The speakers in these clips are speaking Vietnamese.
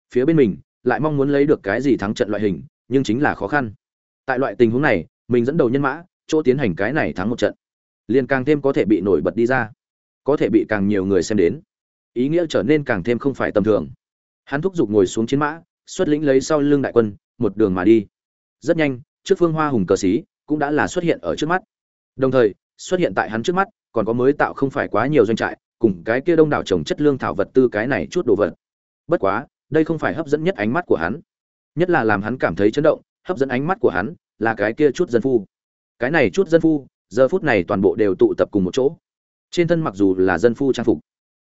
phía bên mình lại mong muốn lấy được cái gì thắng trận loại hình, nhưng chính là khó khăn. Tại loại tình huống này, mình dẫn đầu nhân mã, chỗ tiến hành cái này thắng một trận, liền càng thêm có thể bị nổi bật đi ra, có thể bị càng nhiều người xem đến, ý nghĩa trở nên càng thêm không phải tầm thường. Hắn thúc giục ngồi xuống chiến mã, xuất lĩnh lấy sau lưng đại quân, một đường mà đi. Rất nhanh, trước phương Hoa Hùng cờ xí cũng đã là xuất hiện ở trước mắt. Đồng thời, xuất hiện tại hắn trước mắt, còn có mới tạo không phải quá nhiều doanh trại, cùng cái kia đông đảo trồng chất lương thảo vật tư cái này chút đồ vật. Bất quá, đây không phải hấp dẫn nhất ánh mắt của hắn. Nhất là làm hắn cảm thấy chấn động, hấp dẫn ánh mắt của hắn là cái kia chút dân phu. Cái này chút dân phu, giờ phút này toàn bộ đều tụ tập cùng một chỗ. Trên thân mặc dù là dân phu trang phục,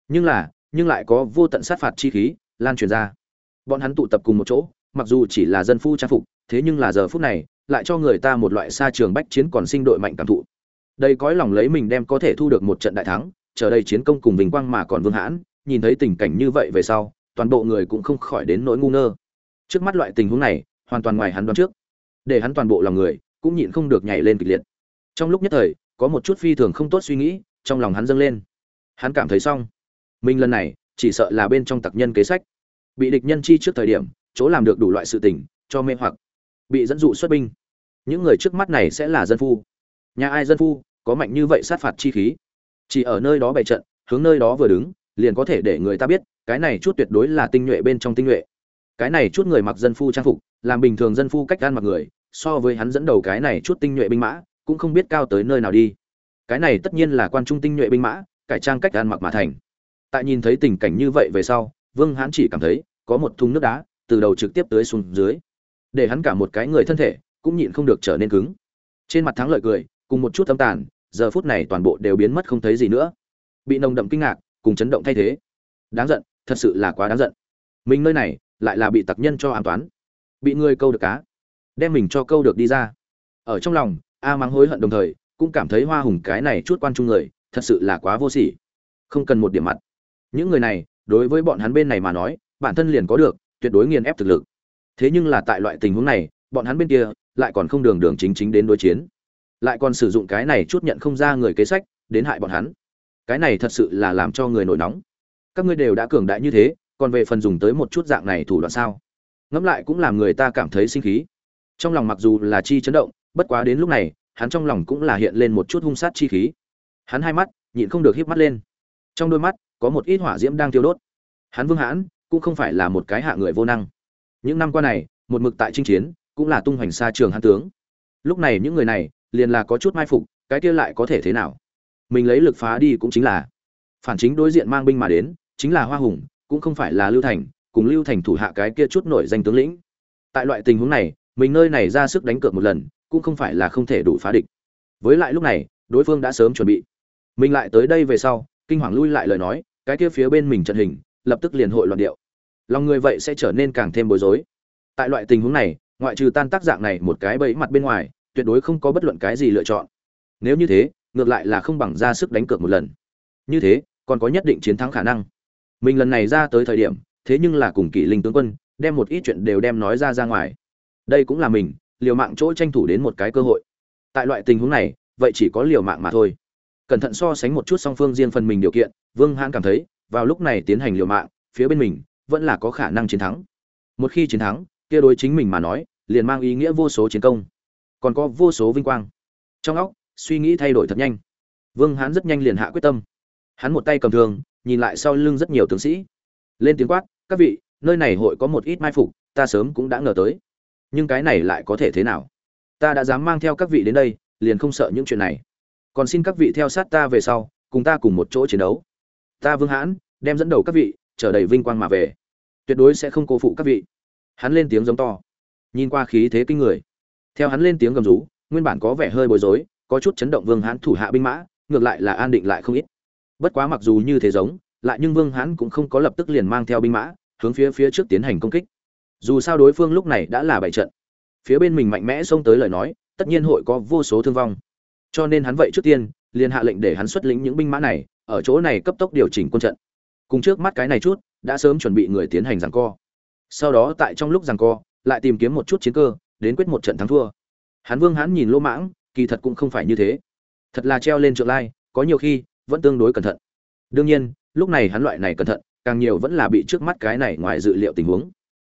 nhưng lại có vô tận sát phạt chi khí lan truyền ra. Bọn hắn tụ tập cùng một chỗ, mặc dù chỉ là dân phu trang phục, thế nhưng là giờ phút này lại cho người ta một loại xa trường bách chiến còn sinh đội mạnh cảm thụ. Đây cõi lòng lấy mình đem có thể thu được một trận đại thắng, chờ đây chiến công cùng vinh quang mà còn Vương Hãn, nhìn thấy tình cảnh như vậy về sau, toàn bộ người cũng không khỏi đến nỗi ngu ngơ. Trước mắt loại tình huống này, hoàn toàn ngoài hắn đoán trước, để hắn toàn bộ lòng người cũng nhịn không được nhảy lên kịch liệt. Trong lúc nhất thời, có một chút phi thường không tốt suy nghĩ trong lòng hắn dâng lên. Hắn cảm thấy xong, mình lần này chỉ sợ là bên trong tặc nhân kế sách, bị địch nhân chi trước thời điểm chỗ làm được đủ loại sự tình cho mê hoặc, bị dẫn dụ xuất binh. Những người trước mắt này sẽ là dân phu. Nhà ai dân phu có mạnh như vậy sát phạt chi khí, chỉ ở nơi đó bày trận, hướng nơi đó vừa đứng, liền có thể để người ta biết cái này chút tuyệt đối là tinh nhuệ bên trong tinh nhuệ. Cái này chút người mặc dân phu trang phục, làm bình thường dân phu cách gan mặc người, so với hắn dẫn đầu cái này chút tinh nhuệ binh mã, cũng không biết cao tới nơi nào đi. Cái này tất nhiên là quan trung tinh nhuệ binh mã, cải trang cách gan mặc mà thành. Tại nhìn thấy tình cảnh như vậy về sau, Vương Hãn chỉ cảm thấy có một thùng nước đá từ đầu trực tiếp tới xuống dưới, để hắn cả một cái người thân thể cũng nhịn không được trở nên cứng. Trên mặt thắng lợi cười, cùng một chút âm tàn, giờ phút này toàn bộ đều biến mất không thấy gì nữa, bị nồng đậm kinh ngạc cùng chấn động thay thế. Đáng giận, thật sự là quá đáng giận. Mình nơi này lại là bị tặc nhân cho an toán, bị người câu được cá, đem mình cho câu được đi ra. Ở trong lòng, A mắng hối hận đồng thời, cũng cảm thấy Hoa Hùng cái này chút quan trung người, thật sự là quá vô sỉ, không cần một điểm mặt. Những người này, đối với bọn hắn bên này mà nói, bản thân liền có được tuyệt đối nghiền ép thực lực. Thế nhưng là tại loại tình huống này, bọn hắn bên kia lại còn không đường đường chính chính đến đối chiến, lại còn sử dụng cái này chút nhận không ra người kế sách đến hại bọn hắn. Cái này thật sự là làm cho người nổi nóng. Các ngươi đều đã cường đại như thế, còn về phần dùng tới một chút dạng này thủ đoạn sao? Ngẫm lại cũng làm người ta cảm thấy sinh khí. Trong lòng mặc dù là chi chấn động, bất quá đến lúc này, hắn trong lòng cũng là hiện lên một chút hung sát chi khí. Hắn hai mắt nhịn không được híp mắt lên. Trong đôi mắt có một ít hỏa diễm đang thiêu đốt. Hắn Vương Hãn cũng không phải là một cái hạ người vô năng. Những năm qua này, một mực tại chinh chiến, cũng là tung hoành xa trường hắn tướng. Lúc này những người này, liền là có chút mai phục, cái kia lại có thể thế nào? Mình lấy lực phá đi cũng chính là. Phản chính đối diện mang binh mà đến, chính là Hoa Hùng, cũng không phải là Lưu Thành, cùng Lưu Thành thủ hạ cái kia chút nổi danh tướng lĩnh. Tại loại tình huống này, mình nơi này ra sức đánh cược một lần, cũng không phải là không thể đủ phá địch. Với lại lúc này, đối phương đã sớm chuẩn bị. Mình lại tới đây về sau, kinh hoàng lui lại lời nói, cái kia phía bên mình trận hình, lập tức liền hội loạn điệu. Lòng người vậy sẽ trở nên càng thêm bối rối. Tại loại tình huống này, ngoại trừ tan tác dạng này một cái bẫy mặt bên ngoài, tuyệt đối không có bất luận cái gì lựa chọn. Nếu như thế, ngược lại là không bằng ra sức đánh cược một lần. Như thế, còn có nhất định chiến thắng khả năng. Mình lần này ra tới thời điểm, thế nhưng là cùng Kỷ Linh tướng quân, đem một ít chuyện đều đem nói ra ngoài. Đây cũng là mình liều mạng chỗ tranh thủ đến một cái cơ hội. Tại loại tình huống này, vậy chỉ có liều mạng mà thôi. Cẩn thận so sánh một chút song phương riêng phần mình điều kiện, Vương Hãn cảm thấy, vào lúc này tiến hành liều mạng, phía bên mình vẫn là có khả năng chiến thắng. Một khi chiến thắng, kia đối chính mình mà nói, liền mang ý nghĩa vô số chiến công, còn có vô số vinh quang. Trong óc, suy nghĩ thay đổi thật nhanh. Vương Hãn rất nhanh liền hạ quyết tâm. Hắn một tay cầm thương, nhìn lại sau lưng rất nhiều tướng sĩ, lên tiếng quát, "Các vị, nơi này hội có một ít mai phục, ta sớm cũng đã ngờ tới. Nhưng cái này lại có thể thế nào? Ta đã dám mang theo các vị đến đây, liền không sợ những chuyện này. Còn xin các vị theo sát ta về sau, cùng ta cùng một chỗ chiến đấu. Ta Vương Hãn, đem dẫn đầu các vị, trở đầy vinh quang mà về. Tuyệt đối sẽ không cô phụ các vị." Hắn lên tiếng giống to, nhìn qua khí thế kinh người. Theo hắn lên tiếng gầm rú, nguyên bản có vẻ hơi bối rối, có chút chấn động Vương Hãn thủ hạ binh mã, ngược lại là an định lại không ít. Bất quá mặc dù như thế giống, lại nhưng Vương Hãn cũng không có lập tức liền mang theo binh mã, hướng phía trước tiến hành công kích. Dù sao đối phương lúc này đã là bại trận, phía bên mình mạnh mẽ xông tới lời nói, tất nhiên hội có vô số thương vong. Cho nên hắn vậy trước tiên liền hạ lệnh để hắn xuất lĩnh những binh mã này, ở chỗ này cấp tốc điều chỉnh quân trận. Cùng trước mắt cái này chút, đã sớm chuẩn bị người tiến hành giằng co. Sau đó tại trong lúc giằng co, lại tìm kiếm một chút chiến cơ, đến quyết một trận thắng thua. Hắn Vương Hãn nhìn lỗ mãng, kỳ thật cũng không phải như thế. Thật là treo lên trượng lai, có nhiều khi vẫn tương đối cẩn thận. Đương nhiên, lúc này hắn loại này cẩn thận, càng nhiều vẫn là bị trước mắt cái này ngoài dự liệu tình huống.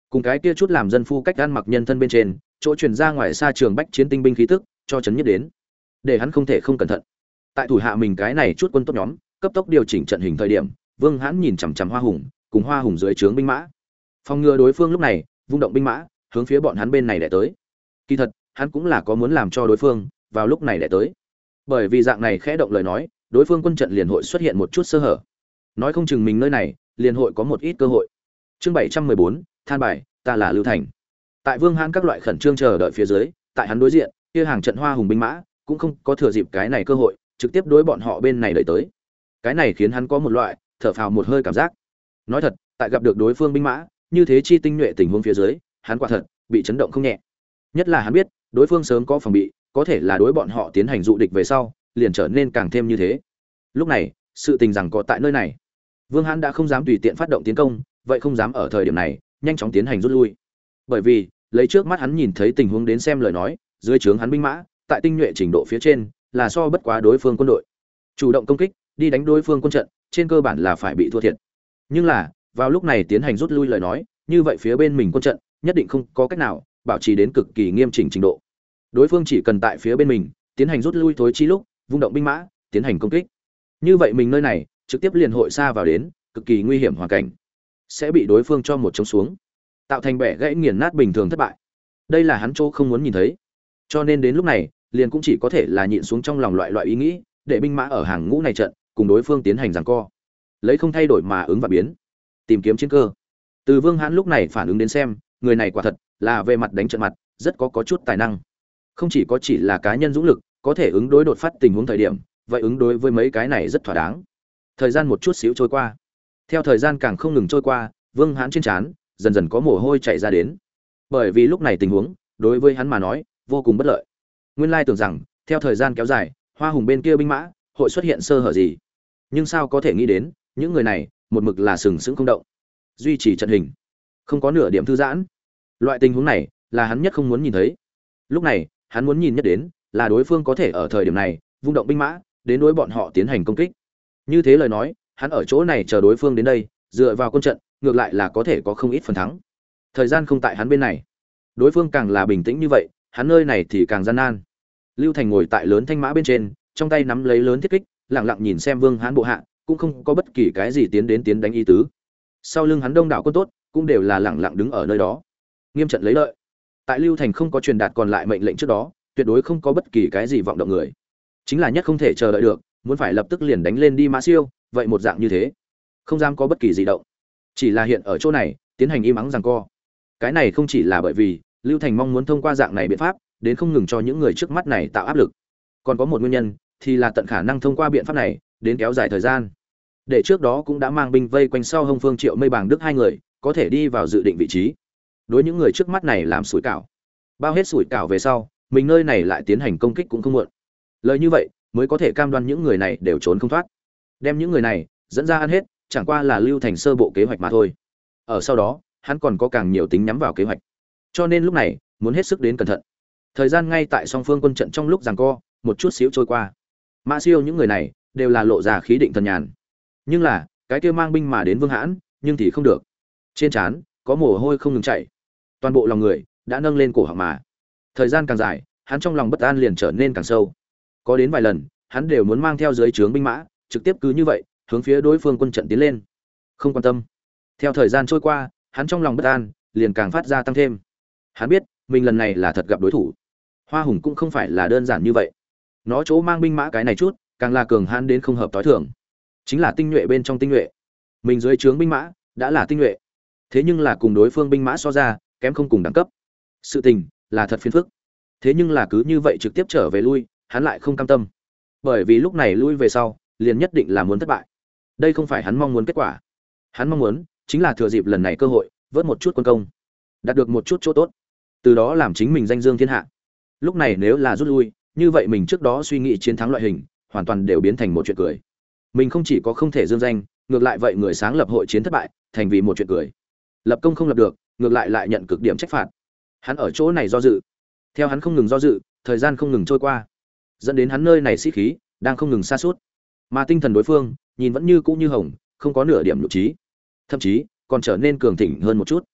cùng cái kia chút làm dân phu cách ăn mặc nhân thân bên trên chỗ truyền ra ngoài xa trường bách chiến tinh binh khí tức cho chấn nhất đến, để hắn không thể không cẩn thận. Tại thủ hạ mình cái này chút quân tốt nhóm cấp tốc điều chỉnh trận hình thời điểm, Vương Hãn nhìn chằm chằm Hoa Hùng cùng Hoa Hùng dưới trướng binh mã, phòng ngừa đối phương lúc này vung động binh mã hướng phía bọn hắn bên này đè tới. Kỳ thật hắn cũng là có muốn làm cho đối phương vào lúc này đè tới, bởi vì dạng này khẽ động lời nói, đối phương quân trận liền hội xuất hiện một chút sơ hở, nói không chừng mình nơi này liền hội có một ít cơ hội. Chương 714, than bài, ta là Lưu Thành. Tại Vương Hãn các loại khẩn trương chờ đợi phía dưới, tại hắn đối diện, kia hàng trận Hoa Hùng binh mã cũng không có thừa dịp cái này cơ hội, trực tiếp đối bọn họ bên này đẩy tới. Cái này khiến hắn có một loại thở phào một hơi cảm giác. Nói thật, tại gặp được đối phương binh mã như thế chi tinh nhuệ tình huống phía dưới, hắn quả thật bị chấn động không nhẹ. Nhất là hắn biết, đối phương sớm có phòng bị, có thể là đối bọn họ tiến hành dụ địch về sau, liền trở nên càng thêm như thế. Lúc này, sự tình rằng có tại nơi này, Vương Hãn đã không dám tùy tiện phát động tiến công, vậy không dám ở thời điểm này nhanh chóng tiến hành rút lui. Bởi vì, lấy trước mắt hắn nhìn thấy tình huống đến xem lời nói, dưới trướng hắn binh mã, tại tinh nhuệ trình độ phía trên, là so bất quá đối phương quân đội. Chủ động công kích, đi đánh đối phương quân trận, trên cơ bản là phải bị thua thiệt. Nhưng là, vào lúc này tiến hành rút lui lời nói, như vậy phía bên mình quân trận nhất định không có cách nào bảo trì đến cực kỳ nghiêm chỉnh trình độ. Đối phương chỉ cần tại phía bên mình tiến hành rút lui thối chi lúc, vung động binh mã, tiến hành công kích. Như vậy mình nơi này trực tiếp liền hội xa vào đến cực kỳ nguy hiểm hoàn cảnh, sẽ bị đối phương cho một chống xuống, tạo thành bẻ gãy nghiền nát bình thường thất bại. Đây là hắn chỗ không muốn nhìn thấy. Cho nên đến lúc này, liền cũng chỉ có thể là nhịn xuống trong lòng loại ý nghĩ, để binh mã ở hàng ngũ này trận, cùng đối phương tiến hành giằng co. Lấy không thay đổi mà ứng và biến, tìm kiếm chiến cơ. Từ Vương Hãn lúc này phản ứng đến xem, người này quả thật là về mặt đánh trận mặt, rất có chút tài năng. Không chỉ có chỉ là cá nhân dũng lực, có thể ứng đối đột phát tình huống thời điểm, vậy ứng đối với mấy cái này rất thỏa đáng. Thời gian một chút xíu trôi qua. Theo thời gian càng không ngừng trôi qua, Vương Hãn trên trán dần dần có mồ hôi chảy ra đến. Bởi vì lúc này tình huống, đối với hắn mà nói, vô cùng bất lợi. Nguyên lai tưởng rằng, theo thời gian kéo dài, Hoa Hùng bên kia binh mã hội xuất hiện sơ hở gì. Nhưng sao có thể nghĩ đến, những người này một mực là sừng sững không động, duy trì trận hình, không có nửa điểm thư giãn. Loại tình huống này là hắn nhất không muốn nhìn thấy. Lúc này, hắn muốn nhìn nhất đến là đối phương có thể ở thời điểm này vung động binh mã đến đối bọn họ tiến hành công kích. Như thế lời nói, hắn ở chỗ này chờ đối phương đến đây, dựa vào quân trận, ngược lại là có thể có không ít phần thắng. Thời gian không tại hắn bên này, đối phương càng là bình tĩnh như vậy, hắn nơi này thì càng gian nan. Lưu Thành ngồi tại lớn thanh mã bên trên, trong tay nắm lấy lớn thiết kích, lặng lặng nhìn xem Vương Hãn bộ hạ, cũng không có bất kỳ cái gì tiến đánh ý tứ. Sau lưng hắn đông đảo quân tốt, cũng đều là lặng lặng đứng ở nơi đó, nghiêm trận lấy lợi. Tại Lưu Thành không có truyền đạt còn lại mệnh lệnh trước đó, tuyệt đối không có bất kỳ cái gì vọng động người. Chính là nhất không thể chờ đợi được, muốn phải lập tức liền đánh lên đi Mã Siêu, vậy một dạng như thế, không dám có bất kỳ gì động. Chỉ là hiện ở chỗ này, tiến hành im ắng giằng co. Cái này không chỉ là bởi vì Lưu Thành mong muốn thông qua dạng này biện pháp, đến không ngừng cho những người trước mắt này tạo áp lực. Còn có một nguyên nhân, thì là tận khả năng thông qua biện pháp này, đến kéo dài thời gian. Để trước đó cũng đã mang binh vây quanh sau Hồng Phương Triệu Mây Bàng Đức hai người, có thể đi vào dự định vị trí. Đối những người trước mắt này làm sủi cảo. Bao hết sủi cảo về sau, mình nơi này lại tiến hành công kích cũng không muộn. Lời như vậy, mới có thể cam đoan những người này đều trốn không thoát. Đem những người này dẫn ra ăn hết, chẳng qua là Lưu Thành sơ bộ kế hoạch mà thôi. Ở sau đó, hắn còn có càng nhiều tính nhắm vào kế hoạch. Cho nên lúc này, muốn hết sức đến cẩn thận. Thời gian ngay tại song phương quân trận trong lúc giằng co, một chút xíu trôi qua. Mã Siêu những người này đều là lộ ra khí định thần nhàn. Nhưng là, cái kia mang binh mà đến Vương Hãn, nhưng thì không được. Trên trán có mồ hôi không ngừng chảy. Toàn bộ lòng người đã nâng lên cổ họng mà. Thời gian càng dài, hắn trong lòng bất an liền trở nên càng sâu. Có đến vài lần, hắn đều muốn mang theo dưới trướng binh mã, trực tiếp cứ như vậy, hướng phía đối phương quân trận tiến lên. Không quan tâm. Theo thời gian trôi qua, hắn trong lòng bất an liền càng phát ra tăng thêm. Hắn biết, mình lần này là thật gặp đối thủ. Hoa Hùng cũng không phải là đơn giản như vậy. Nó chỗ mang binh mã cái này chút, càng là cường hãn đến không hợp tối thường. Chính là tinh nhuệ bên trong tinh nhuệ. Mình dưới trướng binh mã đã là tinh nhuệ. Thế nhưng là cùng đối phương binh mã so ra, kém không cùng đẳng cấp. Sự tình là thật phiền phức. Thế nhưng là cứ như vậy trực tiếp trở về lui, hắn lại không cam tâm. Bởi vì lúc này lui về sau, liền nhất định là muốn thất bại. Đây không phải hắn mong muốn kết quả. Hắn mong muốn chính là thừa dịp lần này cơ hội, vớt một chút quân công, đạt được một chút chỗ tốt, từ đó làm chính mình danh dương thiên hạ. Lúc này nếu là rút lui, như vậy mình trước đó suy nghĩ chiến thắng loại hình, hoàn toàn đều biến thành một chuyện cười. Mình không chỉ có không thể dương danh, ngược lại vậy người sáng lập hội chiến thất bại, thành vì một chuyện cười. Lập công không lập được, ngược lại nhận cực điểm trách phạt. Hắn ở chỗ này do dự. Theo hắn không ngừng do dự, thời gian không ngừng trôi qua, dẫn đến hắn nơi này sĩ khí đang không ngừng sa sút, mà tinh thần đối phương nhìn vẫn như cũ như hồng, không có nửa điểm nhục trí, thậm chí còn trở nên cường thịnh hơn một chút.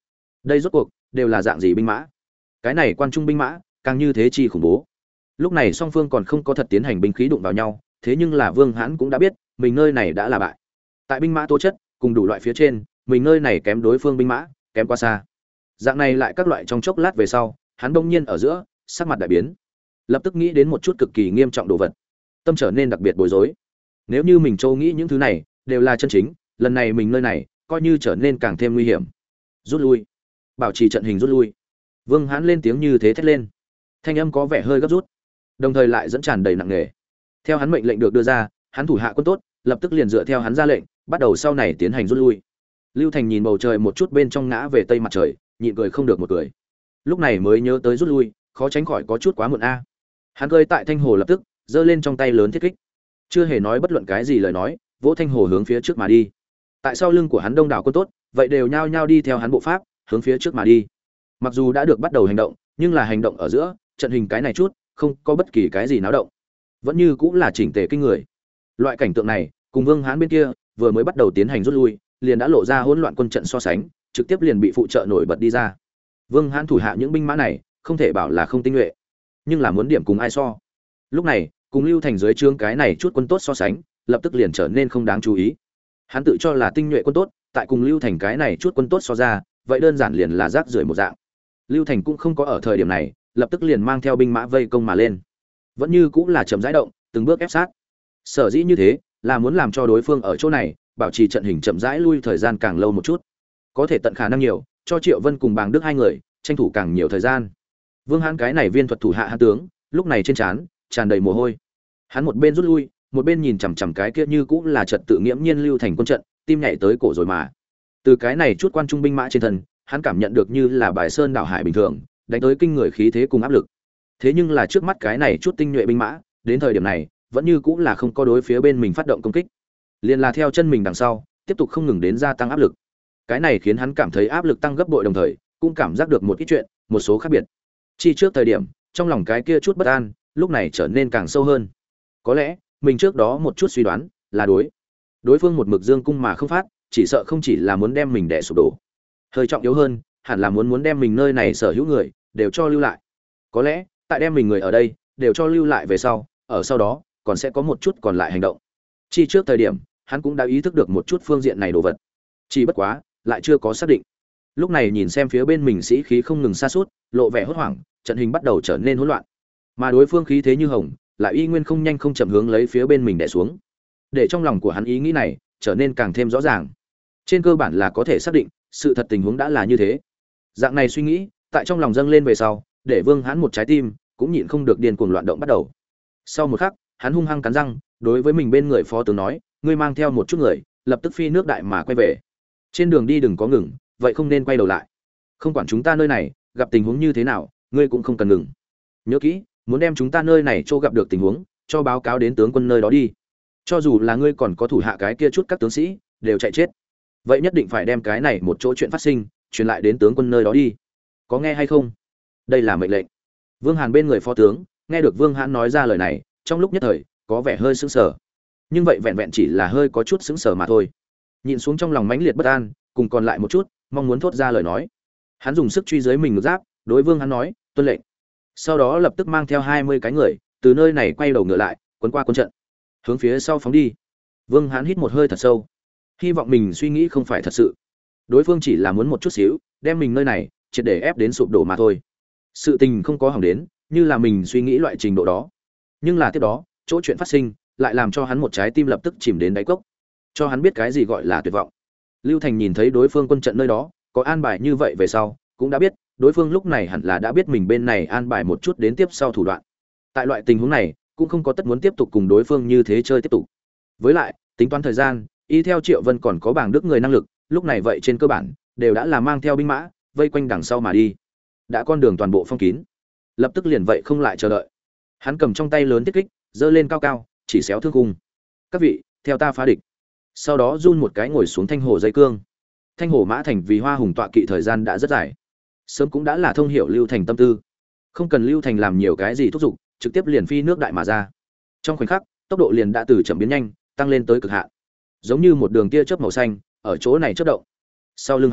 Đây rốt cuộc đều là dạng gì binh mã? Cái này quan trung binh mã càng như thế chi khủng bố. Lúc này song phương còn không có thật tiến hành binh khí đụng vào nhau, thế nhưng là Vương Hãn cũng đã biết mình nơi này đã là bại. Tại binh mã tố chất cùng đủ loại phía trên, mình nơi này kém đối phương binh mã kém quá xa. Dạng này lại các loại trong chốc lát về sau, hắn đông nhiên ở giữa sắc mặt đại biến, lập tức nghĩ đến một chút cực kỳ nghiêm trọng đồ vật, tâm trở nên đặc biệt bối rối. Nếu như mình châu nghĩ những thứ này đều là chân chính, lần này mình nơi này coi như trở nên càng thêm nguy hiểm. Rút lui, bảo trì trận hình rút lui. Vương Hãn lên tiếng như thế thét lên, thanh âm có vẻ hơi gấp rút, đồng thời lại dẫn tràn đầy nặng nề. Theo hắn mệnh lệnh được đưa ra, hắn thủ hạ quân tốt lập tức liền dựa theo hắn ra lệnh, bắt đầu sau này tiến hành rút lui. Lưu Thành nhìn bầu trời một chút bên trong ngã về tây mặt trời, nhịn cười không được một cười. Lúc này mới nhớ tới rút lui, khó tránh khỏi có chút quá muộn a. Hắn cười tại thanh hồ lập tức giơ lên trong tay lớn thiết kích, chưa hề nói bất luận cái gì lời nói, vỗ thanh hồ hướng phía trước mà đi. Tại sau lưng của hắn đông đảo quân tốt, vậy đều nhao nhao đi theo hắn bộ pháp, hướng phía trước mà đi. Mặc dù đã được bắt đầu hành động, nhưng là hành động ở giữa, trận hình cái này chút, không có bất kỳ cái gì náo động, vẫn như cũng là chỉnh tề kinh người. Loại cảnh tượng này, cùng Vương Hán bên kia vừa mới bắt đầu tiến hành rút lui, liền đã lộ ra hỗn loạn quân trận so sánh, trực tiếp liền bị phụ trợ nổi bật đi ra. Vương Hán thủ hạ những binh mã này, không thể bảo là không tinh nhuệ, nhưng là muốn điểm cùng ai so. Lúc này, cùng Lưu Thành dưới trướng cái này chút quân tốt so sánh, lập tức liền trở nên không đáng chú ý. Hắn tự cho là tinh nhuệ quân tốt, tại cùng Lưu Thành cái này chút quân tốt so ra, vậy đơn giản liền là rác rưởi một dạng. Lưu Thành cũng không có ở thời điểm này, lập tức liền mang theo binh mã vây công mà lên. Vẫn như cũng là chậm rãi động, từng bước ép sát. Sở dĩ như thế, là muốn làm cho đối phương ở chỗ này bảo trì trận hình chậm rãi lui thời gian càng lâu một chút, có thể tận khả năng nhiều cho Triệu Vân cùng Bàng Đức hai người tranh thủ càng nhiều thời gian. Vương Hán cái này viên thuật thủ hạ hán tướng, lúc này trên trán tràn đầy mồ hôi. Hắn một bên rút lui, một bên nhìn chằm chằm cái kia như cũng là trật tự nghiễm nhiên Lưu Thành quân trận, tim nhảy tới cổ rồi mà. Từ cái này chút quan trung binh mã trên thân, hắn cảm nhận được như là bài sơn đảo hải bình thường, đánh tới kinh người khí thế cùng áp lực. Thế nhưng là trước mắt cái này chút tinh nhuệ binh mã, đến thời điểm này, vẫn như cũng là không có đối phía bên mình phát động công kích, liền là theo chân mình đằng sau tiếp tục không ngừng đến gia tăng áp lực. Cái này khiến hắn cảm thấy áp lực tăng gấp bội, đồng thời cũng cảm giác được một ít chuyện, một số khác biệt. Chi trước thời điểm trong lòng cái kia chút bất an, lúc này trở nên càng sâu hơn. Có lẽ mình trước đó một chút suy đoán là đối phương một mực dương cung mà không phát, chỉ sợ không chỉ là muốn đem mình đè sụp đổ, hơi trọng yếu hơn hẳn là muốn đem mình nơi này sở hữu người đều cho lưu lại. Có lẽ tại đem mình người ở đây đều cho lưu lại về sau, ở sau đó còn sẽ có một chút còn lại hành động. Chi trước thời điểm hắn cũng đã ý thức được một chút phương diện này đồ vật, chỉ bất quá lại chưa có xác định. Lúc này nhìn xem phía bên mình sĩ khí không ngừng sa sút, lộ vẻ hốt hoảng, trận hình bắt đầu trở nên hỗn loạn, mà đối phương khí thế như hồng lại y nguyên không nhanh không chậm hướng lấy phía bên mình đè xuống, để trong lòng của hắn ý nghĩ này trở nên càng thêm rõ ràng. Trên cơ bản là có thể xác định sự thật tình huống đã là như thế. Dạng này suy nghĩ tại trong lòng dâng lên về sau, để Vương Hán một trái tim cũng nhịn không được điên cuồng loạn động bắt đầu. Sau một khắc, hắn hung hăng cắn răng, đối với mình bên người phó tướng nói, ngươi mang theo một chút người, lập tức phi nước đại mà quay về. Trên đường đi đừng có ngừng, vậy không nên quay đầu lại. Không quản chúng ta nơi này gặp tình huống như thế nào, ngươi cũng không cần ngừng. Nhớ kỹ, muốn đem chúng ta nơi này cho gặp được tình huống, cho báo cáo đến tướng quân nơi đó đi. Cho dù là ngươi còn có thủ hạ cái kia chút các tướng sĩ đều chạy chết, vậy nhất định phải đem cái này một chỗ chuyện phát sinh truyền lại đến tướng quân nơi đó đi. Có nghe hay không? Đây là mệnh lệnh. Vương Hàn bên người phó tướng nghe được Vương Hãn nói ra lời này, trong lúc nhất thời có vẻ hơi sững sờ, nhưng vậy vẹn vẹn chỉ là hơi có chút sững sờ mà thôi. Nhìn xuống trong lòng mãnh liệt bất an, cùng còn lại một chút mong muốn thốt ra lời nói, hắn dùng sức truy dưới mình ngực giáp, đối Vương Hãn nói, tuân lệnh. Sau đó lập tức mang theo 20 cái người từ nơi này quay đầu ngựa lại, quấn qua quân trận, hướng phía sau phóng đi. Vương Hãn hít một hơi thật sâu, hy vọng mình suy nghĩ không phải thật sự, đối phương chỉ là muốn một chút xíu đem mình nơi này triệt để ép đến sụp đổ mà thôi. Sự tình không có hỏng đến như là mình suy nghĩ loại trình độ đó, nhưng là tiếp đó chỗ chuyện phát sinh lại làm cho hắn một trái tim lập tức chìm đến đáy cốc, cho hắn biết cái gì gọi là tuyệt vọng. Lưu Thành nhìn thấy đối phương quân trận nơi đó có an bài như vậy về sau, cũng đã biết đối phương lúc này hẳn là đã biết mình bên này an bài một chút đến tiếp sau thủ đoạn. Tại loại tình huống này cũng không có tất muốn tiếp tục cùng đối phương như thế chơi tiếp tục. Với lại tính toán thời gian, y theo Triệu Vân còn có Bàng Đức người năng lực, lúc này vậy trên cơ bản đều đã là mang theo binh mã vây quanh đằng sau mà đi, đã con đường toàn bộ phong kín, lập tức liền vậy không lại chờ đợi. Hắn cầm trong tay lớn tiết kích giơ lên cao cao, chỉ xéo thương cung. Các vị theo ta phá địch. Sau đó run một cái ngồi xuống thanh hồ dây cương. Thanh hồ mã thành vì Hoa Hùng tọa kỵ thời gian đã rất dài, sớm cũng đã là thông hiểu Lưu Thành tâm tư, không cần Lưu Thành làm nhiều cái gì thúc giục, trực tiếp liền phi nước đại mà ra. Trong khoảnh khắc tốc độ liền đã từ chậm biến nhanh, tăng lên tới cực hạn, giống như một đường tia chớp màu xanh ở chỗ này chớp động. Sau lưng hắn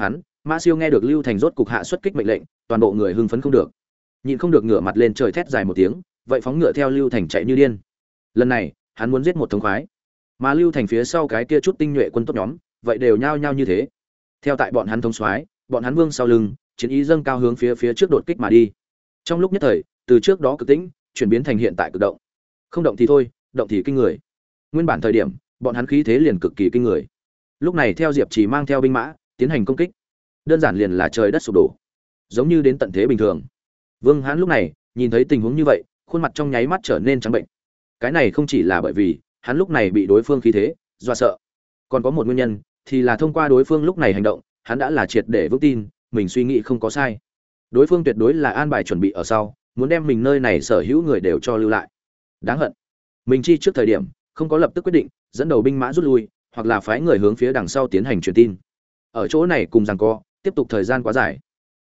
Mã Siêu nghe được Lưu Thành rốt cục hạ xuất kích mệnh lệnh, toàn bộ người hưng phấn không được, nhịn không được ngửa mặt lên trời thét dài một tiếng, vậy phóng ngựa theo Lưu Thành chạy như điên. Lần này, hắn muốn giết một thống khoái. Mà Lưu Thành phía sau cái kia chút tinh nhuệ quân tốt nhóm, vậy đều nhao nhao như thế. Theo tại bọn hắn thống soái, bọn hắn vương sau lưng, chiến ý dâng cao hướng phía trước đột kích mà đi. Trong lúc nhất thời, từ trước đó cực tĩnh, chuyển biến thành hiện tại cực động. Không động thì thôi, động thì kinh người. Nguyên bản thời điểm, bọn hắn khí thế liền cực kỳ kinh người. Lúc này theo Diệp Trì mang theo binh mã, tiến hành công kích. Đơn giản liền là trời đất sụp đổ, giống như đến tận thế bình thường. Vương Hán lúc này, nhìn thấy tình huống như vậy, khuôn mặt trong nháy mắt trở nên trắng bệnh. Cái này không chỉ là bởi vì hắn lúc này bị đối phương khí thế dọa sợ, còn có một nguyên nhân thì là thông qua đối phương lúc này hành động, hắn đã là triệt để vững tin mình suy nghĩ không có sai. Đối phương tuyệt đối là an bài chuẩn bị ở sau, muốn đem mình nơi này sở hữu người đều cho lưu lại. Đáng hận, mình chi trước thời điểm không có lập tức quyết định dẫn đầu binh mã rút lui, hoặc là phái người hướng phía đằng sau tiến hành truyền tin. Ở chỗ này cùng giằng co, tiếp tục thời gian quá dài,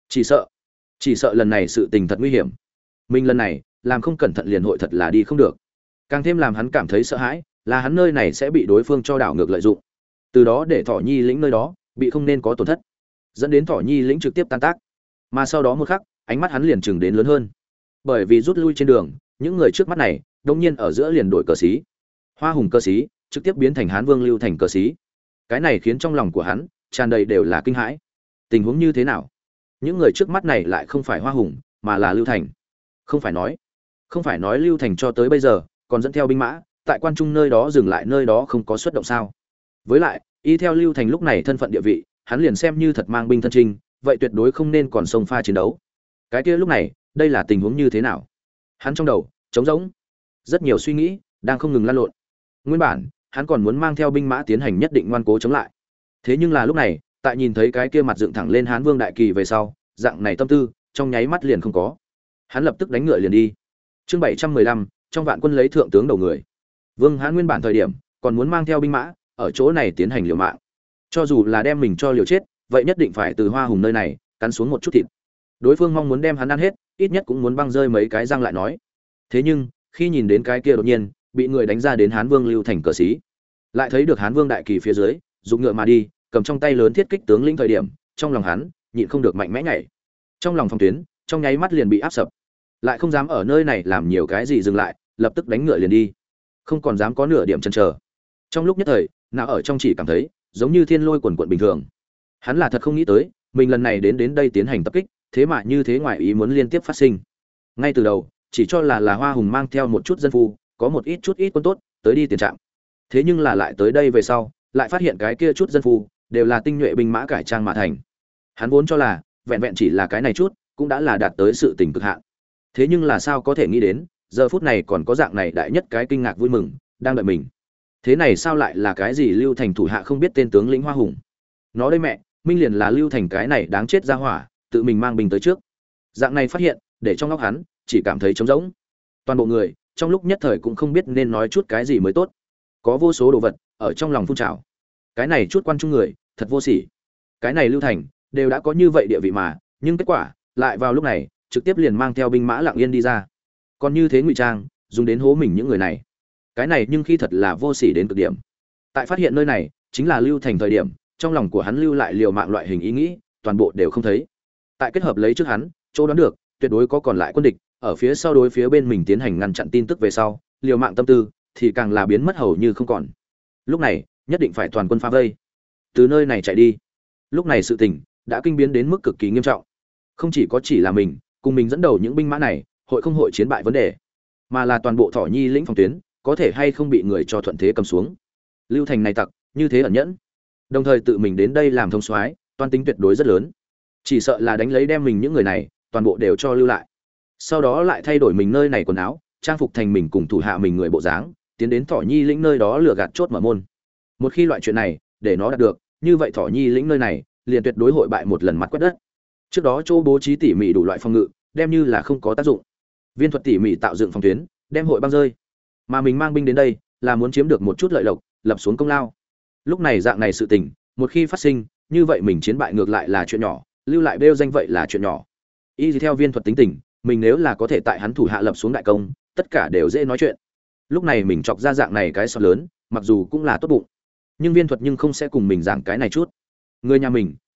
chỉ sợ lần này sự tình thật nguy hiểm. Mình lần này làm không cẩn thận liền hội thật là đi không được. Càng thêm làm hắn cảm thấy sợ hãi là hắn nơi này sẽ bị đối phương cho đảo ngược lợi dụng, từ đó để Thỏ Nhi lĩnh nơi đó bị không nên có tổn thất, dẫn đến Thỏ Nhi lĩnh trực tiếp tan tác. Mà sau đó một khắc, ánh mắt hắn liền chừng đến lớn hơn, bởi vì rút lui trên đường, những người trước mắt này đột nhiên ở giữa liền đổi cờ xí, Hoa Hùng cờ xí trực tiếp biến thành Hán Vương Lưu Thành cờ xí. Cái này khiến trong lòng của hắn tràn đầy đều là kinh hãi. Tình huống như thế nào? Những người trước mắt này lại không phải Hoa Hùng, mà là Lưu Thành. Không phải nói Lưu Thành cho tới bây giờ còn dẫn theo binh mã tại quan trung nơi đó dừng lại nơi đó không có xuất động sao? Với lại, y theo Lưu Thành lúc này thân phận địa vị, hắn liền xem như thật mang binh thân chinh, vậy tuyệt đối không nên còn xông pha chiến đấu. Cái kia lúc này, đây là tình huống như thế nào? Hắn trong đầu trống rỗng, rất nhiều suy nghĩ đang không ngừng lan lộn. Nguyên bản, hắn còn muốn mang theo binh mã tiến hành nhất định ngoan cố chống lại. Thế nhưng là lúc này, tại nhìn thấy cái kia mặt dựng thẳng lên Hán Vương đại kỳ về sau, dạng này tâm tư trong nháy mắt liền không có. Hắn lập tức đánh ngựa liền đi. Chương 715, trong vạn quân lấy thượng tướng đầu người. Vương Hán nguyên bản thời điểm còn muốn mang theo binh mã ở chỗ này tiến hành liều mạng. Cho dù là đem mình cho liều chết, vậy nhất định phải từ Hoa Hùng nơi này cắn xuống một chút thịt. Đối phương mong muốn đem hắn ăn hết, ít nhất cũng muốn băng rơi mấy cái răng lại nói. Thế nhưng, khi nhìn đến cái kia đột nhiên bị người đánh ra đến Hán Vương Lưu Thành cờ sĩ, lại thấy được Hán Vương đại kỳ phía dưới, dùng ngựa mà đi, cầm trong tay lớn thiết kích tướng lĩnh thời điểm, trong lòng hắn nhịn không được mạnh mẽ nhảy. Trong lòng phòng tuyến, trong nháy mắt liền bị áp sập. Lại không dám ở nơi này làm nhiều cái gì dừng lại, lập tức đánh ngựa liền đi. Không còn dám có nửa điểm chần chờ. Trong lúc nhất thời, nào ở trong chỉ cảm thấy giống như thiên lôi quần quần bình thường. Hắn là thật không nghĩ tới, mình lần này đến đây tiến hành tập kích, thế mà như thế ngoài ý muốn liên tiếp phát sinh. Ngay từ đầu, chỉ cho là Hoa Hùng mang theo một chút dân phu, có một chút ít quân tốt tới đi tiền trạm. Thế nhưng là lại tới đây về sau, lại phát hiện cái kia chút dân phu đều là tinh nhuệ binh mã cải trang mà thành. Hắn vốn cho là vẹn vẹn chỉ là cái này chút, cũng đã là đạt tới sự tình cực hạn. Thế nhưng là sao có thể nghĩ đến, giờ phút này còn có dạng này đại nhất cái kinh ngạc vui mừng đang đợi mình. Thế này sao lại là cái gì Lưu Thành thủ hạ không biết tên tướng lĩnh Hoa Hùng? Nó đây mẹ, minh liền là Lưu Thành cái này đáng chết ra hỏa, tự mình mang binh tới trước. Dạng này phát hiện, để trong óc hắn chỉ cảm thấy trống rỗng. Toàn bộ người trong lúc nhất thời cũng không biết nên nói chút cái gì mới tốt. Có vô số đồ vật ở trong lòng phun trào. Cái này chút quan trung người, thật vô sỉ. Cái này Lưu Thành đều đã có như vậy địa vị mà, nhưng kết quả lại vào lúc này trực tiếp liền mang theo binh mã lặng yên đi ra. Còn như thế ngụy trang, dùng đến hố mình những người này. Cái này nhưng khi thật là vô sỉ đến cực điểm. Tại phát hiện nơi này chính là Lưu Thành thời điểm, trong lòng của hắn lưu lại liều mạng loại hình ý nghĩ, toàn bộ đều không thấy. Tại kết hợp lấy trước hắn, chỗ đoán được, tuyệt đối có còn lại quân địch ở phía sau đối phía bên mình tiến hành ngăn chặn tin tức về sau, liều mạng tâm tư thì càng là biến mất hầu như không còn. Lúc này, nhất định phải toàn quân phá vây, từ nơi này chạy đi. Lúc này sự tình đã kinh biến đến mức cực kỳ nghiêm trọng. Không chỉ là mình, cùng mình dẫn đầu những binh mã này, hội không hội chiến bại vấn đề, mà là toàn bộ Thỏ Nhi lĩnh phòng tuyến, có thể hay không bị người cho thuận thế cầm xuống. Lưu Thành này tặc, như thế ẩn nhẫn, đồng thời tự mình đến đây làm thông soái, toan tính tuyệt đối rất lớn. Chỉ sợ là đánh lấy đem mình những người này, toàn bộ đều cho lưu lại. Sau đó lại thay đổi mình nơi này quần áo, trang phục thành mình cùng thủ hạ mình người bộ dáng, tiến đến Thỏ Nhi lĩnh nơi đó lừa gạt chốt mở môn. Một khi loại chuyện này để nó đạt được, như vậy Thỏ Nhi lĩnh nơi này liền tuyệt đối hội bại một lần mặt quét đất. Trước đó chỗ bố trí tỉ mỉ đủ loại phòng ngự, đem như là không có tác dụng. Viên thuật tỉ mỉ tạo dựng phòng tuyến, đem hội băng rơi. Mà mình mang binh đến đây, là muốn chiếm được một chút lợi lộc, lập xuống công lao. Lúc này dạng này sự tình, một khi phát sinh, như vậy mình chiến bại ngược lại là chuyện nhỏ, lưu lại bêu danh vậy là chuyện nhỏ. Y theo viên thuật tính tình, mình nếu là có thể tại hắn thủ hạ lập xuống đại công, tất cả đều dễ nói chuyện. Lúc này mình chọc ra dạng này cái sọt lớn, mặc dù cũng là tốt bụng, nhưng viên thuật nhưng không sẽ cùng mình giảng cái này chút. Người nhà mình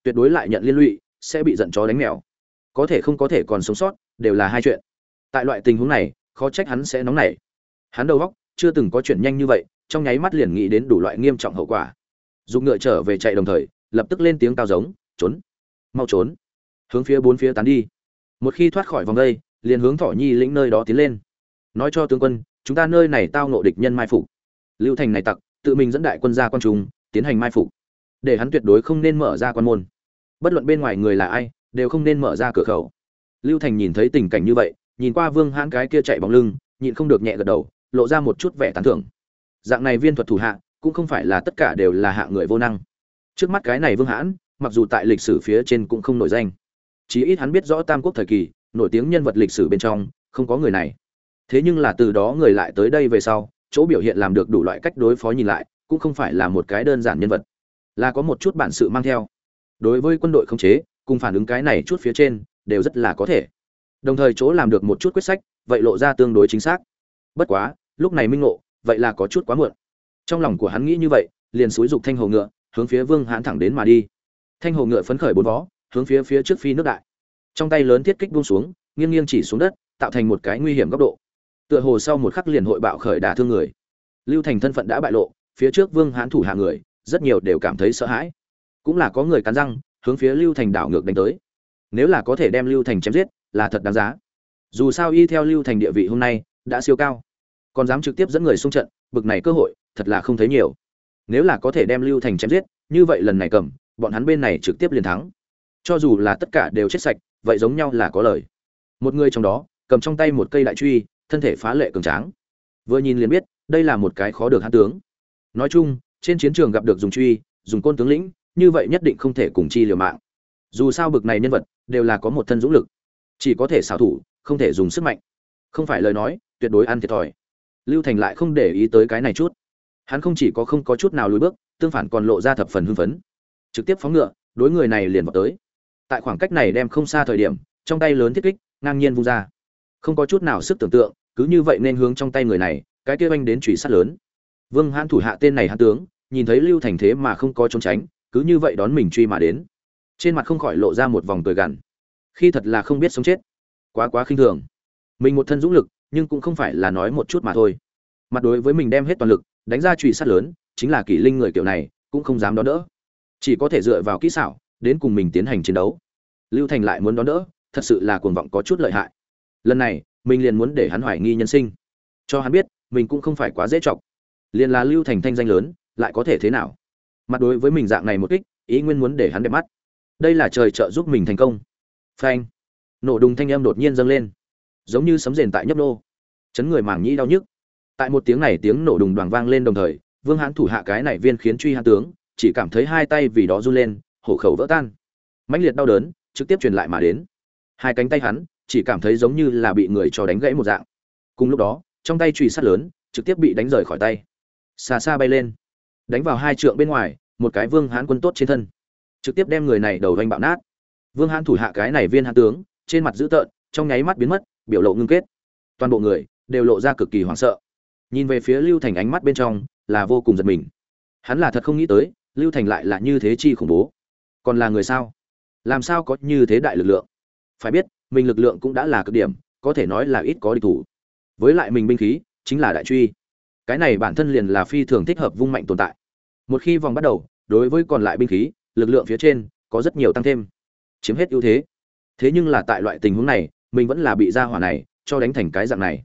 tuyệt đối lại nhận liên lụy, sẽ bị giận chó đánh mèo. Có thể không có thể còn sống sót, đều là hai chuyện. Tại loại tình huống này, khó trách hắn sẽ nóng nảy. Hắn đầu óc chưa từng có chuyện nhanh như vậy, trong nháy mắt liền nghĩ đến đủ loại nghiêm trọng hậu quả. Dùng ngựa trở về chạy đồng thời, lập tức lên tiếng cao giống, "Trốn! Mau trốn!" Hướng phía bốn phía tán đi. Một khi thoát khỏi vòng đây, liền hướng Thỏ Nhi lĩnh nơi đó tiến lên. Nói cho tướng quân, chúng ta nơi này tao ngộ địch nhân mai phục. Lưu Thành này tặc, tự mình dẫn đại quân ra quan trung, tiến hành mai phục. Để hắn tuyệt đối không nên mở ra quan môn. Bất luận bên ngoài người là ai, đều không nên mở ra cửa khẩu. Lưu Thành nhìn thấy tình cảnh như vậy, nhìn qua Vương Hãn cái kia chạy bóng lưng, nhịn không được nhẹ gật đầu, lộ ra một chút vẻ tán thưởng. Dạng này viên thuật thủ hạ, cũng không phải là tất cả đều là hạ người vô năng. Trước mắt cái này Vương Hãn, mặc dù tại lịch sử phía trên cũng không nổi danh, chí ít hắn biết rõ Tam Quốc thời kỳ, nổi tiếng nhân vật lịch sử bên trong, không có người này. Thế nhưng là từ đó người lại tới đây về sau, chỗ biểu hiện làm được đủ loại cách đối phó nhìn lại, cũng không phải là một cái đơn giản nhân vật, là có một chút bản sự mang theo. Đối với quân đội khống chế, cùng phản ứng cái này chút phía trên, đều rất là có thể. Đồng thời chỗ làm được một chút quyết sách, vậy lộ ra tương đối chính xác. Bất quá, lúc này minh ngộ, vậy là có chút quá muộn. Trong lòng của hắn nghĩ như vậy, liền xúi dục thanh hồ ngựa, hướng phía Vương Hãn thẳng đến mà đi. Thanh hồ ngựa phấn khởi bốn vó, hướng phía trước phi nước đại. Trong tay lớn thiết kích buông xuống, nghiêng nghiêng chỉ xuống đất, tạo thành một cái nguy hiểm góc độ. Tựa hồ sau một khắc liền hội bạo khởi đả thương người. Lưu Thành thân phận đã bại lộ, phía trước Vương Hãn thủ hạ người, rất nhiều đều cảm thấy sợ hãi. Cũng là có người cắn răng, hướng phía Lưu Thành đảo ngược đánh tới. Nếu là có thể đem Lưu Thành chém giết, là thật đáng giá. Dù sao y theo Lưu Thành địa vị hôm nay đã siêu cao, còn dám trực tiếp dẫn người xung trận, bực này cơ hội, thật là không thấy nhiều. Nếu là có thể đem Lưu Thành chém giết, như vậy lần này cầm, bọn hắn bên này trực tiếp liền thắng. Cho dù là tất cả đều chết sạch, vậy giống nhau là có lời. Một người trong đó, cầm trong tay một cây đại truy, thân thể phá lệ cường tráng. Vừa nhìn liền biết, đây là một cái khó được hãn tướng. Nói chung, trên chiến trường gặp được dùng truy, dùng côn tướng lĩnh, như vậy nhất định không thể cùng chi liều mạng. Dù sao bực này nhân vật đều là có một thân dũng lực, chỉ có thể xảo thủ, không thể dùng sức mạnh. Không phải lời nói, tuyệt đối ăn thiệt thòi. Lưu Thành lại không để ý tới cái này chút. Hắn không chỉ có không có chút nào lùi bước, tương phản còn lộ ra thập phần hưng phấn. Trực tiếp phóng ngựa, đối người này liền vọt tới. Tại khoảng cách này đem không xa thời điểm, trong tay lớn thiết kích, ngang nhiên vung ra. Không có chút nào sức tưởng tượng, cứ như vậy nên hướng trong tay người này, cái kia anh đến chùy sát lớn. Vương Hãn thủ hạ tên này hãn tướng, nhìn thấy Lưu Thành thế mà không có trốn tránh, cứ như vậy đón mình truy mà đến. Trên mặt không khỏi lộ ra một vòng cười gằn. Khi thật là không biết sống chết, quá khinh thường. Mình một thân dũng lực, nhưng cũng không phải là nói một chút mà thôi. Mặt đối với mình đem hết toàn lực, đánh ra chùy sát lớn, chính là Kỷ Linh người kiểu này, cũng không dám đón đỡ. Chỉ có thể dựa vào kỹ xảo, đến cùng mình tiến hành chiến đấu. Lưu Thành lại muốn đón đỡ, thật sự là cuồng vọng có chút lợi hại. Lần này, mình liền muốn để hắn hoài nghi nhân sinh, cho hắn biết, mình cũng không phải quá dễ chọc. Liền là Lưu Thành thanh danh lớn, lại có thể thế nào? Mặt đối với mình dạng này một kích, ý nguyên muốn để hắn đẹp mắt. Đây là trời trợ giúp mình thành công. Phanh! Nổ đùng thanh âm đột nhiên dâng lên, giống như sấm rền tại nhấp nô, chấn người màng nhĩ đau nhức. Tại một tiếng này tiếng nổ đùng đoàng vang lên đồng thời, Vương Hãn thủ hạ cái này viên khiến truy hãn tướng, chỉ cảm thấy hai tay vì đó run lên, hổ khẩu vỡ tan. Mãnh liệt đau đớn trực tiếp truyền lại mà đến. Hai cánh tay hắn chỉ cảm thấy giống như là bị người cho đánh gãy một dạng. Cùng lúc đó, trong tay chùy sắt lớn trực tiếp bị đánh rời khỏi tay, xa xa bay lên, đánh vào hai trượng bên ngoài, một cái Vương Hãn quân tốt trên thân, trực tiếp đem người này đầu vành bạo nát. Vương Hãn thủ hạ cái này viên hãn tướng, trên mặt dữ tợn, trong nháy mắt biến mất, biểu lộ ngưng kết. Toàn bộ người đều lộ ra cực kỳ hoảng sợ. Nhìn về phía Lưu Thành ánh mắt bên trong là vô cùng giật mình. Hắn là thật không nghĩ tới, Lưu Thành lại là như thế chi khủng bố. Còn là người sao? Làm sao có như thế đại lực lượng? Phải biết, mình lực lượng cũng đã là cực điểm, có thể nói là ít có địch thủ. Với lại mình binh khí chính là đại truy. Cái này bản thân liền là phi thường thích hợp vung mạnh tồn tại. Một khi vòng bắt đầu, đối với còn lại binh khí, lực lượng phía trên có rất nhiều tăng thêm, chiếm hết ưu thế. Thế nhưng là tại loại tình huống này, mình vẫn là bị gia hỏa này cho đánh thành cái dạng này.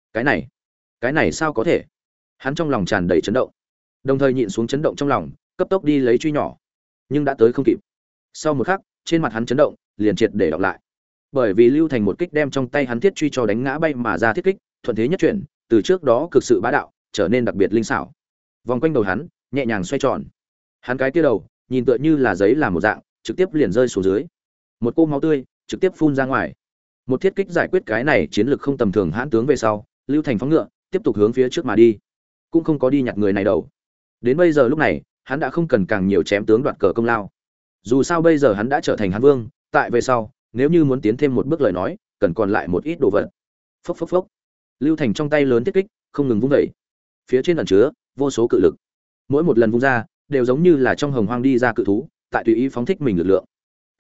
Cái này sao có thể? Hắn trong lòng tràn đầy chấn động, đồng thời nhịn xuống chấn động trong lòng, cấp tốc đi lấy truy nhỏ, nhưng đã tới không kịp. Sau một khắc, trên mặt hắn chấn động liền triệt để đọc lại, bởi vì Lưu Thành một kích đem trong tay hắn thiết truy cho đánh ngã bay mà ra thiết kích, thuận thế nhất chuyển, từ trước đó cực sự bá đạo trở nên đặc biệt linh xảo, vòng quanh đầu hắn nhẹ nhàng xoay tròn. Hắn cái kia đầu nhìn tựa như là giấy làm một dạng, trực tiếp liền rơi xuống dưới, một cô máu tươi trực tiếp phun ra ngoài. Một thiết kích giải quyết cái này chiến lược không tầm thường hãn tướng về sau, Lưu Thành phóng ngựa tiếp tục hướng phía trước mà đi, cũng không có đi nhặt người này đầu. Đến bây giờ lúc này, hắn đã không cần càng nhiều chém tướng đoạt cờ công lao. Dù sao bây giờ hắn đã trở thành Hán Vương, tại về sau, nếu như muốn tiến thêm một bước lời nói, cần còn lại một ít đồ vật. Phốc phốc phốc. Lưu Thành trong tay lớn thiết kích, không ngừng vung dậy. Phía trên ẩn chứa vô số cự lực. Mỗi một lần vung ra, đều giống như là trong hồng hoang đi ra cự thú, tại tùy ý phóng thích mình lực lượng.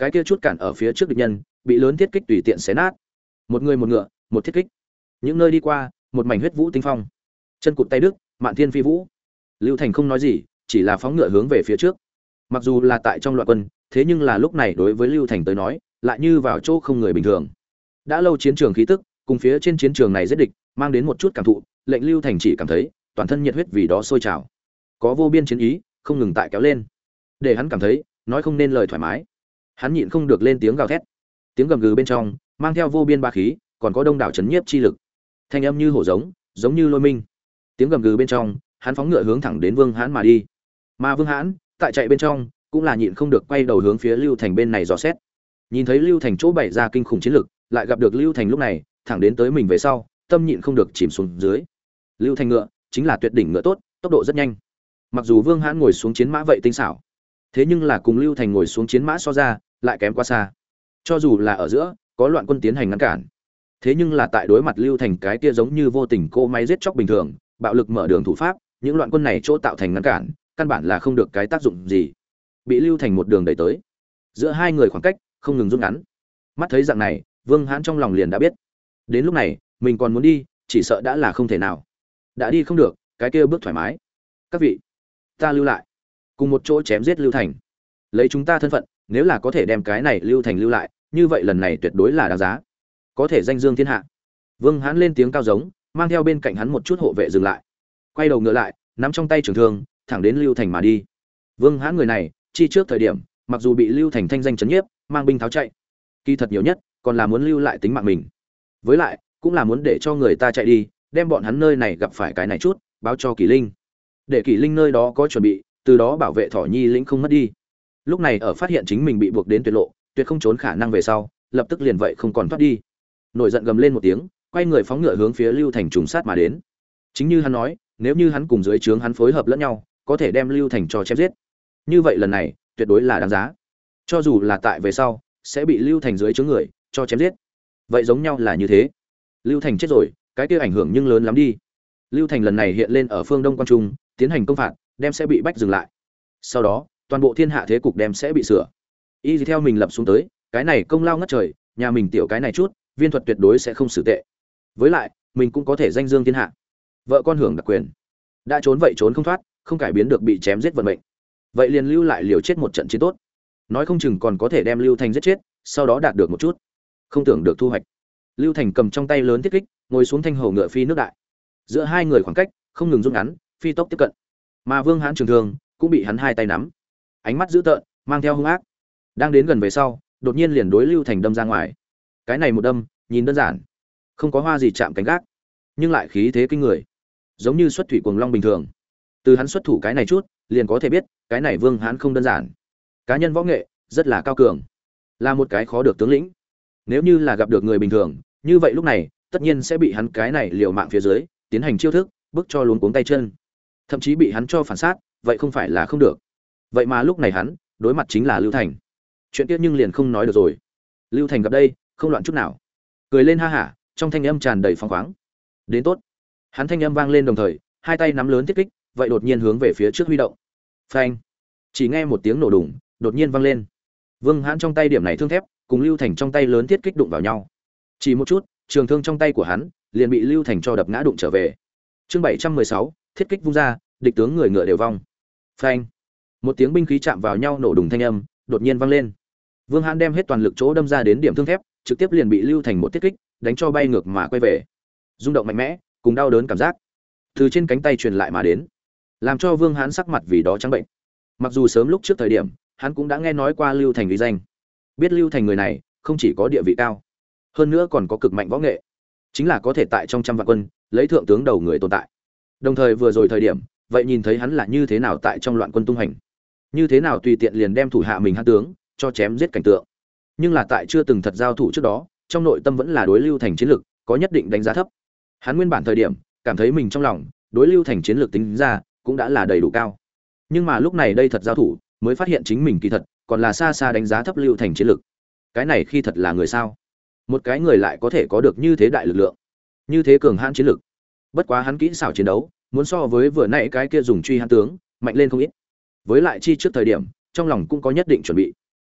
cái kia chút cản ở phía trước địch nhân bị lớn thiết kích tùy tiện xé nát. Một người một ngựa, một thiết kích. Những nơi đi qua, một mảnh huyết vũ tinh phong. Chân cụt tay đứt, mạn thiên phi vũ. Lưu Thành không nói gì, chỉ là phóng ngựa hướng về phía trước. Mặc dù là tại trong loạn quân, thế nhưng là lúc này đối với Lưu Thành tới nói, lại như vào chỗ không người bình thường. Đã lâu chiến trường khí tức, cùng phía trên chiến trường này giết địch, mang đến một chút cảm thụ, lệnh Lưu Thành chỉ cảm thấy toàn thân nhiệt huyết vì đó sôi trào. Có vô biên chiến ý, không ngừng tại kéo lên. Để hắn cảm thấy, nói không nên lời thoải mái. Hắn nhịn không được lên tiếng gào thét. Tiếng gầm gừ bên trong, mang theo vô biên ba khí, còn có đông đảo chấn nhiếp chi lực. Thanh âm như hổ giống, giống như lôi minh. Tiếng gầm gừ bên trong, hắn phóng ngựa hướng thẳng đến Vương Hãn mà đi. Mà Vương Hãn, tại chạy bên trong, cũng là nhịn không được quay đầu hướng phía Lưu Thành bên này dò xét. Nhìn thấy Lưu Thành chỗ bày ra kinh khủng chiến lực, lại gặp được Lưu Thành lúc này, thẳng đến tới mình về sau, tâm nhịn không được chìm xuống dưới. Lưu Thành ngựa, chính là tuyệt đỉnh ngựa tốt, tốc độ rất nhanh. Mặc dù Vương Hãn ngồi xuống chiến mã vậy tinh xảo, thế nhưng là cùng Lưu Thành ngồi xuống chiến mã so ra, lại kém quá xa. Cho dù là ở giữa, có loạn quân tiến hành ngăn cản, thế nhưng là tại đối mặt Lưu Thành cái kia giống như vô tình cô máy giết chóc bình thường, bạo lực mở đường thủ pháp, những loạn quân này chỗ tạo thành ngăn cản, căn bản là không được cái tác dụng gì. Bị Lưu Thành một đường đẩy tới. Giữa hai người khoảng cách không ngừng rút ngắn. Mắt thấy dạng này, Vương Hãn trong lòng liền đã biết, đến lúc này, mình còn muốn đi, chỉ sợ đã là không thể nào. Đã đi không được, cái kia bước thoải mái. Các vị, ta lưu lại, cùng một chỗ chém giết Lưu Thành. Lấy chúng ta thân phận, nếu là có thể đem cái này Lưu Thành lưu lại, như vậy lần này tuyệt đối là đáng giá. Có thể danh dương thiên hạ. Vương Hãn lên tiếng cao giống, mang theo bên cạnh hắn một chút hộ vệ dừng lại. Quay đầu ngựa lại, nắm trong tay trường thương, thẳng đến Lưu Thành mà đi. Vương Hãn người này, chi trước thời điểm, mặc dù bị Lưu Thành thanh danh chấn nhiếp, mang binh tháo chạy, kỳ thật nhiều nhất còn là muốn lưu lại tính mạng mình. Với lại, cũng là muốn để cho người ta chạy đi, đem bọn hắn nơi này gặp phải cái này chút, báo cho Kỷ Linh. Để Kỷ Linh nơi đó có chuẩn bị, từ đó bảo vệ Thỏ Nhi lĩnh không mất đi. Lúc này ở phát hiện chính mình bị buộc đến tuyệt lộ, tuyệt không trốn khả năng về sau, lập tức liền vậy không còn thoát đi. Nổi giận gầm lên một tiếng, quay người phóng ngựa hướng phía Lưu Thành trùng sát mà đến. Chính như hắn nói, nếu như hắn cùng dưới trướng hắn phối hợp lẫn nhau, có thể đem Lưu Thành cho chém giết. Như vậy lần này, tuyệt đối là đáng giá. Cho dù là tại về sau, sẽ bị Lưu Thành dưới trướng người cho chém giết. Vậy giống nhau là như thế. Lưu Thành chết rồi, cái kia ảnh hưởng nhưng lớn lắm đi. Lưu Thành lần này hiện lên ở phương Đông Quan Trung, tiến hành công phạt, đem sẽ bị bách dừng lại. Sau đó, toàn bộ thiên hạ thế cục đem sẽ bị sửa. Y theo mình lập xuống tới, cái này công lao ngất trời, nhà mình tiểu cái này chút, viên thuật tuyệt đối sẽ không xử tệ. Với lại, mình cũng có thể danh dương thiên hạ. Vợ con hưởng đặc quyền. Đã trốn vậy trốn không thoát, không cải biến được bị chém giết vận mệnh. Vậy liền lưu lại liều chết một trận chiến tốt. Nói không chừng còn có thể đem Lưu Thành giết chết, sau đó đạt được một chút. Không tưởng được thu hoạch. Lưu Thành cầm trong tay lớn thiết kích, ngồi xuống thanh hầu ngựa phi nước đại. Giữa hai người khoảng cách không ngừng rút ngắn, phi tốc tiếp cận. Mà Vương Hãn trường thương cũng bị hắn hai tay nắm. Ánh mắt dữ tợn, mang theo hung ác. Đang đến gần về sau, đột nhiên liền đối Lưu Thành đâm ra ngoài. Cái này một đâm, nhìn đơn giản, không có hoa gì chạm cánh gác, nhưng lại khí thế kinh người, giống như xuất thủy cuồng long bình thường. Từ hắn xuất thủ cái này chút, liền có thể biết, cái này Vương Hãn không đơn giản. Cá nhân võ nghệ rất là cao cường, là một cái khó được tướng lĩnh. Nếu như là gặp được người bình thường, như vậy lúc này, tất nhiên sẽ bị hắn cái này liều mạng phía dưới, tiến hành chiêu thức, bức cho luống cuống tay chân. Thậm chí bị hắn cho phản sát, vậy không phải là không được. Vậy mà lúc này hắn, đối mặt chính là Lưu Thành. Chuyện kia nhưng liền không nói được rồi. Lưu Thành gặp đây, không loạn chút nào, cười lên ha hả, trong thanh âm tràn đầy phóng khoáng. Đến tốt. Hắn thanh âm vang lên đồng thời, hai tay nắm lớn thiết kích, vậy đột nhiên hướng về phía trước huy động. Phanh! Chỉ nghe một tiếng nổ đùng, đột nhiên vang lên. Vương Hãn trong tay điểm này thương thép, cùng Lưu Thành trong tay lớn thiết kích đụng vào nhau. Chỉ một chút, trường thương trong tay của hắn liền bị Lưu Thành cho đập ngã đụng trở về. Chương 716, thiết kích vung ra, địch tướng người ngựa đều vong. Phanh! Một tiếng binh khí chạm vào nhau nổ đùng thanh âm, đột nhiên vang lên. Vương Hãn đem hết toàn lực chỗ đâm ra đến điểm thương thép, trực tiếp liền bị Lưu Thành một thiết kích đánh cho bay ngược mà quay về. Rung động mạnh mẽ, cùng đau đớn cảm giác từ trên cánh tay truyền lại mà đến, làm cho Vương Hãn sắc mặt vì đó trắng bệnh. Mặc dù sớm lúc trước thời điểm, hắn cũng đã nghe nói qua Lưu Thành uy danh, biết Lưu Thành người này không chỉ có địa vị cao, hơn nữa còn có cực mạnh võ nghệ, chính là có thể tại trong trăm vạn quân lấy thượng tướng đầu người tồn tại. Đồng thời vừa rồi thời điểm, vậy nhìn thấy hắn là như thế nào tại trong loạn quân tung hành, như thế nào tùy tiện liền đem thủ hạ mình hãn tướng cho chém giết cảnh tượng. Nhưng là tại chưa từng thật giao thủ trước đó, trong nội tâm vẫn là đối Lưu Thành chiến lực có nhất định đánh giá thấp. Hắn nguyên bản thời điểm cảm thấy mình trong lòng đối Lưu Thành chiến lược tính ra cũng đã là đầy đủ cao, nhưng mà lúc này đây thật giao thủ mới phát hiện chính mình kỳ thật còn là xa xa đánh giá thấp Lưu Thành chiến lược. Cái này khi thật là người sao? Một cái người lại có thể có được như thế đại lực lượng, như thế cường hãn chiến lược. Bất quá hắn kỹ xảo chiến đấu muốn so với vừa nãy cái kia dùng truy hãn tướng mạnh lên không ít. Với lại chi trước thời điểm trong lòng cũng có nhất định chuẩn bị,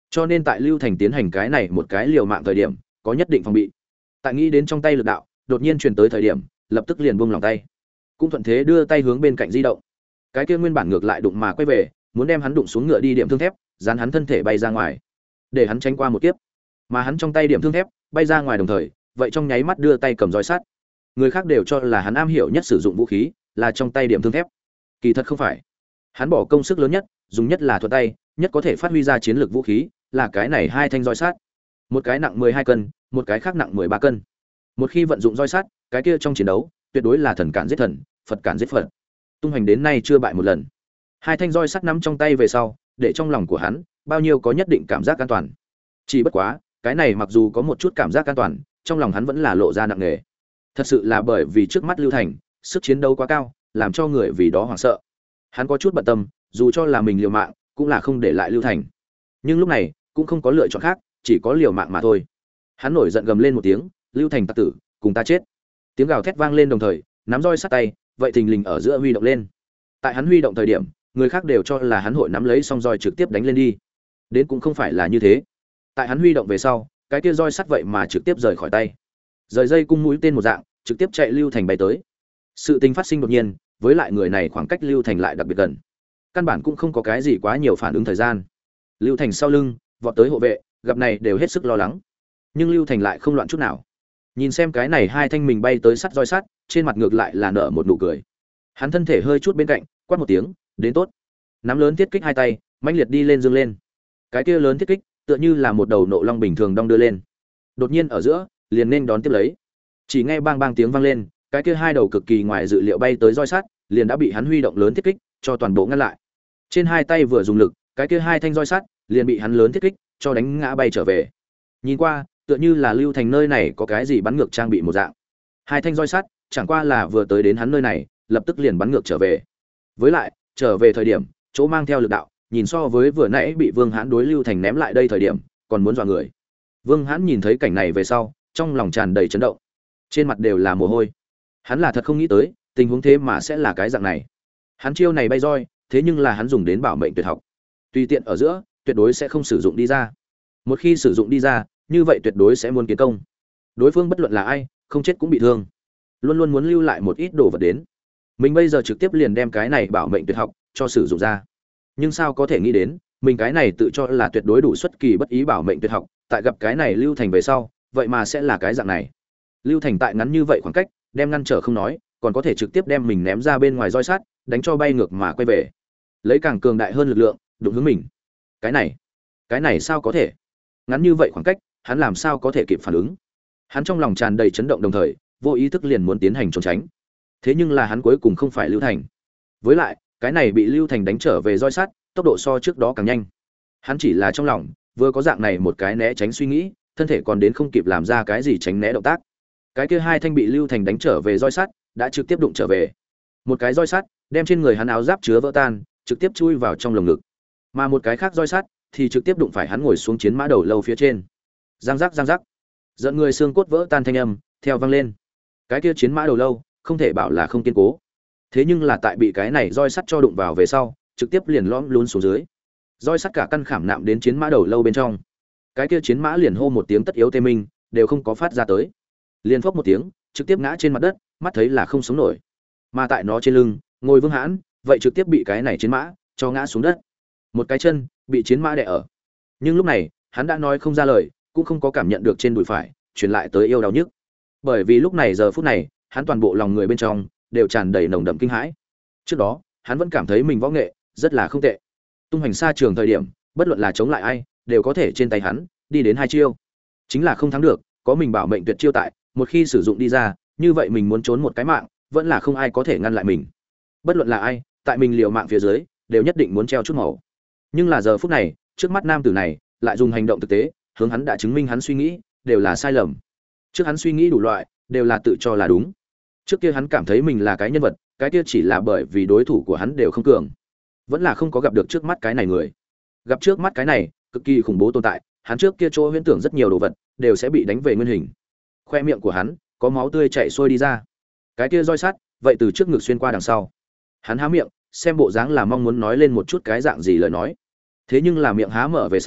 Cho nên tại Lưu Thành tiến hành cái này một cái liều mạng thời điểm, có nhất định phòng bị. Tại nghĩ đến trong tay lực đạo, đột nhiên truyền tới thời điểm, lập tức liền buông lòng tay. Cũng thuận thế đưa tay hướng bên cạnh di động. Cái kia nguyên bản ngược lại đụng mà quay về, muốn đem hắn đụng xuống ngựa đi điểm thương thép, dán hắn thân thể bay ra ngoài, để hắn tránh qua một kiếp. Mà hắn trong tay điểm thương thép bay ra ngoài đồng thời, vậy trong nháy mắt đưa tay cầm roi sắt. Người khác đều cho là hắn am hiểu nhất sử dụng vũ khí, là trong tay điểm thương thép. Kỳ thật không phải. Hắn bỏ công sức lớn nhất, dùng nhất là thuận tay, nhất có thể phát huy ra chiến lược vũ khí, là cái này hai thanh roi sắt. Một cái nặng 12 cân, một cái khác nặng 13 cân. Một khi vận dụng roi sắt, cái kia trong chiến đấu, tuyệt đối là thần cản giết thần, Phật cản giết Phật. Tung hành đến nay chưa bại một lần. Hai thanh roi sắt nắm trong tay về sau, để trong lòng của hắn bao nhiêu có nhất định cảm giác an toàn. Chỉ bất quá, cái này mặc dù có một chút cảm giác an toàn, trong lòng hắn vẫn là lộ ra nặng nề. Thật sự là bởi vì trước mắt Lưu Thành, sức chiến đấu quá cao, làm cho người vì đó hoảng sợ. Hắn có chút bận tâm, dù cho là mình liều mạng, cũng là không để lại Lưu Thành. Nhưng lúc này, cũng không có lựa chọn khác, chỉ có liều mạng mà thôi. Hắn nổi giận gầm lên một tiếng, "Lưu Thành tặc tử, cùng ta chết!" Tiếng gào thét vang lên đồng thời, nắm roi sắt tay, vậy thình lình ở giữa huy động lên. Tại hắn huy động thời điểm, người khác đều cho là hắn hội nắm lấy song roi trực tiếp đánh lên đi. Đến cũng không phải là như thế. Tại hắn huy động về sau, cái kia roi sắt vậy mà trực tiếp rời khỏi tay. Rời dây cung mũi tên một dạng, trực tiếp chạy Lưu Thành bay tới. Sự tình phát sinh đột nhiên, với lại người này khoảng cách Lưu Thành lại đặc biệt gần. Căn bản cũng không có cái gì quá nhiều phản ứng thời gian. Lưu Thành sau lưng, vọt tới hộ vệ, gặp này đều hết sức lo lắng. Nhưng Lưu Thành lại không loạn chút nào. Nhìn xem cái này hai thanh mình bay tới sắt roi sắt, trên mặt ngược lại là nở một nụ cười. Hắn thân thể hơi chút bên cạnh, quát một tiếng, "Đến tốt." Nắm lớn thiết kích hai tay, mãnh liệt đi lên dương lên. Cái kia lớn thiết kích, tựa như là một đầu nộ long bình thường đong đưa lên. Đột nhiên ở giữa, liền nên đón tiếp lấy. Chỉ nghe bang bang tiếng vang lên, cái kia hai đầu cực kỳ ngoài dự liệu bay tới roi sắt, liền đã bị hắn huy động lớn thiết kích cho toàn bộ ngăn lại. Trên hai tay vừa dùng lực, cái kia hai thanh roi sắt liền bị hắn lớn thiết kích cho đánh ngã bay trở về. Nhìn qua, tựa như là Lưu Thành nơi này có cái gì bắn ngược trang bị một dạng. Hai thanh roi sắt, chẳng qua là vừa tới đến hắn nơi này, lập tức liền bắn ngược trở về. Với lại, trở về thời điểm, chỗ mang theo lực đạo, nhìn so với vừa nãy bị Vương Hãn đối Lưu Thành ném lại đây thời điểm, còn muốn dọa người. Vương Hãn nhìn thấy cảnh này về sau, trong lòng tràn đầy chấn động, trên mặt đều là mồ hôi. Hắn là thật không nghĩ tới, tình huống thế mà sẽ là cái dạng này. Hắn chiêu này bay roi, thế nhưng là hắn dùng đến bảo mệnh tuyệt học. Tùy tiện ở giữa, tuyệt đối sẽ không sử dụng đi ra. Một khi sử dụng đi ra, như vậy tuyệt đối sẽ muốn kiến công. Đối phương bất luận là ai, không chết cũng bị thương. Luôn luôn muốn lưu lại một ít đồ vật đến. Mình bây giờ trực tiếp liền đem cái này bảo mệnh tuyệt học cho sử dụng ra. Nhưng sao có thể nghĩ đến, mình cái này tự cho là tuyệt đối đủ xuất kỳ bất ý bảo mệnh tuyệt học, tại gặp cái này Lưu Thành về sau, vậy mà sẽ là cái dạng này. Lưu Thành tại ngắn như vậy khoảng cách, đem ngăn trở không nói, còn có thể trực tiếp đem mình ném ra bên ngoài roi sắt, đánh cho bay ngược mà quay về. Lấy càng cường đại hơn lực lượng, đụng hướng mình. Cái này sao có thể? Ngắn như vậy khoảng cách, hắn làm sao có thể kịp phản ứng? Hắn trong lòng tràn đầy chấn động đồng thời, vô ý thức liền muốn tiến hành trốn tránh. Thế nhưng là hắn cuối cùng không phải Lưu Thành. Với lại, cái này bị Lưu Thành đánh trở về roi sắt, tốc độ so trước đó càng nhanh. Hắn chỉ là trong lòng vừa có dạng này một cái né tránh suy nghĩ, thân thể còn đến không kịp làm ra cái gì tránh né động tác. Cái kia hai thanh bị Lưu Thành đánh trở về roi sắt, đã trực tiếp đụng trở về. Một cái roi sắt đem trên người hắn áo giáp chứa vỡ tan, trực tiếp chui vào trong lồng ngực. Mà một cái khác roi sắt thì trực tiếp đụng phải hắn ngồi xuống chiến mã đầu lâu phía trên. Giang giác, giận người xương cốt vỡ tan thanh âm theo vang lên. Cái kia chiến mã đầu lâu không thể bảo là không kiên cố, thế nhưng là tại bị cái này roi sắt cho đụng vào về sau, trực tiếp liền lõm lún xuống dưới. Roi sắt cả căn khảm nạm đến chiến mã đầu lâu bên trong. Cái kia chiến mã liền hô một tiếng tất yếu tê minh, đều không có phát ra tới. Liền phốc một tiếng, trực tiếp ngã trên mặt đất, mắt thấy là không sống nổi. Mà tại nó trên lưng, ngồi Vương Hãn, vậy trực tiếp bị cái này chiến mã cho ngã xuống đất. Một cái chân bị chiến mã đè ở. Nhưng lúc này, hắn đã nói không ra lời, cũng không có cảm nhận được trên đùi phải truyền lại tới yêu đau nhức. Bởi vì lúc này giờ phút này, hắn toàn bộ lòng người bên trong đều tràn đầy nồng đậm kinh hãi. Trước đó, hắn vẫn cảm thấy mình võ nghệ rất là không tệ. Tung hành xa trường thời điểm, bất luận là chống lại ai, đều có thể trên tay hắn đi đến hai chiêu. Chính là không thắng được, có mình bảo mệnh tuyệt chiêu tại, một khi sử dụng đi ra, như vậy mình muốn trốn một cái mạng, vẫn là không ai có thể ngăn lại mình. Bất luận là ai, tại mình liều mạng phía dưới, đều nhất định muốn treo chút màu. Nhưng là giờ phút này, trước mắt nam tử này, lại dùng hành động thực tế, hướng hắn đã chứng minh hắn suy nghĩ đều là sai lầm. Trước hắn suy nghĩ đủ loại, đều là tự cho là đúng. Trước kia hắn cảm thấy mình là cái nhân vật, cái kia chỉ là bởi vì đối thủ của hắn đều không cường. Vẫn là không có gặp được trước mắt cái này người. Gặp trước mắt cái này, cực kỳ khủng bố tồn tại, hắn trước kia chỗ huyễn tưởng rất nhiều đồ vật, đều sẽ bị đánh về nguyên hình. Khoe miệng của hắn có máu tươi chảy xuôi đi ra. Cái kia roi sắt, vậy từ trước ngực xuyên qua đằng sau. Hắn há miệng, xem bộ dáng là mong muốn nói lên một chút cái dạng gì lời nói. Thế nhưng là miệng há mở về sau,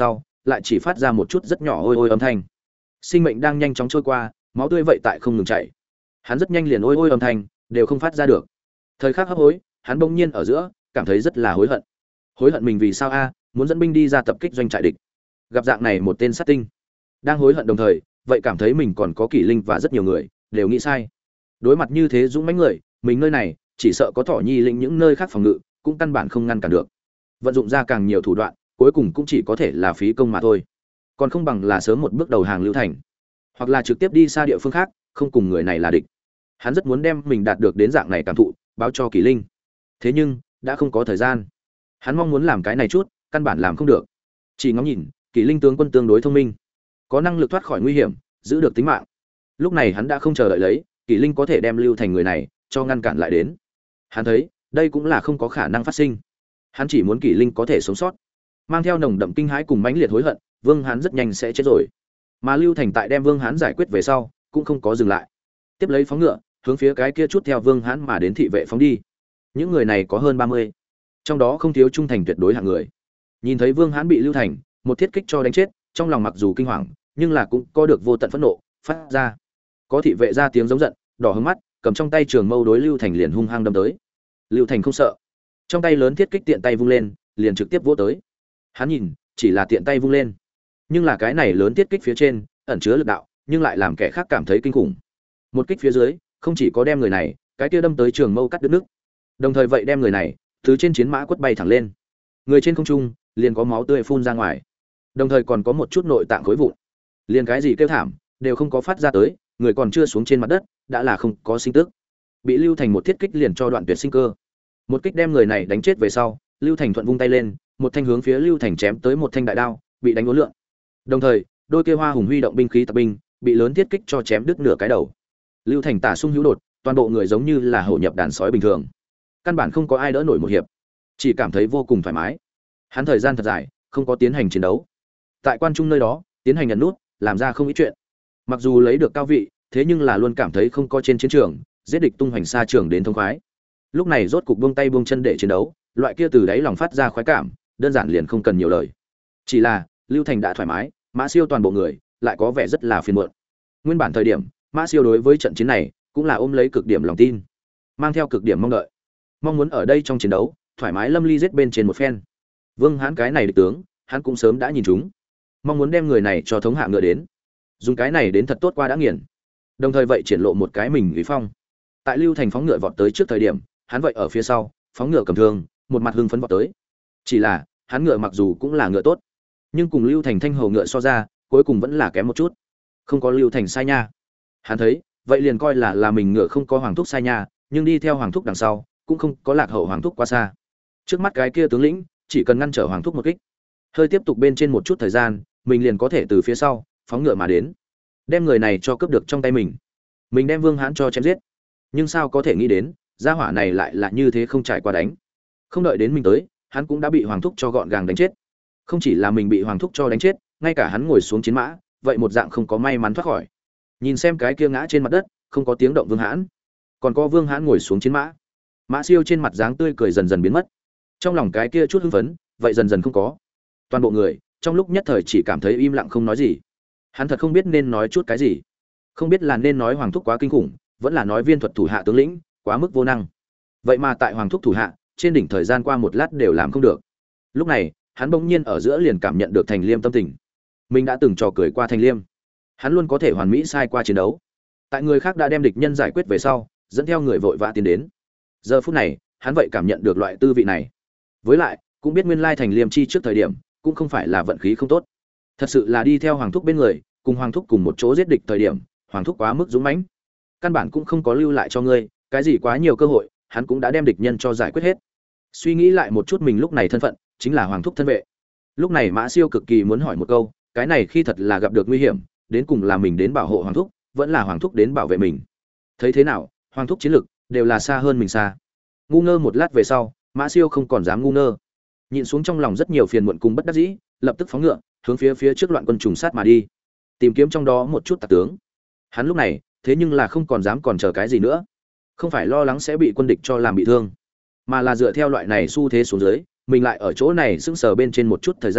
lại chỉ phát ra một chút rất nhỏ ôi ôi âm thanh. Sinh mệnh đang nhanh chóng trôi qua, máu tươi vậy tại không ngừng chảy. Hắn rất nhanh liền ôi ôi âm thanh đều không phát ra được. Thời khắc hấp hối, hắn bỗng nhiên ở giữa cảm thấy rất là hối hận. Hối hận mình vì sao muốn dẫn binh đi ra tập kích doanh trại địch. Gặp dạng này một tên sát tinh, đang hối hận đồng thời, vậy cảm thấy mình còn có Kỷ Linh và rất nhiều người đều nghĩ sai. Đối mặt như thế dũng mãnh người, mình nơi này chỉ sợ có Thỏ Nhi lĩnh những nơi khác phòng ngự, cũng căn bản không ngăn cản được. Vận dụng ra càng nhiều thủ đoạn, cuối cùng cũng chỉ có thể là phí công mà thôi. Còn không bằng là sớm một bước đầu hàng lưu thành, hoặc là trực tiếp đi xa địa phương khác, không cùng người này là địch. Hắn rất muốn đem mình đạt được đến dạng này cảm thụ, báo cho Kỷ Linh. Thế nhưng, đã không có thời gian. Hắn mong muốn làm cái này chút, căn bản làm không được. Chỉ ngắm nhìn, Kỷ Linh tướng quân tương đối thông minh, có năng lực thoát khỏi nguy hiểm, giữ được tính mạng. Lúc này hắn đã không chờ đợi lấy, Kỷ Linh có thể đem Lưu Thành người này cho ngăn cản lại đến. Hắn thấy, đây cũng là không có khả năng phát sinh. Hắn chỉ muốn Kỷ Linh có thể sống sót. Mang theo nồng đậm kinh hãi cùng mãnh liệt hối hận, Vương Hán rất nhanh sẽ chết rồi. Mà Lưu Thành tại đem Vương Hán giải quyết về sau, cũng không có dừng lại. Tiếp lấy phóng ngựa, hướng phía cái kia chút theo Vương Hán mà đến thị vệ phóng đi. Những người này có hơn 30, trong đó không thiếu trung thành tuyệt đối hạng người. Nhìn thấy Vương Hán bị Lưu Thành một thiết kích cho đánh chết, trong lòng mặc dù kinh hoàng, nhưng là cũng có được vô tận phẫn nộ phát ra. Có thị vệ ra tiếng giống giận, đỏ hướng mắt, cầm trong tay trường mâu đối Lưu Thành liền hung hăng đâm tới. Lưu Thành không sợ, trong tay lớn thiết kích tiện tay vung lên, liền trực tiếp vỗ tới. Hắn nhìn, chỉ là tiện tay vung lên, nhưng là cái này lớn thiết kích phía trên ẩn chứa lực đạo, nhưng lại làm kẻ khác cảm thấy kinh khủng. Một kích phía dưới, không chỉ có đem người này, cái kia đâm tới trường mâu cắt đứt nước, đồng thời vậy đem người này từ trên chiến mã quất bay thẳng lên. Người trên không trung liền có máu tươi phun ra ngoài, đồng thời còn có một chút nội tạng khối vụn, liền cái gì kêu thảm đều không có phát ra tới, người còn chưa xuống trên mặt đất đã là không có sinh tức, bị Lưu Thành một thiết kích liền cho đoạn tuyệt sinh cơ. Một kích đem người này đánh chết về sau, Lưu Thành thuận vung tay lên, một thanh hướng phía Lưu Thành chém tới một thanh đại đao, bị đánh uốn lượn. Đồng thời, đôi kia hoa hùng huy động binh khí tập binh, bị lớn thiết kích cho chém đứt nửa cái đầu. Lưu Thành tả sung hữu đột, toàn bộ người giống như là hổ nhập đàn sói bình thường, căn bản không có ai đỡ nổi một hiệp, chỉ cảm thấy vô cùng thoải mái. Hắn thời gian thật dài không có tiến hành chiến đấu, tại quan trung nơi đó tiến hành nhận nút, làm ra không ít chuyện. Mặc dù lấy được cao vị, thế nhưng là luôn cảm thấy không có trên chiến trường giết địch tung hoành xa trường đến thông khoái. Lúc này rốt cục buông tay buông chân để chiến đấu, loại kia từ đáy lòng phát ra khoái cảm, đơn giản liền không cần nhiều lời. Chỉ là Lưu Thành đã thoải mái, Mã Siêu toàn bộ người lại có vẻ rất là phiền muộn. Nguyên bản thời điểm, Mã Siêu đối với trận chiến này cũng là ôm lấy cực điểm lòng tin, mang theo cực điểm mong đợi, mong muốn ở đây trong chiến đấu thoải mái lâm ly giết bên trên một phen. Vương Hán cái này địch tướng, hắn cũng sớm đã nhìn chúng, mong muốn đem người này cho thống hạ ngựa đến, dùng cái này đến thật tốt qua đã nghiền. Đồng thời vậy triển lộ một cái mình uy phong. Tại Lưu Thành phóng ngựa vọt tới trước thời điểm, hắn vậy ở phía sau, phóng ngựa cầm thương, một mặt hưng phấn vọt tới. Chỉ là, hắn ngựa mặc dù cũng là ngựa tốt, nhưng cùng Lưu Thành thanh hầu ngựa so ra, cuối cùng vẫn là kém một chút. Không có Lưu Thành sai nha. Hắn thấy, vậy liền coi là mình ngựa không có Hoàng thúc sai nha, nhưng đi theo Hoàng thúc đằng sau, cũng không có lạc hậu Hoàng thúc quá xa. Trước mắt cái kia tướng lĩnh, chỉ cần ngăn trở Hoàng thúc một kích, hơi tiếp tục bên trên một chút thời gian, mình liền có thể từ phía sau phóng ngựa mà đến, đem người này cho cướp được trong tay mình. Mình đem Vương Hán cho chém giết. Nhưng sao có thể nghĩ đến, gia hỏa này lại là như thế không trải qua đánh. Không đợi đến mình tới, hắn cũng đã bị Hoàng thúc cho gọn gàng đánh chết. Không chỉ là mình bị Hoàng thúc cho đánh chết, ngay cả hắn ngồi xuống chiến mã, vậy một dạng không có may mắn thoát khỏi. Nhìn xem cái kia ngã trên mặt đất, không có tiếng động Vương Hán, còn có Vương Hán ngồi xuống chiến mã. Mã Siêu trên mặt dáng tươi cười dần dần biến mất. Trong lòng cái kia chút hưng phấn, vậy dần dần không có. Toàn bộ người, trong lúc nhất thời chỉ cảm thấy im lặng không nói gì. Hắn thật không biết nên nói chút cái gì. Không biết là nên nói Hoàng thúc quá kinh khủng, vẫn là nói Viên thuật thủ hạ tướng lĩnh quá mức vô năng. Vậy mà tại Hoàng thúc thủ hạ, trên đỉnh thời gian qua một lát đều làm không được. Lúc này, hắn bỗng nhiên ở giữa liền cảm nhận được Thành Liêm tâm tình. Mình đã từng trò cười qua Thành Liêm, hắn luôn có thể hoàn mỹ sai qua chiến đấu. Tại người khác đã đem địch nhân giải quyết về sau, dẫn theo người vội vã tiến đến. Giờ phút này, hắn vậy cảm nhận được loại tư vị này. Với lại, cũng biết nguyên lai Thành Liêm chi trước thời điểm, cũng không phải là vận khí không tốt. Thật sự là đi theo Hoàng thúc bên người, cùng Hoàng thúc cùng một chỗ giết địch thời điểm, Hoàng thúc quá mức dũng mãnh, căn bản cũng không có lưu lại cho ngươi cái gì quá nhiều cơ hội, hắn cũng đã đem địch nhân cho giải quyết hết. Suy nghĩ lại một chút mình lúc này thân phận, chính là Hoàng thúc thân vệ. Lúc này Mã Siêu cực kỳ muốn hỏi một câu, cái này khi thật là gặp được nguy hiểm, đến cùng là mình đến bảo hộ Hoàng thúc, vẫn là Hoàng thúc đến bảo vệ mình. Thấy thế nào, Hoàng thúc chiến lực đều là xa hơn mình xa. Ngu ngơ một lát về sau, Mã Siêu không còn dám ngu ngơ, nhịn xuống trong lòng rất nhiều phiền muộn cùng bất đắc dĩ, lập tức phóng ngựa, hướng phía trước loạn quân trùng sát mà đi, tìm kiếm trong đó một chút tặc tướng. Hắn lúc này, thế nhưng là không còn dám còn chờ cái gì nữa, không phải lo lắng sẽ bị quân địch cho làm bị thương, mà là dựa theo loại này xu thế xuống dưới, mình lại ở chỗ này sững sờ bên trên một chút thời gian,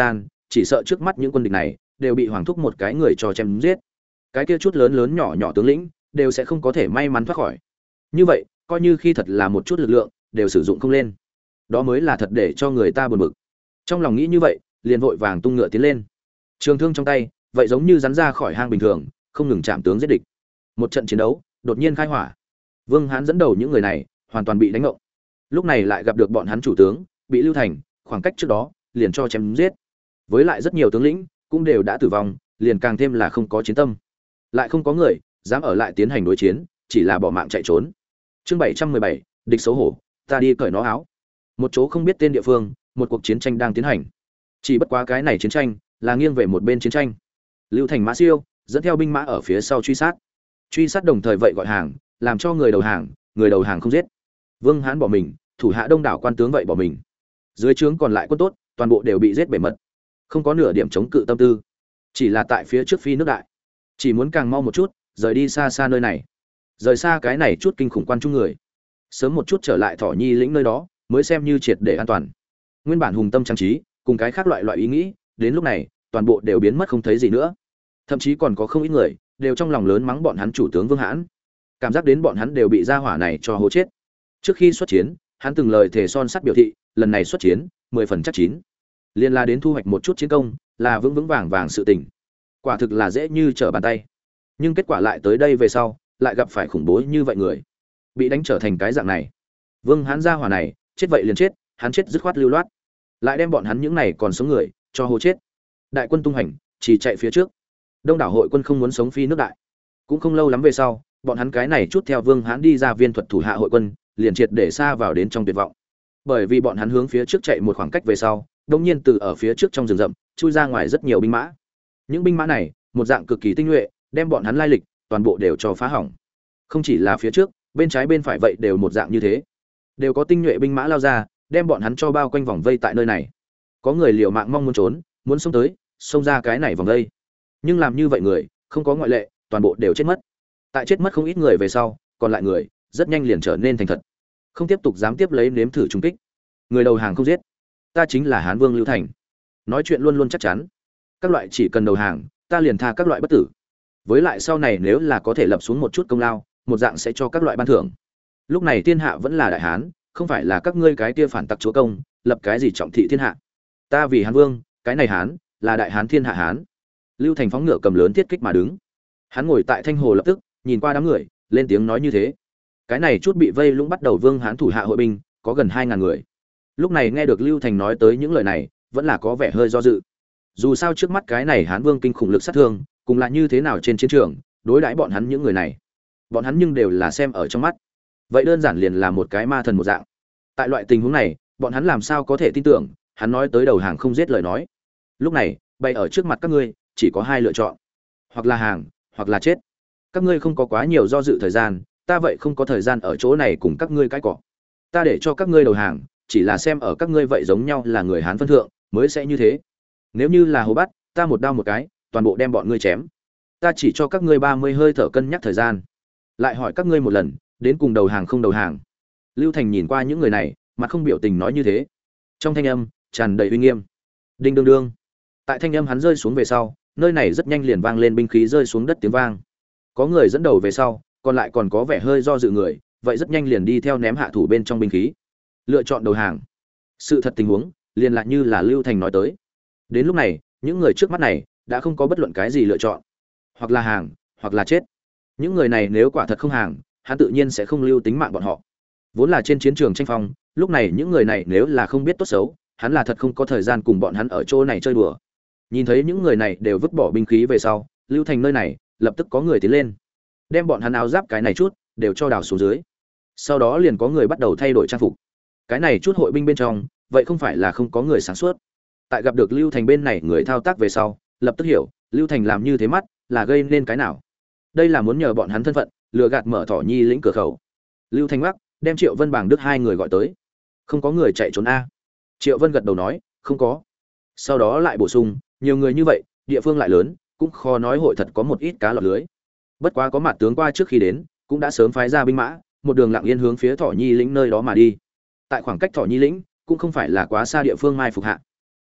chỉ sợ trước mắt những quân địch này đều bị hoàng thúc một cái người cho chém giết. Cái kia chút lớn lớn nhỏ nhỏ tướng lĩnh đều sẽ không có thể may mắn thoát khỏi. Như vậy, coi như khi thật là một chút lực lượng đều sử dụng không lên, đó mới là thật để cho người ta buồn bực. Trong lòng nghĩ như vậy, liền vội vàng tung ngựa tiến lên. Trường thương trong tay, vậy giống như rắn ra khỏi hang bình thường, không ngừng chạm tướng giết địch. Một trận chiến đấu đột nhiên khai hỏa. Vương Hán dẫn đầu những người này, hoàn toàn bị đánh ngộng. Lúc này lại gặp được bọn hắn chủ tướng, bị Lưu Thành, khoảng cách trước đó, liền cho chém giết. Với lại rất nhiều tướng lĩnh cũng đều đã tử vong, liền càng thêm là không có chiến tâm. Lại không có người dám ở lại tiến hành đối chiến, chỉ là bỏ mạng chạy trốn. Chương 717, địch xấu hổ, ta đi cởi nó áo. Một chỗ không biết tên địa phương, một cuộc chiến tranh đang tiến hành. Chỉ bất quá cái này chiến tranh là nghiêng về một bên chiến tranh. Lưu Thành Mã Siêu dẫn theo binh mã ở phía sau truy sát. Truy sát đồng thời vậy gọi hàng, làm cho người đầu hàng không giết. Vương Hán bỏ mình, thủ hạ đông đảo quan tướng vậy bỏ mình. Dưới trướng còn lại quân tốt, toàn bộ đều bị giết bể mật. Không có nửa điểm chống cự tâm tư, chỉ là tại phía trước phi nước đại, chỉ muốn càng mau một chút rời đi xa xa nơi này, rời xa cái này chút kinh khủng quan trung người, sớm một chút trở lại Thỏ Nhi lĩnh nơi đó mới xem như triệt để an toàn. Nguyên bản hùng tâm trang trí cùng cái khác loại ý nghĩ, đến lúc này toàn bộ đều biến mất không thấy gì nữa. Thậm chí còn có không ít người đều trong lòng lớn mắng bọn hắn chủ tướng Vương Hãn, cảm giác đến bọn hắn đều bị gia hỏa này cho hố chết. Trước khi xuất chiến, hắn từng lời thề son sắt biểu thị, lần này xuất chiến 10 phần chắc chín, liên la đến thu hoạch một chút chiến công, là vững vững vàng vàng sự tình. Quả thực là dễ như trở bàn tay. Nhưng kết quả lại tới đây về sau, lại gặp phải khủng bố như vậy người, bị đánh trở thành cái dạng này. Vương Hán gia hỏa này, chết vậy liền chết, hắn chết dứt khoát lưu loát, lại đem bọn hắn những này còn sống người cho hố chết. Đại quân tung hành, chỉ chạy phía trước. Đông đảo hội quân không muốn sống phi nước đại. Cũng không lâu lắm về sau, bọn hắn cái này chút theo Vương Hán đi ra viên thuật thủ hạ hội quân, liền triệt để xa vào đến trong tuyệt vọng. Bởi vì bọn hắn hướng phía trước chạy một khoảng cách về sau, đột nhiên từ ở phía trước trong rừng rậm chui ra ngoài rất nhiều binh mã. Những binh mã này, một dạng cực kỳ tinh nhuệ, đem bọn hắn lai lịch toàn bộ đều cho phá hỏng. Không chỉ là phía trước, bên trái bên phải vậy đều một dạng như thế, đều có tinh nhuệ binh mã lao ra, đem bọn hắn cho bao quanh vòng vây tại nơi này. Có người liều mạng mong muốn trốn, muốn xông tới, xông ra cái này vòng vây. Nhưng làm như vậy người, không có ngoại lệ, toàn bộ đều chết mất. Tại chết mất không ít người về sau, còn lại người rất nhanh liền trở nên thành thật, không tiếp tục dám tiếp lấy nếm thử trùng kích. Người đầu hàng không giết, ta chính là Hán Vương Lưu Thành. Nói chuyện luôn luôn chắc chắn, các loại chỉ cần đầu hàng, ta liền tha các loại bất tử. Với lại sau này nếu là có thể lập xuống một chút công lao, một dạng sẽ cho các loại ban thưởng. Lúc này thiên hạ vẫn là đại Hán, không phải là các ngươi cái kia phản tặc chúa công, lập cái gì trọng thị thiên hạ. Ta vì Hán Vương, cái này Hán là đại Hán thiên hạ Hán. Lưu Thành phóng ngựa cầm lớn thiết kích mà đứng. Hắn ngồi tại thanh hồ lập tức, nhìn qua đám người, lên tiếng nói như thế. Cái này chút bị vây lũng bắt đầu Vương Hán thủ hạ hội binh, có gần 2000 người. Lúc này nghe được Lưu Thành nói tới những lời này, vẫn là có vẻ hơi do dự. Dù sao trước mắt cái này Hán Vương kinh khủng lực sát thương, cùng là như thế nào trên chiến trường, đối đãi bọn hắn những người này, bọn hắn nhưng đều là xem ở trong mắt. Vậy đơn giản liền là một cái ma thần một dạng. Tại loại tình huống này, bọn hắn làm sao có thể tin tưởng, hắn nói tới đầu hàng không giết lời nói. Lúc này, bày ở trước mặt các ngươi, chỉ có hai lựa chọn, hoặc là hàng, hoặc là chết. Các ngươi không có quá nhiều do dự thời gian, ta vậy không có thời gian ở chỗ này cùng các ngươi cãi cọ. Ta để cho các ngươi đầu hàng, chỉ là xem ở các ngươi vậy giống nhau là người Hán phân thượng, mới sẽ như thế. Nếu như là hồ bắt, ta một đao một cái, toàn bộ đem bọn ngươi chém. Ta chỉ cho các ngươi 30 hơi thở cân nhắc thời gian. Lại hỏi các ngươi một lần, đến cùng đầu hàng không đầu hàng. Lưu Thành nhìn qua những người này, mặt không biểu tình nói như thế. Trong thanh âm tràn đầy uy nghiêm. Đinh đương đương. Tại thanh âm hắn rơi xuống về sau, nơi này rất nhanh liền vang lên binh khí rơi xuống đất tiếng vang. Có người dẫn đầu về sau, còn lại còn có vẻ hơi do dự người, vậy rất nhanh liền đi theo ném hạ thủ bên trong binh khí, lựa chọn đầu hàng. Sự thật tình huống liền lại như là Lưu Thành nói tới. Đến lúc này, những người trước mắt này đã không có bất luận cái gì lựa chọn, hoặc là hàng, hoặc là chết. Những người này nếu quả thật không hàng, hắn tự nhiên sẽ không lưu tính mạng bọn họ. Vốn là trên chiến trường tranh phong, lúc này những người này nếu là không biết tốt xấu, hắn là thật không có thời gian cùng bọn hắn ở chỗ này chơi đùa. Nhìn thấy những người này đều vứt bỏ binh khí về sau, Lưu Thành nơi này lập tức có người tiến lên, đem bọn hắn áo giáp cái này chút đều cho đào xuống dưới. Sau đó liền có người bắt đầu thay đổi trang phục. Cái này chút hội binh bên trong, vậy không phải là không có người sáng suốt. Tại gặp được Lưu Thành bên này người thao tác về sau, lập tức hiểu, Lưu Thành làm như thế mắt là gây nên cái nào. Đây là muốn nhờ bọn hắn thân phận, lừa gạt mở Thỏ Nhi lĩnh cửa khẩu. Lưu Thành mắc, đem Triệu Vân Bàng Đức hai người gọi tới. Không có người chạy trốn a? Triệu Vân gật đầu nói, không có. Sau đó lại bổ sung, nhiều người như vậy, địa phương lại lớn, cũng khó nói hội thật có một ít cá lọt lưới. Bất quá có mặt tướng qua trước khi đến, cũng đã sớm phái ra binh mã, một đường lặng yên hướng phía Thỏ Nhi lĩnh nơi đó mà đi. Tại khoảng cách Thỏ Nhi lĩnh, cũng không phải là quá xa địa phương mai phục hạ.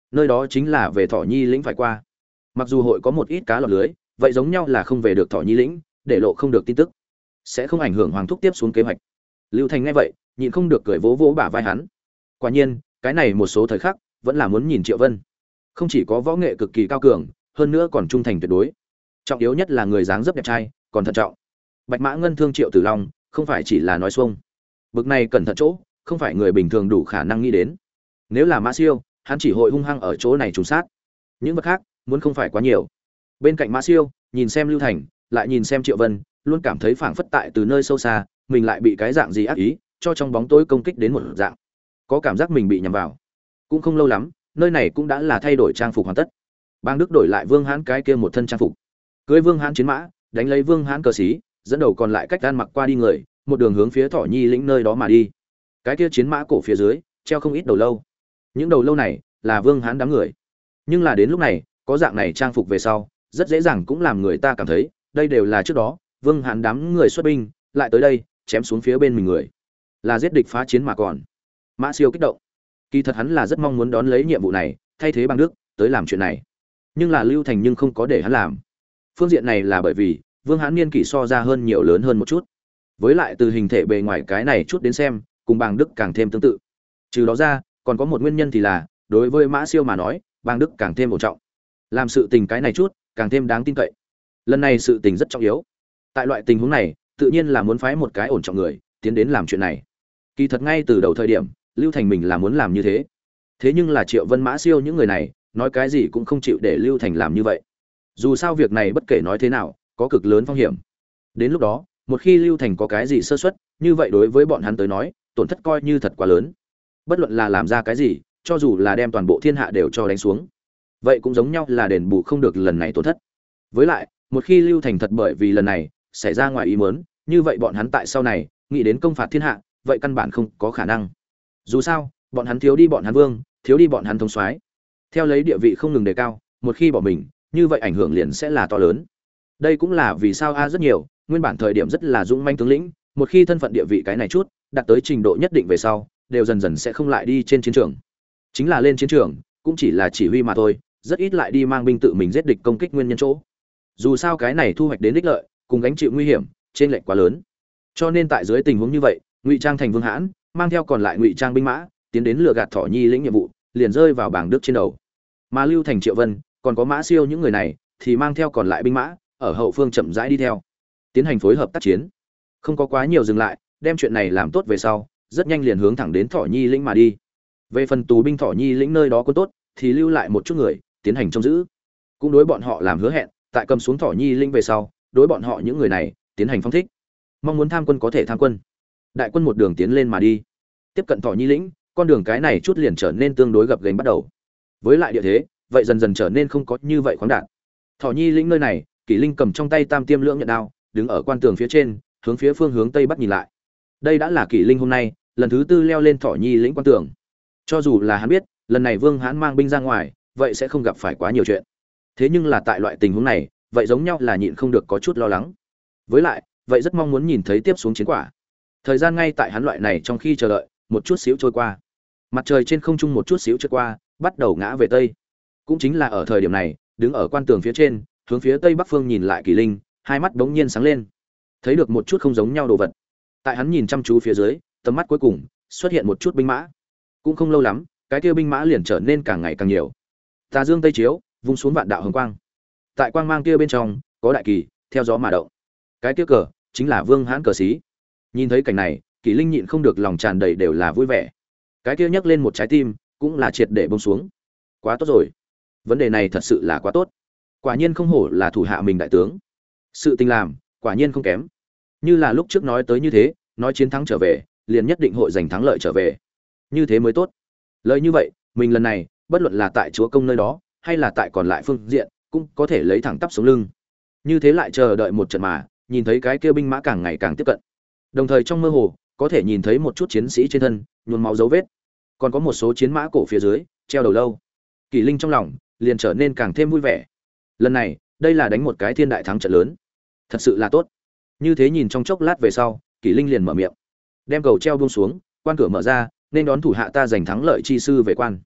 nơi đó chính là về Thỏ Nhi lĩnh phải qua. Mặc dù hội có một ít cá lọt lưới, vậy giống nhau là không về được Thỏ Nhi lĩnh, để lộ không được tin tức, sẽ không ảnh hưởng Hoàng thúc tiếp xuống kế hoạch. Lưu Thành nghe vậy, nhịn không được cười vỗ vỗ bả vai hắn. Quả nhiên, cái này một số thời khắc, vẫn là muốn nhìn Triệu Vân. Không chỉ có võ nghệ cực kỳ cao cường, hơn nữa còn trung thành tuyệt đối. Trọng yếu nhất là người dáng dấp đẹp trai, còn thận trọng. Bạch Mã Ngân thương Triệu Tử Long, không phải chỉ là nói xuông. Bực này cẩn thận chỗ, không phải người bình thường đủ khả năng nghĩ đến. Nếu là Mã Siêu, hắn chỉ hội hung hăng ở chỗ này trùng sát. Những vật khác, muốn không phải quá nhiều. Bên cạnh Mã Siêu, nhìn xem Lưu Thành, lại nhìn xem Triệu Vân, luôn cảm thấy phảng phất tại từ nơi sâu xa, mình lại bị cái dạng gì ác ý, cho trong bóng tối công kích đến một dạng. Có cảm giác mình bị nhầm vào. Cũng không lâu lắm, nơi này cũng đã là thay đổi trang phục hoàn tất. Bang Đức đổi lại Vương Hãn cái kia một thân trang phục, cưỡi Vương Hãn chiến mã, đánh lấy Vương Hãn cờ xí, dẫn đầu còn lại cách gan mặc qua đi người, một đường hướng phía Thỏ Nhi lĩnh nơi đó mà đi. Cái kia chiến mã cổ phía dưới treo không ít đầu lâu. Những đầu lâu này là Vương Hãn đám người. Nhưng là đến lúc này, có dạng này trang phục về sau, rất dễ dàng cũng làm người ta cảm thấy, đây đều là trước đó Vương Hãn đám người xuất binh, lại tới đây, chém xuống phía bên mình người. Là giết địch phá chiến mà còn. Mã Siêu kích động. Kỳ thật hắn là rất mong muốn đón lấy nhiệm vụ này, thay thế Bang Đức tới làm chuyện này. Nhưng là Lưu Thành nhưng không có để hắn làm. Phương diện này là bởi vì Vương Hãn niên kỷ so ra hơn nhiều lớn hơn một chút. Với lại từ hình thể bề ngoài cái này chút đến xem, cùng Bang Đức càng thêm tương tự. Trừ đó ra, còn có một nguyên nhân thì là, đối với Mã Siêu mà nói, Bang Đức càng thêm ổn trọng. Làm sự tình cái này chút, càng thêm đáng tin cậy. Lần này sự tình rất trọng yếu. Tại loại tình huống này, tự nhiên là muốn phái một cái ổn trọng người tiến đến làm chuyện này. Kỳ thật ngay từ đầu thời điểm, Lưu Thành mình là muốn làm như thế. Thế nhưng là Triệu Vân, Mã Siêu những người này, nói cái gì cũng không chịu để Lưu Thành làm như vậy. Dù sao việc này bất kể nói thế nào, có cực lớn phong hiểm. Đến lúc đó, một khi Lưu Thành có cái gì sơ suất, như vậy đối với bọn hắn tới nói, tổn thất coi như thật quá lớn. Bất luận là làm ra cái gì, cho dù là đem toàn bộ thiên hạ đều cho đánh xuống, vậy cũng giống nhau là đền bù không được lần này tổn thất. Với lại, một khi Lưu Thành thật bởi vì lần này xảy ra ngoài ý muốn, như vậy bọn hắn tại sau này nghĩ đến công phạt thiên hạ, vậy căn bản không có khả năng. Dù sao, bọn hắn thiếu đi bọn hắn vương, thiếu đi bọn hắn thống soái. Theo lấy địa vị không ngừng đề cao, một khi bỏ mình, như vậy ảnh hưởng liền sẽ là to lớn. Đây cũng là vì sao rất nhiều, nguyên bản thời điểm rất là dũng manh tướng lĩnh, một khi thân phận địa vị cái này chút, đạt tới trình độ nhất định về sau, đều dần dần sẽ không lại đi trên chiến trường. Chính là lên chiến trường, cũng chỉ là chỉ huy mà thôi, rất ít lại đi mang binh tự mình giết địch công kích nguyên nhân chỗ. Dù sao cái này thu hoạch đến ích lợi, cùng gánh chịu nguy hiểm, trên lệch quá lớn. Cho nên tại dưới tình huống như vậy, Ngụy Trang thành Vương Hãn, mang theo còn lại Ngụy Trang binh mã, tiến đến lừa gạt Thỏ Nhi lĩnh nhiệm vụ, liền rơi vào Bàng Đức trên đầu. Mà Lưu Thành, Triệu Vân, còn có Mã Siêu những người này, thì mang theo còn lại binh mã, ở hậu phương chậm rãi đi theo, tiến hành phối hợp tác chiến. Không có quá nhiều dừng lại, đem chuyện này làm tốt về sau, rất nhanh liền hướng thẳng đến Thỏ Nhi lĩnh mà đi. Về phần tù binh Thỏ Nhi lĩnh nơi đó quân tốt, thì lưu lại một chút người, tiến hành trông giữ. Cũng đối bọn họ làm hứa hẹn, tại cầm xuống Thỏ Nhi lĩnh về sau, đối bọn họ những người này, tiến hành phong thích. Mong muốn tham quân có thể tham quân. Đại quân một đường tiến lên mà đi. Tiếp cận Thỏ Nhi lĩnh, con đường cái này chút liền trở nên tương đối gập ghềnh bắt đầu. Với lại địa thế, vậy dần dần trở nên không có như vậy khoáng đạt. Thỏ Nhi lĩnh nơi này, Kỷ Linh cầm trong tay Tam Tiêm Lưỡng Nhận Đao, đứng ở quan tường phía trên, hướng phía phương hướng tây bắc nhìn lại. Đây đã là Kỷ Linh hôm nay lần thứ tư leo lên Thỏ Nhi lĩnh quan tường. Cho dù là hắn biết, lần này Vương Hãn mang binh ra ngoài, vậy sẽ không gặp phải quá nhiều chuyện. Thế nhưng là tại loại tình huống này, vậy giống nhau là nhịn không được có chút lo lắng. Với lại, vậy rất mong muốn nhìn thấy tiếp xuống chiến quả. Thời gian ngay tại hắn loại này trong khi chờ đợi, một chút xíu trôi qua. Mặt trời trên không trung một chút xíu trôi qua, bắt đầu ngã về tây. Cũng chính là ở thời điểm này, đứng ở quan tường phía trên, hướng phía tây bắc phương nhìn lại Kỷ Linh, hai mắt bỗng nhiên sáng lên. Thấy được một chút không giống nhau đồ vật. Tại hắn nhìn chăm chú phía dưới, tầm mắt cuối cùng xuất hiện một chút binh mã. Cũng không lâu lắm, cái kia binh mã liền trở nên càng ngày càng nhiều. Tà dương tây chiếu, vung xuống vạn đạo hồng quang. Tại quang mang kia bên trong, có đại kỳ theo gió mà động. Cái kia cờ chính là Vương Hãn cờ xí. Nhìn thấy cảnh này, Kỷ Linh nhịn không được lòng tràn đầy đều là vui vẻ. Cái kia nhấc lên một trái tim, cũng là triệt để buông xuống. Quá tốt rồi. Vấn đề này thật sự là quá tốt. Quả nhiên không hổ là thủ hạ mình đại tướng. Sự tình làm, quả nhiên không kém. Như là lúc trước nói tới như thế, nói chiến thắng trở về, liền nhất định hội giành thắng lợi trở về. Như thế mới tốt. Lời như vậy, mình lần này, bất luận là tại chúa công nơi đó, hay là tại còn lại phương diện, cũng có thể lấy thẳng tắp sống lưng. Như thế lại chờ đợi một trận mà, nhìn thấy cái kia binh mã càng ngày càng tiếp cận. Đồng thời trong mơ hồ, có thể nhìn thấy một chút chiến sĩ trên thân, nhuốm máu dấu vết. Còn có một số chiến mã cổ phía dưới, treo đầu lâu. Kỷ Linh trong lòng liền trở nên càng thêm vui vẻ. Lần này, đây là đánh một cái thiên đại thắng trận lớn. Thật sự là tốt. Như thế nhìn trong chốc lát về sau, Kỷ Linh liền mở miệng. Đem cầu treo buông xuống, quan cửa mở ra, nên đón thủ hạ ta giành thắng lợi chi sư về quan.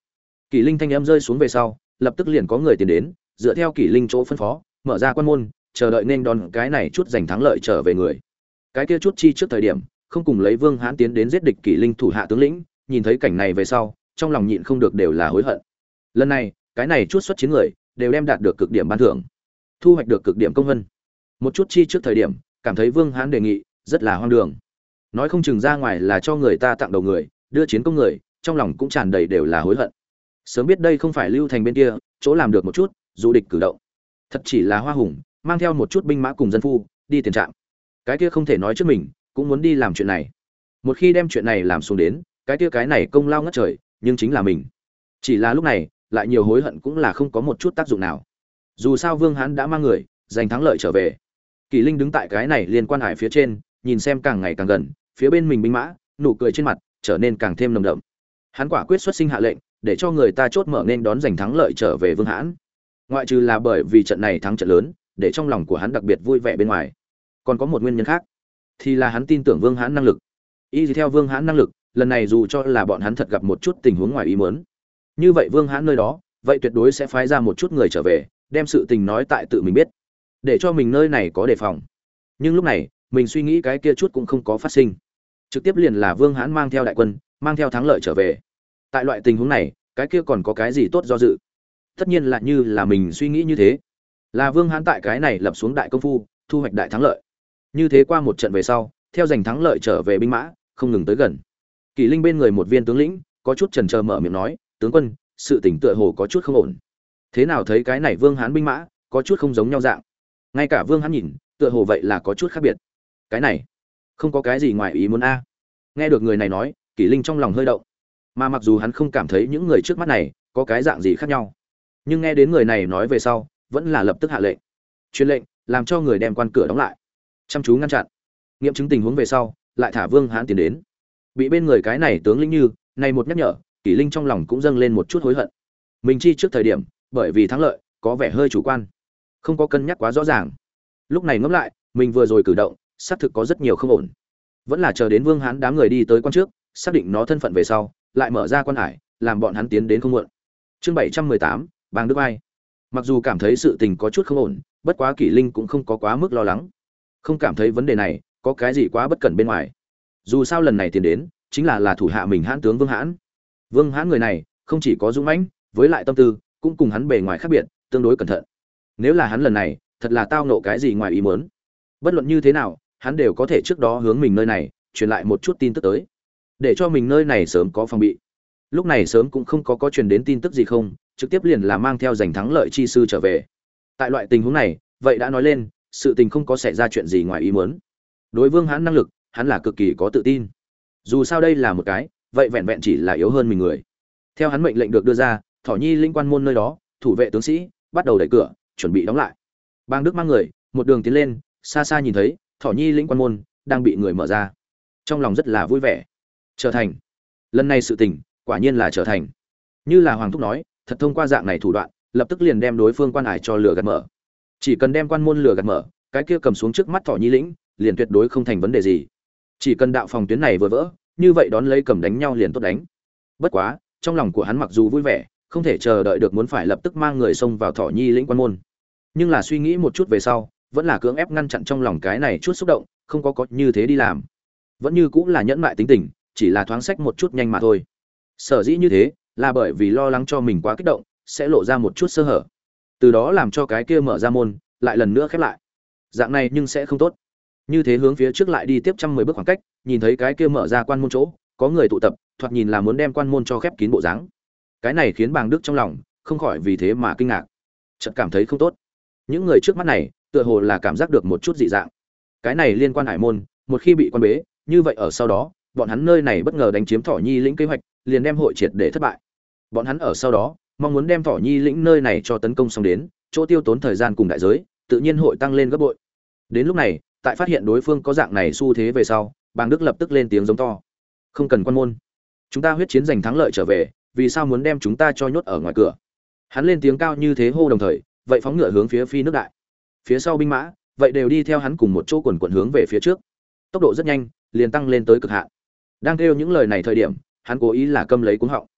Kỷ Linh thanh âm rơi xuống về sau, lập tức liền có người tiến đến, dựa theo Kỷ Linh chỗ phân phó, mở ra quan môn, chờ đợi nên đón cái này chút giành thắng lợi trở về người. Cái kia chút chi trước thời điểm, không cùng lấy Vương Hãn tiến đến giết địch Kỷ Linh thủ hạ tướng lĩnh, nhìn thấy cảnh này về sau, trong lòng nhịn không được đều là hối hận. Lần này, cái này chút xuất chiến người, đều đem đạt được cực điểm ban thưởng, thu hoạch được cực điểm công vân. Một chút chi trước thời điểm, cảm thấy Vương Hãn đề nghị rất là hoang đường. Nói không chừng ra ngoài là cho người ta tặng đầu người, đưa chiến công người, trong lòng cũng tràn đầy đều là hối hận. Sớm biết đây không phải Lưu Thành bên kia, chỗ làm được một chút, dụ địch cử động. Thật chỉ là hoa hùng, mang theo một chút binh mã cùng dân phu, đi tiền trạm. Cái kia không thể nói trước mình, cũng muốn đi làm chuyện này. Một khi đem chuyện này làm xuống đến, cái kia cái này công lao ngất trời, nhưng chính là mình. Chỉ là lúc này, lại nhiều hối hận cũng là không có một chút tác dụng nào. Dù sao Vương Hán đã mang người, giành thắng lợi trở về. Kỳ Linh đứng tại cái này liên quan hải phía trên, nhìn xem càng ngày càng gần, phía bên mình binh mã, nụ cười trên mặt trở nên càng thêm nồng đậm. Hắn quả quyết xuất sinh hạ lệnh, để cho người ta chốt mở nên đón giành thắng lợi trở về Vương Hãn. Ngoại trừ là bởi vì trận này thắng trận lớn, để trong lòng của hắn đặc biệt vui vẻ bên ngoài, còn có một nguyên nhân khác, thì là hắn tin tưởng Vương Hãn năng lực. Y theo Vương Hãn năng lực, lần này dù cho là bọn hắn thật gặp một chút tình huống ngoài ý muốn, như vậy Vương Hãn nơi đó, vậy tuyệt đối sẽ phái ra một chút người trở về, đem sự tình nói tại tự mình biết, để cho mình nơi này có đề phòng. Nhưng lúc này, mình suy nghĩ cái kia chút cũng không có phát sinh. Trực tiếp liền là Vương Hãn mang theo đại quân, mang theo thắng lợi trở về. Tại loại tình huống này, cái kia còn có cái gì tốt do dự? Tất nhiên là như là mình suy nghĩ như thế, là Vương Hãn tại cái này lập xuống đại công phu, thu hoạch đại thắng lợi. Như thế qua một trận về sau, theo giành thắng lợi trở về binh mã, không ngừng tới gần. Kỷ Linh bên người một viên tướng lĩnh, có chút chần chờ mở miệng nói, "Tướng quân, sự tình tựa hồ có chút không ổn. Thế nào thấy cái này Vương Hãn binh mã, có chút không giống nhau dạng." Ngay cả Vương Hãn nhìn, tựa hồ vậy là có chút khác biệt. Cái này, không có cái gì ngoài ý muốn a. Nghe được người này nói, Kỷ Linh trong lòng hơi động. Mà mặc dù hắn không cảm thấy những người trước mắt này có cái dạng gì khác nhau, nhưng nghe đến người này nói về sau, vẫn là lập tức hạ lệnh. Truyền lệnh, làm cho người đem quan cửa đóng lại, chăm chú ngăn chặn. Nghiệm chứng tình huống về sau, lại thả Vương Hãn tiến đến. Bị bên người cái này tướng lĩnh như, này một nhắc nhở, Kỷ Linh trong lòng cũng dâng lên một chút hối hận. Mình chi trước thời điểm, bởi vì thắng lợi, có vẻ hơi chủ quan, không có cân nhắc quá rõ ràng. Lúc này ngẫm lại, mình vừa rồi cử động, xác thực có rất nhiều không ổn. Vẫn là chờ đến Vương Hãn đám người đi tới quan trước, xác định nó thân phận về sau, lại mở ra quan hải, làm bọn hắn tiến đến không muộn. Chương 718, Bàng Đức Ai. Mặc dù cảm thấy sự tình có chút không ổn, bất quá Kỷ Linh cũng không có quá mức lo lắng. Không cảm thấy vấn đề này có cái gì quá bất cẩn bên ngoài. Dù sao lần này tiến đến, chính là thủ hạ mình Hãn tướng Vương Hãn. Vương Hãn người này, không chỉ có dũng mãnh, với lại tâm tư cũng cùng hắn bề ngoài khác biệt, tương đối cẩn thận. Nếu là hắn lần này, thật là tao nộ cái gì ngoài ý muốn, bất luận như thế nào, hắn đều có thể trước đó hướng mình nơi này truyền lại một chút tin tức tới, để cho mình nơi này sớm có phòng bị. Lúc này sớm cũng không có truyền đến tin tức gì không, trực tiếp liền là mang theo giành thắng lợi chi sư trở về. Tại loại tình huống này, vậy đã nói lên, sự tình không có xảy ra chuyện gì ngoài ý muốn. Đối Vương Hãn năng lực, hắn là cực kỳ có tự tin. Dù sao đây là một cái, vậy vẹn vẹn chỉ là yếu hơn mình người. Theo hắn mệnh lệnh được đưa ra, Thỏ Nhi linh quan môn nơi đó, thủ vệ tướng sĩ bắt đầu đẩy cửa, chuẩn bị đóng lại. Bang Đức mang người, một đường tiến lên, xa xa nhìn thấy, Thỏ Nhi linh quan môn đang bị người mở ra. Trong lòng rất là vui vẻ. Trở thành. Lần này sự tình, quả nhiên là trở thành. Như là Hoàng thúc nói, thật thông qua dạng này thủ đoạn, lập tức liền đem đối phương quan hải cho lửa gạt mở. Chỉ cần đem quan môn lửa gạt mở, cái kia cầm xuống trước mắt Thỏ Nhi lĩnh, liền tuyệt đối không thành vấn đề gì. Chỉ cần đạo phòng tuyến này vừa vỡ, như vậy đón lấy cầm đánh nhau liền tốt đánh. Bất quá, trong lòng của hắn mặc dù vui vẻ, không thể chờ đợi được muốn phải lập tức mang người xông vào Thỏ Nhi lĩnh quan môn. Nhưng là suy nghĩ một chút về sau, vẫn là cưỡng ép ngăn chặn trong lòng cái này chút xúc động, không có như thế đi làm. Vẫn như cũng là nhẫn mại tính tình, chỉ là thoáng sách một chút nhanh mà thôi. Sở dĩ như thế, là bởi vì lo lắng cho mình quá kích động, sẽ lộ ra một chút sơ hở. Từ đó làm cho cái kia mở ra môn, lại lần nữa khép lại. Dạng này nhưng sẽ không tốt. Như thế hướng phía trước lại đi tiếp 110 bước khoảng cách, nhìn thấy cái kia mở ra quan môn chỗ, có người tụ tập, thoạt nhìn là muốn đem quan môn cho khép kín bộ dáng. Cái này khiến Bàng Đức trong lòng không khỏi vì thế mà kinh ngạc, chợt cảm thấy không tốt. Những người trước mắt này, tựa hồ là cảm giác được một chút dị dạng. Cái này liên quan hải môn, một khi bị quan bế, như vậy ở sau đó, bọn hắn nơi này bất ngờ đánh chiếm Thỏ Nhi lĩnh kế hoạch, liền đem hội triệt để thất bại. Bọn hắn ở sau đó, mong muốn đem Thỏ Nhi lĩnh nơi này cho tấn công xong đến, chỗ tiêu tốn thời gian cùng đại giới, tự nhiên hội tăng lên gấp bội. Đến lúc này, tại phát hiện đối phương có dạng này xu thế về sau, Bàng Đức lập tức lên tiếng giống to. Không cần quan môn, chúng ta huyết chiến giành thắng lợi trở về, vì sao muốn đem chúng ta cho nhốt ở ngoài cửa? Hắn lên tiếng cao như thế hô đồng thời, vậy phóng ngựa hướng phía phi nước đại. Phía sau binh mã, vậy đều đi theo hắn cùng một chỗ quần quần hướng về phía trước. Tốc độ rất nhanh, liền tăng lên tới cực hạn. Đang kêu những lời này thời điểm, hắn cố ý là câm lấy cuống họng.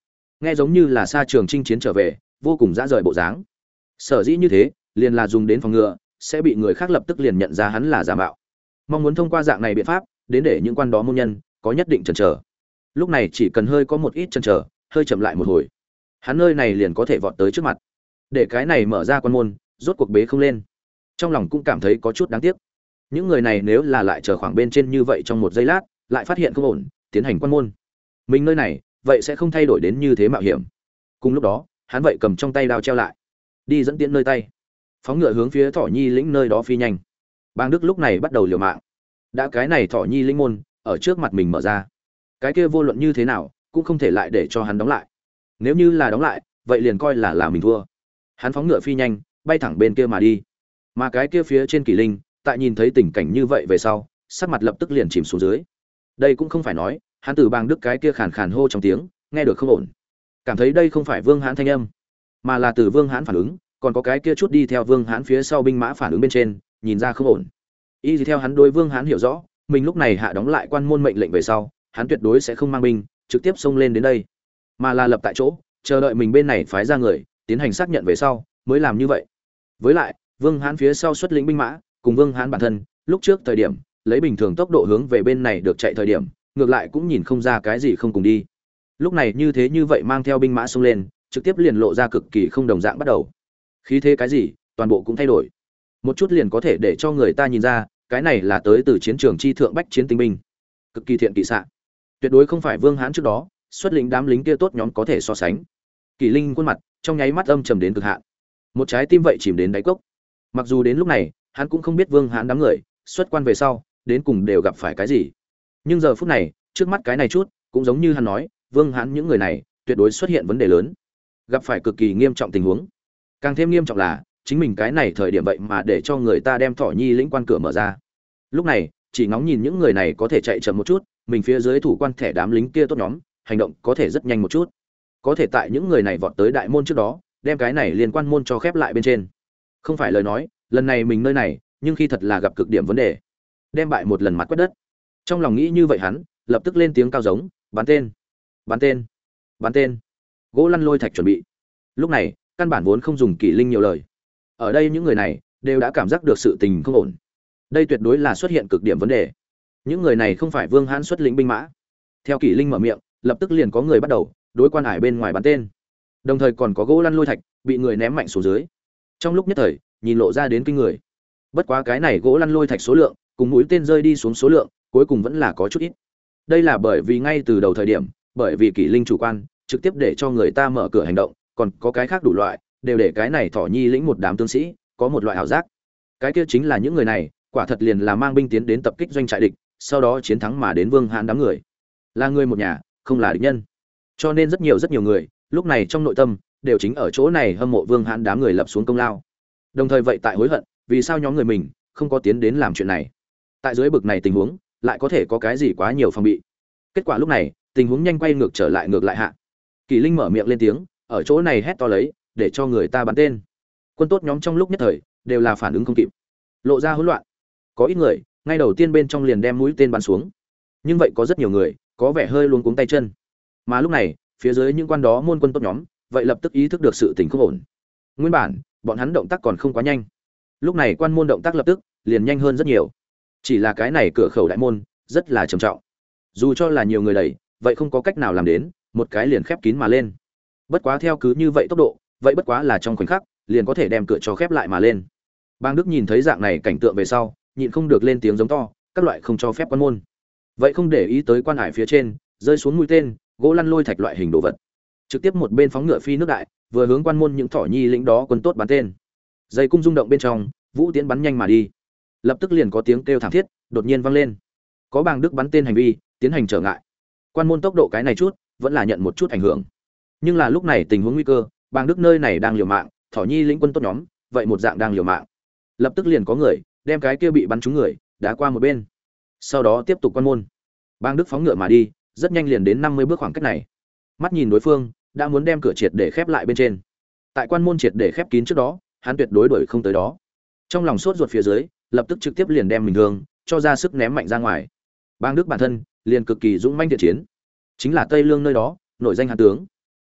nghe giống như là xa trường chinh chiến trở về, vô cùng dã rời bộ dáng. Sở dĩ như thế, liền là dùng đến phòng ngừa, sẽ bị người khác lập tức liền nhận ra hắn là giả mạo. Mong muốn thông qua dạng này biện pháp, đến để những quan đó môn nhân có nhất định chần chờ. Lúc này chỉ cần hơi có một ít chần chờ, hơi chậm lại một hồi, hắn nơi này liền có thể vọt tới trước mặt. Để cái này mở ra quan môn, rốt cuộc bế không lên. Trong lòng cũng cảm thấy có chút đáng tiếc. Những người này nếu là lại chờ khoảng bên trên như vậy trong một giây lát, lại phát hiện không ổn, tiến hành quan môn. Mình nơi này, vậy sẽ không thay đổi đến như thế mạo hiểm. Cùng lúc đó, hắn vậy cầm trong tay đao treo lại, đi dẫn tiễn nơi tay, phóng ngựa hướng phía Thỏ Nhi lĩnh nơi đó phi nhanh. Bang Đức lúc này bắt đầu liều mạng. Đã cái này Thỏ Nhi lĩnh môn ở trước mặt mình mở ra, cái kia vô luận như thế nào cũng không thể lại để cho hắn đóng lại. Nếu như là đóng lại, vậy liền coi là mình thua. Hắn phóng ngựa phi nhanh, bay thẳng bên kia mà đi. Mà cái kia phía trên Kỷ Linh, tại nhìn thấy tình cảnh như vậy về sau, sắc mặt lập tức liền chìm xuống dưới. Đây cũng không phải nói, hắn từ Bang Đức cái kia khàn khàn hô trong tiếng, nghe được không ổn. Cảm thấy đây không phải Vương Hãn thanh âm, mà là từ Vương Hãn phản ứng, còn có cái kia chút đi theo Vương Hãn phía sau binh mã phản ứng bên trên, nhìn ra không ổn. Y theo hắn đối Vương Hãn hiểu rõ, mình lúc này hạ đóng lại quan môn mệnh lệnh về sau, hắn tuyệt đối sẽ không mang binh trực tiếp xông lên đến đây, mà là lập tại chỗ, chờ đợi mình bên này phái ra người tiến hành xác nhận về sau mới làm như vậy. Với lại, Vương Hãn phía sau xuất lĩnh binh mã, cùng Vương Hãn bản thân, lúc trước thời điểm lấy bình thường tốc độ hướng về bên này được chạy thời điểm, ngược lại cũng nhìn không ra cái gì không cùng đi. Lúc này như thế như vậy mang theo binh mã xông lên, trực tiếp liền lộ ra cực kỳ không đồng dạng bắt đầu. Khí thế cái gì, toàn bộ cũng thay đổi. Một chút liền có thể để cho người ta nhìn ra, cái này là tới từ chiến trường chi thượng bách chiến tinh binh, cực kỳ thiện kỵ xạ. Tuyệt đối không phải Vương Hãn trước đó xuất lĩnh đám lính kia tốt nhóm có thể so sánh. Kỷ Linh khuôn mặt trong nháy mắt âm trầm đến cực hạn, một trái tim vậy chìm đến đáy cốc. Mặc dù đến lúc này hắn cũng không biết Vương Hãn đám người xuất quan về sau đến cùng đều gặp phải cái gì, nhưng giờ phút này trước mắt cái này chút cũng giống như hắn nói, Vương Hãn những người này tuyệt đối xuất hiện vấn đề lớn, gặp phải cực kỳ nghiêm trọng tình huống. Càng thêm nghiêm trọng là chính mình cái này thời điểm vậy mà để cho người ta đem Thỏ Nhi lĩnh quan cửa mở ra. Lúc này chỉ ngóng nhìn những người này có thể chạy chậm một chút, mình phía dưới thủ quan thẻ đám lính kia tốt nhóm hành động có thể rất nhanh một chút, có thể tại những người này vọt tới đại môn trước đó đem cái này liên quan môn cho khép lại bên trên. Không phải lời nói lần này mình nơi này nhưng khi thật là gặp cực điểm vấn đề, đem bại một lần mặt quét đất. Trong lòng nghĩ như vậy hắn lập tức lên tiếng cao giống, bắn tên, bắn tên, bắn tên. Gỗ lăn lôi thạch chuẩn bị. Lúc này căn bản vốn không dùng Kỷ Linh nhiều lời, ở đây những người này đều đã cảm giác được sự tình không ổn. Đây tuyệt đối là xuất hiện cực điểm vấn đề. Những người này không phải Vương Hãn xuất lĩnh binh mã. Theo Kỷ Linh mở miệng, lập tức liền có người bắt đầu đối quan hải bên ngoài bắn tên, đồng thời còn có gỗ lăn lôi thạch bị người ném mạnh xuống dưới. Trong lúc nhất thời nhìn lộ ra đến kinh người. Bất quá cái này gỗ lăn lôi thạch số lượng cùng mũi tên rơi đi xuống số lượng cuối cùng vẫn là có chút ít. Đây là bởi vì ngay từ đầu thời điểm, bởi vì Kỷ Linh chủ quan trực tiếp để cho người ta mở cửa hành động, còn có cái khác đủ loại đều để cái này Thỏ Nhi lĩnh một đám tướng sĩ có một loại ảo giác, cái kia chính là những người này quả thật liền là mang binh tiến đến tập kích doanh trại địch, sau đó chiến thắng mà đến Vương Hãn đám người, là người một nhà, không là địch nhân. Cho nên rất nhiều người lúc này trong nội tâm đều chính ở chỗ này hâm mộ Vương Hãn đám người lập xuống công lao, đồng thời vậy tại hối hận vì sao nhóm người mình không có tiến đến làm chuyện này. Tại dưới bực này tình huống lại có thể có cái gì quá nhiều phòng bị. Kết quả lúc này tình huống nhanh quay ngược trở lại hạ. Kỷ Linh mở miệng lên tiếng, ở chỗ này hét to lấy để cho người ta bắn tên. Quân tốt nhóm trong lúc nhất thời đều là phản ứng không kịp, lộ ra hỗn loạn. Có ít người ngay đầu tiên bên trong liền đem mũi tên bắn xuống, nhưng vậy có rất nhiều người có vẻ hơi luống cuống tay chân. Mà lúc này phía dưới những quan đó môn quân tốt nhóm vậy lập tức ý thức được sự tình không ổn. Nguyên bản bọn hắn động tác còn không quá nhanh, lúc này quan môn động tác lập tức liền nhanh hơn rất nhiều. Chỉ là cái này cửa khẩu đại môn rất là trầm trọng, dù cho là nhiều người đẩy vậy không có cách nào làm đến một cái liền khép kín mà lên. Bất quá theo cứ như vậy tốc độ, vậy bất quá là trong khoảnh khắc liền có thể đem cửa cho khép lại mà lên. Bang Đức nhìn thấy dạng này cảnh tượng về sau, nhịn không được lên tiếng giống to, các loại không cho phép quan môn. Vậy không để ý tới quan hải phía trên rơi xuống mũi tên, gỗ lăn lôi thạch loại hình đồ vật, trực tiếp một bên phóng ngựa phi nước đại, vừa hướng quan môn những Thỏ Nhi lĩnh đó quân tốt bắn tên. Dây cung rung động bên trong, vũ tiễn bắn nhanh mà đi. Lập tức liền có tiếng kêu thảm thiết đột nhiên vang lên. Có Bang Đức bắn tên hành vi tiến hành trở ngại. Quan môn tốc độ cái này chút vẫn là nhận một chút ảnh hưởng. Nhưng là lúc này tình huống nguy cơ, Bang Đức nơi này đang liều mạng, Thỏ Nhi lĩnh quân tốt nhóm vậy một dạng đang liều mạng. Lập tức liền có người đem cái kia bị bắn trúng người đá qua một bên, sau đó tiếp tục quan môn. Bang Đức phóng ngựa mà đi, rất nhanh liền đến 50 bước khoảng cách này. Mắt nhìn đối phương đã muốn đem cửa triệt để khép lại bên trên, tại quan môn triệt để khép kín trước đó hắn tuyệt đối đuổi không tới đó. Trong lòng sốt ruột phía dưới, lập tức trực tiếp liền đem mình thương cho ra sức ném mạnh ra ngoài. Bang Đức bản thân liền cực kỳ dũng mãnh thiện chiến, chính là Tây Lương nơi đó nổi danh hán tướng.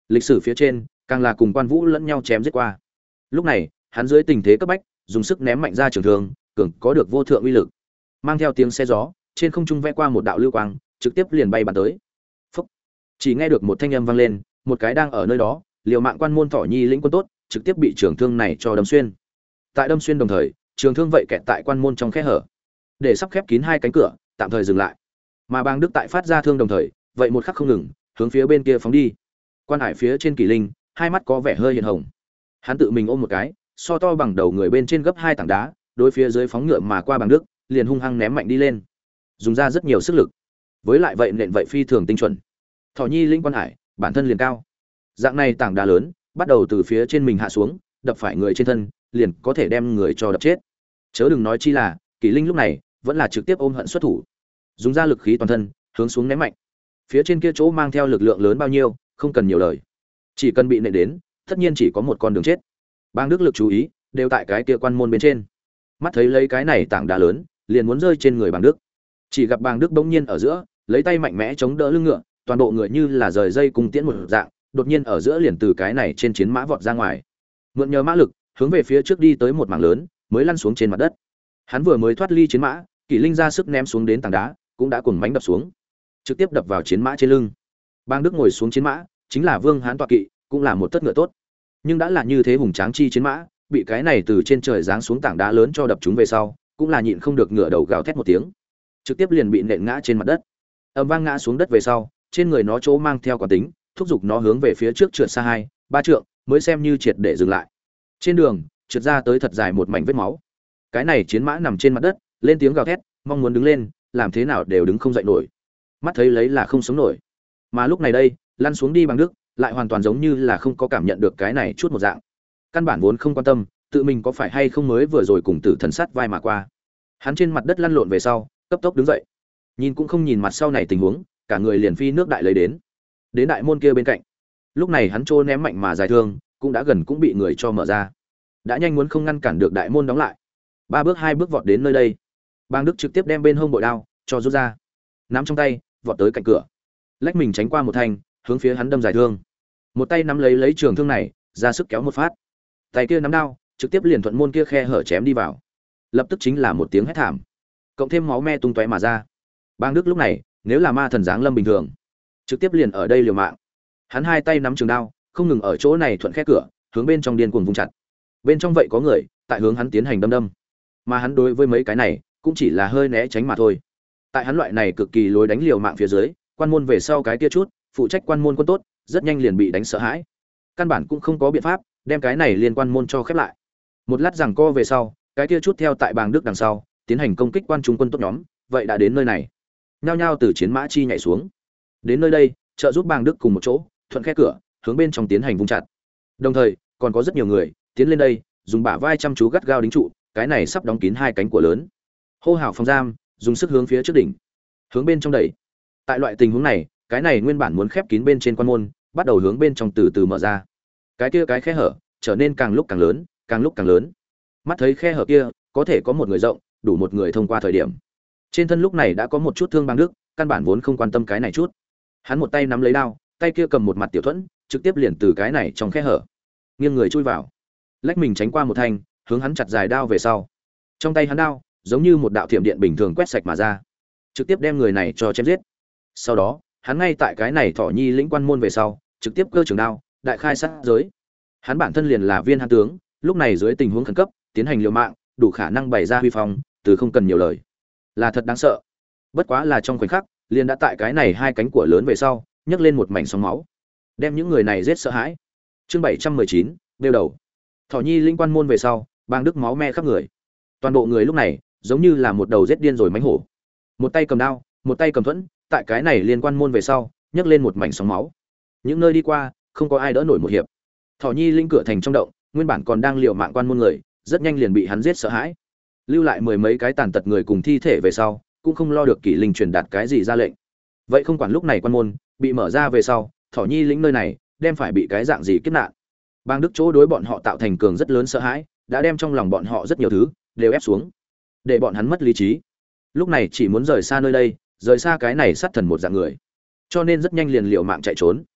Lịch sử phía trên càng là cùng Quan Vũ lẫn nhau chém giết qua. Lúc này hắn dưới tình thế cấp bách dùng sức ném mạnh ra trường thương, cường có được vô thượng uy lực, mang theo tiếng xe gió trên không trung vẽ qua một đạo lưu quang, trực tiếp liền bay bắn tới. Phúc. Chỉ nghe được một thanh âm vang lên, một cái đang ở nơi đó liều mạng quan môn Thỏ Nhi lĩnh quân tốt trực tiếp bị trường thương này cho đâm xuyên. Tại đâm xuyên đồng thời, trường thương vậy kẹt tại quan môn trong khe hở, để sắp khép kín hai cánh cửa tạm thời dừng lại. Mà Bang Đức tại phát ra thương đồng thời, vậy một khắc không ngừng hướng phía bên kia phóng đi. Quan Hải phía trên Kỷ Linh, hai mắt có vẻ hơi hiện hồng. Hắn tự mình ôm một cái so to bằng đầu người bên trên gấp hai tảng đá, đối phía dưới phóng ngựa mà qua Bang Đức, liền hung hăng ném mạnh đi lên, dùng ra rất nhiều sức lực. Với lại vậy nện vậy phi thường tinh chuẩn. Thỏ Nhi lĩnh Quan Hải bản thân liền cao, dạng này tảng đá lớn bắt đầu từ phía trên mình hạ xuống, đập phải người trên thân, liền có thể đem người cho đập chết. Chớ đừng nói chi là Kỷ Linh lúc này vẫn là trực tiếp ôm hận xuất thủ, dùng ra lực khí toàn thân hướng xuống ném mạnh. Phía trên kia chỗ mang theo lực lượng lớn bao nhiêu, không cần nhiều lời, chỉ cần bị nện đến, tất nhiên chỉ có một con đường chết. Bang Đức lực chú ý đều tại cái kia quan môn bên trên, mắt thấy lấy cái này tảng đá lớn liền muốn rơi trên người Bang Đức. Chỉ gặp Bang Đức bỗng nhiên ở giữa lấy tay mạnh mẽ chống đỡ lưng ngựa, toàn bộ người như là rời dây cùng tiễn một dạng, đột nhiên ở giữa liền từ cái này trên chiến mã vọt ra ngoài, mượn nhờ mã lực hướng về phía trước đi tới một mảng lớn, mới lăn xuống trên mặt đất. Hắn vừa mới thoát ly chiến mã, Kỷ Linh ra sức ném xuống đến tảng đá, cũng đã cuồng mãnh đập xuống, trực tiếp đập vào chiến mã trên lưng. Bang Đức ngồi xuống chiến mã, chính là Vương Hán tọa kỵ, cũng là một tất ngựa tốt. Nhưng đã là như thế hùng tráng chi chiến mã, bị cái này từ trên trời giáng xuống tảng đá lớn cho đập chúng về sau, cũng là nhịn không được ngựa đầu gào thét một tiếng, trực tiếp liền bị nện ngã trên mặt đất. Ầm vang ngã xuống đất về sau, trên người nó chỗ mang theo quả tính, thúc giục nó hướng về phía trước trượt xa 2-3 trượng, mới xem như triệt để dừng lại. Trên đường, trượt ra tới thật dài một mảnh vết máu. Cái này chiến mã nằm trên mặt đất, lên tiếng gào thét, mong muốn đứng lên, làm thế nào đều đứng không dậy nổi. Mắt thấy lấy là không sống nổi. Mà lúc này đây, lăn xuống đi Bang Đức, lại hoàn toàn giống như là không có cảm nhận được cái này chút một dạng. Căn bản vốn không quan tâm, tự mình có phải hay không mới vừa rồi cùng Tử Thần sát vai mà qua. Hắn trên mặt đất lăn lộn về sau, cấp tốc đứng dậy. Nhìn cũng không nhìn mặt sau này tình huống, cả người liền phi nước đại lấy đến đại môn kia bên cạnh. Lúc này hắn trô ném mạnh mà dài thương, cũng đã gần cũng bị người cho mở ra. Đã nhanh muốn không ngăn cản được đại môn đóng lại. 3 bước 2 bước vọt đến nơi đây. Bang Đức trực tiếp đem bên hông bội đao cho rút ra, nắm trong tay, vọt tới cạnh cửa, lách mình tránh qua một thanh, hướng phía hắn đâm dài thương. Một tay nắm lấy trường thương này, ra sức kéo một phát. Tay kia nắm đao, trực tiếp liền thuận môn kia khe hở chém đi vào. Lập tức chính là một tiếng hét thảm, cộng thêm máu me tung tóe mà ra. Bang Đức lúc này, nếu là ma thần giáng lâm bình thường, trực tiếp liền ở đây liều mạng. Hắn hai tay nắm trường đao, không ngừng ở chỗ này thuận khe cửa, hướng bên trong điên cuồng vung chặt. Bên trong vậy có người tại hướng hắn tiến hành đâm, mà hắn đối với mấy cái này cũng chỉ là hơi né tránh mà thôi. Tại hắn loại này cực kỳ lối đánh liều mạng phía dưới, quan môn về sau cái kia chút phụ trách quan môn quân tốt rất nhanh liền bị đánh sợ hãi, căn bản cũng không có biện pháp đem cái này liên quan môn cho khép lại. Một lát giằng co về sau, cái kia chút theo tại Bang Đức đằng sau tiến hành công kích quan trung quân tốt nhóm, vậy đã đến nơi này, nhao nhao từ chiến mã chi nhảy xuống, đến nơi đây trợ giúp Bang Đức cùng một chỗ thuận khe cửa hướng bên trong tiến hành vung chặt. Đồng thời còn có rất nhiều người tiến lên đây, dùng bả vai chăm chú gắt gao đính trụ cái này sắp đóng kín hai cánh cửa lớn, hô hào phòng giam, dùng sức hướng phía trước đỉnh, hướng bên trong đẩy. Tại loại tình huống này, cái này nguyên bản muốn khép kín bên trên quan môn, bắt đầu hướng bên trong từ từ mở ra. Cái kia cái khe hở trở nên càng lúc càng lớn, càng lúc càng lớn. Mắt thấy khe hở kia có thể có một người rộng, đủ một người thông qua thời điểm. Trên thân lúc này đã có một chút thương Bang Đức, căn bản vốn không quan tâm cái này chút. Hắn một tay nắm lấy đao, tay kia cầm một mặt tiểu thuẫn, trực tiếp liền từ cái này trong khe hở, nghiêng người chui vào, lách mình tránh qua một thanh, hướng hắn chặt dài đao về sau. Trong tay hắn đao, giống như một đạo thiểm điện bình thường quét sạch mà ra, trực tiếp đem người này cho chém giết. Sau đó, hắn ngay tại cái này Thỏ Nhi lĩnh quan môn về sau, trực tiếp cơ trường đao, đại khai sát giới. Hắn bản thân liền là viên hán tướng, lúc này dưới tình huống khẩn cấp, tiến hành liều mạng, đủ khả năng bày ra huy phong, từ không cần nhiều lời. Là thật đáng sợ. Bất quá là trong khoảnh khắc, liền đã tại cái này hai cánh cửa lớn về sau, nhấc lên một mảnh sóng máu, đem những người này giết sợ hãi. Chương 719, đeo đầu. Thỏ Nhi lĩnh quan môn về sau, Bang Đức máu me khắp người. Toàn bộ người lúc này, giống như là một đầu giết điên rồi mãnh hổ. Một tay cầm đao, một tay cầm thuẫn, tại cái này liên quan môn về sau, nhấc lên một mảnh sóng máu. Những nơi đi qua, không có ai đỡ nổi một hiệp. Thỏ Nhi linh cửa thành trong động, nguyên bản còn đang liều mạng quan môn người, rất nhanh liền bị hắn giết sợ hãi. Lưu lại mười mấy cái tàn tật người cùng thi thể về sau, cũng không lo được Kỷ Linh truyền đạt cái gì ra lệnh. Vậy không quản lúc này quan môn bị mở ra về sau, Thỏ Nhi lĩnh nơi này đem phải bị cái dạng gì kiếp nạn. Bang Đức chỗ đối bọn họ tạo thành cường rất lớn sợ hãi, đã đem trong lòng bọn họ rất nhiều thứ đều ép xuống, để bọn hắn mất lý trí. Lúc này chỉ muốn rời xa nơi đây, rời xa cái này sát thần một dạng người, cho nên rất nhanh liền liều mạng chạy trốn.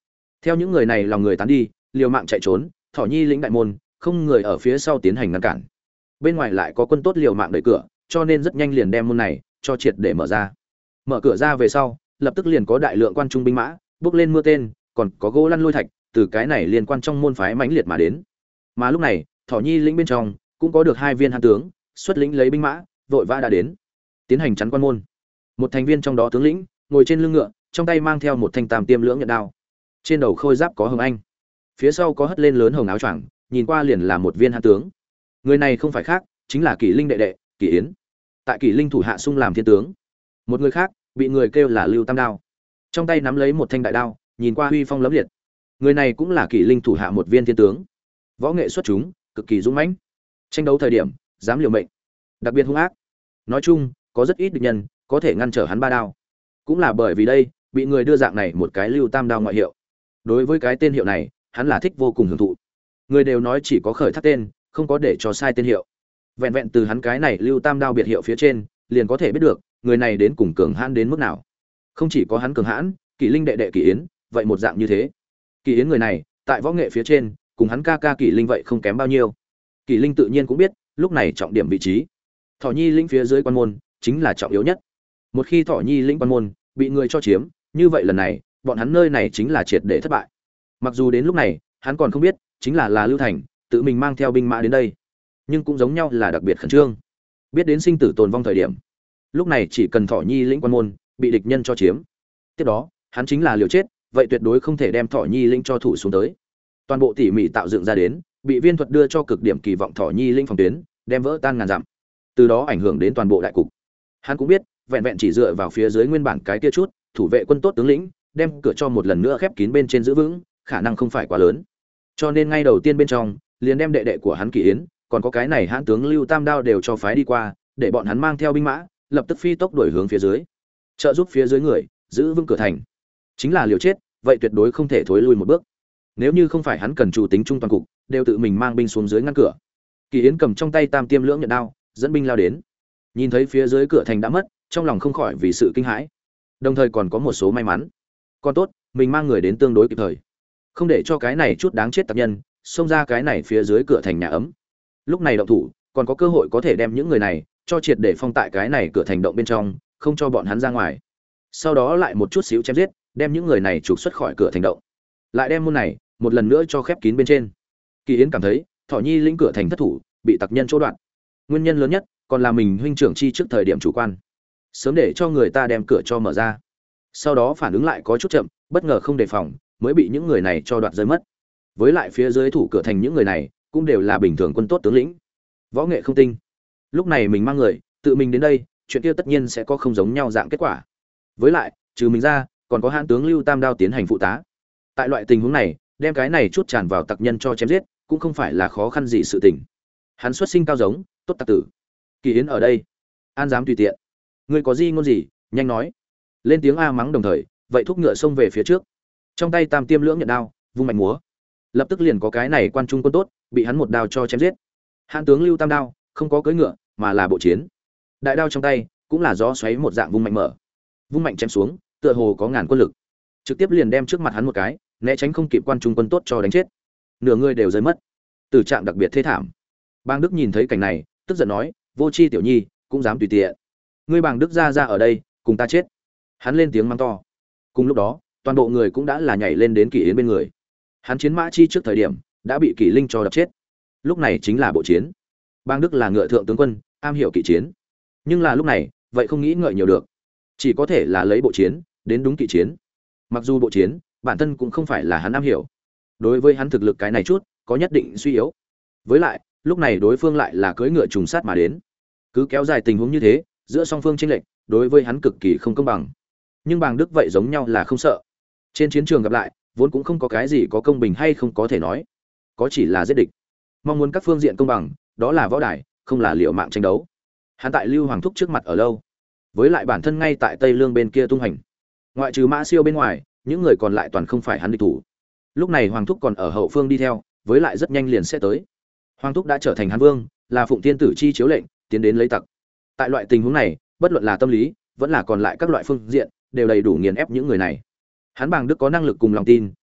Theo những người này lòng người tán đi, liều mạng chạy trốn, Thỏ Nhi lĩnh đại môn, không người ở phía sau tiến hành ngăn cản. Bên ngoài lại có quân tốt liều mạng đẩy cửa, cho nên rất nhanh liền đem môn này cho triệt để mở ra. Mở cửa ra về sau, lập tức liền có đại lượng quan trung binh mã, bước lên mưa tên, còn có gỗ lăn lôi thạch, từ cái này liên quan trong môn phái mãnh liệt mà đến. Mà lúc này, Thỏ Nhi lĩnh bên trong cũng có được hai viên hán tướng, xuất lĩnh lấy binh mã, vội vã đã đến, tiến hành chắn quan môn. Một thành viên trong đó tướng lĩnh, ngồi trên lưng ngựa, trong tay mang theo một thanh tam tiêm lưỡng nhận đao. Trên đầu khôi giáp có hồng anh, phía sau có hất lên lớn hồng áo choàng, nhìn qua liền là một viên hán tướng. Người này không phải khác, chính là Kỷ Linh đệ đệ, Kỷ Yến. Tại Kỷ Linh thủ hạ xung làm thiên tướng. Một người khác, bị người kêu là Lưu Tam Đao, trong tay nắm lấy một thanh đại đao, nhìn qua uy phong lẫm liệt. Người này cũng là Kỷ Linh thủ hạ một viên thiên tướng. Võ nghệ xuất chúng, cực kỳ dũng mãnh. Tranh đấu thời điểm, dám liều mệnh, đặc biệt hung ác. Nói chung, có rất ít địch nhân có thể ngăn trở hắn ba đao. Cũng là bởi vì đây, bị người đưa dạng này một cái Lưu Tam Đao ngoại hiệu. Đối với cái tên hiệu này, hắn là thích vô cùng hưởng thụ. Người đều nói chỉ có khởi thác tên, không có để cho sai tên hiệu. Vẹn vẹn từ hắn cái này Lưu Tam Đao biệt hiệu phía trên, liền có thể biết được, người này đến cùng cường hãn đến mức nào. Không chỉ có hắn cường hãn, Kỷ Linh đệ đệ Kỷ Yến, vậy một dạng như thế. Kỷ Yến người này, tại võ nghệ phía trên, cùng hắn ca ca Kỷ Linh vậy không kém bao nhiêu. Kỷ Linh tự nhiên cũng biết, lúc này trọng điểm vị trí, Thỏ Nhi lĩnh phía dưới quan môn chính là trọng yếu nhất. Một khi Thỏ Nhi lĩnh quan môn bị người cho chiếm, như vậy lần này, bọn hắn nơi này chính là triệt để thất bại. Mặc dù đến lúc này, hắn còn không biết, chính là Lưu Thành tự mình mang theo binh mã đến đây, nhưng cũng giống nhau là đặc biệt khẩn trương. Biết đến sinh tử tồn vong thời điểm, lúc này chỉ cần Thỏ Nhi lĩnh quan môn bị địch nhân cho chiếm, tiếp đó, hắn chính là liều chết, vậy tuyệt đối không thể đem Thỏ Nhi lĩnh cho thủ xuống tới. Toàn bộ tỉ mỉ tạo dựng ra đến, bị viên thuật đưa cho cực điểm kỳ vọng Thỏ Nhi lĩnh phòng tuyến, đem vỡ tan ngàn dặm. Từ đó ảnh hưởng đến toàn bộ đại cục. Hắn cũng biết, vẹn vẹn chỉ dựa vào phía dưới nguyên bản cái kia chút, thủ vệ quân tốt tướng lĩnh, đem cửa cho một lần nữa khép kín bên trên giữ vững, khả năng không phải quá lớn. Cho nên ngay đầu tiên bên trong, liền đem đệ đệ của hắn Kỷ Yến, còn có cái này hãn tướng Lưu Tam Đao đều cho phái đi qua, để bọn hắn mang theo binh mã, lập tức phi tốc đuổi hướng phía dưới, trợ giúp phía dưới người giữ vững cửa thành. Chính là liều chết, vậy tuyệt đối không thể thối lui một bước. Nếu như không phải hắn cần chủ tính trung toàn cục, đều tự mình mang binh xuống dưới ngăn cửa. Kỷ Yến cầm trong tay tam tiêm lưỡng nhận đao, dẫn binh lao đến. Nhìn thấy phía dưới cửa thành đã mất, trong lòng không khỏi vì sự kinh hãi. Đồng thời còn có một số may mắn. Còn tốt, mình mang người đến tương đối kịp thời, không để cho cái này chút đáng chết tặc nhân xông ra cái này phía dưới cửa thành nhà ấm. Lúc này động thủ, còn có cơ hội có thể đem những người này cho triệt để phong tại cái này cửa thành động bên trong, không cho bọn hắn ra ngoài. Sau đó lại một chút xíu chém giết, đem những người này trục xuất khỏi cửa thành động. Lại đem môn này một lần nữa cho khép kín bên trên. Kỳ Yến cảm thấy, Thỏ Nhi lĩnh cửa thành thất thủ, bị tặc nhân chỗ đoạn. Nguyên nhân lớn nhất còn là mình huynh trưởng chi trước thời điểm chủ quan, sớm để cho người ta đem cửa cho mở ra. Sau đó phản ứng lại có chút chậm, bất ngờ không đề phòng, mới bị những người này cho đoạt rơi mất. Với lại phía dưới thủ cửa thành những người này cũng đều là bình thường quân tốt tướng lĩnh, võ nghệ không tinh. Lúc này mình mang người tự mình đến đây, chuyện kia tất nhiên sẽ có không giống nhau dạng kết quả. Với lại, trừ mình ra, còn có hãn tướng Lưu Tam Đao tiến hành phụ tá. Tại loại tình huống này, đem cái này chút tràn vào tặc nhân cho chém giết, cũng không phải là khó khăn gì sự tình. Hắn xuất sinh cao giống, tốt tặc tử. Kỳ Yến ở đây, an dám tùy tiện. Ngươi có gì ngôn gì, nhanh nói. Lên tiếng a mắng đồng thời, vậy thúc ngựa xông về phía trước. Trong tay tam tiêm lưỡng nhận đao, vung mạnh múa. Lập tức liền có cái này quan trung quân tốt, bị hắn một đao cho chém giết. Hãn tướng Lưu Tam Đao, không có cưỡi ngựa, mà là bộ chiến. Đại đao trong tay, cũng là gió xoáy một dạng vung mạnh mở. Vung mạnh chém xuống, tựa hồ có ngàn quân lực. Trực tiếp liền đem trước mặt hắn một cái, né tránh không kịp quan trung quân tốt cho đánh chết. Nửa người đều rơi mất. Tử trạng đặc biệt thê thảm. Bang Đức nhìn thấy cảnh này, tức giận nói, vô tri tiểu nhi, cũng dám tùy tiện. Ngươi Bang Đức ra ở đây, cùng ta chết. Hắn lên tiếng mắng to. Cùng lúc đó, toàn bộ người cũng đã là nhảy lên đến Kỷ Yến bên người. Hắn chiến mã chi trước thời điểm, đã bị Kỷ Linh cho đập chết. Lúc này chính là bộ chiến. Bang Đức là ngựa thượng tướng quân, am hiểu kỵ chiến. Nhưng là lúc này, vậy không nghĩ ngợi nhiều được. Chỉ có thể là lấy bộ chiến, đến đúng kỵ chiến. Mặc dù bộ chiến, bản thân cũng không phải là hắn am hiểu. Đối với hắn thực lực cái này chút, có nhất định suy yếu. Với lại, lúc này đối phương lại là cưỡi ngựa trùng sát mà đến. Cứ kéo dài tình huống như thế, giữa song phương chênh lệch, đối với hắn cực kỳ không công bằng. Nhưng Bàng Đức vậy giống nhau là không sợ. Trên chiến trường gặp lại, vốn cũng không có cái gì có công bình hay không có thể nói, có chỉ là giết địch. Mong muốn các phương diện công bằng, đó là võ đài, không là liều mạng tranh đấu. Hắn tại Lưu Hoàng Thúc trước mặt ở lâu, với lại bản thân ngay tại Tây Lương bên kia tung hành, ngoại trừ Mã Siêu bên ngoài, những người còn lại toàn không phải hắn địch thủ. Lúc này Hoàng Thúc còn ở hậu phương đi theo, với lại rất nhanh liền sẽ tới. Hoàng Thúc đã trở thành Hán Vương, là Phụng Thiên Tử chi chiếu lệnh, tiến đến lấy tặc. Tại loại tình huống này, bất luận là tâm lý, vẫn là còn lại các loại phương diện, đều đầy đủ nghiền ép những người này. Hắn Bàng Đức có năng lực cùng lòng tin,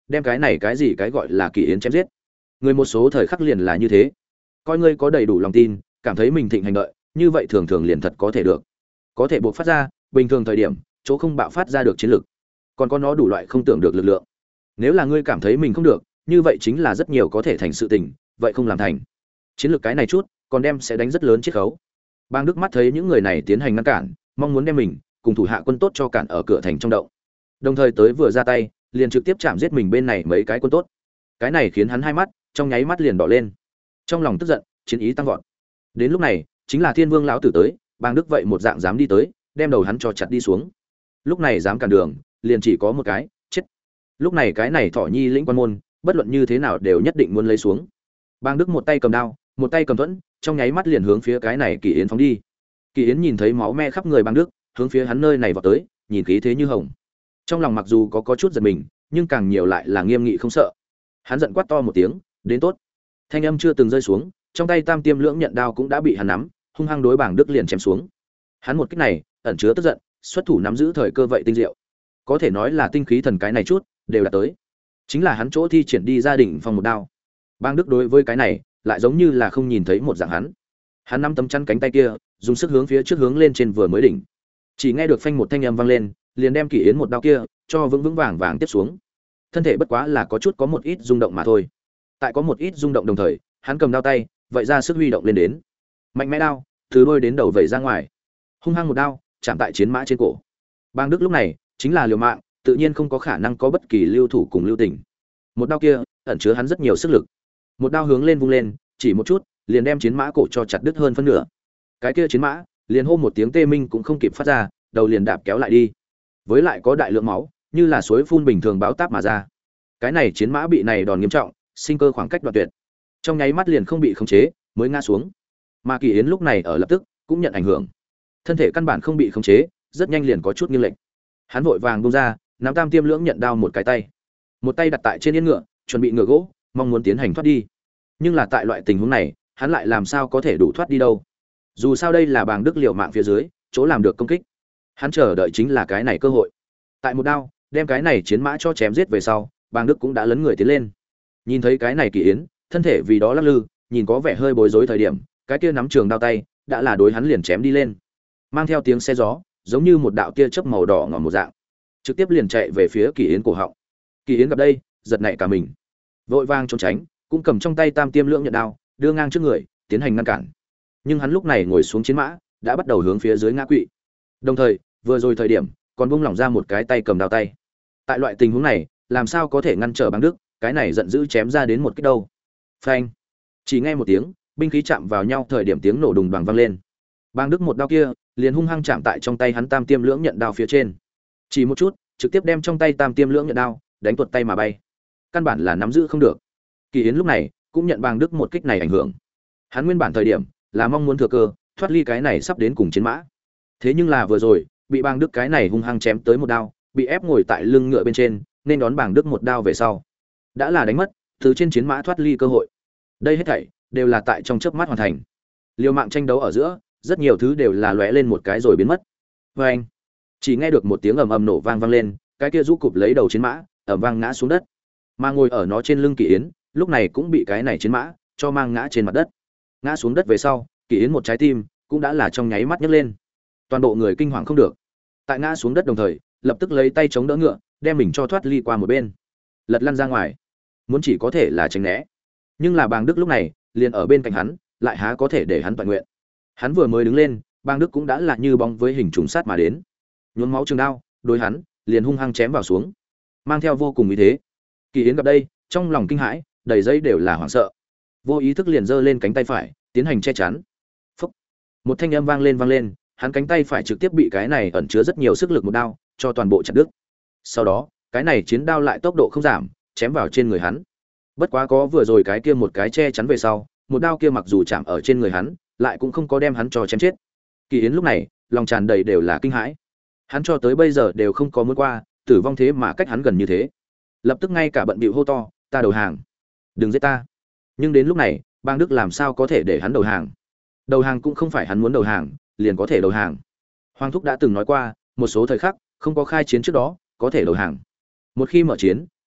đem cái này cái gì cái gọi là Kỳ Yến chém giết. Người một số thời khắc liền là như thế, coi ngươi có đầy đủ lòng tin, cảm thấy mình thịnh hành đợi, như vậy thường thường liền thật có thể được, có thể buộc phát ra bình thường thời điểm chỗ không bạo phát ra được chiến lực, còn có nó đủ loại không tưởng được lực lượng. Nếu là ngươi cảm thấy mình không được, như vậy chính là rất nhiều có thể thành sự tình, vậy không làm thành. Chiến lược cái này chút, còn đem sẽ đánh rất lớn chiết khấu. Bang Đức mắt thấy những người này tiến hành ngăn cản, mong muốn đem mình cùng thủ hạ quân tốt cho cản ở cửa thành trong động. Đồng thời tới vừa ra tay, liền trực tiếp chạm giết mình bên này mấy cái quân tốt. Cái này khiến hắn hai mắt trong nháy mắt liền đỏ lên. Trong lòng tức giận, chiến ý tăng vọt. Đến lúc này, chính là Thiên Vương lão tử tới, Bang Đức vậy một dạng dám đi tới, đem đầu hắn cho chặt đi xuống. Lúc này dám cản đường, liền chỉ có một cái, chết. Lúc này cái này Thỏ Nhi lĩnh quan môn, bất luận như thế nào đều nhất định muốn lấy xuống. Bang Đức một tay cầm đao, một tay cầm thuẫn, trong nháy mắt liền hướng phía cái này Kỳ Yến phóng đi. Kỳ Yến nhìn thấy máu me khắp người Bang Đức, hướng phía hắn nơi này vọt tới, nhìn khí thế như hồng. Trong lòng mặc dù có chút giật mình, nhưng càng nhiều lại là nghiêm nghị không sợ. Hắn giận quát to một tiếng, đến tốt. Thanh âm chưa từng rơi xuống, trong tay Tam Tiêm Lưỡng Nhận đao cũng đã bị hắn nắm, hung hăng đối Bang Đức liền chém xuống. Hắn một kích này, ẩn chứa tức giận, xuất thủ nắm giữ thời cơ vậy tinh diệu. Có thể nói là tinh khí thần cái này chút, đều đã tới. Chính là hắn chỗ thi triển đi gia đình phong một đao. Bang Đức đối với cái này, lại giống như là không nhìn thấy một dạng hắn. Hắn nắm tấm chắn cánh tay kia, dùng sức hướng phía trước hướng lên trên vừa mới đỉnh. Chỉ nghe được phanh một thanh âm vang lên, liền đem Kỳ Yến một đao kia cho vững vững vàng vàng tiếp xuống. Thân thể bất quá là có một ít rung động mà thôi. Tại có một ít rung động đồng thời, hắn cầm đao tay, vậy ra sức huy động lên đến. Mạnh mẽ đao, từ đôi đến đầu vẩy ra ngoài. Hung hăng một đao, chạm tại chiến mã trên cổ. Bang Đức lúc này chính là liều mạng, tự nhiên không có khả năng có bất kỳ lưu thủ cùng lưu tình. Một đao kia ẩn chứa hắn rất nhiều sức lực. Một đao hướng lên vung lên, chỉ một chút, liền đem chiến mã cổ cho chặt đứt hơn phân nửa. Cái kia chiến mã, liền hô một tiếng tê minh cũng không kịp phát ra, đầu liền đạp kéo lại đi. Với lại có đại lượng máu, như là suối phun bình thường báo táp mà ra. Cái này chiến mã bị này đòn nghiêm trọng, sinh cơ khoảng cách đoạn tuyệt. Trong nháy mắt liền không bị khống chế, mới ngã xuống. Mà Kỳ Yến lúc này ở lập tức cũng nhận ảnh hưởng. Thân thể căn bản không bị khống chế, rất nhanh liền có chút nghiêng lệch. Hắn vội vàng buông ra, nắm Tam Tiêm Lưỡng Nhận đao một cái tay. Một tay đặt tại trên yên ngựa, chuẩn bị ngựa gỗ, mong muốn tiến hành thoát đi. Nhưng là tại loại tình huống này, hắn lại làm sao có thể đủ thoát đi đâu? Dù sao đây là Bàng Đức liều mạng phía dưới, chỗ làm được công kích. Hắn chờ đợi chính là cái này cơ hội. Tại một đao, đem cái này chiến mã cho chém giết về sau, Bàng Đức cũng đã lấn người tiến lên. Nhìn thấy cái này Kỳ Yến, thân thể vì đó lắc lư, nhìn có vẻ hơi bối rối thời điểm, cái kia nắm trường đao tay, đã là đối hắn liền chém đi lên. Mang theo tiếng xe gió, giống như một đạo tia chớp màu đỏ ngòm một dạng, trực tiếp liền chạy về phía Kỳ Yến cổ họng. Kỳ Yến gặp đây, giật nảy cả mình, vội vàng trốn tránh, cũng cầm trong tay Tam Tiêm Lưỡng Nhận đao, đưa ngang trước người, tiến hành ngăn cản. Nhưng hắn lúc này ngồi xuống chiến mã, đã bắt đầu hướng phía dưới ngã quỵ. Đồng thời, vừa rồi thời điểm, còn buông lỏng ra một cái tay cầm đao tay. Tại loại tình huống này, làm sao có thể ngăn trở Bàng Đức, cái này giận dữ chém ra đến một kích đâu. Phanh! Chỉ nghe một tiếng, binh khí chạm vào nhau thời điểm tiếng nổ đùng đoàng vang lên. Bàng Đức một đao kia, liền hung hăng chạm tại trong tay hắn Tam Tiêm Lưỡng Nhận đao phía trên. Chỉ một chút, trực tiếp đem trong tay Tam Tiêm Lưỡng Nhận đao đánh tuột tay mà bay. Căn bản là nắm giữ không được. Kỳ Yến lúc này cũng nhận Bàng Đức một kích này ảnh hưởng. Hắn nguyên bản thời điểm là mong muốn thừa cơ thoát ly cái này sắp đến cùng chiến mã. Thế nhưng là vừa rồi, bị Bàng Đức cái này hung hăng chém tới một đao, bị ép ngồi tại lưng ngựa bên trên, nên đón Bàng Đức một đao về sau, đã là đánh mất từ trên chiến mã thoát ly cơ hội. Đây hết thảy đều là tại trong chớp mắt hoàn thành. Liều mạng tranh đấu ở giữa, rất nhiều thứ đều là lóe lên một cái rồi biến mất. Oeng! Chỉ nghe được một tiếng ầm ầm nổ vang lên, cái kia rũ cụp lấy đầu chiến mã, ầm vang ngã xuống đất. Mà ngồi ở nó trên lưng Kỳ Yến, lúc này cũng bị cái này chiến mã cho mang ngã trên mặt đất. Ngã xuống đất về sau, Kỳ Yến một trái tim cũng đã là trong nháy mắt nhấc lên. Toàn bộ người kinh hoàng không được. Tại ngã xuống đất đồng thời, lập tức lấy tay chống đỡ ngựa, đem mình cho thoát ly qua một bên, lật lăn ra ngoài. Muốn chỉ có thể là tránh né. Nhưng là Bàng Đức lúc này, liền ở bên cạnh hắn, lại há có thể để hắn toàn nguyện. Hắn vừa mới đứng lên, Bàng Đức cũng đã là như bóng với hình trùng sát mà đến. Nhuốm máu trường đao, đối hắn, liền hung hăng chém vào xuống, mang theo vô cùng ý thế. Kỳ Yến gặp đây, trong lòng kinh hãi, đầy dây đều là hoảng sợ. Vô ý thức liền giơ lên cánh tay phải, tiến hành che chắn. Phốc. Một thanh âm vang lên, hắn cánh tay phải trực tiếp bị cái này ẩn chứa rất nhiều sức lực một đao cho toàn bộ chặt đứt. Sau đó, cái này chiến đao lại tốc độ không giảm, chém vào trên người hắn. Bất quá có vừa rồi cái kia một cái che chắn về sau, một đao kia mặc dù chạm ở trên người hắn, lại cũng không có đem hắn cho chém chết. Kỳ Yến lúc này, lòng tràn đầy đều là kinh hãi. Hắn cho tới bây giờ đều không có muốn qua, tử vong thế mà cách hắn gần như thế. Lập tức ngay cả bận bịu hô to, ta đầu hàng, đừng giết ta. Nhưng đến lúc này, Bàng Đức làm sao có thể để hắn đầu hàng? Đầu hàng cũng không phải hắn muốn đầu hàng liền có thể đầu hàng. Hoàng thúc đã từng nói qua, một số thời khắc không có khai chiến trước đó có thể đầu hàng, một khi mở chiến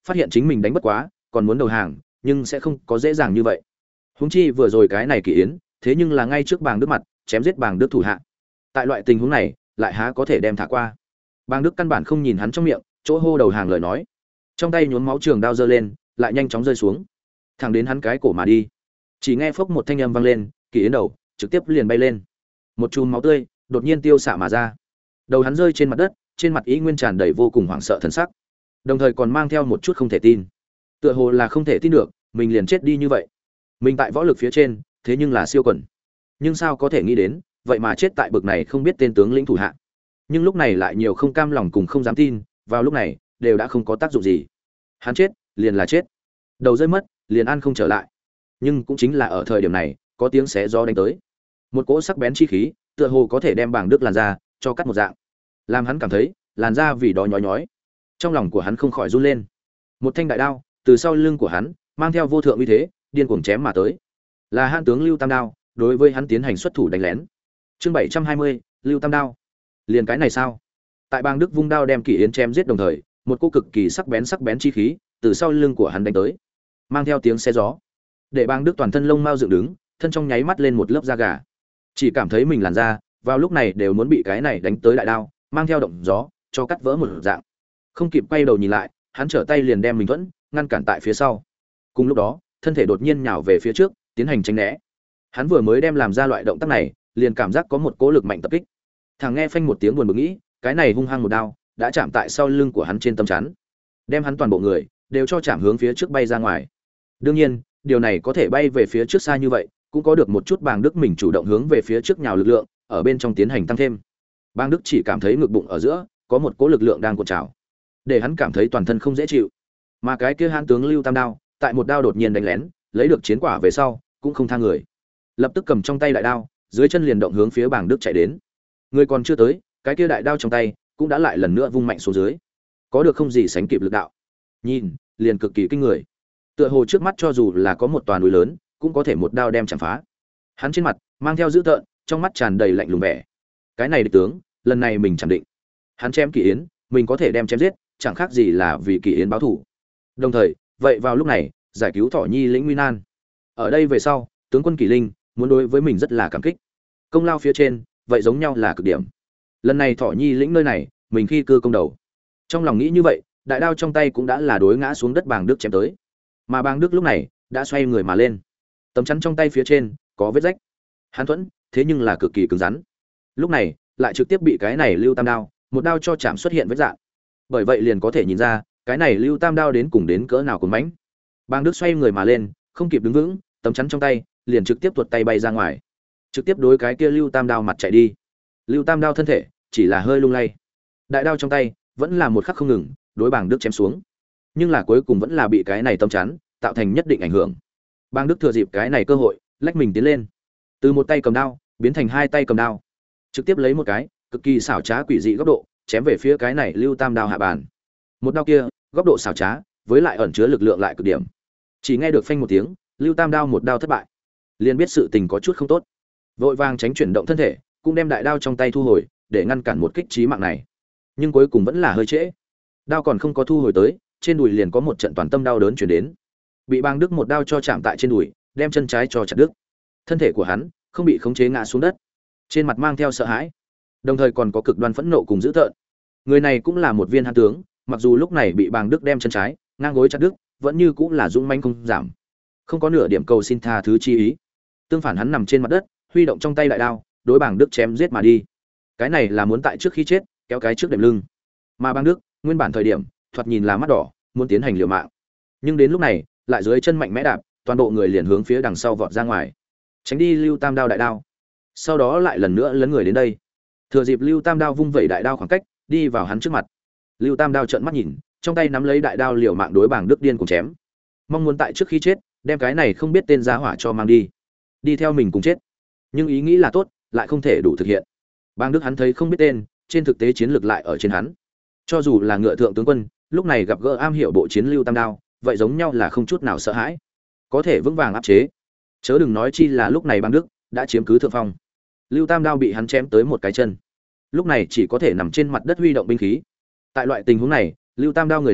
phát hiện chính mình đánh bất quá còn muốn đầu hàng nhưng sẽ không có dễ dàng như vậy. Huống chi vừa rồi cái này Kỳ Yến thế nhưng là ngay trước Bàng Đức mặt chém giết Bàng Đức thủ hạ, tại loại tình huống này lại há có thể đem thả qua. Bàng Đức căn bản không nhìn hắn trong miệng chỗ hô đầu hàng lời nói, trong tay nhuốm máu trường đao giơ lên lại nhanh chóng rơi xuống thẳng đến hắn cái cổ mà đi. Chỉ nghe phốc một thanh âm vang lên, Kỳ Yến đầu trực tiếp liền bay lên, một chùm máu tươi đột nhiên tiêu xạ mà ra, đầu hắn rơi trên mặt đất, trên mặt ý nguyên tràn đầy vô cùng hoảng sợ thần sắc, đồng thời còn mang theo một chút không thể tin, tựa hồ là không thể tin được mình liền chết đi như vậy. Mình tại võ lực phía trên thế nhưng là siêu quần, nhưng sao có thể nghĩ đến vậy mà chết tại bực này không biết tên tướng lĩnh thủ hạ. Nhưng lúc này lại nhiều không cam lòng cùng không dám tin, vào lúc này đều đã không có tác dụng gì. Hắn chết liền là chết, đầu rơi mất liền ăn không trở lại. Nhưng cũng chính là ở thời điểm này có tiếng xé gió đánh tới, một cỗ sắc bén chi khí tựa hồ có thể đem Bàng Đức làn da cho cắt một dạng, làm hắn cảm thấy làn da vì đó nhói nhói. Trong lòng của hắn không khỏi run lên, một thanh đại đao từ sau lưng của hắn mang theo vô thượng uy thế điên cuồng chém mà tới, là Hãn tướng Lưu Tam Đao đối với hắn tiến hành xuất thủ đánh lén. Chương 720, Lưu Tam Đao. Liền cái này sao? Tại Bàng Đức vung đao đem Kỳ Yến chém giết đồng thời, một cô cực kỳ sắc bén chi khí từ sau lưng của hắn đánh tới, mang theo tiếng xé gió, để Bàng Đức toàn thân lông mao dựng đứng, thân trong nháy mắt lên một lớp da gà, chỉ cảm thấy mình làn da vào lúc này đều muốn bị cái này đánh tới đại đao mang theo động gió cho cắt vỡ một dạng. Không kịp quay đầu nhìn lại, hắn trở tay liền đem mình thuẫn ngăn cản tại phía sau. Cùng lúc đó, thân thể đột nhiên nhào về phía trước, tiến hành tránh né. Hắn vừa mới đem làm ra loại động tác này, liền cảm giác có một cỗ lực mạnh tập kích. Thằng nghe phanh một tiếng buồn bực nghĩ, cái này hung hăng một đao đã chạm tại sau lưng của hắn trên tấm chắn, đem hắn toàn bộ người đều cho chạm hướng phía trước bay ra ngoài. Đương nhiên, điều này có thể bay về phía trước xa như vậy, cũng có được một chút Bàng Đức mình chủ động hướng về phía trước nhào lực lượng, ở bên trong tiến hành tăng thêm. Bàng Đức chỉ cảm thấy ngực bụng ở giữa có một cỗ lực lượng đang cuộn trào, để hắn cảm thấy toàn thân không dễ chịu. Mà cái kia Hãn tướng Lưu Tam Đao, tại một đao đột nhiên đánh lén, lấy được chiến quả về sau, cũng không tha người, lập tức cầm trong tay đại đao, dưới chân liền động hướng phía Bàng Đức chạy đến. Người còn chưa tới, cái kia đại đao trong tay cũng đã lại lần nữa vung mạnh xuống dưới, có được không gì sánh kịp lực đạo, nhìn liền cực kỳ kinh người. Tựa hồ trước mắt cho dù là có một tòa núi lớn, cũng có thể một đao đem chạm phá. Hắn trên mặt mang theo dữ tợn, trong mắt tràn đầy lạnh lùng vẻ. Cái này địch tướng, lần này mình chẳng định, hắn chém Kỳ Yến, mình có thể đem chém giết, chẳng khác gì là vì Kỳ Yến báo thù. Đồng thời, vậy vào lúc này, giải cứu Thỏ Nhi lĩnh nguy nan. Ở đây về sau, tướng quân Kỳ Linh muốn đối với mình rất là cảm kích. Công lao phía trên, vậy giống nhau là cực điểm. Lần này Thỏ Nhi lĩnh nơi này, mình khi cư công đầu. Trong lòng nghĩ như vậy, đại đao trong tay cũng đã là đối ngã xuống đất Bàng Đức chém tới. Mà Bàng Đức lúc này đã xoay người mà lên, tấm chắn trong tay phía trên có vết rách. Hắn thuẫn thế nhưng là cực kỳ cứng rắn, lúc này lại trực tiếp bị cái này Lưu Tam Đao một đao cho chạm xuất hiện vết rạn. Bởi vậy liền có thể nhìn ra cái này Lưu Tam Đao đến cùng đến cỡ nào cuồng mãnh. Bàng Đức xoay người mà lên, không kịp đứng vững, tấm chắn trong tay liền trực tiếp tuột tay bay ra ngoài, trực tiếp đối cái kia Lưu Tam Đao mặt chạy đi. Lưu Tam Đao thân thể chỉ là hơi lung lay, đại đao trong tay vẫn là một khắc không ngừng đối Bàng Đức chém xuống, nhưng là cuối cùng vẫn là bị cái này tấm chắn tạo thành nhất định ảnh hưởng. Bàng Đức thừa dịp cái này cơ hội lách mình tiến lên, từ một tay cầm đao biến thành hai tay cầm đao, trực tiếp lấy một cái cực kỳ xảo trá quỷ dị góc độ chém về phía cái này Lưu Tam Đao hạ bàn. Một đao kia góc độ xảo trá với lại ẩn chứa lực lượng lại cực điểm. Chỉ nghe được phanh một tiếng, Lưu Tam Đao một đao thất bại, liền biết sự tình có chút không tốt, vội vàng tránh chuyển động thân thể, cũng đem đại đao trong tay thu hồi để ngăn cản một kích chí mạng này. Nhưng cuối cùng vẫn là hơi trễ, đao còn không có thu hồi tới, trên đùi liền có một trận toàn tâm đau đớn chuyển đến. Bị Bàng Đức một đao cho chạm tại trên đùi, đem chân trái cho chặt đứt. Thân thể của hắn không bị khống chế ngã xuống đất, trên mặt mang theo sợ hãi, đồng thời còn có cực đoan phẫn nộ cùng dữ tợn. Người này cũng là một viên hãn tướng, mặc dù lúc này bị Bàng Đức đem chân trái ngang gối chặt đứt, vẫn như cũng là dũng mãnh không giảm, không có nửa điểm cầu xin tha thứ chi ý. Tương phản hắn nằm trên mặt đất, huy động trong tay đại đao, đối Bàng Đức chém giết mà đi. Cái này là muốn tại trước khi chết kéo cái trước đệm lưng. Mà Bàng Đức nguyên bản thời điểm thoạt nhìn là mắt đỏ, muốn tiến hành liều mạng, nhưng đến lúc này lại dưới chân mạnh mẽ đạp, toàn bộ người liền hướng phía đằng sau vọt ra ngoài, tránh đi Lưu Tam Đao đại đao. Sau đó lại lần nữa lấn người đến đây, thừa dịp Lưu Tam Đao vung vẩy đại đao khoảng cách, đi vào hắn trước mặt. Lưu Tam Đao trợn mắt nhìn, trong tay nắm lấy đại đao liều mạng đối Bàng Đức điên cùng chém, mong muốn tại trước khi chết đem cái này không biết tên giá hỏa cho mang đi, đi theo mình cùng chết. Nhưng ý nghĩ là tốt, lại không thể đủ thực hiện. Bàng Đức hắn thấy không biết tên, trên thực tế chiến lược lại ở trên hắn. Cho dù là ngựa thượng tướng quân, lúc này gặp gỡ am hiểu bộ chiến Lưu Tam Đao, vậy giống nhau là không chút nào sợ hãi, có thể vững vàng áp chế. Chớ đừng nói chi là lúc này Bàng Đức đã chiếm cứ thượng phong. Lưu Tam Đao bị hắn chém tới một cái chân, lúc này chỉ có thể nằm trên mặt đất huy động binh khí. Tại loại tình huống này, Lưu Tam Đao người này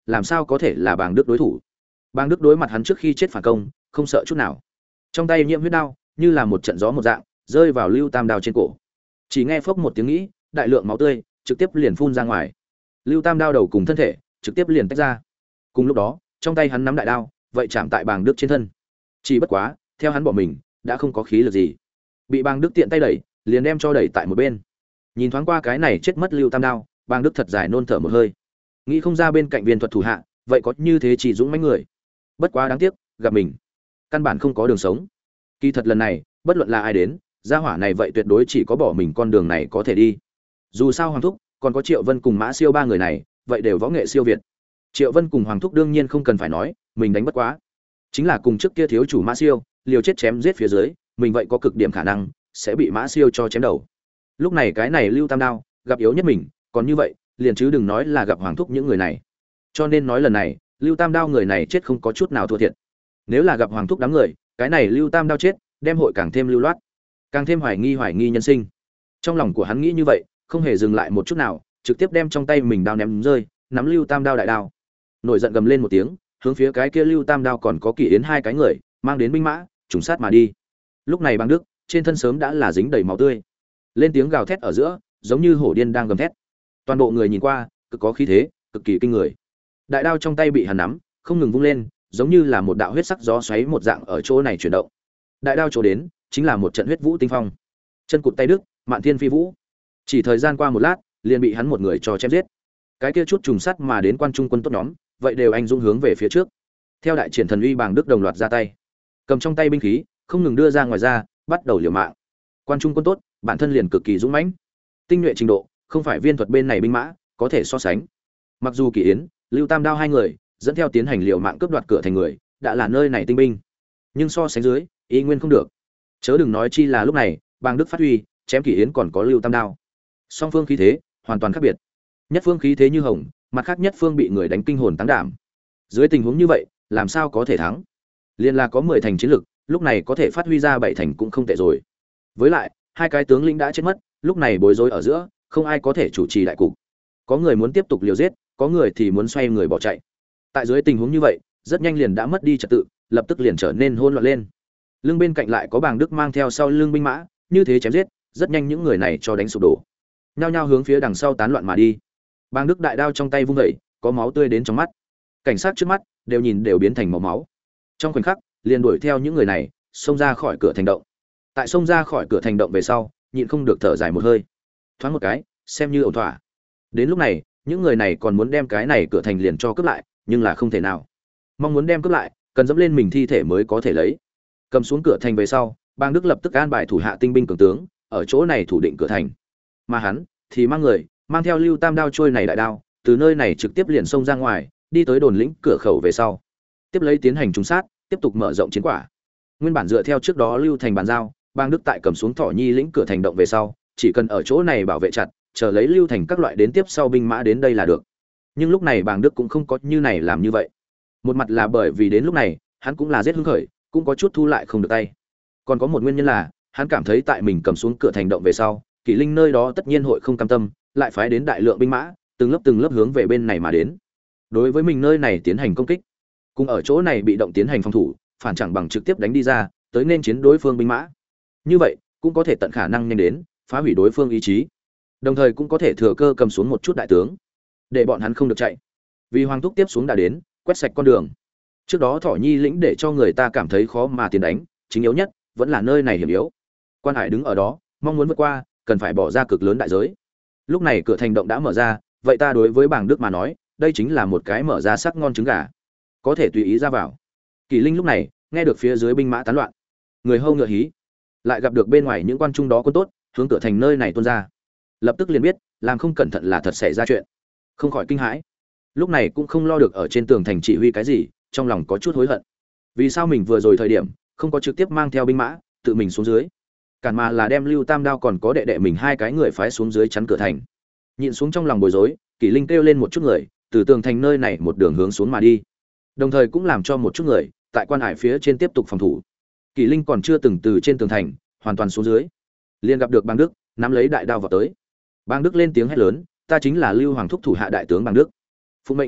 làm sao có thể là Bàng Đức đối thủ. Bàng Đức đối mặt hắn trước khi chết phản công, không sợ chút nào. Trong tay nhiễm huyết đao, như là một trận gió một dạng, rơi vào Lưu Tam đao trên cổ. Chỉ nghe phốc một tiếng nghĩ, đại lượng máu tươi trực tiếp liền phun ra ngoài. Lưu Tam đao đầu cùng thân thể trực tiếp liền tách ra. Cùng lúc đó, trong tay hắn nắm đại đao, vậy chạm tại Bàng Đức trên thân. Chỉ bất quá, theo hắn bỏ mình, đã không có khí lực gì. Bị Bàng Đức tiện tay đẩy, liền đem cho đẩy tại một bên. Nhìn thoáng qua cái này chết mất Lưu Tam đao, Bàng Đức thật dài nôn thở một hơi. Nghĩ không ra bên cạnh viên thuật thủ hạ, vậy có như thế chỉ dũng mãnh người. Bất quá đáng tiếc, gặp mình, căn bản không có đường sống. Kỳ thật lần này, bất luận là ai đến, gia hỏa này vậy tuyệt đối chỉ có bỏ mình con đường này có thể đi. Dù sao Hoàng Thúc, còn có Triệu Vân cùng Mã Siêu ba người này, vậy đều võ nghệ siêu việt. Triệu Vân cùng Hoàng Thúc đương nhiên không cần phải nói, mình đánh bất quá. Chính là cùng trước kia thiếu chủ Mã Siêu, liều chết chém giết phía dưới, mình vậy có cực điểm khả năng sẽ bị Mã Siêu cho chém đầu. Lúc này cái này Lưu Tam đao, gặp yếu nhất mình, còn như vậy, liền chứ đừng nói là gặp Hoàng Thúc những người này. Cho nên nói lần này, Lưu Tam đao người này chết không có chút nào thua thiệt. Nếu là gặp Hoàng Thúc đám người, cái này Lưu Tam đao chết, đem hội càng thêm lưu loát, càng thêm hoài nghi nhân sinh. Trong lòng của hắn nghĩ như vậy, không hề dừng lại một chút nào, trực tiếp đem trong tay mình đao ném rơi, nắm Lưu Tam đao đại đao. Nổi giận gầm lên một tiếng, hướng phía cái kia Lưu Tam đao còn có Kỷ Yến hai cái người, mang đến binh mã, trùng sát mà đi. Lúc này Bàng Đức, trên thân sớm đã là dính đầy máu tươi. Lên tiếng gào thét ở giữa, giống như hổ điên đang gầm thét. Toàn bộ người nhìn qua, cực có khí thế, cực kỳ kinh người. Đại đao trong tay bị hắn nắm, không ngừng vung lên, giống như là một đạo huyết sắc gió xoáy một dạng ở chỗ này chuyển động. Đại đao chỗ đến, chính là một trận huyết vũ tinh phong. Chân cụt tay đứt, mạn thiên phi vũ. Chỉ thời gian qua một lát, liền bị hắn một người cho chém giết. Cái kia chút trùng sát mà đến quan trung quân tốt nhóm, vậy đều anh dũng hướng về phía trước. Theo đại triển thần uy Bàng Đức đồng loạt ra tay, cầm trong tay binh khí, không ngừng đưa ra ngoài ra, bắt đầu liều mạng. Quan trung quân tốt, bản thân liền cực kỳ dũng mãnh, tinh nhuệ trình độ, không phải viên thuật bên này binh mã có thể so sánh. Mặc dù Kỷ Yến, Lưu Tam đao hai người dẫn theo tiến hành liều mạng cướp đoạt cửa thành người, đã là nơi này tinh binh, nhưng so sánh dưới, ý nguyên không được. Chớ đừng nói chi là lúc này, Bàng Đức phát huy, chém Kỷ Yến còn có Lưu Tam đao. Song phương khí thế hoàn toàn khác biệt. Nhất phương khí thế như hồng, mặt khác nhất phương bị người đánh kinh hồn táng đảm. Dưới tình huống như vậy, làm sao có thể thắng? Liên là có 10 thành chiến lực, lúc này có thể phát huy ra 7 thành cũng không tệ rồi. Với lại, hai cái tướng lĩnh đã chết mất, lúc này bối rối ở giữa, không ai có thể chủ trì đại cục. Có người muốn tiếp tục liều giết, có người thì muốn xoay người bỏ chạy. Tại dưới tình huống như vậy, rất nhanh liền đã mất đi trật tự, lập tức liền trở nên hỗn loạn lên. Lưng bên cạnh lại có Bàng Đức mang theo sau lưng binh mã, như thế chém giết, rất nhanh những người này cho đánh sụp đổ. Nhao nhao hướng phía đằng sau tán loạn mà đi. Bàng Đức đại đao trong tay vung dậy, có máu tươi đến trong mắt. Cảnh sát trước mắt đều nhìn đều biến thành màu máu. Trong khoảnh khắc, liền đuổi theo những người này, xông ra khỏi cửa thành động. Tại xông ra khỏi cửa thành động về sau, nhịn không được thở dài một hơi. Thoáng một cái, xem như ổn thỏa. Đến lúc này, những người này còn muốn đem cái này cửa thành liền cho cướp lại, nhưng là không thể nào. Mong muốn đem cướp lại, cần dẫm lên mình thi thể mới có thể lấy. Cầm xuống cửa thành về sau, Bàng Đức lập tức an bài thủ hạ tinh binh cường tướng, ở chỗ này thủ định cửa thành. Mà hắn thì mang theo Lưu Tam đao trôi này đại đao, từ nơi này trực tiếp liền xông ra ngoài, đi tới đồn lĩnh cửa khẩu về sau. Tiếp lấy tiến hành trùng sát, tiếp tục mở rộng chiến quả. Nguyên bản dựa theo trước đó Lưu Thành bàn giao, Bàng Đức tại cầm xuống Thỏ Nhi lĩnh cửa thành động về sau, chỉ cần ở chỗ này bảo vệ chặt, chờ lấy Lưu Thành các loại đến tiếp sau binh mã đến đây là được. Nhưng lúc này Bàng Đức cũng không có như này làm như vậy. Một mặt là bởi vì đến lúc này, hắn cũng là giết hứng khởi, cũng có chút thu lại không được tay. Còn có một nguyên nhân là, hắn cảm thấy tại mình cầm xuống cửa thành động về sau, Kỷ Linh nơi đó tất nhiên hội không cam tâm, lại phái đến đại lượng binh mã, từng lớp hướng về bên này mà đến. Đối với mình nơi này tiến hành công kích, cùng ở chỗ này bị động tiến hành phòng thủ, phản chẳng bằng trực tiếp đánh đi ra, tới nên chiến đối phương binh mã. Như vậy, cũng có thể tận khả năng nhanh đến, phá hủy đối phương ý chí. Đồng thời cũng có thể thừa cơ cầm xuống một chút đại tướng, để bọn hắn không được chạy. Vì Hoàng Thúc tiếp xuống đã đến, quét sạch con đường. Trước đó Thỏ Nhi lĩnh để cho người ta cảm thấy khó mà tiến đánh, chính yếu nhất vẫn là nơi này hiểm yếu. Quan Hải đứng ở đó, mong muốn vượt qua, cần phải bỏ ra cực lớn đại giới. Lúc này cửa thành động đã mở ra, vậy ta đối với Bàng Đức mà nói, đây chính là một cái mở ra sắc ngon trứng gà, có thể tùy ý ra vào. Kỷ Linh lúc này nghe được phía dưới binh mã tán loạn, người hâu ngựa hí, lại gặp được bên ngoài những quan trung đó quân tốt hướng cửa thành nơi này tuôn ra, lập tức liền biết làm không cẩn thận là thật xảy ra chuyện, không khỏi kinh hãi. Lúc này cũng không lo được ở trên tường thành chỉ huy cái gì, trong lòng có chút hối hận. Vì sao mình vừa rồi thời điểm không có trực tiếp mang theo binh mã tự mình xuống dưới, cản mà là đem Lưu Tam đao còn có đệ đệ mình hai cái người phái xuống dưới chắn cửa thành. Nhịn xuống trong lòng bối rối, Kỷ Linh kêu lên một chút người, từ tường thành nơi này một đường hướng xuống mà đi, đồng thời cũng làm cho một chút người tại quan hải phía trên tiếp tục phòng thủ. Kỷ Linh còn chưa từng từ trên tường thành hoàn toàn xuống dưới, liền gặp được Bàng Đức nắm lấy đại đao vào tới. Bàng Đức lên tiếng hét lớn, ta chính là Lưu Hoàng Thúc thủ hạ đại tướng Bàng Đức, phụ mệnh Hoàng Thúc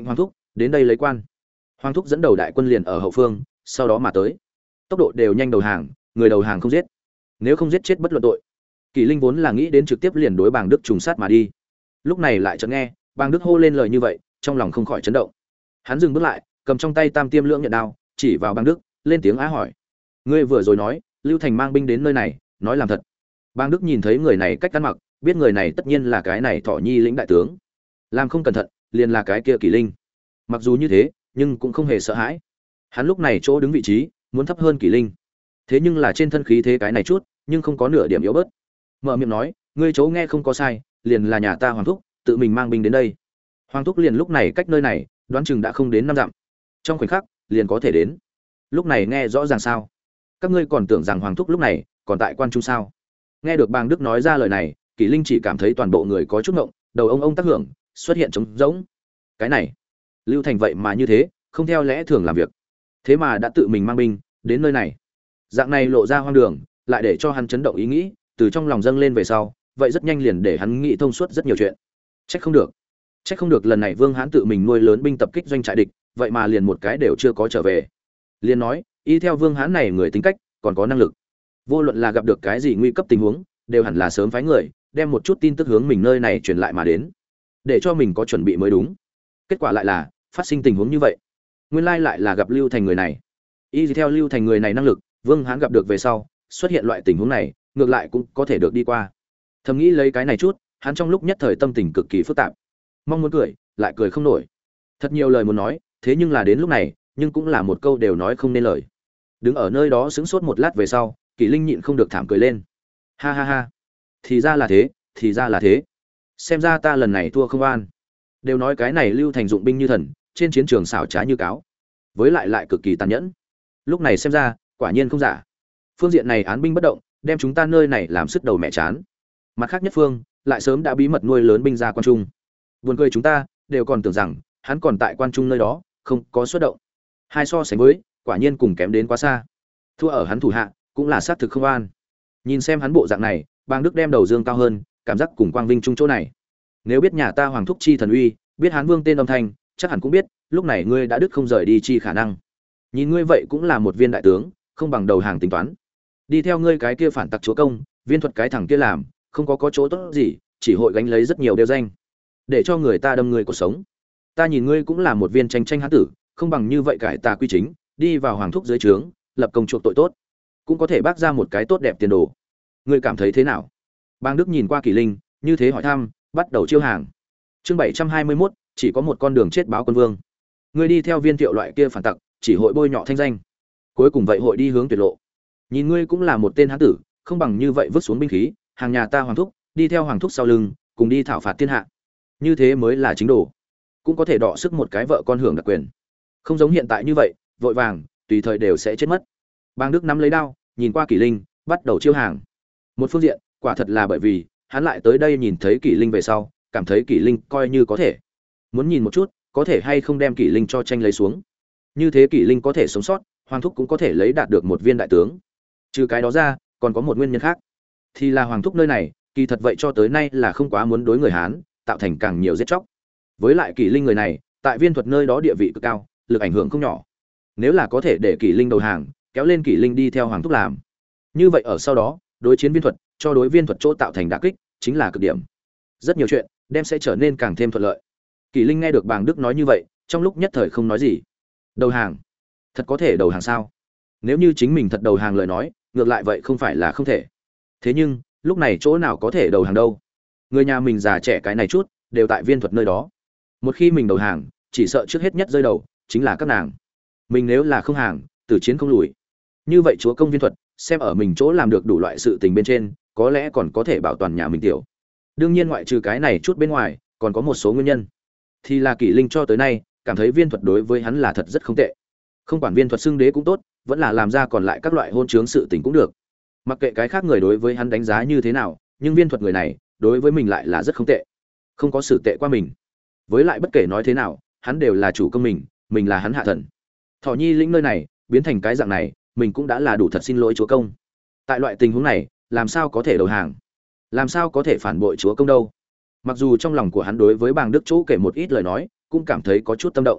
đến đây lấy quan. Hoàng thúc dẫn đầu đại quân liền ở hậu phương, sau đó mà tới, tốc độ đều nhanh đầu hàng, người đầu hàng không giết, nếu không giết chết bất luận tội. Kỷ Linh vốn là nghĩ đến trực tiếp liền đối Bàng Đức trùng sát mà đi, lúc này lại chợt nghe Bàng Đức hô lên lời như vậy, trong lòng không khỏi chấn động. Hắn dừng bước lại, cầm trong tay Tam Tiêm Lưỡng Nhận đao, chỉ vào Bàng Đức, lên tiếng á hỏi: "Ngươi vừa rồi nói, Lưu Thành mang binh đến nơi này, nói làm thật?" Bàng Đức nhìn thấy người này cách ăn mặc, biết người này tất nhiên là cái này Thỏ Nhi lĩnh đại tướng. Làm không cẩn thận, liền là cái kia Kỷ Linh. Mặc dù như thế, nhưng cũng không hề sợ hãi. Hắn lúc này chỗ đứng vị trí, muốn thấp hơn Kỷ Linh. Thế nhưng là trên thân khí thế cái này chút, nhưng không có nửa điểm yếu bớt. Mở miệng nói: "Ngươi chỗ nghe không có sai, liền là nhà ta Hoàng thúc, tự mình mang binh đến đây." Hoàng thúc liền lúc này cách nơi này, đoán chừng đã không đến 5 dặm. Trong khoảnh khắc, liền có thể đến. Lúc này nghe rõ ràng sao? Các ngươi còn tưởng rằng Hoàng thúc lúc này còn tại quan trung sao? Nghe được Bàng Đức nói ra lời này, Kỷ Linh chỉ cảm thấy toàn bộ người có chút ngộng, đầu ông tác hưởng, xuất hiện trống rỗng. Cái này, Lưu Thành vậy mà như thế, không theo lẽ thường làm việc. Thế mà đã tự mình mang binh đến nơi này. Dạng này lộ ra hoang đường, lại để cho hắn chấn động ý nghĩ, từ trong lòng dâng lên về sau, vậy rất nhanh liền để hắn nghĩ thông suốt rất nhiều chuyện. Trách không được lần này Vương Hán tự mình nuôi lớn binh tập kích doanh trại địch, vậy mà liền một cái đều chưa có trở về. Liền nói, y theo Vương Hán này người tính cách, còn có năng lực. Vô luận là gặp được cái gì nguy cấp tình huống, đều hẳn là sớm phái người, đem một chút tin tức hướng mình nơi này truyền lại mà đến, để cho mình có chuẩn bị mới đúng. Kết quả lại là phát sinh tình huống như vậy. Nguyên lai lại là gặp Lưu Thành người này. Y theo Lưu Thành người này năng lực, Vương Hán gặp được về sau, xuất hiện loại tình huống này, ngược lại cũng có thể được đi qua. Thầm nghĩ lấy cái này chút, hắn trong lúc nhất thời tâm tình cực kỳ phức tạp, mong muốn cười, lại cười không nổi. Thật nhiều lời muốn nói, thế nhưng là đến lúc này, nhưng cũng là một câu đều nói không nên lời. Đứng ở nơi đó sững sốt một lát về sau, Kỷ Linh nhịn không được thảm cười lên. Ha ha ha, thì ra là thế, thì ra là thế. Xem ra ta lần này thua không an. Đều nói cái này Lưu Thành dụng binh như thần, trên chiến trường xảo trá như cáo, với lại cực kỳ tàn nhẫn. Lúc này xem ra, quả nhiên không giả. Phương diện này án binh bất động, đem chúng ta nơi này làm sứt đầu mẹ chán. Mặt khác nhất phương, lại sớm đã bí mật nuôi lớn binh ra quan trung. Buồn cười chúng ta đều còn tưởng rằng hắn còn tại quan trung nơi đó, không có xuất động. Hai so sánh với, quả nhiên cùng kém đến quá xa. Thua ở hắn thủ hạ, cũng là xác thực không an. Nhìn xem hắn bộ dạng này, Bàng Đức đem đầu dương cao hơn, cảm giác cùng quang vinh chung chỗ này. Nếu biết nhà ta Hoàng thúc chi thần uy, biết Hán Vương tên âm thanh, chắc hẳn cũng biết, lúc này ngươi đã đứt không rời đi chi khả năng. Nhìn ngươi vậy cũng là một viên đại tướng, không bằng đầu hàng tính toán. Đi theo ngươi cái kia phản tặc chúa công, viên thuật cái thằng kia làm, không có chỗ tốt gì, chỉ hội gánh lấy rất nhiều đeo danh, để cho người ta đâm người cuộc sống. Ta nhìn ngươi cũng là một viên tranh hán tử, không bằng như vậy cải tà quy chính, đi vào Hoàng thúc dưới trướng, lập công chuộc tội tốt, cũng có thể bác ra một cái tốt đẹp tiền đồ. Ngươi cảm thấy thế nào? Bàng Đức nhìn qua Kỷ Linh, như thế hỏi thăm, bắt đầu chiêu hàng. Chương 721, chỉ có một con đường chết báo quân vương. Ngươi đi theo Viên Thiệu loại kia phản tặc, chỉ hội bôi nhọ thanh danh, cuối cùng vậy hội đi hướng tuyệt lộ. Nhìn ngươi cũng là một tên hán tử, không bằng như vậy vứt xuống binh khí, hàng nhà ta Hoàng thúc, đi theo Hoàng thúc sau lưng, cùng đi thảo phạt thiên hạ. Như thế mới là chính đồ, cũng có thể đọ sức một cái vợ con hưởng đặc quyền. Không giống hiện tại như vậy, vội vàng, tùy thời đều sẽ chết mất. Bàng Đức nắm lấy đao, nhìn qua Kỷ Linh, bắt đầu chiêu hàng. Một phương diện, quả thật là bởi vì hắn lại tới đây nhìn thấy Kỷ Linh về sau, cảm thấy Kỷ Linh coi như có thể, muốn nhìn một chút, có thể hay không đem Kỷ Linh cho tranh lấy xuống. Như thế Kỷ Linh có thể sống sót, Hoàng thúc cũng có thể lấy đạt được một viên đại tướng. Trừ cái đó ra, còn có một nguyên nhân khác, thì là Hoàng thúc nơi này, kỳ thật vậy cho tới nay là không quá muốn đối người Hán tạo thành càng nhiều giết chóc. Với lại Kỷ Linh người này, tại Viên thuật nơi đó địa vị cực cao, lực ảnh hưởng không nhỏ. Nếu là có thể để Kỷ Linh đầu hàng, kéo lên Kỷ Linh đi theo Hoàng thúc làm, như vậy ở sau đó, đối chiến Viên thuật, cho đối Viên thuật chỗ tạo thành đả kích, chính là cực điểm. Rất nhiều chuyện đem sẽ trở nên càng thêm thuận lợi. Kỷ Linh nghe được Bàng Đức nói như vậy, trong lúc nhất thời không nói gì. Đầu hàng? Thật có thể đầu hàng sao? Nếu như chính mình thật đầu hàng lời nói, ngược lại vậy không phải là không thể. Thế nhưng, lúc này chỗ nào có thể đầu hàng đâu? Người nhà mình già trẻ cái này chút, đều tại Viên thuật nơi đó. Một khi mình đầu hàng, chỉ sợ trước hết nhất rơi đầu chính là các nàng. Mình nếu là không hàng, tử chiến không lùi. Như vậy chúa công Viên thuật, xem ở mình chỗ làm được đủ loại sự tình bên trên, có lẽ còn có thể bảo toàn nhà mình tiểu. Đương nhiên ngoại trừ cái này chút bên ngoài, còn có một số nguyên nhân. Thì là Kỷ Linh cho tới nay, cảm thấy Viên thuật đối với hắn là thật rất không tệ. Không quản Viên thuật xưng đế cũng tốt, vẫn là làm ra còn lại các loại hôn chướng sự tình cũng được. Mặc kệ cái khác người đối với hắn đánh giá như thế nào, nhưng Viên thuật người này, đối với mình lại là rất không tệ. Không có sự tệ qua mình. Với lại bất kể nói thế nào, hắn đều là chủ công mình là hắn hạ thần. Thỏ Nhi lĩnh nơi này, biến thành cái dạng này, mình cũng đã là đủ thật xin lỗi chúa công. Tại loại tình huống này, làm sao có thể đầu hàng? Làm sao có thể phản bội chúa công đâu? Mặc dù trong lòng của hắn đối với Bàng Đức chỗ kể một ít lời nói, cũng cảm thấy có chút tâm động.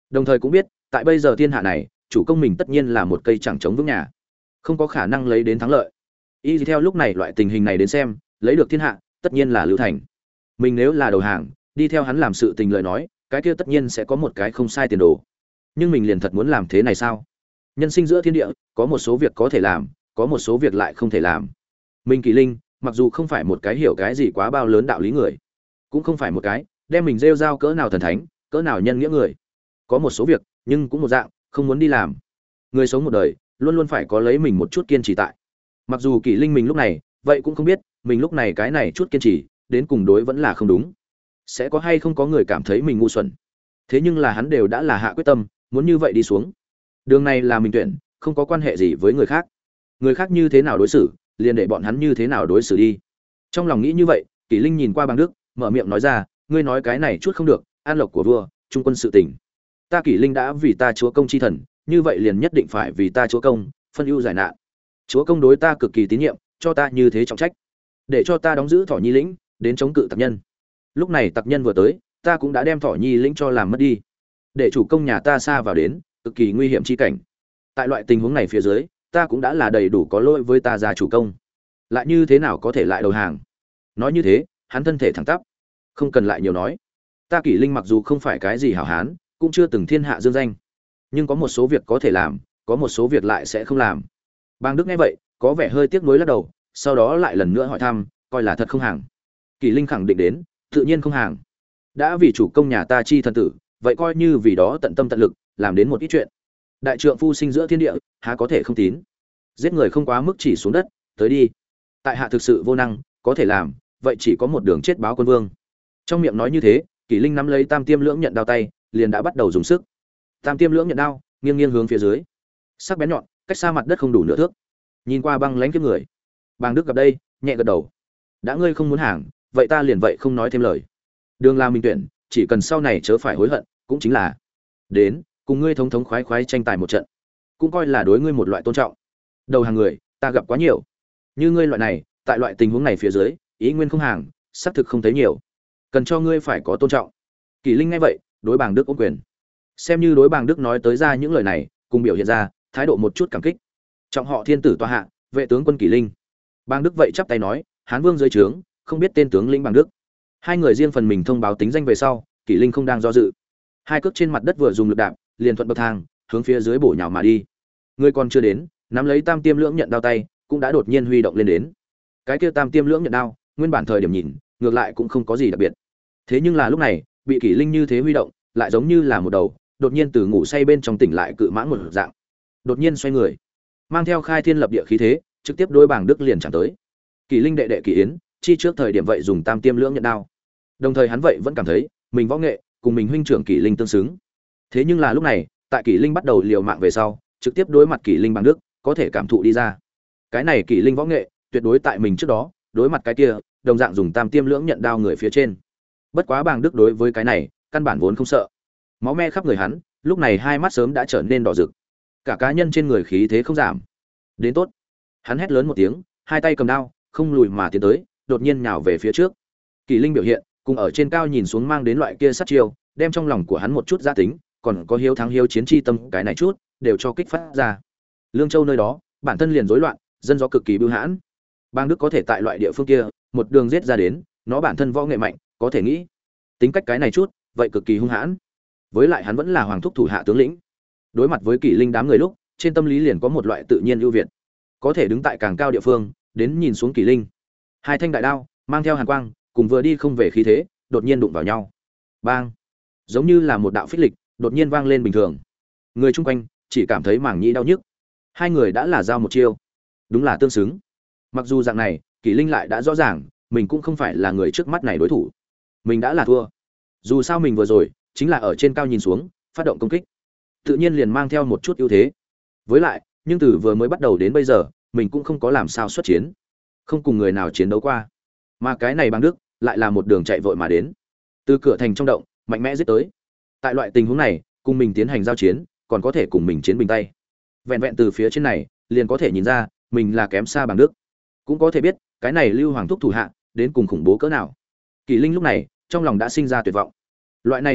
Đồng thời cũng biết, tại bây giờ thiên hạ này, chủ công mình tất nhiên là một cây chẳng chống vững nhà, không có khả năng lấy đến thắng lợi. Y theo lúc này loại tình hình này đến xem, lấy được thiên hạ, tất nhiên là Lưu Thành. Mình nếu là đầu hàng, đi theo hắn làm sự tình lời nói, cái kia tất nhiên sẽ có một cái không sai tiền đồ. Nhưng mình liền thật muốn làm thế này sao? Nhân sinh giữa thiên địa, có một số việc có thể làm, có một số việc lại không thể làm. Mình Kỳ Linh, mặc dù không phải một cái hiểu cái gì quá bao lớn đạo lý người, cũng không phải một cái đem mình rêu rao cỡ nào thần thánh, cỡ nào nhân nghĩa người. Có một số việc, nhưng cũng một dạng, không muốn đi làm. Người sống một đời, luôn luôn phải có lấy mình một chút kiên trì tại. Mặc dù Kỳ Linh mình lúc này, vậy cũng không biết, mình lúc này cái này chút kiên trì, đến cùng đối vẫn là không đúng. Sẽ có hay không có người cảm thấy mình ngu xuẩn. Thế nhưng là hắn đều đã là hạ quyết tâm, muốn như vậy đi xuống. Đường này là mình tuyển, không có quan hệ gì với người khác. Người khác như thế nào đối xử, liền để bọn hắn như thế nào đối xử đi. Trong lòng nghĩ như vậy, Kỷ Linh nhìn qua Bàng Đức, mở miệng nói ra, ngươi nói cái này chút không được, an lộc của vua, trung quân sự tình. Ta Kỷ Linh đã vì ta chúa công chi thần, như vậy liền nhất định phải vì ta chúa công, phân ưu giải nạn. Chúa công đối ta cực kỳ tín nhiệm, cho ta như thế trọng trách, để cho ta đóng giữ Thỏ Nhi lĩnh, đến chống cự tặc nhân. Lúc này tặc nhân vừa tới, ta cũng đã đem Thỏ Nhi lĩnh cho làm mất đi, để chủ công nhà ta xa vào đến cực kỳ nguy hiểm chi cảnh. Tại loại tình huống này phía dưới, ta cũng đã là đầy đủ có lỗi với ta gia chủ công, lại như thế nào có thể lại đầu hàng? Nói như thế, hắn thân thể thẳng tắp, không cần lại nhiều nói. Ta Kỷ Linh mặc dù không phải cái gì hảo hán, cũng chưa từng thiên hạ dương danh, nhưng có một số việc có thể làm, có một số việc lại sẽ không làm. Bang Đức nghe vậy, có vẻ hơi tiếc nuối lắc đầu, sau đó lại lần nữa hỏi thăm, coi là thật không hàng. Kỷ Linh khẳng định đến, tự nhiên không hàng. Đã vì chủ công nhà ta chi thần tử, vậy coi như vì đó tận tâm tận lực, làm đến một ít chuyện. Đại trượng phu sinh giữa thiên địa, há có thể không tín? Giết người không quá mức chỉ xuống đất, tới đi. Tại hạ thực sự vô năng, có thể làm, vậy chỉ có một đường chết báo quân vương. Trong miệng nói như thế, Kỷ Linh nắm lấy Tam Tiêm Lưỡng nhận đao tay, liền đã bắt đầu dùng sức. Tam Tiêm Lưỡng nhận đao, nghiêng nghiêng hướng phía dưới, sắc bén nhọn, cách xa mặt đất không đủ nửa thước. Nhìn qua băng lãnh kiếp người, Bàng Đức gặp đây, nhẹ gật đầu. Đã ngươi không muốn hàng, vậy ta liền vậy không nói thêm lời. Đường là mình tuyển, chỉ cần sau này chớ phải hối hận, cũng chính là đến cùng ngươi thống thống khoái khoái tranh tài một trận, cũng coi là đối ngươi một loại tôn trọng. Đầu hàng người, ta gặp quá nhiều. Như ngươi loại này, tại loại tình huống này phía dưới, ý nguyên không hàng, xác thực không thấy nhiều. Cần cho ngươi phải có tôn trọng. Kỷ Linh nghe vậy, đối Bàng Đức ôm quyền. Xem như đối Bàng Đức nói tới ra những lời này, cùng biểu hiện ra thái độ một chút cảm kích. Trọng họ thiên tử tọa hạ, vệ tướng quân Kỷ Linh. Bàng Đức vậy chắp tay nói, Hán Vương dưới trướng, không biết tên tướng lĩnh Bàng Đức. Hai người riêng phần mình thông báo tính danh về sau, Kỷ Linh không đang do dự. Hai cước trên mặt đất vừa dùng lực đạp, liền thuận bậc thang, hướng phía dưới bổ nhào mà đi. Người còn chưa đến, nắm lấy Tam Tiêm Lưỡng nhận đao tay, cũng đã đột nhiên huy động lên đến. Cái kia Tam Tiêm Lưỡng nhận đao, nguyên bản thời điểm nhìn, ngược lại cũng không có gì đặc biệt. Thế nhưng là lúc này, bị Kỷ Linh như thế huy động, lại giống như là một đầu, đột nhiên từ ngủ say bên trong tỉnh lại cự mãng một dạng. Đột nhiên xoay người, mang theo khai thiên lập địa khí thế, trực tiếp đối Bàng Đức liền chạm tới. Kỷ Linh đệ đệ Kỷ Yến, chi trước thời điểm vậy dùng Tam Tiêm Lưỡng nhận đao. Đồng thời hắn vậy vẫn cảm thấy, mình võ nghệ cùng mình huynh trưởng Kỷ Linh tương xứng. Thế nhưng là lúc này, tại Kỷ Linh bắt đầu liều mạng về sau, trực tiếp đối mặt Kỷ Linh Bàng Đức, có thể cảm thụ đi ra. Cái này Kỷ Linh võ nghệ, tuyệt đối tại mình trước đó, đối mặt cái kia, đồng dạng dùng Tam Tiêm Lưỡng nhận đao người phía trên. Bất quá Bàng Đức đối với cái này, căn bản vốn không sợ. Máu me khắp người hắn, lúc này hai mắt sớm đã trở nên đỏ rực. Cả cá nhân trên người khí thế không giảm. Đến tốt. Hắn hét lớn một tiếng, hai tay cầm đao, không lùi mà tiến tới, đột nhiên nhào về phía trước. Kỷ Linh biểu hiện, cùng ở trên cao nhìn xuống mang đến loại kia sát chiêu, đem trong lòng của hắn một chút gia tính, còn có hiếu thắng hiếu chiến chi tâm, cái này chút, đều cho kích phát ra. Lương Châu nơi đó, bản thân liền rối loạn, dân gió cực kỳ bưu hãn. Bang Đức có thể tại loại địa phương kia, một đường giết ra đến, nó bản thân võ nghệ mạnh, có thể nghĩ. Tính cách cái này chút, vậy cực kỳ hung hãn. Với lại hắn vẫn là hoàng thúc thủ hạ tướng lĩnh. Đối mặt với Kỷ Linh đám người lúc, trên tâm lý liền có một loại tự nhiên ưu việt. Có thể đứng tại càng cao địa phương, đến nhìn xuống Kỷ Linh. Hai thanh đại đao, mang theo hàn quang, cùng vừa đi không về khí thế, đột nhiên đụng vào nhau. Bang! Giống như là một đạo phích lịch, đột nhiên vang lên bình thường. Người chung quanh chỉ cảm thấy mảng nhĩ đau nhức. Hai người đã là giao một chiêu, đúng là tương xứng. Mặc dù dạng này, Kỷ Linh lại đã rõ ràng, mình cũng không phải là người trước mắt này đối thủ. Mình đã là thua. Dù sao mình vừa rồi chính là ở trên cao nhìn xuống, phát động công kích, tự nhiên liền mang theo một chút ưu thế. Với lại, nhưng từ vừa mới bắt đầu đến bây giờ, mình cũng không có làm sao xuất chiến, không cùng người nào chiến đấu qua. Mà cái này Bàng Đức lại là một đường chạy vội mà đến, từ cửa thành trong động mạnh mẽ giết tới. Tại loại tình huống này, cùng mình tiến hành giao chiến, còn có thể cùng mình chiến bình tay. Vẹn vẹn từ phía trên này, liền có thể nhìn ra, mình là kém xa Bàng Đức. Cũng có thể biết, cái này Lưu Hoàng thúc thủ hạ, đến cùng khủng bố cỡ nào. Kỷ Linh lúc này, trong lòng đã sinh ra tuyệt vọng. Loại này tuyệt vọng,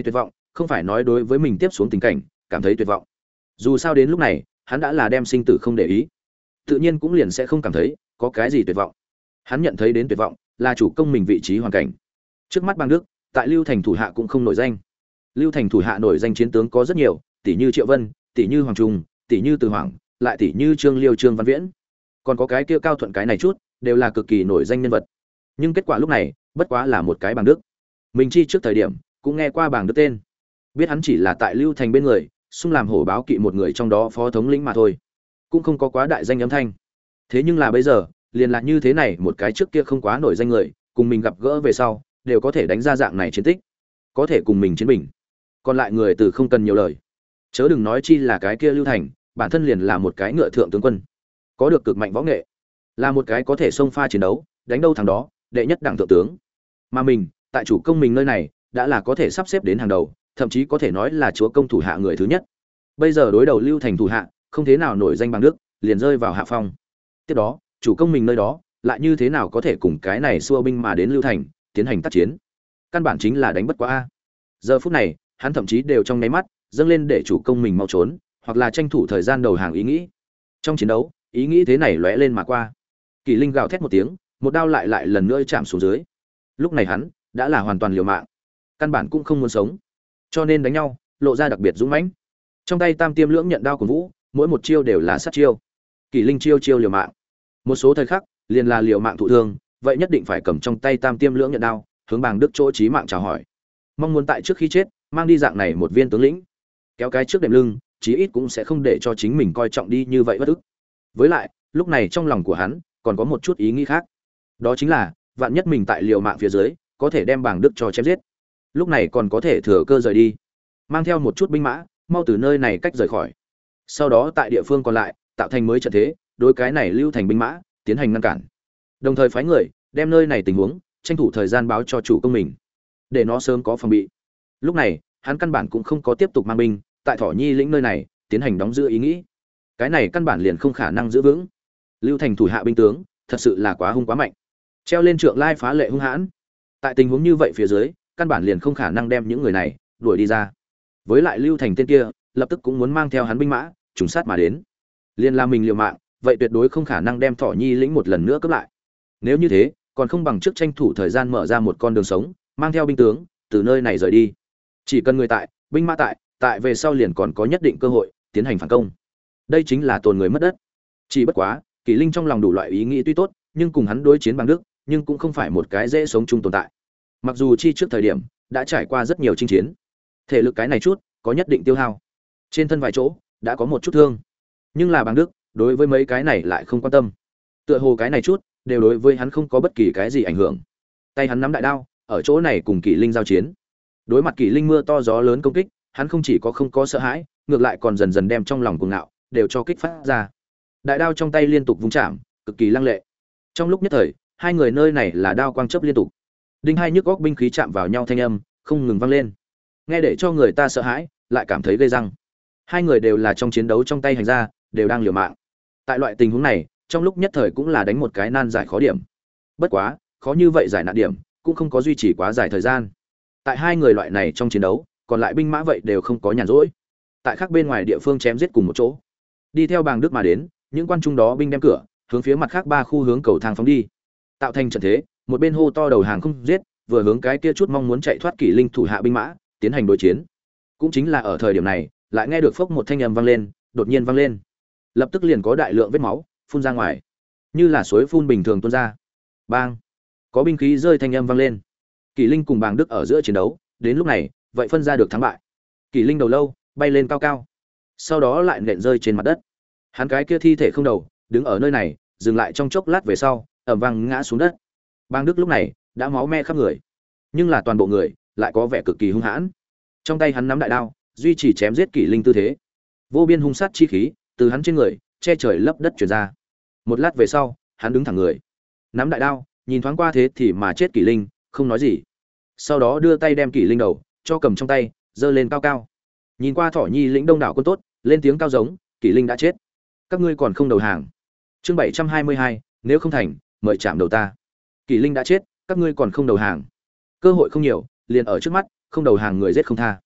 không phải nói đối với mình tiếp xuống tình cảnh cảm thấy tuyệt vọng. Dù sao đến lúc này hắn đã là đem sinh tử không để ý, tự nhiên cũng liền sẽ không cảm thấy có cái gì tuyệt vọng. Hắn nhận thấy đến tuyệt vọng là chủ công mình vị trí hoàn cảnh. Trước mắt Bang Đức, tại Lưu Thành thủ hạ cũng không nổi danh. Lưu Thành thủ hạ nổi danh chiến tướng có rất nhiều, tỷ như Triệu Vân, tỷ như Hoàng Trung, tỷ như Từ Hoàng, lại tỷ như Trương Liêu, Trương Văn Viễn. Còn có cái kia Cao Thuận cái này chút, đều là cực kỳ nổi danh nhân vật. Nhưng kết quả lúc này, bất quá là một cái Bang Đức. Mình chi trước thời điểm cũng nghe qua Bang Đức tên, biết hắn chỉ là tại Lưu Thành bên người, xung làm hổ báo kỵ một người trong đó phó thống lĩnh mà thôi, cũng không có quá đại danh âm thanh. Thế nhưng là bây giờ, liền là như thế này, một cái trước kia không quá nổi danh người, cùng mình gặp gỡ về sau, đều có thể đánh ra dạng này chiến tích, có thể cùng mình chiến bình. Còn lại người từ không cần nhiều lời, chớ đừng nói chi là cái kia Lưu Thành, bản thân liền là một cái ngựa thượng tướng quân, có được cực mạnh võ nghệ, là một cái có thể xông pha chiến đấu, đánh đâu thằng đó, đệ nhất đẳng thượng tướng. Mà mình, tại chủ công mình nơi này, đã là có thể sắp xếp đến hàng đầu, thậm chí có thể nói là chúa công thủ hạ người thứ nhất. Bây giờ đối đầu Lưu Thành thủ hạ, không thế nào nổi danh bằng Đức, liền rơi vào hạ phong. Tiếp đó, chủ công mình nơi đó, lại như thế nào có thể cùng cái này xua binh mà đến Lưu Thành, tiến hành tác chiến? Căn bản chính là đánh bất quá a. Giờ phút này, hắn thậm chí đều trong nháy mắt dâng lên để chủ công mình mau trốn, hoặc là tranh thủ thời gian đầu hàng ý nghĩ. Trong chiến đấu, ý nghĩ thế này lóe lên mà qua. Kỷ Linh gào thét một tiếng, một đao lại lần nữa chạm xuống dưới. Lúc này hắn đã là hoàn toàn liều mạng, căn bản cũng không muốn sống, cho nên đánh nhau lộ ra đặc biệt dũng mãnh. Trong tay Tam Tiêm Lưỡng Nhận Đao của Vũ, mỗi một chiêu đều là sát chiêu. Kỷ Linh chiêu chiêu liều mạng, một số thời khắc liền là liều mạng thụ thương, vậy nhất định phải cầm trong tay Tam Tiêm Lưỡng Nhận Đao, hướng Bàng Đức chỗ chí mạng chào hỏi, mong muốn tại trước khi chết mang đi dạng này một viên tướng lĩnh, kéo cái trước đệm lưng, chí ít cũng sẽ không để cho chính mình coi trọng đi như vậy bất ức. Với lại, lúc này trong lòng của hắn còn có một chút ý nghĩ khác, đó chính là vạn nhất mình tại liều mạng phía dưới có thể đem Bàng Đức cho chém giết, lúc này còn có thể thừa cơ rời đi, mang theo một chút binh mã mau từ nơi này cách rời khỏi, sau đó tại địa phương còn lại tạo thành mới trận thế, đối cái này Lưu Thành binh mã tiến hành ngăn cản, đồng thời phái người đem nơi này tình huống tranh thủ thời gian báo cho chủ công mình, để nó sớm có phòng bị. Lúc này hắn căn bản cũng không có tiếp tục mang binh tại Thỏ Nhi lĩnh nơi này tiến hành đóng giữ ý nghĩ, cái này căn bản liền không khả năng giữ vững. Lưu Thành thủ hạ binh tướng thật sự là quá hung quá mạnh, treo lên trượng lai phá lệ hung hãn, tại tình huống như vậy phía dưới căn bản liền không khả năng đem những người này đuổi đi ra. Với lại Lưu Thành tên kia lập tức cũng muốn mang theo hắn binh mã trùng sát mà đến, liền làm mình liều mạng, vậy tuyệt đối không khả năng đem Thỏ Nhi lĩnh một lần nữa cướp lại. Nếu như thế, còn không bằng trước tranh thủ thời gian mở ra một con đường sống, mang theo binh tướng từ nơi này rời đi. Chỉ cần người tại, binh mã tại về sau liền còn có nhất định cơ hội tiến hành phản công. Đây chính là tồn người mất đất. Chỉ bất quá, Kỷ Linh trong lòng đủ loại ý nghĩ tuy tốt, nhưng cùng hắn đối chiến bằng Đức, nhưng cũng không phải một cái dễ sống chung tồn tại. Mặc dù chi trước thời điểm đã trải qua rất nhiều chinh chiến, thể lực cái này chút có nhất định tiêu hao, trên thân vài chỗ đã có một chút thương, nhưng là bằng Đức đối với mấy cái này lại không quan tâm, tựa hồ cái này chút đều đối với hắn không có bất kỳ cái gì ảnh hưởng. Tay hắn nắm đại đao ở chỗ này cùng Kỷ Linh giao chiến, đối mặt Kỷ Linh mưa to gió lớn công kích, hắn không chỉ có không có sợ hãi, ngược lại còn dần dần đem trong lòng cuồng ngạo đều cho kích phát ra. Đại đao trong tay liên tục vung chạm, cực kỳ lăng lệ. Trong lúc nhất thời, hai người nơi này là đao quang chớp liên tục, đinh hai nhức góc binh khí chạm vào nhau thanh âm không ngừng vang lên, nghe để cho người ta sợ hãi, lại cảm thấy gây răng. Hai người đều là trong chiến đấu trong tay hành ra, đều đang liều mạng. Tại loại tình huống này, trong lúc nhất thời cũng là đánh một cái nan giải khó điểm. Bất quá, khó như vậy giải nạn điểm, cũng không có duy trì quá dài thời gian. Tại hai người loại này trong chiến đấu, còn lại binh mã vậy đều không có nhàn rỗi. Tại khác bên ngoài địa phương chém giết cùng một chỗ. Đi theo Bàng Đức mà đến, những quan trung đó binh đem cửa, hướng phía mặt khác ba khu hướng cầu thang phóng đi. Tạo thành trận thế, một bên hô to đầu hàng không giết, vừa hướng cái kia chút mong muốn chạy thoát Kỷ Linh thủ hạ binh mã tiến hành đối chiến. Cũng chính là ở thời điểm này, lại nghe được phốc một thanh âm vang lên, đột nhiên vang lên, lập tức liền có đại lượng vết máu phun ra ngoài, như là suối phun bình thường tuôn ra. Bang! Có binh khí rơi thanh âm vang lên. Kỷ Linh cùng Bàng Đức ở giữa chiến đấu, đến lúc này, vậy phân ra được thắng bại. Kỷ Linh đầu lâu bay lên cao cao, sau đó lại nện rơi trên mặt đất. Hắn cái kia thi thể không đầu, đứng ở nơi này, dừng lại trong chốc lát về sau, ầm vang ngã xuống đất. Bàng Đức lúc này đã máu me khắp người, nhưng là toàn bộ người lại có vẻ cực kỳ hung hãn. Trong tay hắn nắm đại đao, duy trì chém giết Kỷ Linh tư thế. Vô biên hung sát chi khí từ hắn trên người che trời lấp đất truyền ra. Một lát về sau, hắn đứng thẳng người, nắm đại đao, nhìn thoáng qua thế thì mà chết Kỷ Linh, không nói gì. Sau đó đưa tay đem Kỷ Linh đầu cho cầm trong tay, giơ lên cao cao. Nhìn qua Thỏ Nhi lĩnh đông đảo quân tốt, lên tiếng cao giống, Kỷ Linh đã chết, các ngươi còn không đầu hàng. Chương 722, nếu không thành, mời chạm đầu ta. Kỷ Linh đã chết, các ngươi còn không đầu hàng. Cơ hội không nhiều, liền ở trước mắt, không đầu hàng người giết không tha.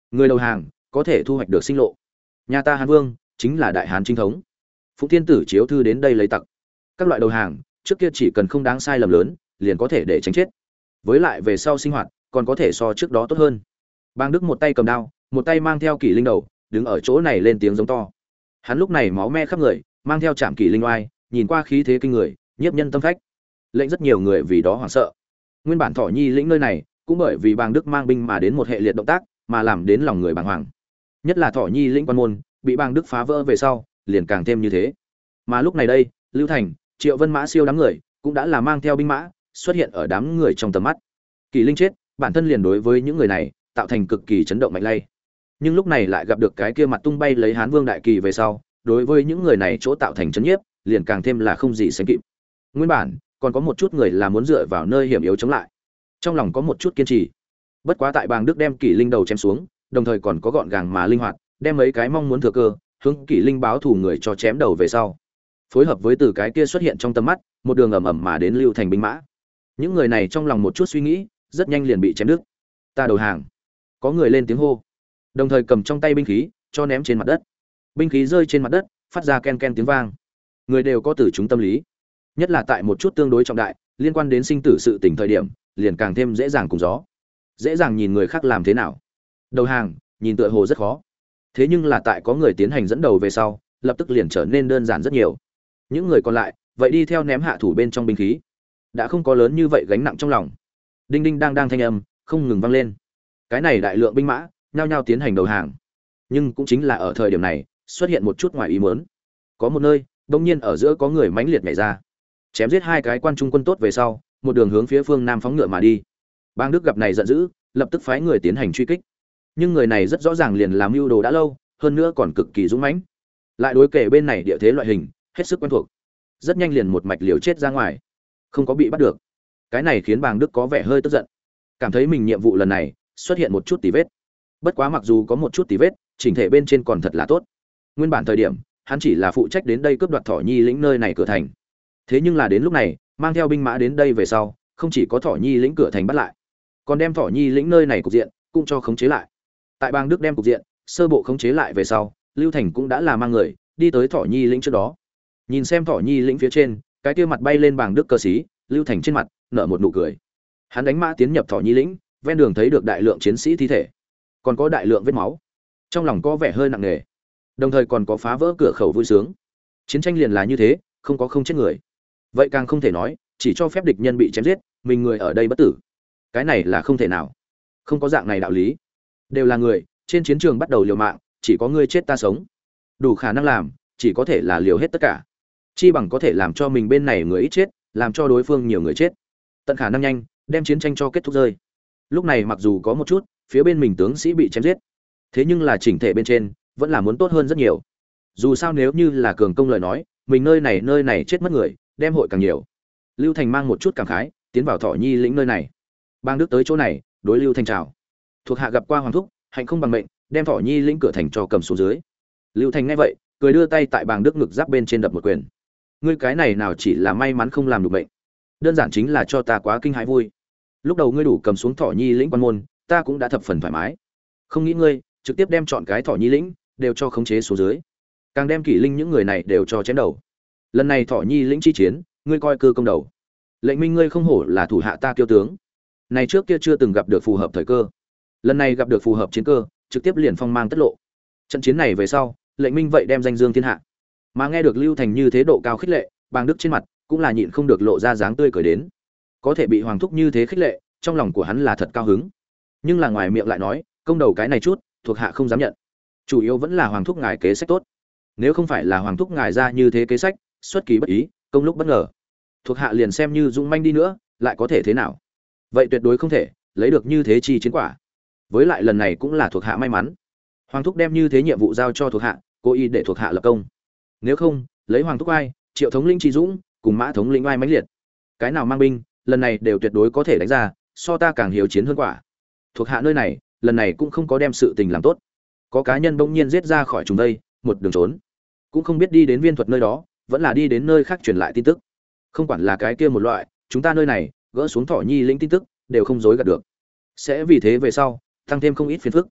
Người đầu hàng có thể thu hoạch được sinh lộ. Nhà ta Hán Vương chính là đại Hán chính thống. Phụng Thiên Tử chiếu thư đến đây lấy tặc. Các loại đầu hàng, trước kia chỉ cần không đáng sai lầm lớn, liền có thể để tránh chết. Với lại về sau sinh hoạt, còn có thể so trước đó tốt hơn. Bang Đức một tay cầm đao, một tay mang theo kỷ linh đầu, đứng ở chỗ này lên tiếng giống to. Hắn lúc này máu me khắp người, mang theo trảm kỷ linh oai, nhìn qua khí thế kinh người, nhiếp nhân tâm phách. Lệnh rất nhiều người vì đó hoảng sợ. Nguyên bản Thỏ Nhi lĩnh nơi này, cũng bởi vì Bang Đức mang binh mà đến một hệ liệt động tác, mà làm đến lòng người bàng hoàng. Nhất là Thỏ Nhi lĩnh quan môn, bị Bang Đức phá vỡ về sau, liền càng thêm như thế. Mà lúc này đây, Lưu Thành, Triệu Vân Mã siêu đám người, cũng đã là mang theo binh mã, xuất hiện ở đám người trong tầm mắt. Kỷ Linh chết, bản thân liền đối với những người này tạo thành cực kỳ chấn động mạnh lay. Nhưng lúc này lại gặp được cái kia mặt tung bay lấy Hán Vương đại kỳ về sau, đối với những người này chỗ tạo thành chấn nhiếp, liền càng thêm là không gì sánh kịp. Nguyên bản, còn có một chút người là muốn dựa vào nơi hiểm yếu chống lại. Trong lòng có một chút kiên trì. Bất quá tại Bàng Đức đem Kỷ Linh đầu chém xuống, đồng thời còn có gọn gàng mà linh hoạt, đem mấy cái mong muốn thừa cơ, hướng Kỷ Linh báo thù người cho chém đầu về sau. Phối hợp với từ cái kia xuất hiện trong tầm mắt, một đường ầm ầm mà đến Lưu Thành binh mã. Những người này trong lòng một chút suy nghĩ, rất nhanh liền bị chém đứt. Ta đầu hàng. Có người lên tiếng hô, đồng thời cầm trong tay binh khí cho ném trên mặt đất. Binh khí rơi trên mặt đất, phát ra ken ken tiếng vang. Người đều có từ chúng tâm lý, nhất là tại một chút tương đối trọng đại, liên quan đến sinh tử sự tình thời điểm, liền càng thêm dễ dàng cùng gió. Dễ dàng nhìn người khác làm thế nào. Đầu hàng, nhìn tựa hồ rất khó. Thế nhưng là tại có người tiến hành dẫn đầu về sau, lập tức liền trở nên đơn giản rất nhiều. Những người còn lại, vậy đi theo ném hạ thủ bên trong binh khí, đã không có lớn như vậy gánh nặng trong lòng. Đinh đinh đang đang thanh âm không ngừng vang lên. Cái này đại lượng binh mã nhao nhao tiến hành đầu hàng. Nhưng cũng chính là ở thời điểm này, xuất hiện một chút ngoài ý muốn. Có một nơi, đột nhiên ở giữa có người mãnh liệt nhảy ra, chém giết hai cái quan trung quân tốt về sau, một đường hướng phía phương nam phóng ngựa mà đi. Bang Đức gặp này giận dữ, lập tức phái người tiến hành truy kích. Nhưng người này rất rõ ràng liền làm mưu đồ đã lâu, hơn nữa còn cực kỳ dũng mãnh. Lại đối kể bên này địa thế loại hình, hết sức quen thuộc. Rất nhanh liền một mạch liều chết ra ngoài, không có bị bắt được. Cái này khiến Bàng Đức có vẻ hơi tức giận, cảm thấy mình nhiệm vụ lần này xuất hiện một chút tì vết. Bất quá mặc dù có một chút tì vết, chỉnh thể bên trên còn thật là tốt. Nguyên bản thời điểm, hắn chỉ là phụ trách đến đây cướp đoạt Thỏ Nhi lĩnh nơi này cửa thành. Thế nhưng là đến lúc này, mang theo binh mã đến đây về sau, không chỉ có Thỏ Nhi lĩnh cửa thành bắt lại, còn đem Thỏ Nhi lĩnh nơi này cục diện cũng cho khống chế lại. Tại Bang Đức đem cục diện sơ bộ khống chế lại về sau, Lưu Thành cũng đã là mang người đi tới Thỏ Nhi lĩnh trước đó. Nhìn xem Thỏ Nhi lĩnh phía trên, cái kia mặt bay lên Bàng Đức cơ sĩ, Lưu Thành trên mặt nở một nụ cười. Hắn đánh mã tiến nhập Thỏ Nhi lĩnh, ven đường thấy được đại lượng chiến sĩ thi thể, còn có đại lượng vết máu, trong lòng có vẻ hơi nặng nề. Đồng thời còn có phá vỡ cửa khẩu vui sướng. Chiến tranh liền là như thế, không có không chết người. Vậy càng không thể nói, chỉ cho phép địch nhân bị chém giết, mình người ở đây bất tử. Cái này là không thể nào. Không có dạng này đạo lý. Đều là người, trên chiến trường bắt đầu liều mạng, chỉ có ngươi chết ta sống. Đủ khả năng làm, chỉ có thể là liều hết tất cả. Chi bằng có thể làm cho mình bên này người ít chết, làm cho đối phương nhiều người chết. Tận khả năng nhanh, đem chiến tranh cho kết thúc rơi. Lúc này mặc dù có một chút, phía bên mình tướng sĩ bị chém giết, thế nhưng là chỉnh thể bên trên vẫn là muốn tốt hơn rất nhiều. Dù sao nếu như là cường công lời nói, mình nơi này chết mất người, đem hội càng nhiều. Lưu Thành mang một chút cảm khái, tiến vào Thỏ Nhi lĩnh nơi này. Bang Đức tới chỗ này, đối Lưu Thành chào. Thuộc hạ gặp qua hoàng thúc, hạnh không bằng mệnh, đem Thỏ Nhi lĩnh cửa thành cho cầm xuống dưới. Lưu Thành nghe vậy, cười đưa tay tại Bang Đức ngực giáp bên trên đập một quyền. Ngươi cái này nào chỉ là may mắn không làm được bệnh, đơn giản chính là cho ta quá kinh hãi vui. Lúc đầu ngươi đủ cầm xuống Thỏ Nhi lĩnh quan môn, ta cũng đã thập phần thoải mái. Không nghĩ ngươi trực tiếp đem chọn cái Thỏ Nhi lĩnh đều cho khống chế xuống dưới, càng đem Kỷ Linh những người này đều cho chém đầu. Lần này Thỏ Nhi lĩnh chi chiến, ngươi coi cơ công đầu. Lệnh Minh ngươi không hổ là thủ hạ ta kiêu tướng. Này trước kia chưa từng gặp được phù hợp thời cơ, lần này gặp được phù hợp chiến cơ, trực tiếp liền phong mang tất lộ. Trận chiến này về sau, Lệnh Minh vậy đem danh dương thiên hạ. Mà nghe được Lưu Thành như thế độ cao khích lệ, Bàng Đức trên mặt cũng là nhịn không được lộ ra dáng tươi cười đến. Có thể bị hoàng thúc như thế khích lệ, trong lòng của hắn là thật cao hứng. Nhưng là ngoài miệng lại nói, công đầu cái này chút, thuộc hạ không dám nhận. Chủ yếu vẫn là hoàng thúc ngài kế sách tốt. Nếu không phải là hoàng thúc ngài ra như thế kế sách, xuất kỳ bất ý, công lúc bất ngờ, thuộc hạ liền xem như dũng manh đi nữa, lại có thể thế nào? Vậy tuyệt đối không thể lấy được như thế chi chiến quả. Với lại lần này cũng là thuộc hạ may mắn. Hoàng thúc đem như thế nhiệm vụ giao cho thuộc hạ, cố ý để thuộc hạ lập công. Nếu không, lấy hoàng thúc ai, Triệu thống lĩnh Tri Dũng, cùng Mã thống lĩnh ai mãnh liệt, cái nào mang binh, lần này đều tuyệt đối có thể đánh ra, so ta càng hiếu chiến hơn quả. Thuộc hạ nơi này, lần này cũng không có đem sự tình làm tốt. Có cá nhân bỗng nhiên giết ra khỏi chúng đây, một đường trốn, cũng không biết đi đến viên thuật nơi đó, vẫn là đi đến nơi khác truyền lại tin tức. Không quản là cái kia một loại, chúng ta nơi này gỡ xuống Thỏ Nhi lĩnh tin tức, đều không dối gạt được. Sẽ vì thế về sau tăng thêm không ít phiền phức.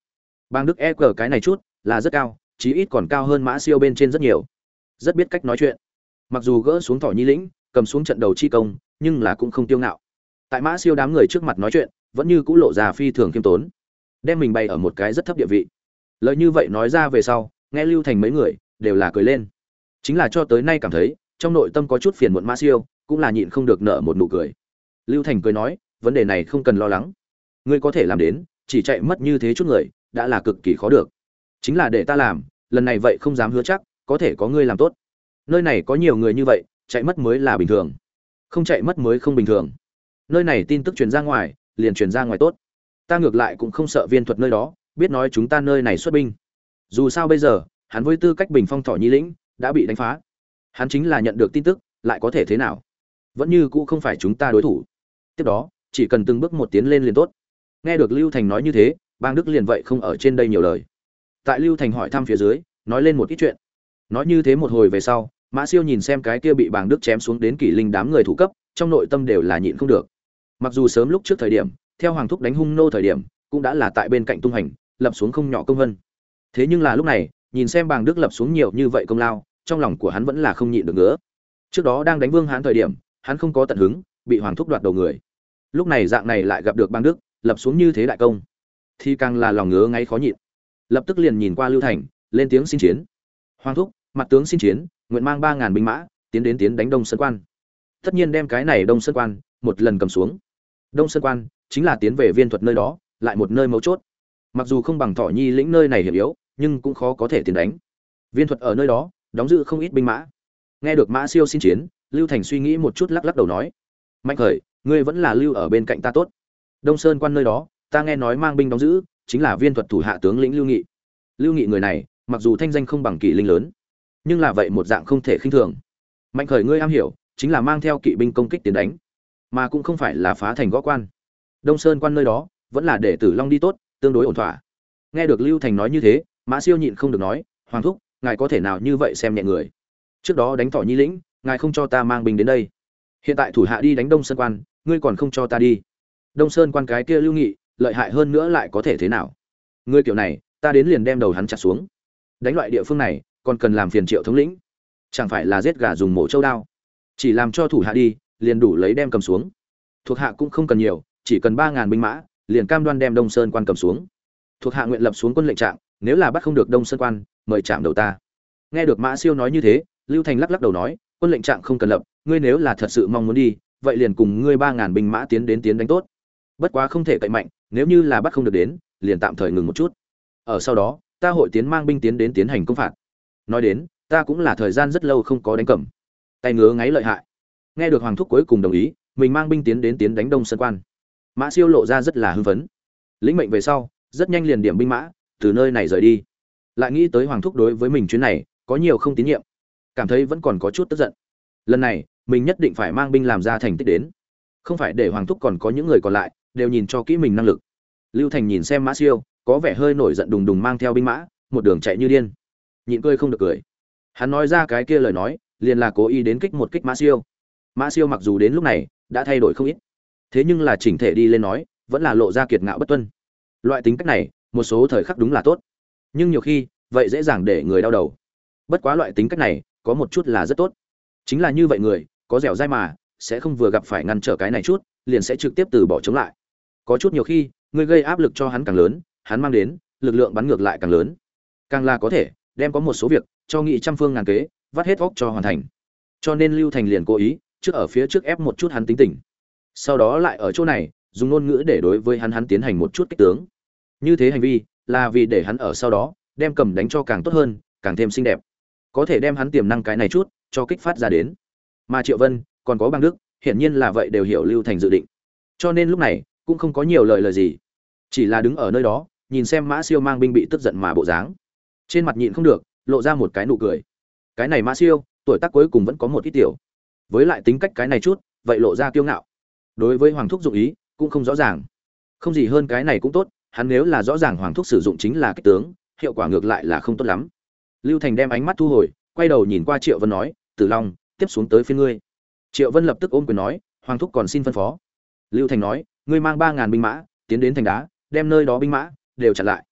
Bang Đức EQ cái này chút là rất cao, chí ít còn cao hơn Mã Siêu bên trên rất nhiều. Rất biết cách nói chuyện. Mặc dù gỡ xuống Thỏ Nhi lĩnh, cầm xuống trận đầu chi công, nhưng là cũng không tiêu ngạo. Tại Mã Siêu đám người trước mặt nói chuyện, vẫn như cũ lộ ra phi thường khiêm tốn, đem mình bày ở một cái rất thấp địa vị. Lời như vậy nói ra về sau, nghe Lưu Thành mấy người đều là cười lên. Chính là cho tới nay cảm thấy, trong nội tâm có chút phiền muộn Mã Siêu, cũng là nhịn không được nở một nụ cười. Lưu Thành cười nói, vấn đề này không cần lo lắng. Ngươi có thể làm đến, chỉ chạy mất như thế chút người, đã là cực kỳ khó được. Chính là để ta làm, lần này vậy không dám hứa chắc, có thể có ngươi làm tốt. Nơi này có nhiều người như vậy, chạy mất mới là bình thường. Không chạy mất mới không bình thường. Nơi này tin tức truyền ra ngoài, liền truyền ra ngoài tốt. Ta ngược lại cũng không sợ Viên Thuật nơi đó, biết nói chúng ta nơi này xuất binh. Dù sao bây giờ, hắn với tư cách bình phong Thỏ Nhi lĩnh đã bị đánh phá. Hắn chính là nhận được tin tức, lại có thể thế nào? Vẫn như cũ không phải chúng ta đối thủ. Tiếp đó, chỉ cần từng bước một tiến lên liền tốt. Nghe được Lưu Thành nói như thế, Bang Đức liền vậy không ở trên đây nhiều lời. Tại Lưu Thành hỏi thăm phía dưới, nói lên một ít chuyện. Nói như thế một hồi về sau, Mã Siêu nhìn xem cái kia bị Bang Đức chém xuống đến kỷ linh đám người thủ cấp, trong nội tâm đều là nhịn không được. Mặc dù sớm lúc trước thời điểm, theo Hoàng thúc đánh hung nô thời điểm, cũng đã là tại bên cạnh tung hành, lập xuống không nhỏ công vân. Thế nhưng là lúc này, nhìn xem Bang Đức lập xuống nhiều như vậy công lao, trong lòng của hắn vẫn là không nhịn được nữa. Trước đó đang đánh Vương Hán thời điểm, hắn không có tận hứng, bị Hoàng thúc đoạt đầu người. Lúc này dạng này lại gặp được Bang Đức, lập xuống như thế đại công, thì càng là lòng ngứa ngáy khó nhịn. Lập tức liền nhìn qua Lưu Thành, lên tiếng xin chiến. Hoàng thúc, mặt tướng xin chiến, nguyện mang 3000 binh mã, tiến đánh Đông Sơn Quan. Tất nhiên đem cái này Đông Sơn Quan một lần cầm xuống. Đông Sơn Quan chính là tiến về Viên Thuật nơi đó, lại một nơi mấu chốt. Mặc dù không bằng Thỏ Nhi lĩnh nơi này hiểm yếu, nhưng cũng khó có thể tiến đánh. Viên Thuật ở nơi đó, đóng giữ không ít binh mã. Nghe được Mã Siêu xin chiến, Lưu Thành suy nghĩ một chút lắc lắc đầu nói: "Mạnh Khởi, ngươi vẫn là lưu ở bên cạnh ta tốt. Đông Sơn Quan nơi đó, ta nghe nói mang binh đóng giữ, chính là Viên Thuật thủ hạ tướng lĩnh Lưu Nghị. Lưu Nghị người này, mặc dù thanh danh không bằng kỵ linh lớn, nhưng là vậy một dạng không thể khinh thường. Mạnh Khởi ngươi am hiểu, chính là mang theo kỵ binh công kích tiến đánh, mà cũng không phải là phá thành gõ quan. Đông Sơn Quan nơi đó, vẫn là để Tử Long đi tốt, tương đối ổn thỏa." Nghe được Lưu Thành nói như thế, Mã Siêu nhịn không được nói: "Hoàng thúc, ngài có thể nào như vậy xem nhẹ người? Trước đó đánh Thỏ Nhi lĩnh, ngài không cho ta mang binh đến đây. Hiện tại thủ hạ đi đánh Đông Sơn Quan, ngươi còn không cho ta đi. Đông Sơn Quan cái kia Lưu Nghị, lợi hại hơn nữa lại có thể thế nào? Ngươi kiểu này, ta đến liền đem đầu hắn chặt xuống. Đánh loại địa phương này, còn cần làm phiền Triệu thống lĩnh. Chẳng phải là giết gà dùng mổ trâu đao. Chỉ làm cho thủ hạ đi, liền đủ lấy đem cầm xuống. Thuộc hạ cũng không cần nhiều, chỉ cần 3000 binh mã, liền cam đoan đem Đông Sơn Quan cầm xuống. Thuộc hạ nguyện lập xuống quân lệnh trạng, nếu là bắt không được Đông Sơn Quan, mời chạm đầu ta." Nghe được Mã Siêu nói như thế, Lưu Thành lắc lắc đầu nói: "Quân lệnh trạng không cần lập, ngươi nếu là thật sự mong muốn đi, vậy liền cùng ngươi 3000 binh mã tiến đánh tốt. Bất quá không thể cậy mạnh, nếu như là bắt không được đến, liền tạm thời ngừng một chút. Ở sau đó, ta hội mang binh tiến hành công phạt." Nói đến, ta cũng là thời gian rất lâu không có đánh cẩm, tay ngứa ngáy lợi hại. Nghe được Hoàng thúc cuối cùng đồng ý, mình mang binh tiến đánh Đông Sơn Quan. Mã Siêu lộ ra rất là hưng phấn. Lĩnh mệnh về sau, rất nhanh liền điểm binh mã, từ nơi này rời đi. Lại nghĩ tới Hoàng thúc đối với mình chuyến này có nhiều không tín nhiệm, cảm thấy vẫn còn có chút tức giận. Lần này, mình nhất định phải mang binh làm ra thành tích đến, không phải để Hoàng thúc còn có những người còn lại đều nhìn cho kỹ mình năng lực. Lưu Thành nhìn xem Mã Siêu, có vẻ hơi nổi giận đùng đùng mang theo binh mã, một đường chạy như điên. Nhịn cười không được cười. Hắn nói ra cái kia lời nói, liền là cố ý đến kích Mã Siêu. Mã Siêu mặc dù đến lúc này đã thay đổi không ít, thế nhưng là chỉnh thể đi lên nói, vẫn là lộ ra kiệt ngạo bất tuân. Loại tính cách này, một số thời khắc đúng là tốt, nhưng nhiều khi, vậy dễ dàng để người đau đầu. Bất quá loại tính cách này, có một chút là rất tốt. Chính là như vậy người, có dẻo dai mà, sẽ không vừa gặp phải ngăn trở cái này chút, liền sẽ trực tiếp từ bỏ chống lại. Có chút nhiều khi, người gây áp lực cho hắn càng lớn, hắn mang đến lực lượng bắn ngược lại càng lớn. Càng là có thể đem có một số việc cho nghị trăm phương ngàn kế, vắt hết óc cho hoàn thành. Cho nên Lưu Thành liền cố ý, trước ở phía trước ép một chút hắn tính tình. Sau đó lại ở chỗ này, dùng ngôn ngữ để đối với hắn tiến hành một chút kích tướng. Như thế hành vi là vì để hắn ở sau đó đem cầm đánh cho càng tốt hơn, càng thêm xinh đẹp. Có thể đem hắn tiềm năng cái này chút cho kích phát ra đến. Mà Triệu Vân, còn có Bang Đức, hiển nhiên là vậy đều hiểu Lưu Thành dự định. Cho nên lúc này cũng không có nhiều lời gì, chỉ là đứng ở nơi đó, nhìn xem Mã Siêu mang binh bị tức giận mà bộ dáng. Trên mặt nhịn không được, lộ ra một cái nụ cười. Cái này Mã Siêu, tuổi tác cuối cùng vẫn có một ít tiểu. Với lại tính cách cái này chút, vậy lộ ra kiêu ngạo. Đối với Hoàng thúc dụng ý, cũng không rõ ràng. Không gì hơn cái này cũng tốt, hắn nếu là rõ ràng Hoàng thúc sử dụng chính là kích tướng, hiệu quả ngược lại là không tốt lắm. Lưu Thành đem ánh mắt thu hồi, quay đầu nhìn qua Triệu Vân nói: "Tử Long, tiếp xuống tới phiên ngươi." Triệu Vân lập tức ôm quyền nói: "Hoàng thúc còn xin phân phó." Lưu Thành nói: "Ngươi mang 3000 binh mã, tiến đến thành đá, đem nơi đó binh mã đều chặn lại.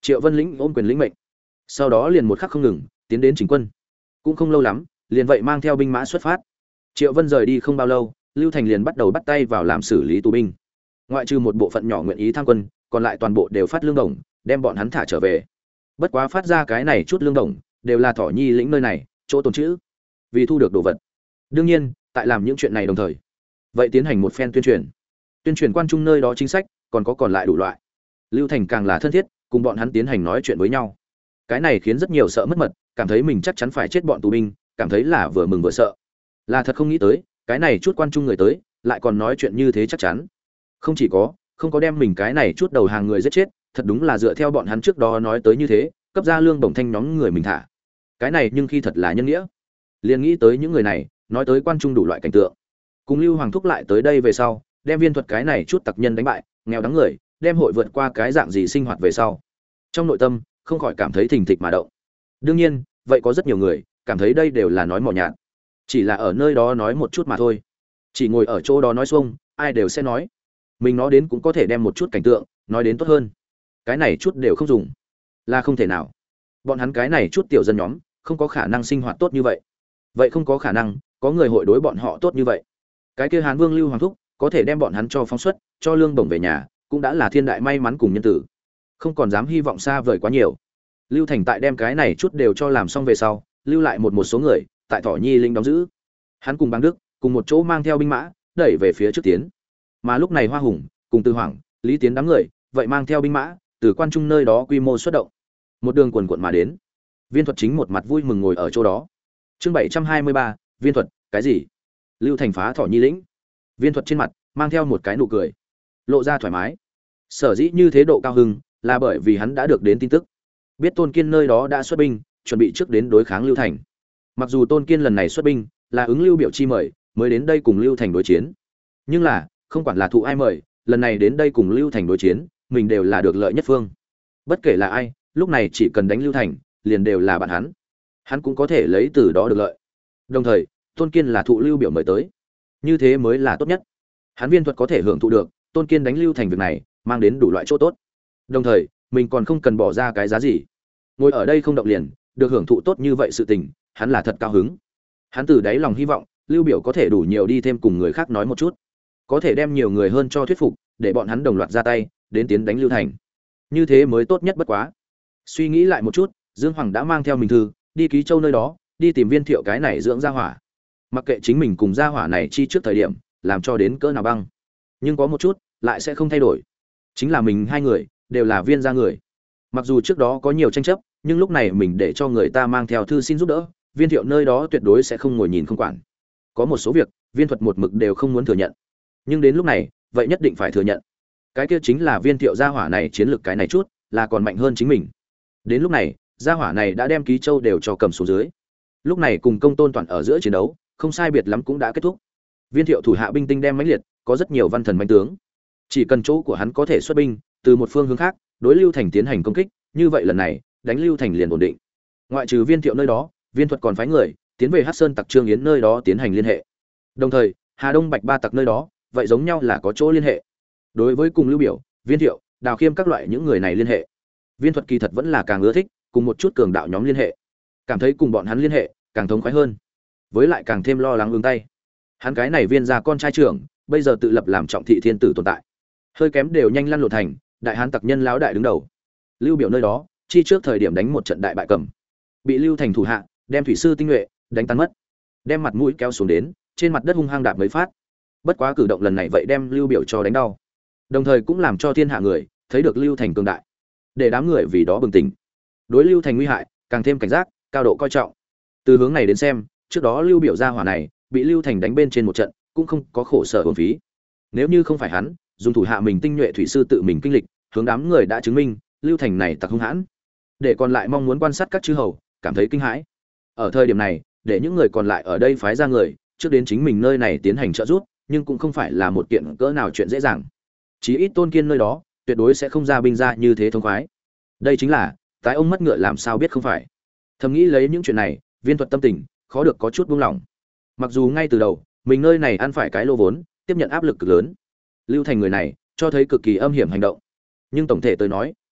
Triệu Vân lĩnh ôm quyền lĩnh mệnh, sau đó liền một khắc không ngừng tiến đến chỉnh quân. Cũng không lâu lắm, liền vậy mang theo binh mã xuất phát. Triệu Vân rời đi không bao lâu, Lưu Thành liền bắt đầu bắt tay vào làm xử lý tù binh. Ngoại trừ một bộ phận nhỏ nguyện ý tham quân, còn lại toàn bộ đều phát lương đồng, đem bọn hắn thả trở về. Bất quá phát ra cái này chút lương đồng, đều là Thỏ Nhi lĩnh nơi này chỗ tồn trữ, vì thu được đồ vật. Đương nhiên, tại làm những chuyện này đồng thời, vậy tiến hành một phen tuyên truyền quan trung nơi đó chính sách, còn lại đủ loại. Lưu Thành càng là thân thiết, cùng bọn hắn tiến hành nói chuyện với nhau. Cái này khiến rất nhiều sợ mất mật, cảm thấy mình chắc chắn phải chết bọn tù binh, cảm thấy là vừa mừng vừa sợ. Là thật không nghĩ tới, cái này chút quan trung người tới, lại còn nói chuyện như thế chắc chắn. Không có đem mình cái này chút đầu hàng người giết chết, thật đúng là dựa theo bọn hắn trước đó nói tới như thế, cấp ra lương bổng thanh nhóm người mình thả. Cái này nhưng khi thật là nhân nghĩa. Liền nghĩ tới những người này, nói tới quan trung đủ loại cảnh tượng. Cùng Lưu Hoàng thúc lại tới đây về sau, đem Viên Thuật cái này chút tặc nhân đánh bại, nghèo đắng người, đem hội vượt qua cái dạng gì sinh hoạt về sau. Trong nội tâm, không khỏi cảm thấy thình thịch mà động. Đương nhiên, vậy có rất nhiều người cảm thấy đây đều là nói mỏ nhạt, chỉ là ở nơi đó nói một chút mà thôi. Chỉ ngồi ở chỗ đó nói xuông, ai đều sẽ nói. Mình nói đến cũng có thể đem một chút cảnh tượng nói đến tốt hơn. Cái này chút đều không dùng, là không thể nào. Bọn hắn cái này chút tiểu dân nhóm, không có khả năng sinh hoạt tốt như vậy. Vậy không có khả năng có người hội đối bọn họ tốt như vậy. Cái kia Hán Vương Lưu Hoàng thúc có thể đem bọn hắn cho phóng xuất, cho lương bổng về nhà, cũng đã là thiên đại may mắn cùng nhân tử. Không còn dám hy vọng xa vời quá nhiều. Lưu Thành tại đem cái này chút đều cho làm xong về sau, lưu lại một số người tại Thỏ Nhi linh đóng giữ. Hắn cùng Bang Đức cùng một chỗ mang theo binh mã đẩy về phía trước tiến. Mà lúc này Hoa Hùng cùng Từ Hoàng, Lý Tiến đám người vậy mang theo binh mã từ quan trung nơi đó quy mô xuất động, một đường quần quận mà đến. Viên Thuật chính một mặt vui mừng ngồi ở chỗ đó. Chương 723, Viên Thuật, cái gì? Lưu Thành phá Thỏ Nhi lĩnh. Viên Thuật trên mặt mang theo một cái nụ cười, lộ ra thoải mái. Sở dĩ như thế độ cao hưng, là bởi vì hắn đã được đến tin tức, biết Tôn Kiên nơi đó đã xuất binh, chuẩn bị trước đến đối kháng Lưu Thành. Mặc dù Tôn Kiên lần này xuất binh là ứng Lưu Biểu chi mời, mới đến đây cùng Lưu Thành đối chiến, nhưng là không quản là thụ ai mời, lần này đến đây cùng Lưu Thành đối chiến, mình đều là được lợi nhất phương. Bất kể là ai, lúc này chỉ cần đánh Lưu Thành, liền đều là bạn hắn cũng có thể lấy từ đó được lợi. Đồng thời, Tôn Kiên là thụ Lưu Biểu mời tới, như thế mới là tốt nhất. Hắn Viên Thuật có thể hưởng thụ được Tôn Kiên đánh Lưu Thành việc này, mang đến đủ loại chỗ tốt. Đồng thời, mình còn không cần bỏ ra cái giá gì, ngồi ở đây không động liền được hưởng thụ tốt như vậy sự tình, hắn là thật cao hứng. Hắn từ đáy lòng hy vọng Lưu Biểu có thể đủ nhiều đi thêm cùng người khác nói một chút, có thể đem nhiều người hơn cho thuyết phục, để bọn hắn đồng loạt ra tay đến tiến đánh Lưu Thành, như thế mới tốt nhất bất quá. Suy nghĩ lại một chút, Dương Hoàng đã mang theo mình thư đi Ký Châu nơi đó, đi tìm Viên Thiệu cái này dưỡng gia hỏa. Mặc kệ chính mình cùng gia hỏa này chi trước thời điểm làm cho đến cỡ nào băng, nhưng có một chút lại sẽ không thay đổi, chính là mình hai người đều là Viên gia người. Mặc dù trước đó có nhiều tranh chấp, nhưng lúc này mình để cho người ta mang theo thư xin giúp đỡ, Viên Thiệu nơi đó tuyệt đối sẽ không ngồi nhìn không quản. Có một số việc, Viên Thuật một mực đều không muốn thừa nhận, nhưng đến lúc này, vậy nhất định phải thừa nhận. Cái kia chính là Viên Thiệu gia hỏa này chiến lược cái này chút, là còn mạnh hơn chính mình. Đến lúc này, gia hỏa này đã đem Ký Châu đều cho cầm xuống dưới. Lúc này cùng Công Tôn Toàn ở giữa chiến đấu, không sai biệt lắm cũng đã kết thúc. Viên Thiệu thủ hạ binh tinh đem mãnh liệt, có rất nhiều văn thần mãnh tướng. Chỉ cần chỗ của hắn có thể xuất binh từ một phương hướng khác, đối Lưu Thành tiến hành công kích, như vậy lần này, đánh Lưu Thành liền ổn định. Ngoại trừ Viên Thiệu nơi đó, Viên Thuật còn phái người tiến về Hắc Sơn tặc Trương Yến nơi đó tiến hành liên hệ. Đồng thời, Hà Đông Bạch Ba tặc nơi đó, vậy giống nhau là có chỗ liên hệ. Đối với cùng Lưu Biểu, Viên Thiệu, Đào Khiêm các loại những người này liên hệ, Viên Thuật kỳ thật vẫn là càng ưa thích cùng một chút cường đạo nhóm liên hệ, cảm thấy cùng bọn hắn liên hệ càng thống khoái hơn, với lại càng thêm lo lắng ứng tay. Hắn cái này Viên gia con trai trưởng, bây giờ tự lập làm trọng thị thiên tử tồn tại, hơi kém đều nhanh lăn lộn thành đại hán tặc nhân lão đại đứng đầu. Lưu Biểu nơi đó, chi trước thời điểm đánh một trận đại bại cầm, bị Lưu Thành thủ hạ đem thủy sư tinh nhuệ đánh tan mất, đem mặt mũi kéo xuống đến trên mặt đất hung hăng đạp mấy phát. Bất quá cử động lần này vậy đem Lưu Biểu cho đánh đau, đồng thời cũng làm cho thiên hạ người thấy được Lưu Thành cường đại, để đám người vì đó bừng tỉnh, đối Lưu Thành nguy hại càng thêm cảnh giác, cao độ coi trọng. Từ hướng này đến xem, trước đó Lưu Biểu gia hỏa này bị Lưu Thành đánh bên trên một trận, cũng không có khổ sở uổng phí. Nếu như không phải hắn dùng thủ hạ mình tinh nhuệ thủy sư tự mình kinh lịch, hướng đám người đã chứng minh Lưu Thành này tặc hung hãn, để còn lại mong muốn quan sát các chư hầu cảm thấy kinh hãi. Ở thời điểm này, để những người còn lại ở đây phái ra người trước đến chính mình nơi này tiến hành trợ giúp, nhưng cũng không phải là một kiện cỡ nào chuyện dễ dàng. Chí ít Tôn Kiên nơi đó tuyệt đối sẽ không ra binh ra như thế thông khoái. Đây chính là tái ông mất ngựa làm sao biết không phải. Thầm nghĩ lấy những chuyện này, Viên Thuật tâm tình khó được có chút buông lỏng. Mặc dù ngay từ đầu mình nơi này ăn phải cái lô vốn, tiếp nhận áp lực cực lớn, Lưu Thành người này cho thấy cực kỳ âm hiểm hành động, nhưng tổng thể tôi nói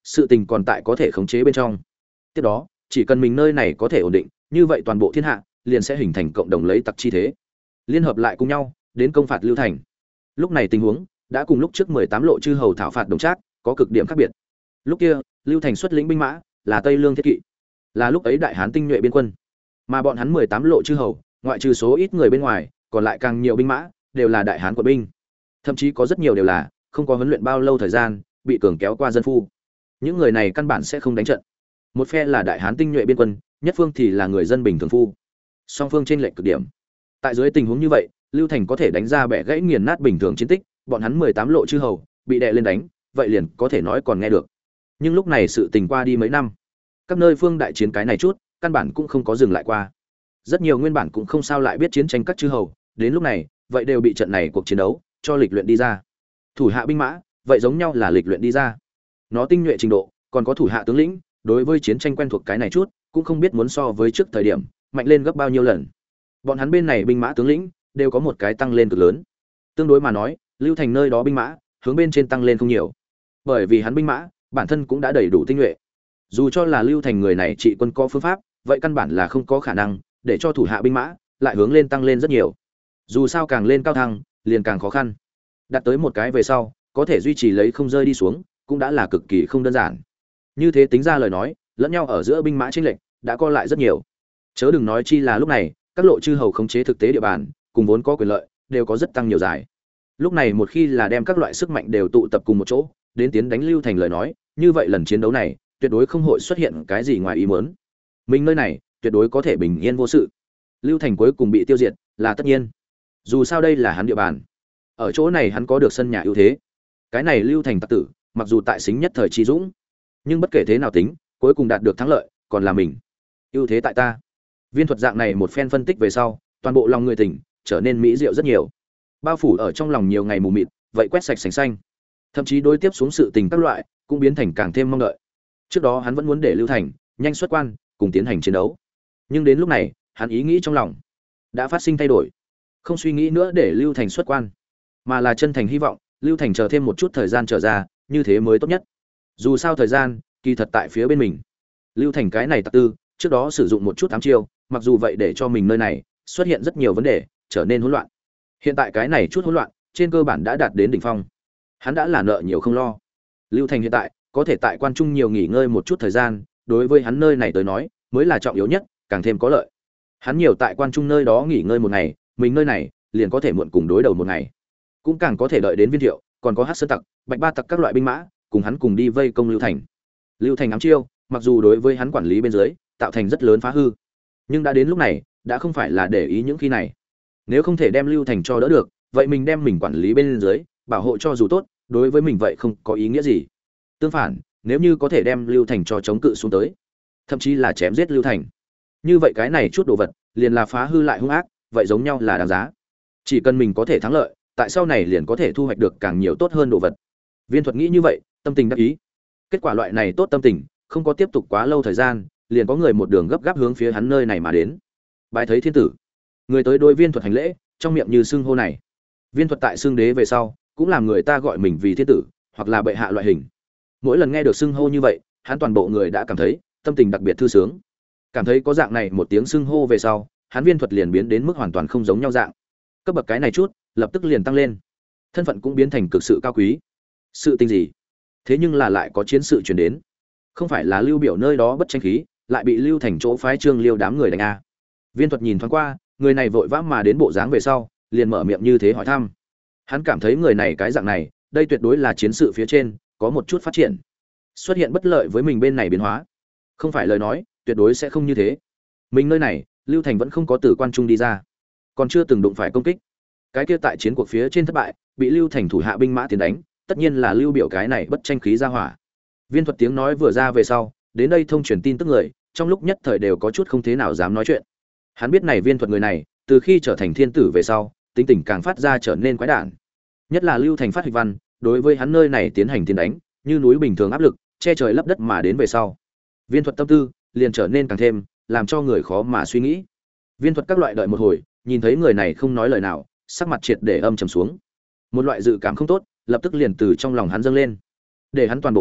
sự tình còn tại có thể khống chế bên trong. Tiếp đó, chỉ cần mình nơi này có thể ổn định, như vậy toàn bộ thiên hạ liền sẽ hình thành cộng đồng lấy tặc chi thế, liên hợp lại cùng nhau đến công phạt Lưu Thành. Lúc này tình huống đã cùng lúc trước 18 lộ chư hầu thảo phạt Đồng Trác có cực điểm khác biệt. Lúc kia, Lưu Thành xuất lĩnh binh mã là Tây Lương Thiết Kỵ, là lúc ấy đại hán tinh nhuệ biên quân, mà bọn hắn 18 lộ chư hầu, ngoại trừ số ít người bên ngoài, còn lại càng nhiều binh mã đều là đại hán quận binh, thậm chí có rất nhiều đều là không có huấn luyện bao lâu thời gian, bị cường kéo qua dân phu. Những người này căn bản sẽ không đánh trận. Một phe là đại hán tinh nhuệ biên quân, nhất phương thì là người dân bình thường phu. Song phương trên lệch cực điểm. Tại dưới tình huống như vậy, Lưu Thành có thể đánh ra bẻ gãy nghiền nát bình thường chiến tích, bọn hắn 18 lộ chư hầu bị đè lên đánh, vậy liền có thể nói còn nghe được. Nhưng lúc này sự tình qua đi mấy năm, các nơi phương đại chiến cái này chút, căn bản cũng không có dừng lại qua. Rất nhiều nguyên bản cũng không sao lại biết chiến tranh các chư hầu, đến lúc này, vậy đều bị trận này cuộc chiến đấu cho lịch luyện đi ra. Thủ hạ binh mã, vậy giống nhau là lịch luyện đi ra. Nó tinh nhuệ trình độ, còn có thủ hạ tướng lĩnh, đối với chiến tranh quen thuộc cái này chút, cũng không biết muốn so với trước thời điểm mạnh lên gấp bao nhiêu lần. Bọn hắn bên này binh mã tướng lĩnh đều có một cái tăng lên cực lớn. Tương đối mà nói, Lưu Thành nơi đó binh mã hướng bên trên tăng lên không nhiều, bởi vì hắn binh mã bản thân cũng đã đầy đủ tinh nhuệ. Dù cho là Lưu Thành người này trị quân có phương pháp, vậy căn bản là không có khả năng để cho thủ hạ binh mã lại hướng lên tăng lên rất nhiều. Dù sao càng lên cao thăng, liền càng khó khăn. Đạt tới một cái về sau, có thể duy trì lấy không rơi đi xuống, cũng đã là cực kỳ không đơn giản. Như thế tính ra lời nói, lẫn nhau ở giữa binh mã chênh lệch đã co lại rất nhiều. Chớ đừng nói chi là lúc này, các lộ chư hầu khống chế thực tế địa bàn, cùng vốn có quyền lợi, đều có rất tăng nhiều dài. Lúc này một khi là đem các loại sức mạnh đều tụ tập cùng một chỗ, đến tiến đánh Lưu Thành lời nói, như vậy lần chiến đấu này, tuyệt đối không hội xuất hiện cái gì ngoài ý muốn. Mình nơi này, tuyệt đối có thể bình yên vô sự. Lưu Thành cuối cùng bị tiêu diệt, là tất nhiên. Dù sao đây là hắn địa bàn. Ở chỗ này hắn có được sân nhà ưu thế. Cái này Lưu Thành tặc tử, mặc dù tại xính nhất thời chi dũng, nhưng bất kể thế nào tính, cuối cùng đạt được thắng lợi, còn là mình. Ưu thế tại ta. Viên thuật dạng này một phen phân tích về sau, toàn bộ lòng người tỉnh trở nên mỹ diệu rất nhiều. Bao phủ ở trong lòng nhiều ngày mù mịt, vậy quét sạch sành xanh. Thậm chí đối tiếp xuống sự tình các loại, cũng biến thành càng thêm mong đợi. Trước đó hắn vẫn muốn để Lưu Thành nhanh xuất quan, cùng tiến hành chiến đấu. Nhưng đến lúc này, hắn ý nghĩ trong lòng đã phát sinh thay đổi. Không suy nghĩ nữa để Lưu Thành xuất quan, mà là chân thành hy vọng Lưu Thành chờ thêm một chút thời gian trở ra, như thế mới tốt nhất. Dù sao thời gian kỳ thật tại phía bên mình. Lưu Thành cái này tặc tư, trước đó sử dụng một chút ám chiêu, mặc dù vậy để cho mình nơi này xuất hiện rất nhiều vấn đề, trở nên hỗn loạn. Hiện tại cái này chút hỗn loạn, trên cơ bản đã đạt đến đỉnh phong. Hắn đã là nợ nhiều không lo. Lưu Thành hiện tại có thể tại quan trung nhiều nghỉ ngơi một chút thời gian, đối với hắn nơi này tới nói, mới là trọng yếu nhất, càng thêm có lợi. Hắn nhiều tại quan trung nơi đó nghỉ ngơi một ngày, mình nơi này liền có thể muộn cùng đối đầu một ngày, cũng càng có thể đợi đến Viên Thiệu, còn có Hắc Sơn tặc, Bạch Ba tặc các loại binh mã, cùng hắn cùng đi vây công Lưu Thành. Lưu Thành ám chiêu, mặc dù đối với hắn quản lý bên dưới tạo thành rất lớn phá hư, nhưng đã đến lúc này, đã không phải là để ý những khi này. Nếu không thể đem Lưu Thành cho đỡ được, vậy mình đem mình quản lý bên dưới, bảo hộ cho dù tốt, đối với mình vậy không có ý nghĩa gì. Tương phản, nếu như có thể đem Lưu Thành cho chống cự xuống tới, thậm chí là chém giết Lưu Thành, như vậy cái này chút đồ vật liền là phá hư lại hung ác, vậy giống nhau là đáng giá. Chỉ cần mình có thể thắng lợi, tại sau này liền có thể thu hoạch được càng nhiều tốt hơn đồ vật. Viên thuật nghĩ như vậy, tâm tình đắc ý. Kết quả loại này tốt tâm tình, không có tiếp tục quá lâu thời gian, liền có người một đường gấp gáp hướng phía hắn nơi này mà đến. Bài thấy thiên tử, người tới đối Viên thuật hành lễ, trong miệng như xưng hô này. Viên thuật tại xưng đế về sau, cũng làm người ta gọi mình vì thiên tử, hoặc là bệ hạ loại hình. Mỗi lần nghe được xưng hô như vậy, hắn toàn bộ người đã cảm thấy tâm tình đặc biệt thư sướng. Cảm thấy có dạng này một tiếng xưng hô về sau, hắn Viên thuật liền biến đến mức hoàn toàn không giống nhau dạng. Cấp bậc cái này chút, lập tức liền tăng lên. Thân phận cũng biến thành cực sự cao quý. Sự tình gì? Thế nhưng là lại có chiến sự truyền đến. Không phải là Lưu Biểu nơi đó bất tranh khí, lại bị Lưu Thành chỗ phái Trương Liêu đám người đánh a. Viên thuật nhìn thoáng qua, người này vội vã mà đến bộ dáng về sau, liền mở miệng như thế hỏi thăm. Hắn cảm thấy người này cái dạng này, đây tuyệt đối là chiến sự phía trên có một chút phát triển, xuất hiện bất lợi với mình bên này biến hóa. Không phải lời nói, tuyệt đối sẽ không như thế. Mình nơi này, Lưu Thành vẫn không có từ quan trung đi ra, còn chưa từng đụng phải công kích. Cái kia tại chiến cuộc phía trên thất bại, bị Lưu Thành thủ hạ binh mã tiến đánh, tất nhiên là Lưu Biểu cái này bất tranh khí ra hỏa. Viên thuật tiếng nói vừa ra về sau, đến đây thông truyền tin tức người, trong lúc nhất thời đều có chút không thế nào dám nói chuyện. Hắn biết này Viên thuật người này, từ khi trở thành thiên tử về sau, tính tình càng phát ra trở nên quái đản. Nhất là Lưu Thành phát hịch văn, đối với hắn nơi này tiến hành tiến đánh, như núi bình thường áp lực, che trời lấp đất mà đến về sau. Viên thuật tâm tư liền trở nên càng thêm, làm cho người khó mà suy nghĩ. Viên thuật các loại đợi một hồi, nhìn thấy người này không nói lời nào, sắc mặt triệt để âm trầm xuống. Một loại dự cảm không tốt, lập tức liền từ trong lòng hắn dâng lên, để hắn toàn bộ người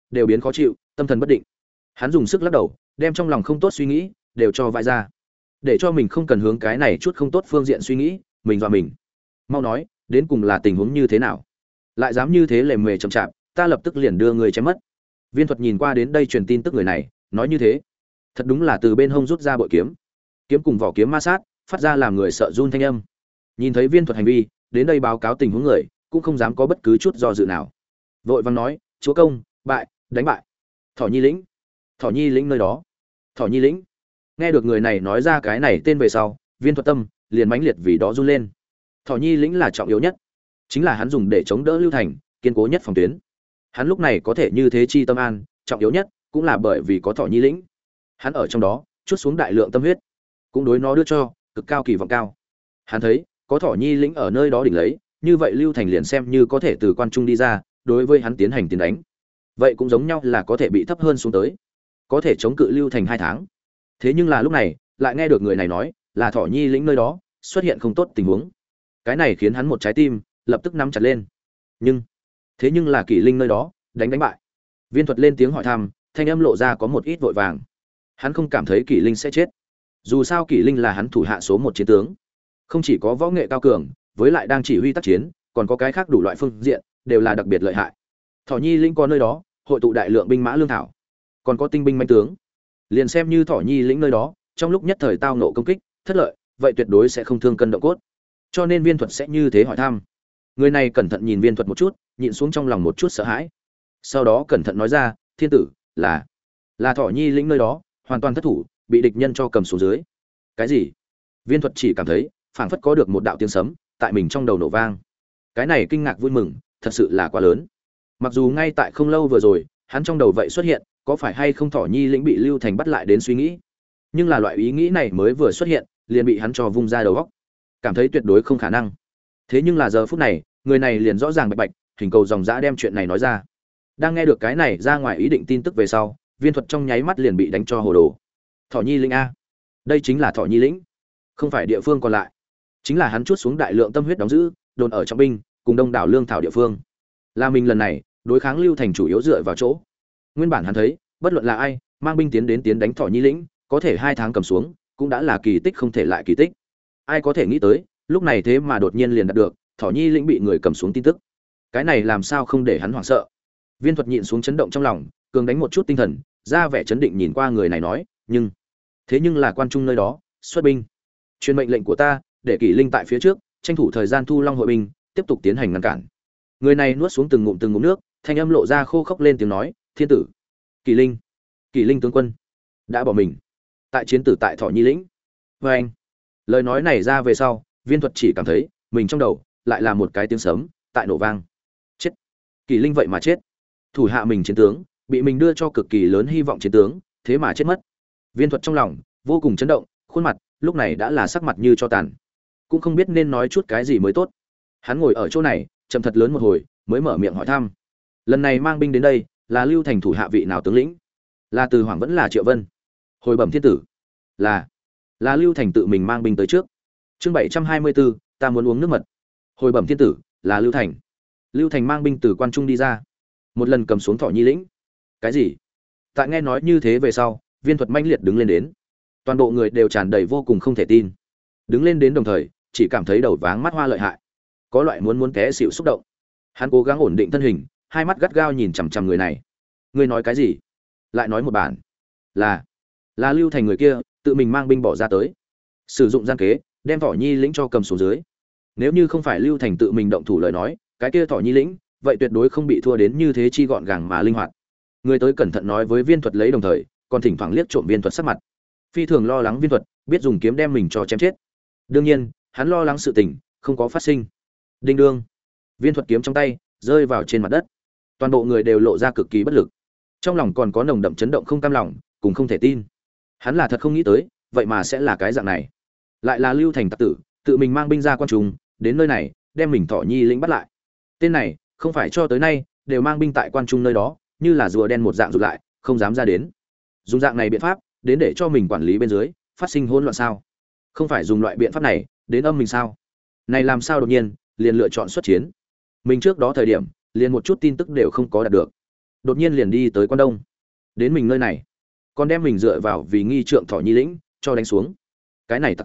đều biến khó chịu, tâm thần bất định. Hắn dùng sức lắc đầu, đem trong lòng không tốt suy nghĩ đều cho vãi ra, để cho mình không cần hướng cái này chút không tốt phương diện suy nghĩ, mình dọa mình. Mau nói, đến cùng là tình huống như thế nào? Lại dám như thế lề mề chậm chạp, ta lập tức liền đưa người chém mất. Viên Thuật nhìn qua đến đây truyền tin tức người này, nói như thế, thật đúng là từ bên hông rút ra bội kiếm, kiếm cùng vỏ kiếm ma sát, phát ra làm người sợ run thanh âm. Nhìn thấy Viên Thuật hành vi, đến đây báo cáo tình huống người, cũng không dám có bất cứ chút do dự nào. Vội vàng nói, chúa công, bại, đánh bại. Thỏ Nhi lĩnh, Thỏ Nhi lĩnh nơi đó, Thỏ Nhi lĩnh. Nghe được người này nói ra cái này tên về sau, Viên Thuật tâm liền mãnh liệt vì đó run lên. Thỏ Nhi lĩnh là trọng yếu nhất, chính là hắn dùng để chống đỡ Lưu Thành, kiên cố nhất phòng tuyến. Hắn lúc này có thể như thế chi tâm an, trọng yếu nhất cũng là bởi vì có Thỏ Nhi lĩnh. Hắn ở trong đó chuốt xuống đại lượng tâm huyết, cũng đối nó đưa cho cực cao kỳ vọng cao. Hắn thấy, có Thỏ Nhi lĩnh ở nơi đó đỉnh lấy, như vậy Lưu Thành liền xem như có thể từ quan trung đi ra, đối với hắn tiến hành tiến đánh. Vậy cũng giống nhau là có thể bị thấp hơn xuống tới, có thể chống cự Lưu Thành 2 tháng. Thế nhưng là lúc này, lại nghe được người này nói, là Thỏ Nhi lĩnh nơi đó xuất hiện không tốt tình huống. Cái này khiến hắn một trái tim lập tức nắm chặt lên. Thế nhưng là Kỷ Linh nơi đó, đánh bại. Viên Thuật lên tiếng hỏi thăm, thanh âm lộ ra có một ít vội vàng. Hắn không cảm thấy Kỷ Linh sẽ chết. Dù sao Kỷ Linh là hắn thủ hạ số 1 chiến tướng, không chỉ có võ nghệ cao cường, với lại đang chỉ huy tác chiến, còn có cái khác đủ loại phương diện, đều là đặc biệt lợi hại. Thỏ Nhi lĩnh có nơi đó, hội tụ đại lượng binh mã lương thảo, còn có tinh binh mãnh tướng. Liền xem như Thỏ Nhi lĩnh nơi đó, trong lúc nhất thời tao nộ công kích, thất lợi, vậy tuyệt đối sẽ không thương cân động cốt. Cho nên Viên Thuật sẽ như thế hỏi thăm. Người này cẩn thận nhìn Viên Thuật một chút, nhịn xuống trong lòng một chút sợ hãi. Sau đó cẩn thận nói ra, thiên tử, là Thỏ Nhi lĩnh nơi đó, hoàn toàn thất thủ, bị địch nhân cho cầm xuống dưới. Cái gì? Viên Thuật chỉ cảm thấy, phảng phất có được một đạo tiếng sấm tại mình trong đầu nổ vang. Cái này kinh ngạc vui mừng, thật sự là quá lớn. Mặc dù ngay tại không lâu vừa rồi, hắn trong đầu vậy xuất hiện, có phải hay không Thỏ Nhi lĩnh bị Lưu Thành bắt lại đến suy nghĩ. Nhưng là loại ý nghĩ này mới vừa xuất hiện, liền bị hắn cho vung ra đầu óc. Cảm thấy tuyệt đối không khả năng. Thế nhưng là giờ phút này, người này liền rõ ràng bạch bạch, hình cầu dòng dã đem chuyện này nói ra. Đang nghe được cái này ra ngoài ý định tin tức về sau, Viên Thuật trong nháy mắt liền bị đánh cho hồ đồ. Thỏ Nhi lĩnh a? Đây chính là Thỏ Nhi lĩnh, không phải địa phương còn lại. Chính là hắn chuốt xuống đại lượng tâm huyết đóng giữ, đồn ở trong binh, cùng đông đảo lương thảo địa phương. Là mình lần này, đối kháng Lưu Thành chủ yếu dựa vào chỗ. Nguyên bản hắn thấy, bất luận là ai, mang binh tiến đánh Thỏ Nhi lĩnh, có thể 2 tháng cầm xuống, cũng đã là kỳ tích không thể lại kỳ tích. Ai có thể nghĩ tới, lúc này thế mà đột nhiên liền đạt được Thỏ Nhi lĩnh bị người cầm xuống tin tức. Cái này làm sao không để hắn hoảng sợ. Viên Thuật nhịn xuống chấn động trong lòng, cường đánh một chút tinh thần, ra vẻ chấn định nhìn qua người này nói, thế nhưng là quan trung nơi đó, xuất binh. Truyền mệnh lệnh của ta, để Kỷ Linh tại phía trước, tranh thủ thời gian thu Long hội binh, tiếp tục tiến hành ngăn cản. Người này nuốt xuống từng ngụm nước, thanh âm lộ ra khô khốc lên tiếng nói, thiên tử, Kỷ Linh tướng quân đã bỏ mình tại chiến tử tại Thỏ Nhi lĩnh. Và anh, lời nói này ra về sau, Viên Thuật chỉ cảm thấy mình trong đầu lại là một cái tiếng sấm tại nổ vang. Chết! Kỷ Linh vậy mà chết. Thủ hạ mình chiến tướng, bị mình đưa cho cực kỳ lớn hy vọng chiến tướng, thế mà chết mất. Viên Thuật trong lòng vô cùng chấn động, khuôn mặt lúc này đã là sắc mặt như cho tàn, cũng không biết nên nói chút cái gì mới tốt. Hắn ngồi ở chỗ này, trầm thật lớn một hồi, mới mở miệng hỏi thăm. Lần này mang binh đến đây, là Lưu Thành thủ hạ vị nào tướng lĩnh? Là Từ Hoàng vẫn là Triệu Vân? Hồi bẩm thiên tử, là Lưu Thành tự mình mang binh tới trước. Chương 724, ta muốn uống nước mật. Hồi bẩm thiên tử, là Lưu Thành mang binh từ quan trung đi ra, một lần cầm xuống Thỏ Nhi lĩnh. Cái gì? Tại nghe nói như thế về sau, Viên Thuật mãnh liệt đứng lên đến. Toàn bộ người đều tràn đầy vô cùng không thể tin. Đứng lên đến đồng thời, chỉ cảm thấy đầu váng mắt hoa lợi hại, có loại muốn té xỉu xúc động. Hắn cố gắng ổn định thân hình, hai mắt gắt gao nhìn chằm chằm người này. Ngươi nói cái gì? Lại nói một bản. Là Lưu Thành người kia, tự mình mang binh bỏ ra tới, sử dụng gian kế, đem Thỏ Nhi lĩnh cho cầm xuống dưới. Nếu như không phải Lưu Thành tự mình động thủ lời nói, cái kia Thỏ Nhi lĩnh, vậy tuyệt đối không bị thua đến như thế chi gọn gàng mà linh hoạt. Người tới cẩn thận nói với Viên Thuật lấy đồng thời, còn thỉnh thoảng liếc trộm Viên Thuật sắc mặt. Phi thường lo lắng Viên Thuật biết dùng kiếm đem mình cho chém chết. Đương nhiên, hắn lo lắng sự tình không có phát sinh. Đinh đương, Viên Thuật kiếm trong tay rơi vào trên mặt đất. Toàn bộ người đều lộ ra cực kỳ bất lực. Trong lòng còn có nồng đậm chấn động không cam lòng, cùng không thể tin. Hắn là thật không nghĩ tới, vậy mà sẽ là cái dạng này. Lại là Lưu Thành tặc tử, tự mình mang binh ra quan trung, đến nơi này, đem mình Thỏ Nhi lĩnh bắt lại. Tên này, không phải cho tới nay đều mang binh tại quan trung nơi đó, như là rùa đen một dạng rụt lại, không dám ra đến. Dùng dạng này biện pháp, đến để cho mình quản lý bên dưới, phát sinh hỗn loạn sao? Không phải dùng loại biện pháp này, đến âm mình sao? Này làm sao đột nhiên liền lựa chọn xuất chiến? Mình trước đó thời điểm, liền một chút tin tức đều không có đạt được. đột nhiên liền đi tới quan đông, đến mình nơi này còn đem mình dựa vào vì nghi trượng Thỏ Nhi lĩnh cho đánh xuống. Cái này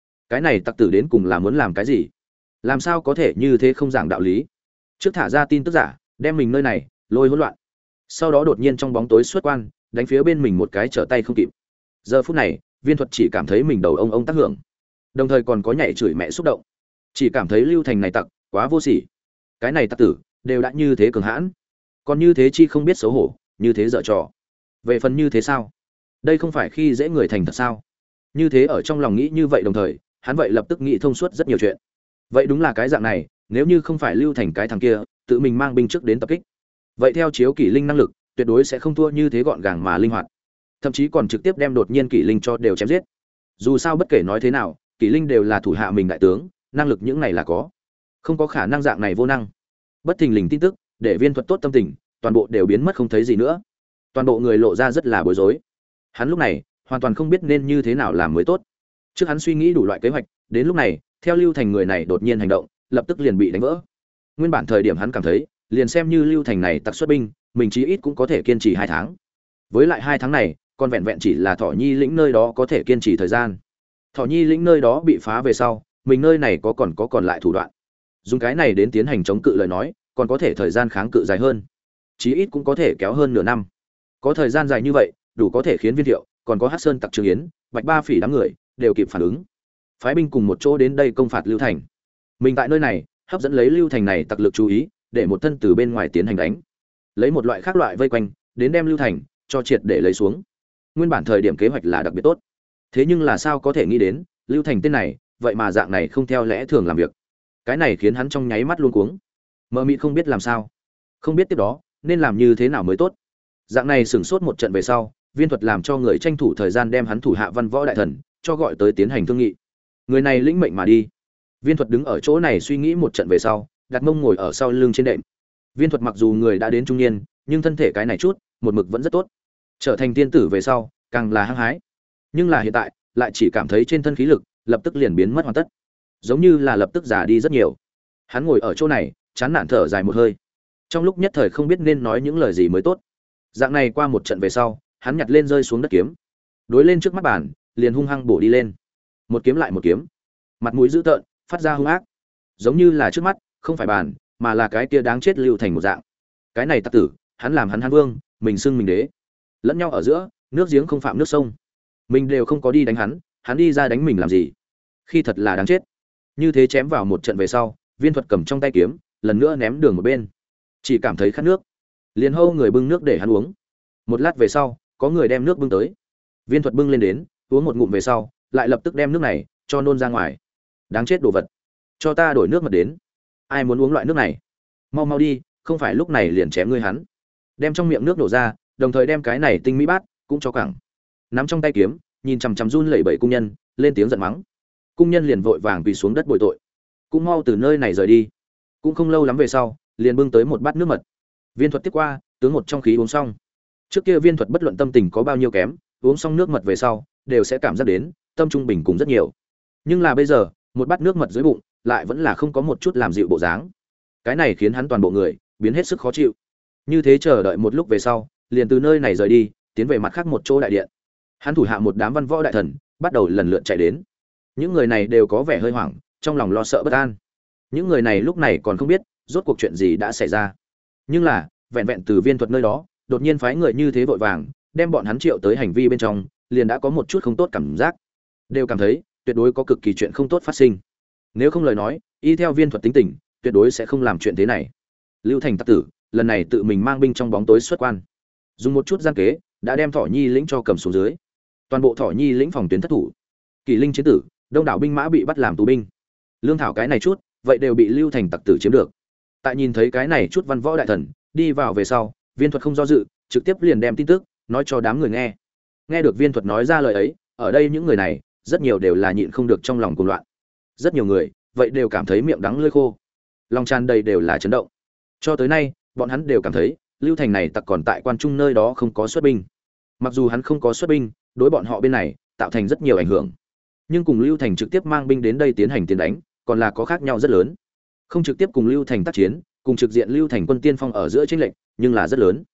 tặc tử đến cùng là muốn làm cái gì? Làm sao có thể như thế không giảng đạo lý? Trước thả ra tin tức giả, đem mình nơi này lôi hỗn loạn, sau đó đột nhiên trong bóng tối xuất quan, đánh phía bên mình một cái trở tay không kịp. Giờ phút này, Viên Thuật chỉ cảm thấy mình đầu ông tác hưởng, đồng thời còn có nhảy chửi mẹ xúc động, chỉ cảm thấy Lưu Thành này tặc quá vô sỉ. Cái này tặc tử đều đã như thế cường hãn, còn như thế chi không biết xấu hổ, như thế dở trò. Về phần như thế sao? Đây không phải khi dễ người thành thật sao? Như thế ở trong lòng nghĩ như vậy, đồng thời hắn vậy lập tức nghĩ thông suốt rất nhiều chuyện. Vậy đúng là cái dạng này, nếu như không phải Lưu Thành cái thằng kia tự mình mang binh trước đến tập kích, vậy theo Chiếu Kỷ Linh năng lực tuyệt đối sẽ không thua như thế gọn gàng mà linh hoạt, thậm chí còn trực tiếp đem đột nhiên Kỷ Linh cho đều chém giết. Dù sao bất kể nói thế nào, Kỷ Linh đều là thủ hạ mình đại tướng, năng lực những này là có, không có khả năng dạng này vô năng. Bất thình lình tin tức để Viên Thuật tốt tâm tình toàn bộ đều biến mất không thấy gì nữa, toàn bộ người lộ ra rất là bối rối. Hắn lúc này hoàn toàn không biết nên như thế nào làm mới tốt. Trước hắn suy nghĩ đủ loại kế hoạch, đến lúc này theo Lưu Thành người này đột nhiên hành động, lập tức liền bị đánh vỡ. Nguyên bản thời điểm hắn cảm thấy, liền xem như Lưu Thành này tặc xuất binh, mình chí ít cũng có thể kiên trì 2 tháng. Với lại 2 tháng này, còn vẹn vẹn chỉ là Thỏ Nhi lĩnh nơi đó có thể kiên trì thời gian. Thỏ Nhi lĩnh nơi đó bị phá về sau, mình nơi này còn lại thủ đoạn. Dùng cái này đến tiến hành chống cự lời nói, còn có thể thời gian kháng cự dài hơn. Chí ít cũng có thể kéo hơn nửa năm. Có thời gian dài như vậy, đủ có thể khiến Viên Thiệu, còn có Hắc Sơn tặc Trương Yến, Bạch Ba Phỉ đám người đều kịp phản ứng, phái binh cùng một chỗ đến đây công phạt Lưu Thành. Mình tại nơi này hấp dẫn lấy Lưu Thành này tặc lực chú ý, để một thân từ bên ngoài tiến hành đánh, lấy một loại khác loại vây quanh, đến đem Lưu Thành cho triệt để lấy xuống. Nguyên bản thời điểm kế hoạch là đặc biệt tốt, thế nhưng là sao có thể nghĩ đến Lưu Thành tên này vậy mà dạng này không theo lẽ thường làm việc. Cái này khiến hắn trong nháy mắt luống cuống, mờ mịt không biết làm sao, không biết tiếp đó nên làm như thế nào mới tốt. Dạng này sửng sốt một trận về sau, Viên Thuật làm cho người tranh thủ thời gian đem hắn thủ hạ Văn Võ đại thần cho gọi tới tiến hành thương nghị. Người này lĩnh mệnh mà đi. Viên Thuật đứng ở chỗ này suy nghĩ một trận về sau, đặt mông ngồi ở sau lưng trên đệm. Viên Thuật mặc dù người đã đến trung niên, nhưng thân thể cái này chút một mực vẫn rất tốt. Trở thành tiên tử về sau, càng là hăng hái. Nhưng là hiện tại, lại chỉ cảm thấy trên thân khí lực lập tức liền biến mất hoàn tất, giống như là lập tức già đi rất nhiều. Hắn ngồi ở chỗ này, chán nản thở dài một hơi. Trong lúc nhất thời không biết nên nói những lời gì mới tốt. Dạng này qua một trận về sau, hắn nhặt lên rơi xuống đất kiếm, đối lên trước mắt bàn, liền hung hăng bổ đi lên. Một kiếm lại một kiếm, mặt mũi dữ tợn, phát ra hung ác, giống như là trước mắt không phải bàn, mà là cái kia đáng chết Lưu Thành một dạng. Cái này tặc tử, hắn làm hắn vương, mình xưng mình đế. Lẫn nhau ở giữa, nước giếng không phạm nước sông. Mình đều không có đi đánh hắn đi ra đánh mình làm gì? Khi thật là đáng chết. Như thế chém vào một trận về sau, Viên Thuật cầm trong tay kiếm, lần nữa ném đường một bên. Chỉ cảm thấy khát nước, liền hô người bưng nước để hắn uống. Một lát về sau, có người đem nước bưng tới. Viên Thuật bưng lên đến, uống một ngụm về sau, lại lập tức đem nước này cho nôn ra ngoài. Đáng chết đồ vật, cho ta đổi nước mật đến. Ai muốn uống loại nước này? Mau mau đi, không phải lúc này liền chém ngươi hắn. Đem trong miệng nước đổ ra, đồng thời đem cái này tinh mỹ bát cũng cho cẳng. Nắm trong tay kiếm, nhìn chằm chằm run lẩy bẩy cung nhân, lên tiếng giận mắng. Cung nhân liền vội vàng quỳ xuống đất bồi tội, cũng mau từ nơi này rời đi. Cũng không lâu lắm về sau, liền bưng tới một bát nước mật. Viên Thuật tiếp qua, tướng một trong khí uống xong. Trước kia Viên Thuật bất luận tâm tình có bao nhiêu kém, uống xong nước mật về sau, đều sẽ cảm giác đến tâm trung bình cùng rất nhiều. Nhưng là bây giờ, một bát nước mật dưới bụng, lại vẫn là không có một chút làm dịu bộ dáng. Cái này khiến hắn toàn bộ người biến hết sức khó chịu. Như thế chờ đợi một lúc về sau, liền từ nơi này rời đi, tiến về mặt khác một chỗ đại điện. Hắn thủ hạ một đám văn võ đại thần, bắt đầu lần lượt chạy đến. Những người này đều có vẻ hơi hoảng, trong lòng lo sợ bất an. Những người này lúc này còn không biết rốt cuộc chuyện gì đã xảy ra. Nhưng là, vẹn vẹn từ Viên Thuật nơi đó, đột nhiên phái người như thế vội vàng, đem bọn hắn triệu tới hành vi bên trong, liền đã có một chút không tốt cảm giác. Đều cảm thấy, tuyệt đối có cực kỳ chuyện không tốt phát sinh. Nếu không lời nói, y theo Viên Thuật tính tình, tuyệt đối sẽ không làm chuyện thế này. Lưu Thành tặc tử, lần này tự mình mang binh trong bóng tối xuất quan, dùng một chút gian kế, đã đem Thỏ Nhi lĩnh cho cầm xuống dưới. Toàn bộ Thỏ Nhi lĩnh phòng tuyến thất thủ. Kỷ Linh chiến tử, đông đảo binh mã bị bắt làm tù binh. Lương thảo cái này chút, vậy đều bị Lưu Thành tặc tử chiếm được. Tại nhìn thấy cái này chút văn võ đại thần đi vào về sau, Viên Thuật không do dự, trực tiếp liền đem tin tức nói cho đám người nghe. Nghe được Viên Thuật nói ra lời ấy, ở đây những người này, rất nhiều đều là nhịn không được trong lòng cuồng loạn. Rất nhiều người, vậy đều cảm thấy miệng đắng lưỡi khô, lòng tràn đầy đều là chấn động. Cho tới nay, bọn hắn đều cảm thấy, Lưu Thành này tặc còn tại quan trung nơi đó không có xuất binh. Mặc dù hắn không có xuất binh, đối bọn họ bên này tạo thành rất nhiều ảnh hưởng, nhưng cùng Lưu Thành trực tiếp mang binh đến đây tiến hành tiến đánh, còn là có khác nhau rất lớn. Không trực tiếp cùng Lưu Thành tác chiến, cùng trực diện Lưu Thành quân tiên phong ở giữa chênh lệch, nhưng là rất lớn.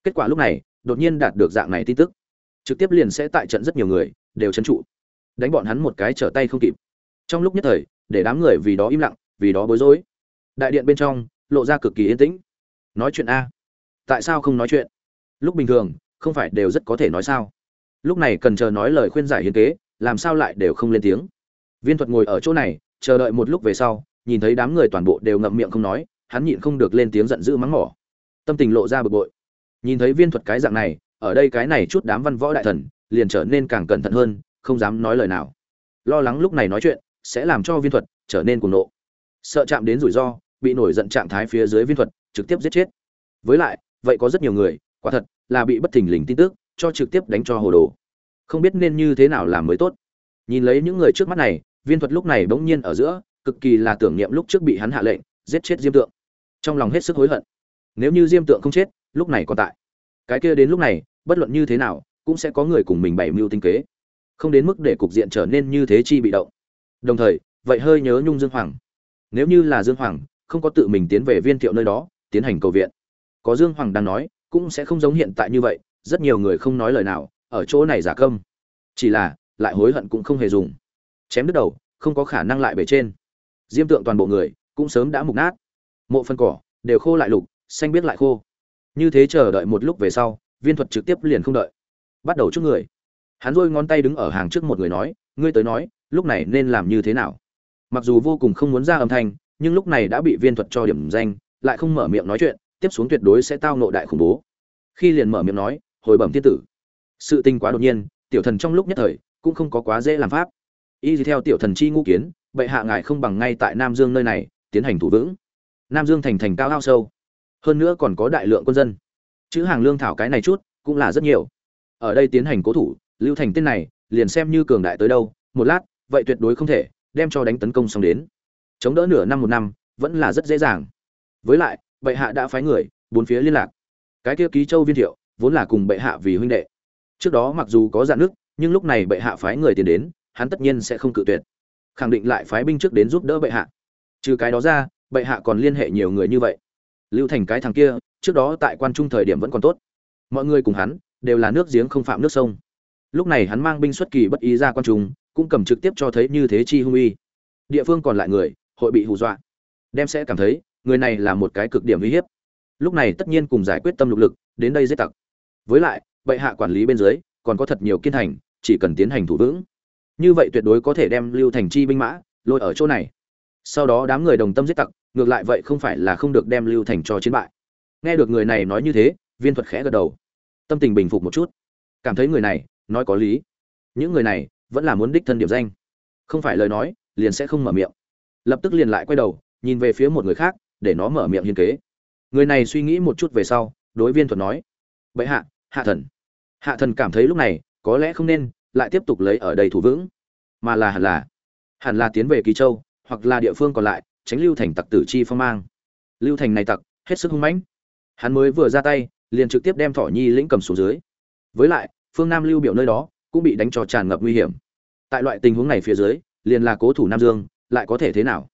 Kết quả lúc này đột nhiên đạt được dạng này tin tức, trực tiếp liền sẽ tại trận rất nhiều người đều trấn trụ, đánh bọn hắn một cái trở tay không kịp. Trong lúc nhất thời, để đám người vì đó im lặng, vì đó bối rối. Đại điện bên trong lộ ra cực kỳ yên tĩnh. Nói chuyện a? Tại sao không nói chuyện? Lúc bình thường không phải đều rất có thể nói sao? Lúc này cần chờ nói lời khuyên giải hiến kế, làm sao lại đều không lên tiếng? Viên Thuật ngồi ở chỗ này, chờ đợi một lúc về sau, nhìn thấy đám người toàn bộ đều ngậm miệng không nói, hắn nhịn không được lên tiếng giận dữ mắng mỏ. Tâm tình lộ ra bực bội. Nhìn thấy Viên Thuật cái dạng này, ở đây cái này chút đám văn võ đại thần liền trở nên càng cẩn thận hơn, không dám nói lời nào. Lo lắng lúc này nói chuyện sẽ làm cho Viên Thuật trở nên cuồng nộ. Sợ chạm đến rủi ro, bị nổi giận trạng thái phía dưới Viên Thuật trực tiếp giết chết. Với lại, vậy có rất nhiều người, quả thật là bị bất thình lình tin tức cho trực tiếp đánh cho hồ đồ. Không biết nên như thế nào làm mới tốt. Nhìn lấy những người trước mắt này, Viên Thuật lúc này bỗng nhiên ở giữa, cực kỳ là tưởng niệm lúc trước bị hắn hạ lệnh giết chết Diêm Tượng. Trong lòng hết sức hối hận. Nếu như Diêm Tượng không chết, lúc này còn tại, cái kia đến lúc này, bất luận như thế nào, cũng sẽ có người cùng mình bày mưu tinh kế. Không đến mức để cục diện trở nên như thế chi bị động. Đồng thời, vậy hơi nhớ nhung Dương Hoàng. Nếu như là Dương Hoàng, không có tự mình tiến về Viên Thiệu nơi đó, tiến hành cầu viện. Có Dương Hoàng đang nói, cũng sẽ không giống hiện tại như vậy, rất nhiều người không nói lời nào, ở chỗ này giả câm. Chỉ là, lại hối hận cũng không hề dùng. Chém đứt đầu, không có khả năng lại bề trên. Diêm Tượng toàn bộ người cũng sớm đã mục nát. Mộ phân cỏ đều khô lại lục, xanh biết lại khô. Như thế chờ đợi một lúc về sau, Viên Thuật trực tiếp liền không đợi, bắt đầu chúc người. Hắn rôi ngón tay đứng ở hàng trước một người nói, ngươi tới nói, lúc này nên làm như thế nào? Mặc dù vô cùng không muốn ra âm thanh, nhưng lúc này đã bị Viên Thuật cho điểm danh, lại không mở miệng nói chuyện, tiếp xuống tuyệt đối sẽ tao nộ đại khủng bố. Khi liền mở miệng nói, hồi bẩm thiên tử. Sự tình quá đột nhiên, tiểu thần trong lúc nhất thời cũng không có quá dễ làm pháp. Y theo tiểu thần chi ngũ kiến, bệ hạ ngài không bằng ngay tại Nam Dương nơi này tiến hành thủ vững. Nam Dương thành cao ao sâu, hơn nữa còn có đại lượng quân dân. Chữ hàng lương thảo cái này chút cũng là rất nhiều. Ở đây tiến hành cố thủ, Lưu Thành tên này liền xem như cường đại tới đâu, một lát, vậy tuyệt đối không thể đem cho đánh tấn công xong đến. Chống đỡ nửa năm một năm, vẫn là rất dễ dàng. Với lại, bệ hạ đã phái người bốn phía liên lạc. Cái kia Ký Châu Viên Thiệu vốn là cùng bệ hạ vì huynh đệ. Trước đó mặc dù có dạn nước, nhưng lúc này bệ hạ phái người tiền đến, hắn tất nhiên sẽ không cự tuyệt. Khẳng định lại phái binh trước đến giúp đỡ bệ hạ. Trừ cái đó ra, bệ hạ còn liên hệ nhiều người như vậy. Lưu Thành cái thằng kia, trước đó tại quan trung thời điểm vẫn còn tốt. Mọi người cùng hắn đều là nước giếng không phạm nước sông. Lúc này hắn mang binh xuất kỳ bất ý ra quan trung, cũng cầm trực tiếp cho thấy như thế chi hung uy. Địa phương còn lại người, hội bị hù dọa, đem sẽ cảm thấy người này là một cái cực điểm uy hiếp. Lúc này tất nhiên cùng giải quyết tâm lục lực, đến đây giết tặc. Với lại, bệ hạ quản lý bên dưới, còn có thật nhiều kiên thành, chỉ cần tiến hành thủ vững. Như vậy tuyệt đối có thể đem Lưu Thành chi binh mã lôi ở chỗ này. Sau đó đám người đồng tâm giết tặc, ngược lại vậy không phải là không được đem Lưu Thành cho chiến bại. Nghe được người này nói như thế, Viên Thuật khẽ gật đầu, tâm tình bình phục một chút, cảm thấy người này nói có lý. Những người này vẫn là muốn đích thân điểm danh, không phải lời nói liền sẽ không mở miệng. Lập tức liền lại quay đầu, nhìn về phía một người khác, để nó mở miệng hiên kế. Người này suy nghĩ một chút về sau, đối Viên Thuật nói: "Bệ hạ, hạ thần." Hạ thần cảm thấy lúc này có lẽ không nên lại tiếp tục lấy ở đây thủ vững, mà là hẳn là tiến về Ký Châu hoặc là địa phương còn lại, tránh Lưu Thành tặc tử chi phong mang. Lưu Thành này tặc hết sức hung mãnh, hắn mới vừa ra tay liền trực tiếp đem Thỏ Nhi lĩnh cầm xuống dưới. Với lại phương Nam Lưu Biểu nơi đó cũng bị đánh cho tràn ngập nguy hiểm. Tại loại tình huống này phía dưới, liền là cố thủ Nam Dương lại có thể thế nào?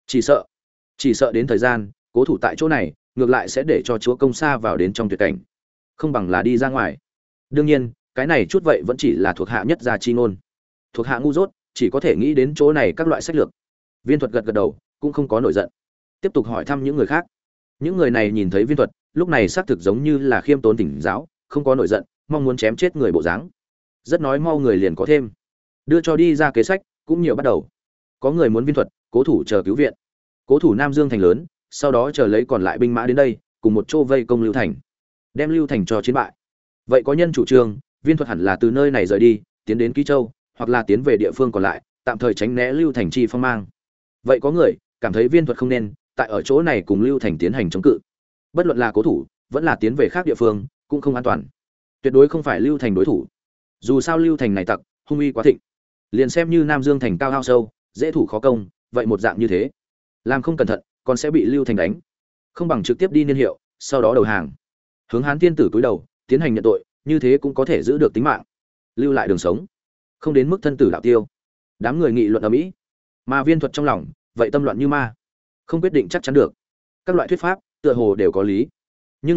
Chỉ sợ đến thời gian cố thủ tại chỗ này, ngược lại sẽ để cho chúa công sa vào đến trong tuyệt cảnh, không bằng là đi ra ngoài. Đương nhiên cái này chút vậy vẫn chỉ là thuộc hạ nhất gia chi ngôn, thuộc hạ ngu dốt chỉ có thể nghĩ đến chỗ này các loại sách lược. Viên Thuật gật gật đầu, cũng không có nổi giận, tiếp tục hỏi thăm những người khác. Những người này nhìn thấy Viên Thuật lúc này xác thực giống như là khiêm tốn tỉnh giáo, không có nổi giận, mong muốn chém chết người bộ dáng. Rất nói mau người liền có thêm, đưa cho đi ra kế sách cũng nhiều bắt đầu. Có người muốn Viên Thuật cố thủ chờ cứu viện, cố thủ Nam Dương thành lớn, sau đó chờ lấy còn lại binh mã đến đây cùng một chỗ vây công Lưu Thành, đem Lưu Thành cho chiến bại. Vậy có nhân chủ trương Viên Thuật hẳn là từ nơi này rời đi, tiến đến Ký Châu, hoặc là tiến về địa phương còn lại, tạm thời tránh né Lưu Thành chi phong mang. Vậy có người cảm thấy Viên Thuật không nên tại ở chỗ này cùng Lưu Thành tiến hành chống cự, bất luận là cố thủ vẫn là tiến về khác địa phương cũng không an toàn, tuyệt đối không phải Lưu Thành đối thủ. Dù sao Lưu Thành này tặc hung uy quá thịnh, liền xem như Nam Dương thành cao ao sâu, dễ thủ khó công, vậy một dạng như thế, làm không cẩn thận còn sẽ bị Lưu Thành đánh. Không bằng trực tiếp đi niên hiệu, sau đó đầu hàng, hướng Hán Thiên tử cúi đầu tiến hành nhận tội, như thế cũng có thể giữ được tính mạng, lưu lại đường sống, không đến mức thân tử đạo tiêu. Đám người nghị luận ở mỹ, mà Viên Thuật trong lòng vậy tâm loạn như ma, không quyết định chắc chắn được. Các loại thuyết pháp tựa hồ đều có lý, nhưng là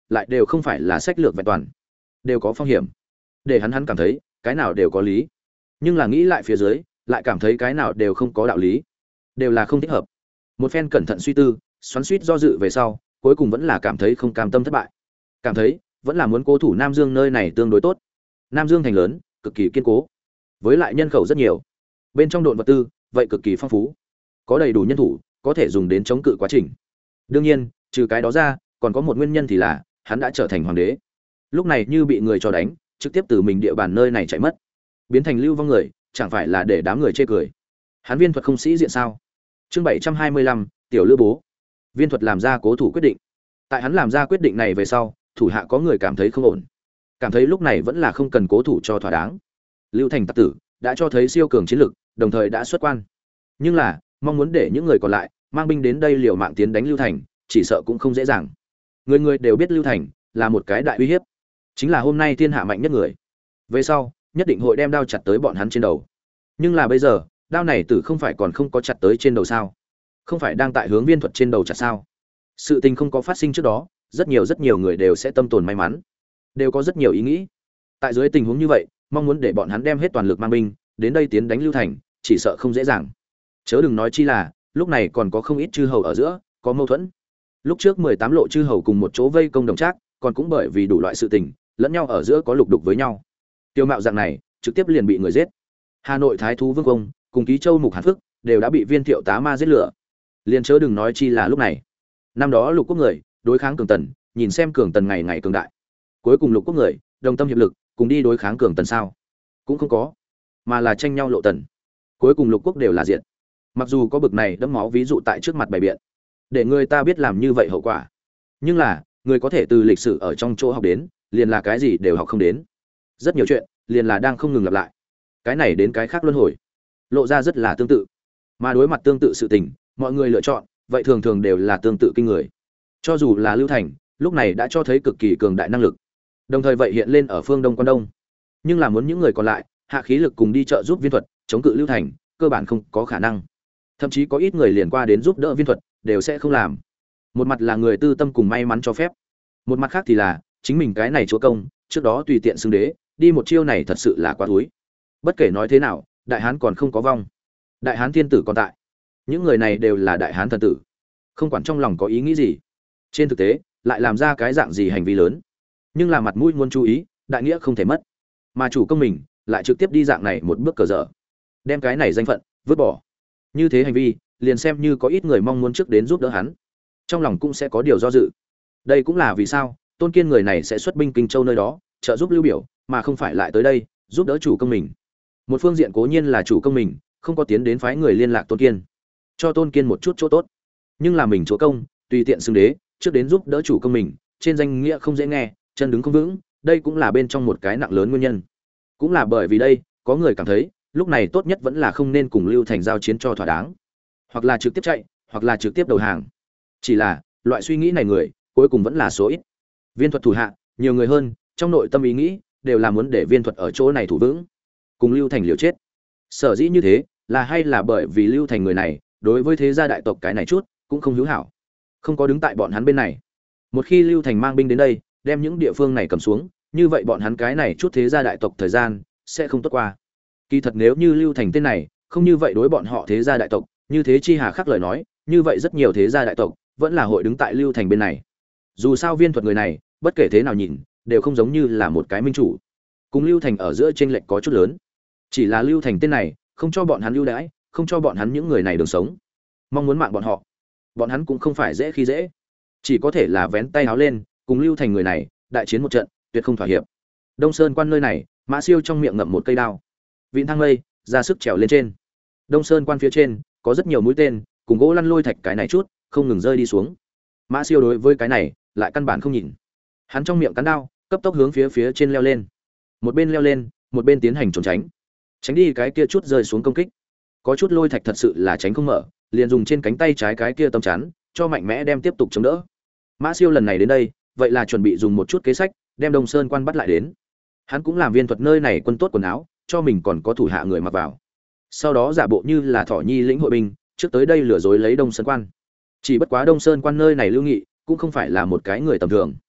lại đều không phải là sách lược vẹn toàn, đều có phong hiểm. Để hắn cảm thấy cái nào đều có lý, nhưng là nghĩ lại phía dưới lại cảm thấy cái nào đều không có đạo lý, đều là không thích hợp. Một phen cẩn thận suy tư, xoắn xuýt do dự về sau, cuối cùng vẫn là cảm thấy không cam tâm thất bại, cảm thấy vẫn là muốn cố thủ Nam Dương nơi này tương đối tốt. Nam Dương thành lớn, cực kỳ kiên cố, với lại nhân khẩu rất nhiều, bên trong độn vật tư vậy cực kỳ phong phú, có đầy đủ nhân thủ có thể dùng đến chống cự quá trình. Đương nhiên, trừ cái đó ra, còn có một nguyên nhân thì là hắn đã trở thành hoàng đế. Lúc này như bị người cho đánh, trực tiếp từ mình địa bàn nơi này chạy mất, biến thành lưu vong người, chẳng phải là để đám người chê cười. Hắn Viên Thuật không sĩ diện sao? Chương 725, tiểu Lữ bố. Viên Thuật làm ra cố thủ quyết định. Tại hắn làm ra quyết định này về sau, thủ hạ có người cảm thấy không ổn, cảm thấy lúc này vẫn là không cần cố thủ cho thỏa đáng. Lưu Thành tặc tử đã cho thấy siêu cường chiến lực, đồng thời đã xuất quan, nhưng là mong muốn để những người còn lại mang binh đến đây liều mạng tiến đánh Lưu Thành, chỉ sợ cũng không dễ dàng. Người người đều biết Lưu Thành là một cái đại uy hiếp, chính là hôm nay thiên hạ mạnh nhất người, về sau nhất định hội đem đao chặt tới bọn hắn trên đầu. Nhưng là bây giờ đao này tử không phải còn không có chặt tới trên đầu sao? Không phải đang tại hướng Viên Thuật trên đầu chặt sao? Sự tình không có phát sinh trước đó, rất nhiều người đều sẽ tâm tồn may mắn, đều có rất nhiều ý nghĩ. Tại dưới tình huống như vậy, mong muốn để bọn hắn đem hết toàn lực mang binh đến đây tiến đánh Lưu Thành, chỉ sợ không dễ dàng. Chớ đừng nói chi là lúc này còn có không ít chư hầu ở giữa có mâu thuẫn. Lúc trước 18 lộ chư hầu cùng một chỗ vây công Đồng Trác, còn cũng bởi vì đủ loại sự tình, lẫn nhau ở giữa có lục đục với nhau. Tiêu Mạo dạng này, trực tiếp liền bị người giết. Hà Nội Thái thú Vương Công cùng Ký Châu Mục Hàn Phước đều đã bị Viên Thiệu tá ma giết lửa. Liền chớ đừng nói chi là lúc này. Năm đó Lục Quốc người đối kháng Cường Tần, nhìn xem Cường Tần ngày ngày cường đại. Cuối cùng Lục Quốc người đồng tâm hiệp lực, cùng đi đối kháng Cường Tần sao? Cũng không có, mà là tranh nhau lộ tần. Cuối cùng Lục Quốc đều là diệt. Mặc dù có bực này đẫm máu ví dụ tại trước mặt bày biện, để người ta biết làm như vậy hậu quả, nhưng là người có thể từ lịch sử ở trong chỗ học đến, liền là cái gì đều học không đến. Rất nhiều chuyện liền là đang không ngừng lặp lại, cái này đến cái khác luân hồi, lộ ra rất là tương tự. Mà đối mặt tương tự sự tình, mọi người lựa chọn vậy thường thường đều là tương tự kinh người. Cho dù là Lưu Thành lúc này đã cho thấy cực kỳ cường đại năng lực, đồng thời vậy hiện lên ở phương Đông Quan Đông, nhưng là muốn những người còn lại hạ khí lực cùng đi trợ giúp Viên Thuật chống cự Lưu Thành, cơ bản không có khả năng. Thậm chí có ít người liền qua đến giúp đỡ Viên Thuật đều sẽ không làm. Một mặt là người tư tâm cùng may mắn cho phép, một mặt khác thì là chính mình cái này chúa công trước đó tùy tiện xưng đế, đi một chiêu này thật sự là quá thúi. Bất kể nói thế nào, đại hán còn không có vong, đại hán thiên tử còn tại, những người này đều là đại hán thần tử, không quản trong lòng có ý nghĩ gì, trên thực tế lại làm ra cái dạng gì hành vi lớn, nhưng là mặt mũi muốn chú ý, đại nghĩa không thể mất. Mà chủ công mình lại trực tiếp đi dạng này một bước cờ dở, đem cái này danh phận vứt bỏ. Như thế hành vi liền xem như có ít người mong muốn trước đến giúp đỡ hắn, trong lòng cũng sẽ có điều do dự. Đây cũng là vì sao Tôn Kiên người này sẽ xuất binh Kinh Châu nơi đó trợ giúp Lưu Biểu, mà không phải lại tới đây giúp đỡ chủ công mình. Một phương diện cố nhiên là chủ công mình không có tiến đến phái người liên lạc Tôn Kiên, cho Tôn Kiên một chút chỗ tốt, nhưng là mình chúa công tùy tiện xưng đế trước đến giúp đỡ chủ công mình, trên danh nghĩa không dễ nghe, chân đứng không vững, đây cũng là bên trong một cái nặng lớn nguyên nhân. Cũng là bởi vì đây, có người cảm thấy lúc này tốt nhất vẫn là không nên cùng Lưu Thành giao chiến cho thỏa đáng, hoặc là trực tiếp chạy, hoặc là trực tiếp đầu hàng. Chỉ là loại suy nghĩ này người cuối cùng vẫn là số ít. Viên Thuật thủ hạ nhiều người hơn, trong nội tâm ý nghĩ đều là muốn để Viên Thuật ở chỗ này thủ vững, cùng Lưu Thành liều chết. Sở dĩ như thế là hay là bởi vì Lưu Thành người này đối với thế gia đại tộc cái này chút cũng không hữu hảo, không có đứng tại bọn hắn bên này. Một khi Lưu Thành mang binh đến đây đem những địa phương này cầm xuống, như vậy bọn hắn cái này chút thế gia đại tộc thời gian sẽ không tốt qua. Kỳ thật nếu như Lưu Thành tên này không như vậy đối bọn họ thế gia đại tộc, như thế chi hà khắc lời nói, như vậy rất nhiều thế gia đại tộc vẫn là hội đứng tại Lưu Thành bên này. Dù sao Viên Thuật người này bất kể thế nào nhìn đều không giống như là một cái minh chủ, cùng Lưu Thành ở giữa chênh lệch có chút lớn. Chỉ là Lưu Thành tên này không cho bọn hắn ưu đãi, không cho bọn hắn những người này đường sống, mong muốn mạng bọn hắn cũng không phải dễ khi dễ, chỉ có thể là vén tay áo lên cùng Lưu Thành người này đại chiến một trận, tuyệt không thỏa hiệp. Đông Sơn Quan nơi này, Mã Siêu trong miệng ngậm một cây đao, vịn thang mây ra sức trèo lên trên. Đông Sơn Quan phía trên có rất nhiều mũi tên cùng gỗ lăn lôi thạch cái này chút không ngừng rơi đi xuống. Mã Siêu đối với cái này lại căn bản không nhìn, hắn trong miệng cắn đao, cấp tốc hướng phía trên leo lên, một bên leo lên một bên tiến hành trốn tránh đi cái kia chút rơi xuống công kích. Có chút lôi thạch thật sự là tránh không mở, liền dùng trên cánh tay trái cái kia tấm chắn cho mạnh mẽ đem tiếp tục chống đỡ. Mã Siêu lần này đến đây vậy là chuẩn bị dùng một chút kế sách đem Đông Sơn Quan bắt lại đến. Hắn cũng làm Viên Thuật nơi này quân tốt quần áo cho mình, còn có thủ hạ người mặc vào, sau đó giả bộ như là Thỏ Nhi lĩnh hội binh trước tới đây lừa dối lấy Đông Sơn Quan. Chỉ bất quá Đông Sơn Quan nơi này Lưu Nghị cũng không phải là một cái người tầm thường.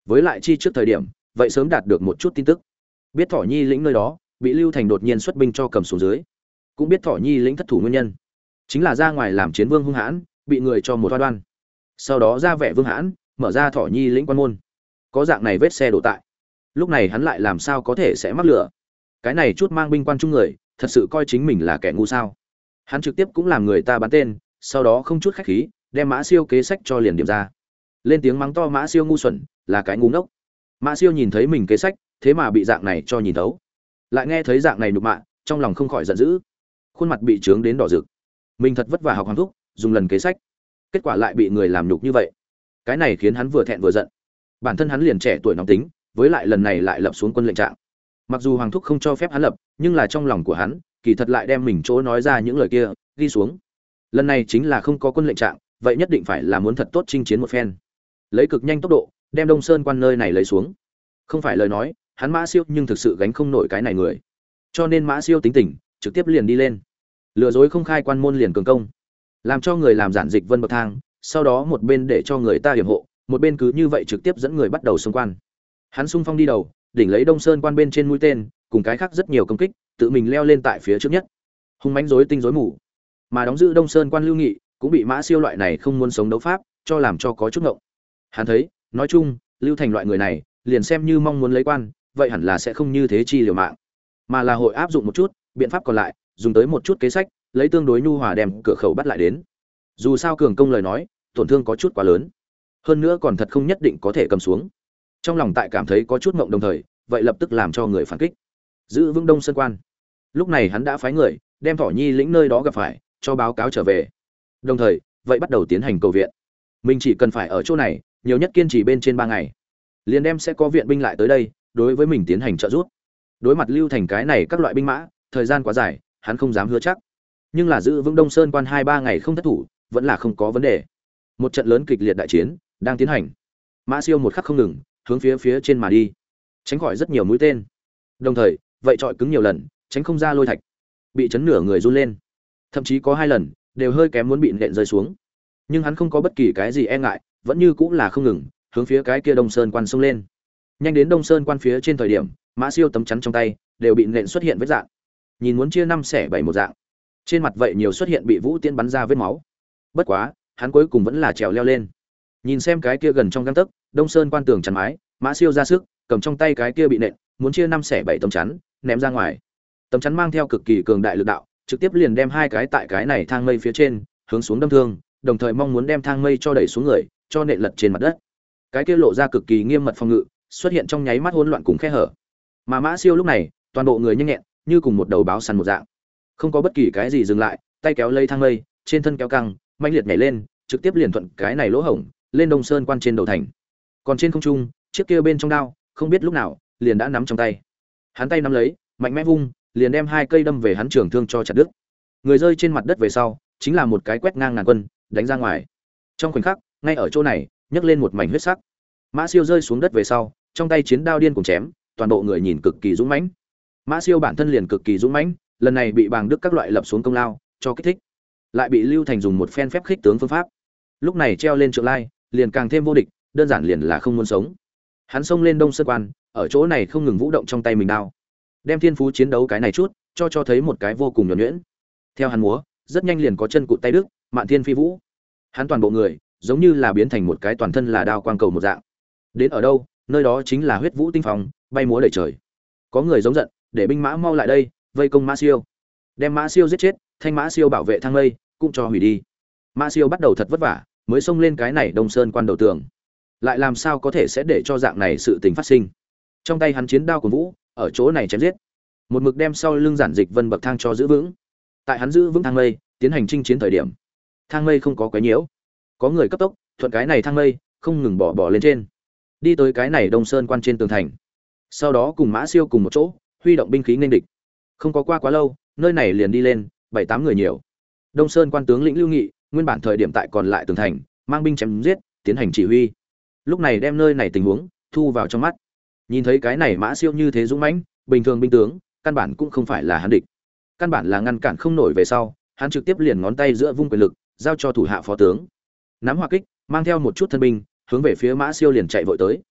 Với lại chi trước thời điểm, vậy sớm đạt được một chút tin tức. Biết Thỏ Nhi lĩnh nơi đó bị Lưu Thành đột nhiên xuất binh cho cầm xuống dưới, cũng biết Thỏ Nhi lĩnh thất thủ nguyên nhân, chính là ra ngoài làm chiến vương hung hãn, bị người cho một đoan. Sau đó ra vẻ vương hãn, mở ra Thỏ Nhi lĩnh quan môn. Có dạng này vết xe đổ tại. Lúc này hắn lại làm sao có thể sẽ mắc lửa? Cái này chút mang binh quan trung người, thật sự coi chính mình là kẻ ngu sao? Hắn trực tiếp cũng làm người ta bắn tên, sau đó không chút khách khí, đem Mã Siêu kế sách cho liền điểm ra. Lên tiếng mắng to Mã Siêu ngu xuẩn, là cái ngu ngốc. Mã Siêu nhìn thấy mình kế sách, thế mà bị dạng này cho nhìn thấu. Lại nghe thấy dạng này nhục mạ, trong lòng không khỏi giận dữ. Khuôn mặt bị trướng đến đỏ rực. Mình thật vất vả học hoàng thúc, dùng lần kế sách, kết quả lại bị người làm nhục như vậy. Cái này khiến hắn vừa thẹn vừa giận. Bản thân hắn liền trẻ tuổi nóng tính, với lại lần này lại lập xuống quân lệnh trạng. Mặc dù hoàng thúc không cho phép hắn lập, nhưng là trong lòng của hắn, kỳ thật lại đem mình chỗ nói ra những lời kia ghi xuống. Lần này chính là không có quân lệnh trạng, vậy nhất định phải là muốn thật tốt chinh chiến một phen, lấy cực nhanh tốc độ đem Đông Sơn quan nơi này lấy xuống. Không phải lời nói, hắn Mã Siêu nhưng thực sự gánh không nổi cái này người, cho nên Mã Siêu tính tình trực tiếp liền đi lên, lừa dối không khai quan môn liền cường công, làm cho người làm giản dịch vân bậc thang, sau đó một bên để cho người ta hiểm hộ, một bên cứ như vậy trực tiếp dẫn người bắt đầu xung quan. Hắn xung phong đi đầu, đỉnh lấy Đông Sơn quan bên trên mũi tên, cùng cái khác rất nhiều công kích, tự mình leo lên tại phía trước nhất, hung mãnh rối tinh rối mù. Mà đóng giữ Đông Sơn quan Lưu Nghị cũng bị Mã Siêu loại này không muốn sống đấu pháp cho làm cho có chút ngộng. Hắn thấy, nói chung, Lưu Thành loại người này, liền xem như mong muốn lấy quan, vậy hẳn là sẽ không như thế chi liều mạng, mà là hội áp dụng một chút biện pháp còn lại, dùng tới một chút kế sách, lấy tương đối nhu hòa đem cửa khẩu bắt lại đến. Dù sao cường công lời nói, tổn thương có chút quá lớn, hơn nữa còn thật không nhất định có thể cầm xuống. Trong lòng tại cảm thấy có chút ngộng đồng thời, vậy lập tức làm cho người phản kích, giữ vững Đông Sơn quan. Lúc này hắn đã phái người đem Thỏ Nhi lĩnh nơi đó gặp phải cho báo cáo trở về, đồng thời vậy bắt đầu tiến hành cầu viện. Mình chỉ cần phải ở chỗ này nhiều nhất kiên trì bên trên 3 ngày, liền đem sẽ có viện binh lại tới đây đối với mình tiến hành trợ giúp. Đối mặt Lưu Thành cái này các loại binh mã, thời gian quá dài, hắn không dám hứa chắc, nhưng là giữ vững Đông Sơn quan 2-3 ngày không thất thủ, vẫn là không có vấn đề. Một trận lớn kịch liệt đại chiến đang tiến hành. Mã Siêu một khắc không ngừng hướng phía trên mà đi, tránh khỏi rất nhiều mũi tên, đồng thời vậy trọi cứng nhiều lần, tránh không ra lôi thạch, bị chấn nửa người run lên, thậm chí có 2 lần đều hơi kém muốn bị nện rơi xuống. Nhưng hắn không có bất kỳ cái gì e ngại, vẫn như cũng là không ngừng hướng phía cái kia Đông Sơn quan xông lên. Nhanh đến Đông Sơn quan phía trên thời điểm, Mã Siêu tấm chắn trong tay đều bị nện xuất hiện vết dạng, nhìn muốn chia 5 xẻ 7 một dạng. Trên mặt vậy nhiều xuất hiện bị vũ tiễn bắn ra vết máu. Bất quá, hắn cuối cùng vẫn là trèo leo lên. Nhìn xem cái kia gần trong gang tấc, Đông Sơn quan tường chắn mái, Mã Siêu ra sức, cầm trong tay cái kia bị nện, muốn chia 5 xẻ 7 tấm chắn, ném ra ngoài. Tấm chắn mang theo cực kỳ cường đại lực đạo, trực tiếp liền đem 2 cái tại cái này thang mây phía trên, hướng xuống đâm thương, đồng thời mong muốn đem thang mây cho đẩy xuống người, cho nện lật trên mặt đất. Cái kia lộ ra cực kỳ nghiêm mật phòng ngự, xuất hiện trong nháy mắt hỗn loạn cùng khe hở. Mà Mã Siêu lúc này, toàn bộ người nhanh nhẹn, như cùng một đầu báo săn một dạng, không có bất kỳ cái gì dừng lại, tay kéo lấy thang mây, trên thân kéo căng, mãnh liệt nhảy lên, trực tiếp liền thuận cái này lỗ hổng, lên Đông Sơn quan trên đầu thành. Còn trên không trung, chiếc kia bên trong đao, không biết lúc nào liền đã nắm trong tay. Hắn tay nắm lấy, mạnh mẽ vung, liền đem 2 cây đâm về hắn trường thương cho chặt đứt. Người rơi trên mặt đất về sau, chính là một cái quét ngang ngàn quân, đánh ra ngoài. Trong khoảnh khắc, ngay ở chỗ này, nhấc lên một mảnh huyết sắc. Mã Siêu rơi xuống đất về sau, trong tay chiến đao điên cuồng chém, toàn bộ người nhìn cực kỳ dũng mãnh. Mã Siêu bản thân liền cực kỳ dũng mãnh, lần này bị Bàng Đức các loại lập xuống công lao, cho kích thích, lại bị Lưu Thành dùng một phen phép khích tướng phương pháp. Lúc này treo lên trượng lai, liền càng thêm vô địch, đơn giản liền là không muốn sống. Hắn xông lên Đông Sơn quan, ở chỗ này không ngừng vũ động trong tay mình đao, đem thiên phú chiến đấu cái này chút, cho thấy một cái vô cùng nhuần nhuyễn. Theo hắn múa, rất nhanh liền có chân cụt tay đứt, mạn thiên phi vũ. Hắn toàn bộ người giống như là biến thành một cái toàn thân là đao quang cầu một dạng. Đến ở đâu, nơi đó chính là huyết vũ tinh phong, bay múa đầy trời. Có người giống giận, để binh mã mau lại đây, vây công Mã Siêu. Đem Mã Siêu giết chết, thanh Mã Siêu bảo vệ thang lây, cũng cho hủy đi. Mã Siêu bắt đầu thật vất vả, mới xông lên cái này Đông Sơn quan đầu tường. Lại làm sao có thể sẽ để cho dạng này sự tình phát sinh? Trong tay hắn chiến đao của vũ, ở chỗ này chém giết. Một mực đem sau lưng giản dịch vân bậc thang cho giữ vững. Tại hắn giữ vững thang lây, tiến hành chinh chiến thời điểm, thang lây không có quấy nhiễu. Có người cấp tốc thuận cái này thang lây, không ngừng bỏ lên trên, đi tới cái này Đông Sơn quan trên tường thành. Sau đó cùng Mã Siêu cùng một chỗ, huy động binh khí nghênh địch. Không có qua quá lâu, nơi này liền đi lên 7-8 người nhiều. Đông Sơn quan tướng lĩnh Lưu Nghị, nguyên bản thời điểm tại còn lại tường thành, mang binh chém giết, tiến hành chỉ huy. Lúc này đem nơi này tình huống thu vào trong mắt. Nhìn thấy cái này Mã Siêu như thế dũng mãnh, bình thường binh tướng, căn bản cũng không phải là hắn địch. Căn bản là ngăn cản không nổi về sau, hắn trực tiếp liền ngón tay giữa vung quyền lực, giao cho thủ hạ phó tướng. Nắm hỏa kích, mang theo một chút thân binh, hướng về phía Mã Siêu liền chạy vội tới.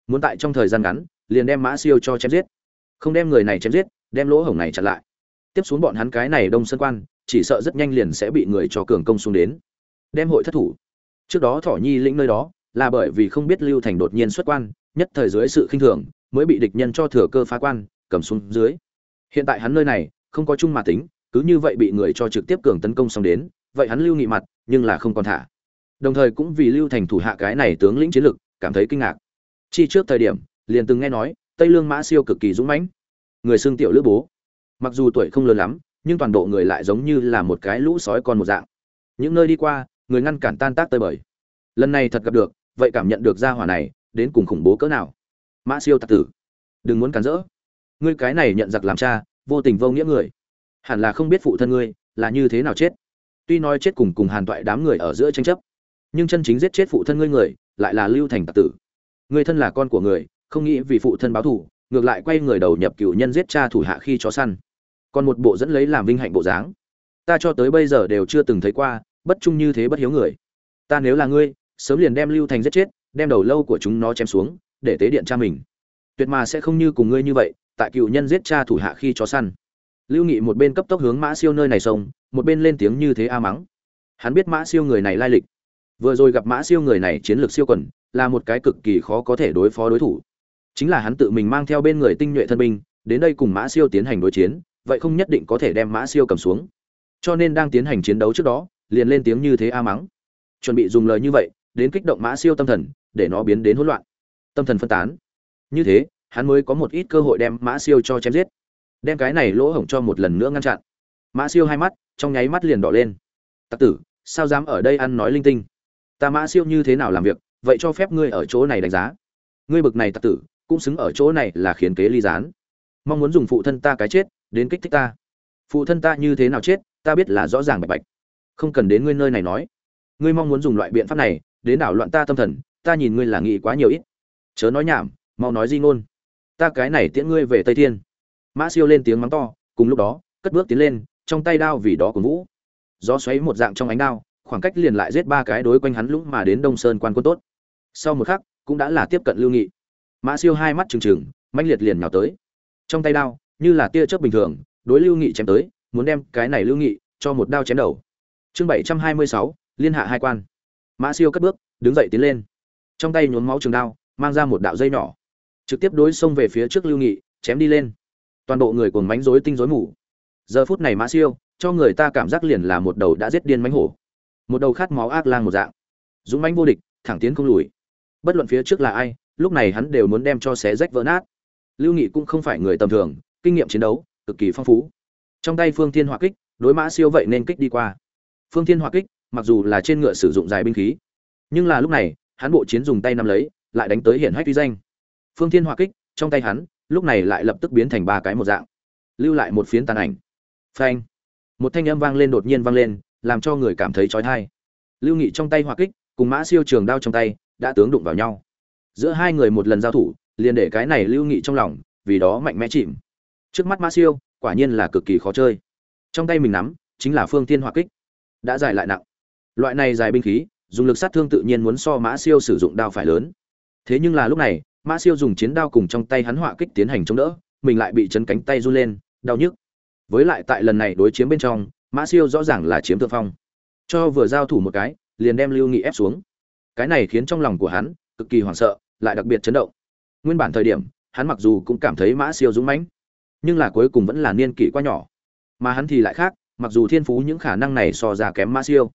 muốn tại trong thời gian ngắn liền đem Mã Siêu cho chém giết. Không đem người này chém giết, đem lỗ hổng này chặn lại. Tiếp xuống bọn hắn cái này Đông Sơn quan, chỉ sợ rất nhanh liền sẽ bị người cho cường công xuống đến. Đem hội thất thủ. Trước đó Thỏ Nhi lĩnh nơi đó, là bởi vì không biết Lưu Thành đột nhiên xuất quan, nhất thời dưới sự khinh thường, mới bị địch nhân cho thừa cơ phá quan, cầm xuống dưới. Hiện tại hắn nơi này không có chung mà tính, cứ như vậy bị người cho trực tiếp cường tấn công xong đến, vậy hắn Lưu Nghị mặt, nhưng là không còn thả. Đồng thời cũng vì Lưu Thành thủ hạ cái này tướng lĩnh chiến lực, cảm thấy kinh ngạc. Chi trước thời điểm, liền từng nghe nói, Tây Lương Mã Siêu cực kỳ dũng mãnh, người xưng tiểu lữ bố. Mặc dù tuổi không lớn lắm, nhưng toàn bộ người lại giống như là một cái lũ sói con một dạng. Những nơi đi qua, người ngăn cản tan tác tơi bời. Lần này thật gặp được, vậy cảm nhận được gia hỏa này đến cùng khủng bố cỡ nào. Mã Siêu tặc tử, đừng muốn cản rỡ. Ngươi cái này nhận giặc làm cha, vô tình vô nghĩa người, hẳn là không biết phụ thân ngươi là như thế nào chết. Tuy nói chết cùng Hàn Toại đám người ở giữa tranh chấp, nhưng chân chính giết chết phụ thân ngươi người, lại là Lưu Thành tặc tử. Ngươi thân là con của người, không nghĩ vì phụ thân báo thù, ngược lại quay người đầu nhập cựu nhân giết cha thủ hạ khi chó săn, còn một bộ dẫn lấy làm vinh hạnh bộ dáng, ta cho tới bây giờ đều chưa từng thấy qua bất trung như thế bất hiếu người. Ta nếu là ngươi, sớm liền đem Lưu Thành giết chết, đem đầu lâu của chúng nó chém xuống, để tế điện cha mình. Tuyệt mà sẽ không như cùng ngươi như vậy, tại cựu nhân giết cha thủ hạ khi chó săn. Lưu Nghị một bên cấp tốc hướng Mã Siêu nơi này xông, một bên lên tiếng như thế a mắng. Hắn biết Mã Siêu người này lai lịch, vừa rồi gặp Mã Siêu người này chiến lược siêu quần, là một cái cực kỳ khó có thể đối phó đối thủ. Chính là hắn tự mình mang theo bên người tinh nhuệ thân binh, đến đây cùng Mã Siêu tiến hành đối chiến, vậy không nhất định có thể đem Mã Siêu cầm xuống. Cho nên đang tiến hành chiến đấu trước đó, liền lên tiếng như thế a mắng, chuẩn bị dùng lời như vậy đến kích động Mã Siêu tâm thần, để nó biến đến hỗn loạn, tâm thần phân tán. Như thế, hắn mới có một ít cơ hội đem Mã Siêu cho chém giết, đem cái này lỗ hổng cho một lần nữa ngăn chặn. Mã Siêu hai mắt trong nháy mắt liền đỏ lên. Tặc tử, sao dám ở đây ăn nói linh tinh? Ta Mã Siêu như thế nào làm việc, vậy cho phép ngươi ở chỗ này đánh giá? Ngươi bực này tặc tử, cũng xứng ở chỗ này là khiến kế ly gián, mong muốn dùng phụ thân ta cái chết đến kích thích ta. Phụ thân ta như thế nào chết, ta biết là rõ ràng bạch bạch, không cần đến ngươi nơi này nói. Ngươi mong muốn dùng loại biện pháp này đến đảo loạn ta tâm thần, ta nhìn ngươi là nghĩ quá nhiều ít. Chớ nói nhảm, mau nói di ngôn, ta cái này tiễn ngươi về Tây Thiên. Mã Siêu lên tiếng mắng to, cùng lúc đó cất bước tiến lên, trong tay đao vì đó của vũ, gió xoáy một dạng trong ánh đao, khoảng cách liền lại giết ba cái đối quanh hắn lũng mà đến Đông Sơn quan quân tốt. Sau một khắc, cũng đã là tiếp cận Lưu Nghị. Mã Siêu hai mắt trừng trừng, mãnh liệt liền nhào tới, trong tay đao như là tia chớp bình thường đối Lưu Nghị chém tới, muốn đem cái này Lưu Nghị cho một đao chém đầu. Chương 726, liên hạ hai quan. Mã Siêu cất bước đứng dậy tiến lên, trong tay nhuốm máu trường đao mang ra một đạo dây nhỏ, trực tiếp đối xông về phía trước Lưu Nghị chém đi lên. Toàn bộ người cuồng mánh rối tinh rối mù. Giờ phút này Mã Siêu cho người ta cảm giác liền là một đầu đã giết điên mãnh hổ, một đầu khát máu ác lang một dạng, dũng mãnh vô địch, thẳng tiến không lùi. Bất luận phía trước là ai, lúc này hắn đều muốn đem cho xé rách vỡ nát. Lưu Nghị cũng không phải người tầm thường, kinh nghiệm chiến đấu cực kỳ phong phú. Trong tay Phương Thiên Hỏa Kích, đối Mã Siêu vậy nên kích đi qua. Phương Thiên Hỏa Kích, mặc dù là trên ngựa sử dụng dài binh khí, nhưng là lúc này, hắn bộ chiến dùng tay nắm lấy, lại đánh tới hiển hách uy danh. Phương Thiên Hỏa Kích, trong tay hắn, lúc này lại lập tức biến thành ba cái một dạng, lưu lại một phiến tàn ảnh. Phanh! Một thanh âm vang lên, đột nhiên vang lên, làm cho người cảm thấy chói tai. Lưu Nghị trong tay hỏa kích, cùng Mã Siêu trường đao trong tay, đã tướng đụng vào nhau. Giữa hai người một lần giao thủ, liền để cái này Lưu Nghị trong lòng, vì đó mạnh mẽ chìm. Trước mắt Mã Siêu, quả nhiên là cực kỳ khó chơi. Trong tay mình nắm, chính là Phương Thiên Hỏa Kích, đã dài lại nặng. Loại này dài binh khí, dùng lực sát thương tự nhiên muốn so Mã Siêu sử dụng đao phải lớn. Thế nhưng là lúc này, Mã Siêu dùng chiến đao cùng trong tay hắn hỏa kích tiến hành chống đỡ, mình lại bị chấn cánh tay run lên, đau nhức. Với lại tại lần này đối chiếm bên trong, Mã Siêu rõ ràng là chiếm thượng phong. Cho vừa giao thủ một cái, liền đem Lưu Nghị ép xuống. Cái này khiến trong lòng của hắn cực kỳ hoảng sợ, lại đặc biệt chấn động. Nguyên bản thời điểm, hắn mặc dù cũng cảm thấy Mã Siêu dũng mãnh, nhưng là cuối cùng vẫn là niên kỷ quá nhỏ. Mà hắn thì lại khác, mặc dù thiên phú những khả năng này so ra kém Mã Siêu,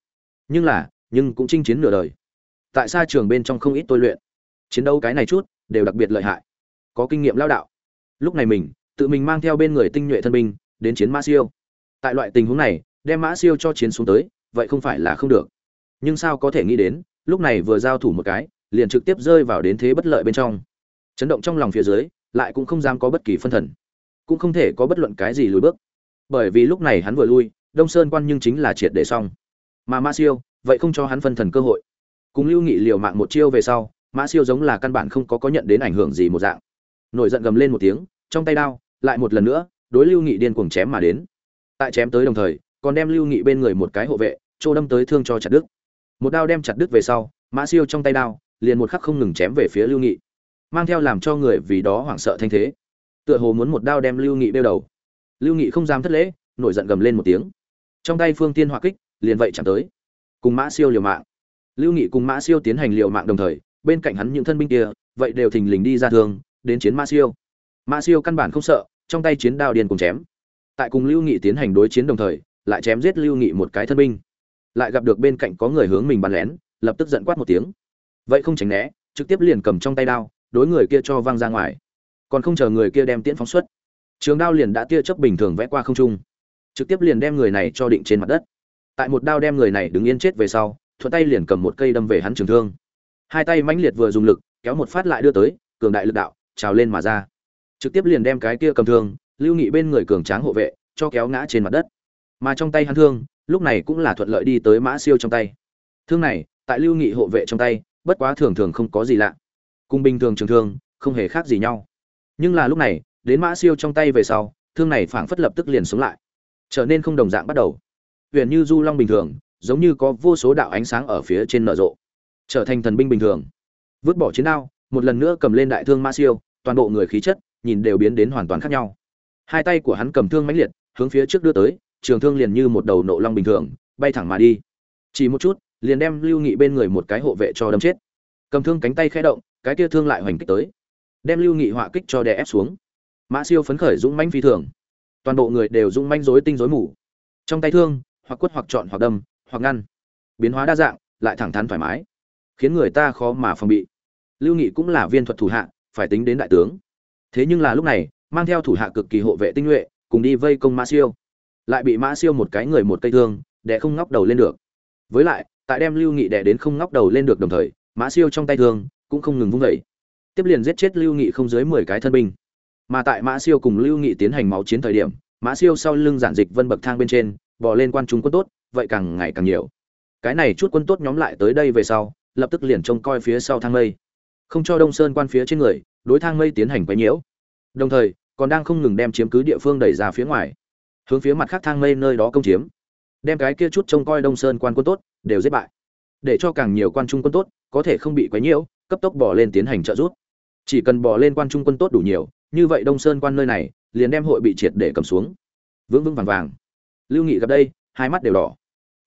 nhưng cũng chinh chiến nửa đời. Tại sa trường bên trong không ít tôi luyện, chiến đấu cái này chút đều đặc biệt lợi hại, có kinh nghiệm lao đạo. Lúc này mình tự mình mang theo bên người tinh nhuệ thân binh đến chiến Mã Siêu. Tại loại tình huống này, đem Mã Siêu cho chiến xuống tới, vậy không phải là không được. Nhưng sao có thể nghĩ đến, lúc này vừa giao thủ một cái, liền trực tiếp rơi vào đến thế bất lợi bên trong. Chấn động trong lòng phía dưới, lại cũng không dám có bất kỳ phân thần, cũng không thể có bất luận cái gì lùi bước. Bởi vì lúc này hắn vừa lui, Đông Sơn quan nhưng chính là triệt để xong. Mà Mã Siêu, vậy không cho hắn phân thần cơ hội. Cùng Lưu Nghị liều mạng một chiêu về sau, Mã Siêu giống là căn bản không có nhận đến ảnh hưởng gì một dạng. Nổi giận gầm lên một tiếng, trong tay đao, lại một lần nữa, đối Lưu Nghị điên cuồng chém mà đến. Tại chém tới đồng thời, còn đem Lưu Nghị bên người một cái hộ vệ, trô đâm tới thương cho chặt đứt. Một đao đem chặt đứt về sau, Mã Siêu trong tay đao, liền một khắc không ngừng chém về phía Lưu Nghị. mang theo làm cho người vì đó hoảng sợ thanh thế, tựa hồ muốn một đao đem Lưu Nghị bêu đầu. Lưu Nghị không dám thất lễ, nổi giận gầm lên một tiếng, trong tay phương tiên hỏa kích liền vậy chạm tới, cùng Mã Siêu liều mạng. Lưu Nghị cùng Mã Siêu tiến hành liều mạng đồng thời, bên cạnh hắn những thân binh kia vậy đều thình lình đi ra thương đến chiến Mã Siêu. Mã Siêu căn bản không sợ, trong tay chiến đao điên cùng chém. Tại cùng Lưu Nghị tiến hành đối chiến đồng thời, lại chém giết Lưu Nghị một cái thân binh. Lại gặp được bên cạnh có người hướng mình bắn lén, lập tức giận quát một tiếng. Vậy không tránh né, trực tiếp liền cầm trong tay đao, đối người kia cho văng ra ngoài. Còn không chờ người kia đem tiễn phóng xuất, trường đao liền đã tia chớp bình thường vẽ qua không trung, trực tiếp liền đem người này cho định trên mặt đất. Tại một đao đem người này đứng yên chết về sau, thuận tay liền cầm một cây đâm về hắn trường thương. Hai tay mãnh liệt vừa dùng lực, kéo một phát lại đưa tới, cường đại lực đạo trào lên mà ra, trực tiếp liền đem cái kia cầm thương Lưu Nghị bên người cường tráng hộ vệ cho kéo ngã trên mặt đất. Mà trong tay hắn thương lúc này cũng là thuận lợi đi tới Mã Siêu trong tay. Thương này tại Lưu Nghị hộ vệ trong tay, bất quá thường thường không có gì lạ, cùng bình thường trường thương không hề khác gì nhau. Nhưng là lúc này đến Mã Siêu trong tay về sau, thương này phảng phất lập tức liền sống lại, trở nên không đồng dạng bắt đầu, huyền như du long bình thường, giống như có vô số đạo ánh sáng ở phía trên nở rộ, trở thành thần binh bình thường. Vứt bỏ chiến đao, một lần nữa cầm lên đại thương Mã Siêu, toàn bộ người khí chất nhìn đều biến đến hoàn toàn khác nhau. Hai tay của hắn cầm thương mãnh liệt hướng phía trước đưa tới, trường thương liền như một đầu nộ long bình thường bay thẳng mà đi, chỉ một chút liền đem Lưu Nghị bên người một cái hộ vệ cho đâm chết. Cầm thương cánh tay khẽ động, cái kia thương lại hoành kích tới, đem Lưu Nghị họa kích cho đè ép xuống. Mã Siêu phấn khởi dũng mãnh phi thường, toàn bộ người đều dũng mãnh rối tinh rối mù, trong tay thương hoặc quất hoặc chọn hoặc đâm hoặc ngăn, biến hóa đa dạng lại thẳng thắn thoải mái, khiến người ta khó mà phòng bị. Lưu Nghị cũng là viên thuật thủ hạ, phải tính đến đại tướng. Thế nhưng là lúc này, mang theo thủ hạ cực kỳ hộ vệ tinh nhuệ, cùng đi vây công Mã Siêu, lại bị Mã Siêu một cái người một cây thương, đè không ngóc đầu lên được. Với lại, tại đem Lưu Nghị đè đến không ngóc đầu lên được đồng thời, Mã Siêu trong tay thương cũng không ngừng vung dậy, tiếp liền giết chết Lưu Nghị không dưới 10 cái thân binh. Mà tại Mã Siêu cùng Lưu Nghị tiến hành máu chiến thời điểm, Mã Siêu sau lưng giản dịch vân bậc thang bên trên, bò lên quan trung quân tốt, vậy càng ngày càng nhiều. Cái này chút quân tốt nhóm lại tới đây về sau, lập tức liền trông coi phía sau thang mây, không cho Đông Sơn quan phía trên người đối thang mây tiến hành quấy nhiễu. Đồng thời, còn đang không ngừng đem chiếm cứ địa phương đẩy ra phía ngoài, hướng phía mặt khác thang mây nơi đó công chiếm, đem cái kia chút trông coi Đông Sơn quan quân tốt đều giết bại, để cho càng nhiều quan trung quân tốt có thể không bị quấy nhiễu, cấp tốc bò lên tiến hành trợ giúp. Chỉ cần bò lên quan trung quân tốt đủ nhiều, như vậy Đông Sơn quan nơi này liền đem hội bị triệt để cầm xuống, vững vững vàng vàng. Lưu Nghị gặp đây, hai mắt đều đỏ,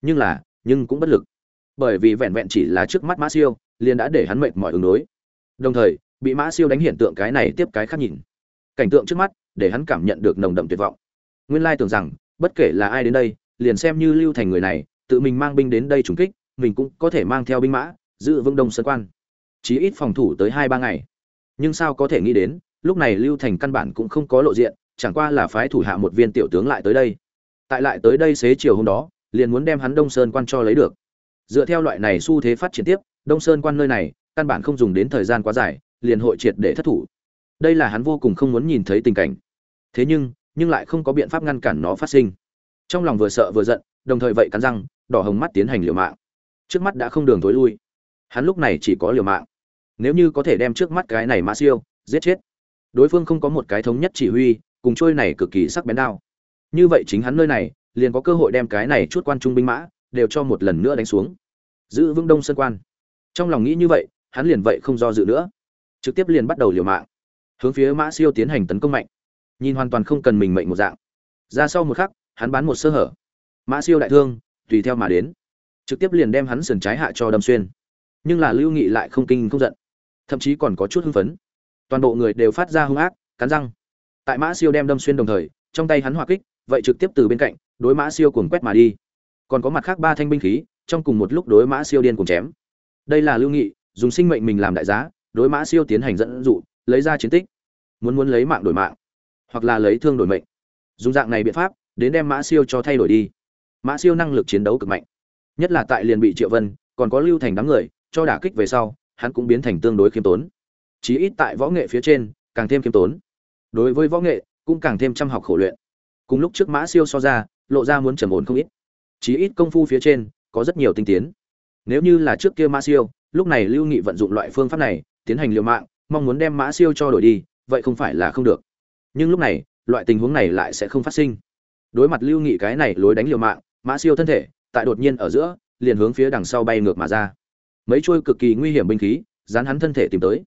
nhưng cũng bất lực, bởi vì vẹn vẹn chỉ là trước mắt Mã Siêu liền đã để hắn mệt mỏi ứng đối, đồng thời bị Mã Siêu đánh hiện tượng cái này tiếp cái khác nhìn, cảnh tượng trước mắt để hắn cảm nhận được nồng đậm tuyệt vọng. Nguyên lai tưởng rằng bất kể là ai đến đây, liền xem như Lưu Thành người này tự mình mang binh đến đây trùng kích, mình cũng có thể mang theo binh mã giữ vững Đông Sơn quan, chí ít phòng thủ tới 2-3 ngày. Nhưng sao có thể nghĩ đến, lúc này Lưu Thành căn bản cũng không có lộ diện, chẳng qua là phái thủ hạ một viên tiểu tướng lại tới đây. Tại lại tới đây xế chiều hôm đó, liền muốn đem hắn Đông Sơn quan cho lấy được. Dựa theo loại này xu thế phát triển tiếp, Đông Sơn quan nơi này căn bản không dùng đến thời gian quá dài, liền hội triệt để thất thủ. Đây là hắn vô cùng không muốn nhìn thấy tình cảnh. Thế nhưng lại không có biện pháp ngăn cản nó phát sinh. Trong lòng vừa sợ vừa giận, đồng thời vậy cắn răng, đỏ hồng mắt tiến hành liều mạng. Trước mắt đã không đường tối lui, hắn lúc này chỉ có liều mạng. Nếu như có thể đem trước mắt cái này Mã Siêu giết chết, đối phương không có một cái thống nhất chỉ huy, cùng trôi này cực kỳ sắc bén đao, như vậy chính hắn nơi này liền có cơ hội đem cái này chút quan trung binh mã đều cho một lần nữa đánh xuống, giữ vững Đông Sơn quan. Trong lòng nghĩ như vậy, hắn liền vậy không do dự nữa, trực tiếp liền bắt đầu liều mạng, hướng phía Mã Siêu tiến hành tấn công mạnh, nhìn hoàn toàn không cần mình mệnh một dạng. Ra sau một khắc, hắn bán một sơ hở, Mã Siêu đại thương tùy theo mà đến, trực tiếp liền đem hắn sườn trái hạ cho đâm xuyên. Nhưng là Lưu Nghị lại không kinh không giận, thậm chí còn có chút hưng phấn, toàn bộ người đều phát ra hung ác cắn răng. Tại Mã Siêu đem đâm xuyên đồng thời, trong tay hắn hỏa kích vậy trực tiếp từ bên cạnh đối Mã Siêu cuồng quét mà đi, còn có mặt khác 3 thanh binh khí trong cùng một lúc đối Mã Siêu điên cuồng chém. Đây là Lưu Nghị dùng sinh mệnh mình làm đại giá, đối Mã Siêu tiến hành dẫn dụ, lấy ra chiến tích, muốn lấy mạng đổi mạng, hoặc là lấy thương đổi mệnh, dùng dạng này biện pháp đến đem Mã Siêu cho thay đổi đi. Mã Siêu năng lực chiến đấu cực mạnh, nhất là tại liền bị Triệu Vân còn có Lưu Thành đám người cho đả kích về sau, hắn cũng biến thành tương đối khiêm tốn, chí ít tại võ nghệ phía trên càng thêm khiêm tốn, đối với võ nghệ cũng càng thêm chăm học khổ luyện. Cùng lúc trước Mã Siêu so ra, lộ ra muốn trầm ổn không ít, chí ít công phu phía trên có rất nhiều tinh tiến. Nếu như là trước kia Mã Siêu, lúc này Lưu Nghị vận dụng loại phương pháp này tiến hành liều mạng, mong muốn đem Mã Siêu cho đổi đi, vậy không phải là không được. Nhưng lúc này, loại tình huống này lại sẽ không phát sinh. Đối mặt Lưu Nghị cái này lối đánh liều mạng, Mã Siêu thân thể tại đột nhiên ở giữa liền hướng phía đằng sau bay ngược mà ra. Mấy chuôi cực kỳ nguy hiểm binh khí dán hắn thân thể tìm tới.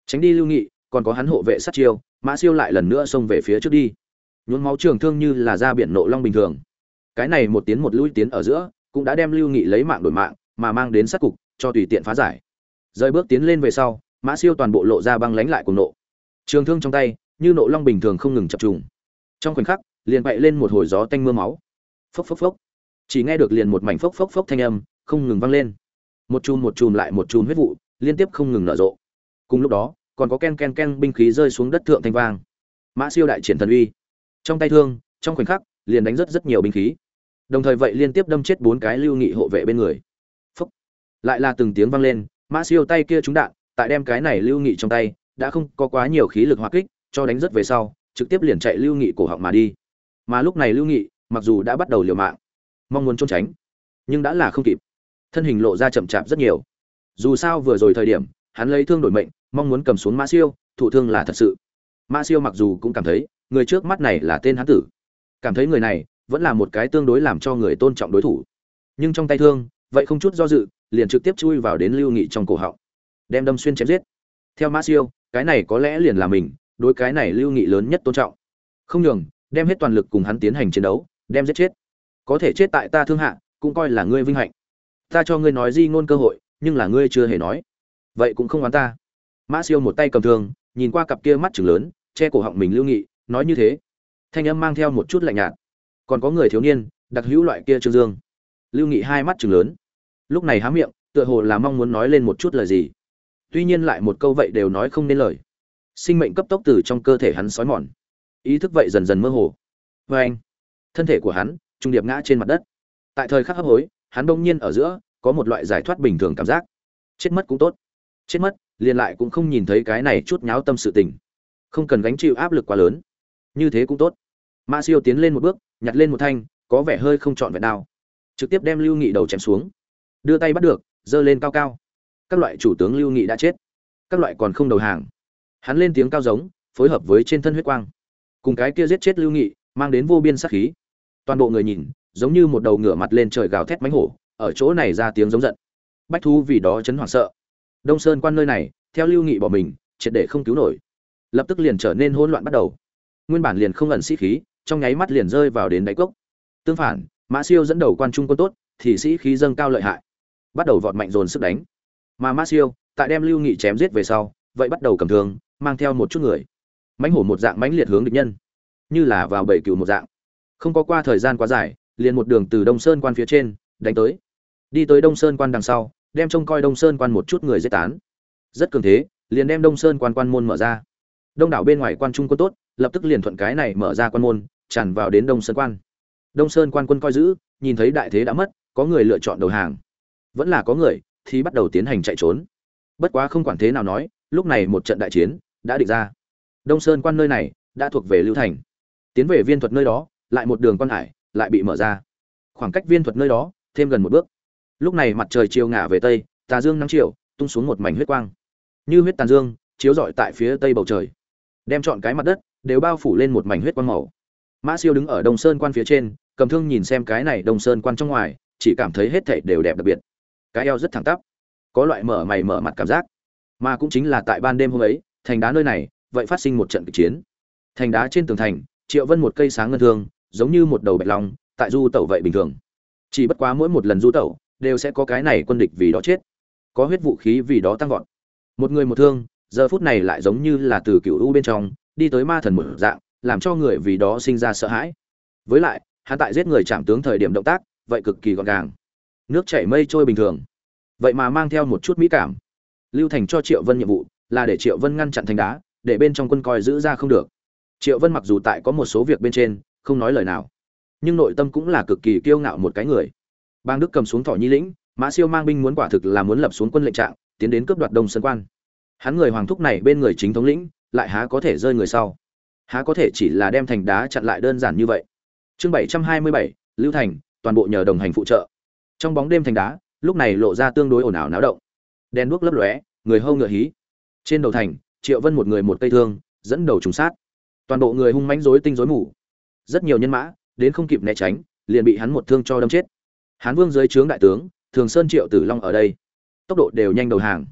Tránh đi Lưu Nghị, còn có hắn hộ vệ sát chiêu, Mã Siêu lại lần nữa xông về phía trước đi. Nhuốm máu trường thương như là ra biển nộ long bình thường. Cái này một tiến một lui tiến ở giữa, cũng đã đem Lưu Nghị lấy mạng đổi mạng, mà mang đến sát cục, cho tùy tiện phá giải. Rơi bước tiến lên về sau, Mã Siêu toàn bộ lộ ra băng lãnh lại cùng nộ. Trường thương trong tay, như nộ long bình thường không ngừng chập trùng. Trong khoảnh khắc, liền bậy lên một hồi gió tanh mưa máu. Phốc phốc phốc. Chỉ nghe được liền một mảnh phốc phốc phốc thanh âm, không ngừng vang lên. Một chùm lại một chùm huyết vụ, liên tiếp không ngừng nở rộ. Cùng lúc đó, còn có ken ken ken binh khí rơi xuống đất thượng thanh vang. Mã Siêu đại triển thần uy. Trong tay thương, trong khoảnh khắc, liền đánh rất nhiều binh khí. Đồng thời vậy liên tiếp đâm chết 4 cái Lưu Nghị hộ vệ bên người. Phốc. Lại là từng tiếng vang lên, Mã Siêu tay kia trúng đạn, tại đem cái này Lưu Nghị trong tay, đã không có quá nhiều khí lực hóa kích, cho đánh rất về sau, trực tiếp liền chạy Lưu Nghị cổ họng mà đi. Mà lúc này Lưu Nghị, mặc dù đã bắt đầu liều mạng, mong muốn trốn tránh, nhưng đã là không kịp. Thân hình lộ ra chậm chạp rất nhiều. Dù sao vừa rồi thời điểm, hắn lấy thương đổi mệnh, mong muốn cầm xuống Mã Siêu, thụ thương là thật sự. Mã Siêu mặc dù cũng cảm thấy, người trước mắt này là tên hán tử, cảm thấy người này vẫn là một cái tương đối làm cho người tôn trọng đối thủ. Nhưng trong tay thương, vậy không chút do dự, liền trực tiếp chui vào đến Lưu Nghị trong cổ họng, đem đâm xuyên chém giết. Theo Mã Siêu, cái này có lẽ liền là mình đối cái này Lưu Nghị lớn nhất tôn trọng. Không nhường, đem hết toàn lực cùng hắn tiến hành chiến đấu, đem giết chết. Có thể chết tại ta thương hạ, cũng coi là ngươi vinh hạnh. Ta cho ngươi nói di ngôn cơ hội, nhưng là ngươi chưa hề nói. Vậy cũng không oán ta. Mã Siêu một tay cầm thương, nhìn qua cặp kia mắt trừng lớn, che cổ họng mình Lưu Nghị, nói như thế. Thanh âm mang theo một chút lạnh nhạt. Còn có người thiếu niên, đặc hữu loại kia Trương Dương. Lưu Nghị hai mắt trừng lớn, lúc này há miệng, tựa hồ là mong muốn nói lên một chút lời gì. Tuy nhiên lại một câu vậy đều nói không nên lời. Sinh mệnh cấp tốc từ trong cơ thể hắn xói mòn, ý thức vậy dần dần mơ hồ. Và anh, thân thể của hắn trung điệp ngã trên mặt đất. Tại thời khắc hấp hối, hắn đông nhiên ở giữa có một loại giải thoát bình thường cảm giác. Chết mất cũng tốt, chết mất liền lại cũng không nhìn thấy cái này chút nháo tâm sự tình, không cần gánh chịu áp lực quá lớn, như thế cũng tốt. Mã Siêu tiến lên một bước, nhặt lên một thanh có vẻ hơi không trọn vẹn đao, trực tiếp đem Lưu Nghị đầu chém xuống, đưa tay bắt được, giơ lên cao cao. Các loại chủ tướng Lưu Nghị đã chết, các loại còn không đầu hàng. Hắn lên tiếng cao giống, phối hợp với trên thân huyết quang, cùng cái kia giết chết Lưu Nghị, mang đến vô biên sát khí. Toàn bộ người nhìn, giống như một đầu ngựa mặt lên trời gào thét mãnh hổ, ở chỗ này ra tiếng giống giận. Bách thú vì đó chấn hoảng sợ. Đông Sơn quan nơi này, theo Lưu Nghị bỏ mình, triệt để không cứu nổi, lập tức liền trở nên hỗn loạn bắt đầu. Nguyên bản liền không ẩn sĩ khí, trong nháy mắt liền rơi vào đến đáy cốc. Tương phản, Mã Siêu dẫn đầu quan trung quân tốt, thì sĩ khí dâng cao lợi hại, bắt đầu vọt mạnh dồn sức đánh. Mà Mã Siêu, tại đem Lưu Nghị chém giết về sau, vậy bắt đầu cầm thương, mang theo một chút người, mãnh hổ một dạng mãnh liệt hướng địch nhân, như là vào bầy cừu một dạng. Không có qua thời gian quá dài, liền một đường từ Đông Sơn quan phía trên đánh tới, đi tới Đông Sơn quan đằng sau, đem trông coi Đông Sơn quan một chút người giết tán. Rất cường thế, liền đem Đông Sơn quan quan môn mở ra. Đông đảo bên ngoài quan trung quân tốt, lập tức liền thuận cái này mở ra quan môn, tràn vào đến Đông Sơn quan. Đông Sơn quan quân coi giữ, nhìn thấy đại thế đã mất, có người lựa chọn đầu hàng, vẫn là có người thì bắt đầu tiến hành chạy trốn. Bất quá không quản thế nào nói, lúc này một trận đại chiến đã định ra. Đông Sơn quan nơi này đã thuộc về Lưu Thành, tiến về Viên Thuật nơi đó, lại một đường quan hải lại bị mở ra. Khoảng cách Viên Thuật nơi đó thêm gần một bước. Lúc này mặt trời chiều ngả về tây, tà dương nắng chiều tung xuống một mảnh huyết quang, như huyết tàn dương chiếu rọi tại phía tây bầu trời, đem trọn cái mặt đất đều bao phủ lên một mảnh huyết quang màu. Mã Siêu đứng ở Đông Sơn quan phía trên, cầm thương nhìn xem cái này Đông Sơn quan trong ngoài, chỉ cảm thấy hết thảy đều đẹp đặc biệt. Cái eo rất thẳng tắp, có loại mở mày mở mặt cảm giác. Mà cũng chính là tại ban đêm hôm ấy, thành đá nơi này vậy phát sinh một trận kịch chiến. Thành đá trên tường thành, Triệu Vân một cây sáng ngân thương, giống như một đầu bạch long, tại du tẩu vậy bình thường. Chỉ bất quá mỗi một lần du tẩu, đều sẽ có cái này quân địch vì đó chết, có huyết vũ khí vì đó tăng vọt. Một người một thương, giờ phút này lại giống như là từ cựu u bên trong đi tới ma thần một dạng, làm cho người vì đó sinh ra sợ hãi. Với lại, hắn tại giết người chạm tướng thời điểm động tác, vậy cực kỳ gọn gàng, nước chảy mây trôi bình thường, vậy mà mang theo một chút mỹ cảm. Lưu Thành cho Triệu Vân nhiệm vụ là để Triệu Vân ngăn chặn thành đá, để bên trong quân coi giữ ra không được. Triệu Vân mặc dù tại có một số việc bên trên không nói lời nào, nhưng nội tâm cũng là cực kỳ kiêu ngạo một cái người. Bang Đức cầm xuống Thỏ Nhi lĩnh, Mã Siêu mang binh muốn quả thực là muốn lập xuống quân lệnh trạng, tiến đến cướp đoạt Đông Sơn quan. Hắn người hoàng thúc này bên người chính thống lĩnh, lại há có thể rơi người sau, há có thể chỉ là đem thành đá chặn lại đơn giản như vậy. Chương 727, Lưu Thành, toàn bộ nhờ đồng hành phụ trợ. Trong bóng đêm thành đá, lúc này lộ ra tương đối ồn ào náo động. Đèn đuốc lấp lóe, người hâu ngựa hí. Trên đầu thành, Triệu Vân một người một cây thương, dẫn đầu trùng sát. Toàn bộ người hung mãnh rối tinh rối mù. Rất nhiều nhân mã, đến không kịp né tránh, liền bị hắn một thương cho đâm chết. Hán Vương dưới trướng đại tướng, Thường Sơn Triệu Tử Long ở đây, tốc độ đều nhanh đầu hàng.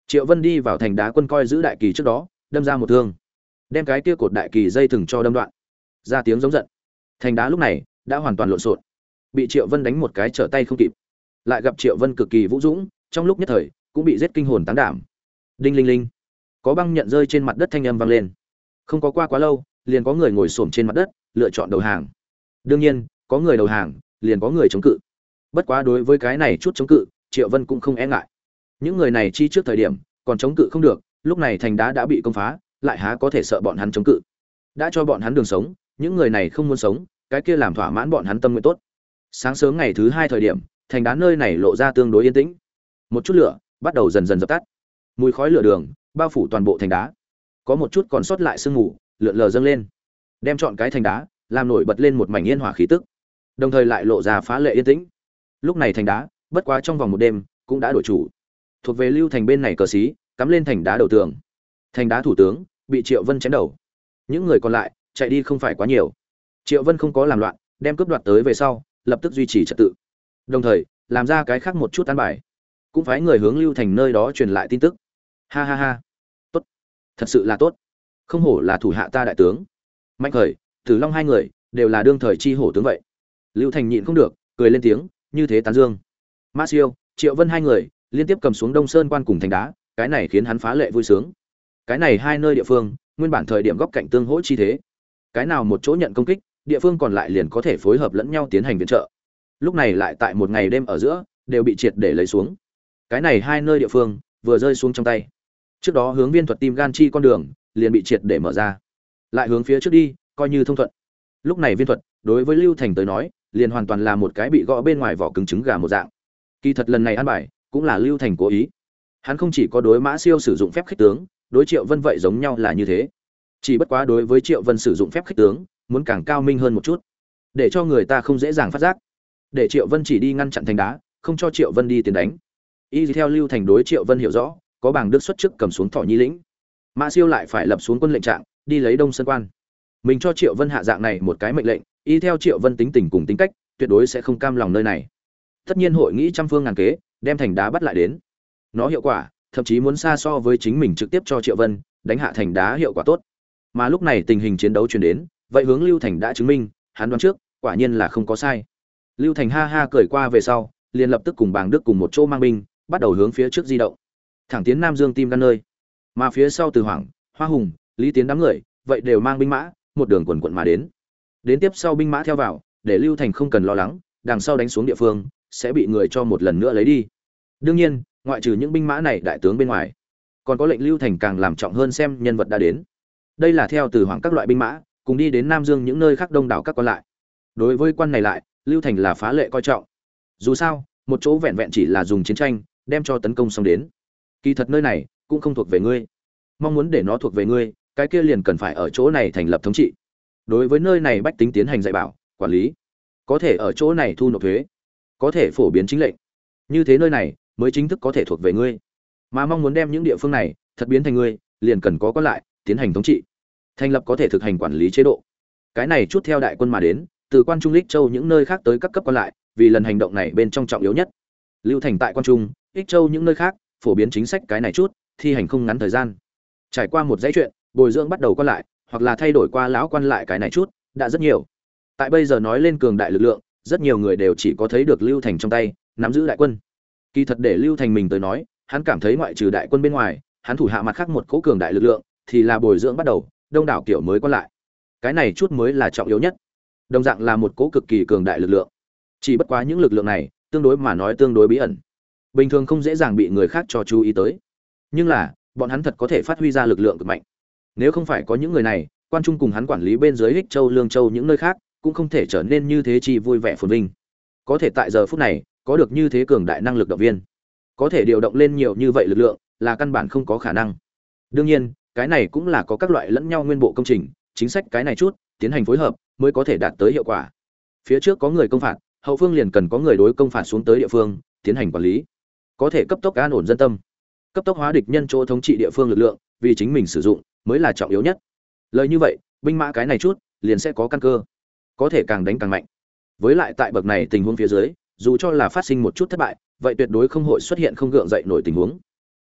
Triệu Vân đi vào thành đá quân coi giữ đại kỳ trước đó, đâm ra một thương, đem cái kia cột đại kỳ dây thừng cho đâm đoạn. Ra tiếng giống giận. Thành đá lúc này đã hoàn toàn lộn xộn, bị Triệu Vân đánh một cái trở tay không kịp. Lại gặp Triệu Vân cực kỳ vũ dũng, trong lúc nhất thời cũng bị giết kinh hồn táng đảm. Đinh linh linh, có băng nhận rơi trên mặt đất thanh âm vang lên. Không có qua quá lâu, liền có người ngồi xổm trên mặt đất, lựa chọn đầu hàng. Đương nhiên, có người đầu hàng, liền có người chống cự. Bất quá đối với cái này chút chống cự, Triệu Vân cũng không e ngại. Những người này chi trước thời điểm còn chống cự không được, lúc này thành đá đã bị công phá, lại há có thể sợ bọn hắn chống cự. Đã cho bọn hắn đường sống, những người này không muốn sống, cái kia làm thỏa mãn bọn hắn tâm nguyện tốt. Sáng sớm ngày thứ hai thời điểm, thành đá nơi này lộ ra tương đối yên tĩnh. Một chút lửa bắt đầu dần dần dập tắt. Mùi khói lửa đường bao phủ toàn bộ thành đá. Có một chút còn sót lại sương mù lượn lờ dâng lên, đem trọn cái thành đá làm nổi bật lên một mảnh yên hỏa khí tức, đồng thời lại lộ ra phá lệ yên tĩnh. Lúc này thành đá, bất quá trong vòng một đêm cũng đã đổi chủ. Thuộc về Lưu Thành bên này cờ xí cắm lên thành đá đầu tường. Thành đá thủ tướng bị Triệu Vân chém đầu. Những người còn lại chạy đi không phải quá nhiều. Triệu Vân không có làm loạn, đem cướp đoạt tới về sau, lập tức duy trì trật tự. Đồng thời, làm ra cái khác một chút an bài, cũng phái người hướng Lưu Thành nơi đó truyền lại tin tức. Ha ha ha, tốt, thật sự là tốt. Không hổ là thủ hạ ta đại tướng. Mạnh Khởi, Tử Long hai người đều là đương thời chi hổ tướng vậy. Lưu Thành nhịn không được, cười lên tiếng, như thế tán dương. Mã Siêu, Triệu Vân hai người liên tiếp cầm xuống Đông Sơn quan cùng thành đá, cái này khiến hắn phá lệ vui sướng. Cái này hai nơi địa phương, nguyên bản thời điểm góc cạnh tương hỗ chi thế, cái nào một chỗ nhận công kích, địa phương còn lại liền có thể phối hợp lẫn nhau tiến hành viện trợ. Lúc này lại tại một ngày đêm ở giữa, đều bị triệt để lấy xuống. Cái này hai nơi địa phương vừa rơi xuống trong tay. Trước đó hướng viên thuật tim gan chi con đường liền bị triệt để mở ra. Lại hướng phía trước đi, coi như thông thuận. Lúc này viên thuật, đối với Lưu Thành tới nói, liền hoàn toàn là một cái bị gõ bên ngoài vỏ cứng trứng gà một dạng. Kỳ thật lần này ăn bài, cũng là Lưu Thành cố ý. Hắn không chỉ có đối Mã Siêu sử dụng phép khích tướng, đối Triệu Vân vậy giống nhau là như thế. Chỉ bất quá đối với Triệu Vân sử dụng phép khích tướng, muốn càng cao minh hơn một chút, để cho người ta không dễ dàng phát giác. Để Triệu Vân chỉ đi ngăn chặn thành đá, không cho Triệu Vân đi tiến đánh. Y theo Lưu Thành đối Triệu Vân hiểu rõ, có bảng đức xuất trước cầm xuống Thỏ Nhi lĩnh. Mã Siêu lại phải lập xuống quân lệnh trạng, đi lấy Đông Sơn quan. Mình cho Triệu Vân hạ dạng này một cái mệnh lệnh, y theo Triệu Vân tính tình cùng tính cách, tuyệt đối sẽ không cam lòng nơi này. Tất nhiên hội nghĩ trăm phương ngàn kế, đem thành đá bắt lại đến. Nó hiệu quả, thậm chí muốn xa so với chính mình trực tiếp cho Triệu Vân đánh hạ thành đá hiệu quả tốt. Mà lúc này tình hình chiến đấu truyền đến, vậy hướng Lưu Thành đã chứng minh, hắn đoán trước, quả nhiên là không có sai. Lưu Thành ha ha cười qua về sau, liền lập tức cùng Bàng Đức cùng một chỗ mang binh, bắt đầu hướng phía trước di động, thẳng tiến Nam Dương Tim Gan nơi. Mà phía sau Từ Hoàng, Hoa Hùng, Lý Tiến đám người, vậy đều mang binh mã, một đường quần quần mà đến. Đến tiếp sau binh mã theo vào, để Lưu Thành không cần lo lắng, đằng sau đánh xuống địa phương sẽ bị người cho một lần nữa lấy đi. Đương nhiên, ngoại trừ những binh mã này đại tướng bên ngoài, còn có lệnh Lưu Thành càng làm trọng hơn xem nhân vật đã đến. Đây là theo Từ Hoàng các loại binh mã, cùng đi đến Nam Dương những nơi khác đông đảo các quan lại. Đối với quan này lại, Lưu Thành là phá lệ coi trọng. Dù sao, một chỗ vẹn vẹn chỉ là dùng chiến tranh đem cho tấn công xong đến. Kỳ thật nơi này cũng không thuộc về ngươi. Mong muốn để nó thuộc về ngươi, cái kia liền cần phải ở chỗ này thành lập thống trị. Đối với nơi này bách tính tiến hành dạy bảo, quản lý, có thể ở chỗ này thu nộp thuế, có thể phổ biến chính lệnh. Như thế nơi này mới chính thức có thể thuộc về ngươi. Mà mong muốn đem những địa phương này thật biến thành ngươi, liền cần có quan lại tiến hành thống trị, thành lập có thể thực hành quản lý chế độ. Cái này chút theo đại quân mà đến, từ Quan Trung Ích Châu những nơi khác tới các cấp quan lại, vì lần hành động này bên trong trọng yếu nhất. Lưu Thành tại Quan Trung, Ích Châu những nơi khác, phổ biến chính sách cái này chút, thi hành không ngắn thời gian. Trải qua một dãy chuyện, bồi dưỡng bắt đầu quan lại, hoặc là thay đổi qua lão quan lại cái này chút, đã rất nhiều. Tại bây giờ nói lên cường đại lực lượng, rất nhiều người đều chỉ có thấy được Lưu Thành trong tay, nắm giữ đại quân. Kỳ thật để Lưu Thành mình tới nói, hắn cảm thấy ngoại trừ đại quân bên ngoài, hắn thủ hạ mặt khác một cỗ cường đại lực lượng, thì là bồi dưỡng bắt đầu, đông đảo kiểu mới quan lại. Cái này chút mới là trọng yếu nhất. Đồng dạng là một cỗ cực kỳ cường đại lực lượng. Chỉ bất quá những lực lượng này, tương đối mà nói tương đối bí ẩn, bình thường không dễ dàng bị người khác cho chú ý tới. Nhưng là, bọn hắn thật có thể phát huy ra lực lượng cực mạnh. Nếu không phải có những người này, Quan Trung cùng hắn quản lý bên dưới Ích Châu, Lương Châu những nơi khác, cũng không thể trở nên như thế chi vui vẻ phồn vinh. Có thể tại giờ phút này, có được như thế cường đại năng lực động viên, có thể điều động lên nhiều như vậy lực lượng, là căn bản không có khả năng. Đương nhiên, cái này cũng là có các loại lẫn nhau nguyên bộ công trình, chính sách cái này chút, tiến hành phối hợp mới có thể đạt tới hiệu quả. Phía trước có người công phạt, hậu phương liền cần có người đối công phạt xuống tới địa phương, tiến hành quản lý, có thể cấp tốc an ổn dân tâm, cấp tốc hóa địch nhân chỗ thống trị địa phương lực lượng, vì chính mình sử dụng mới là trọng yếu nhất. Lời như vậy, binh mã cái này chút, liền sẽ có căn cơ, có thể càng đánh càng mạnh. Với lại tại bậc này tình huống phía dưới, dù cho là phát sinh một chút thất bại, vậy tuyệt đối không hội xuất hiện không gượng dậy nổi tình huống.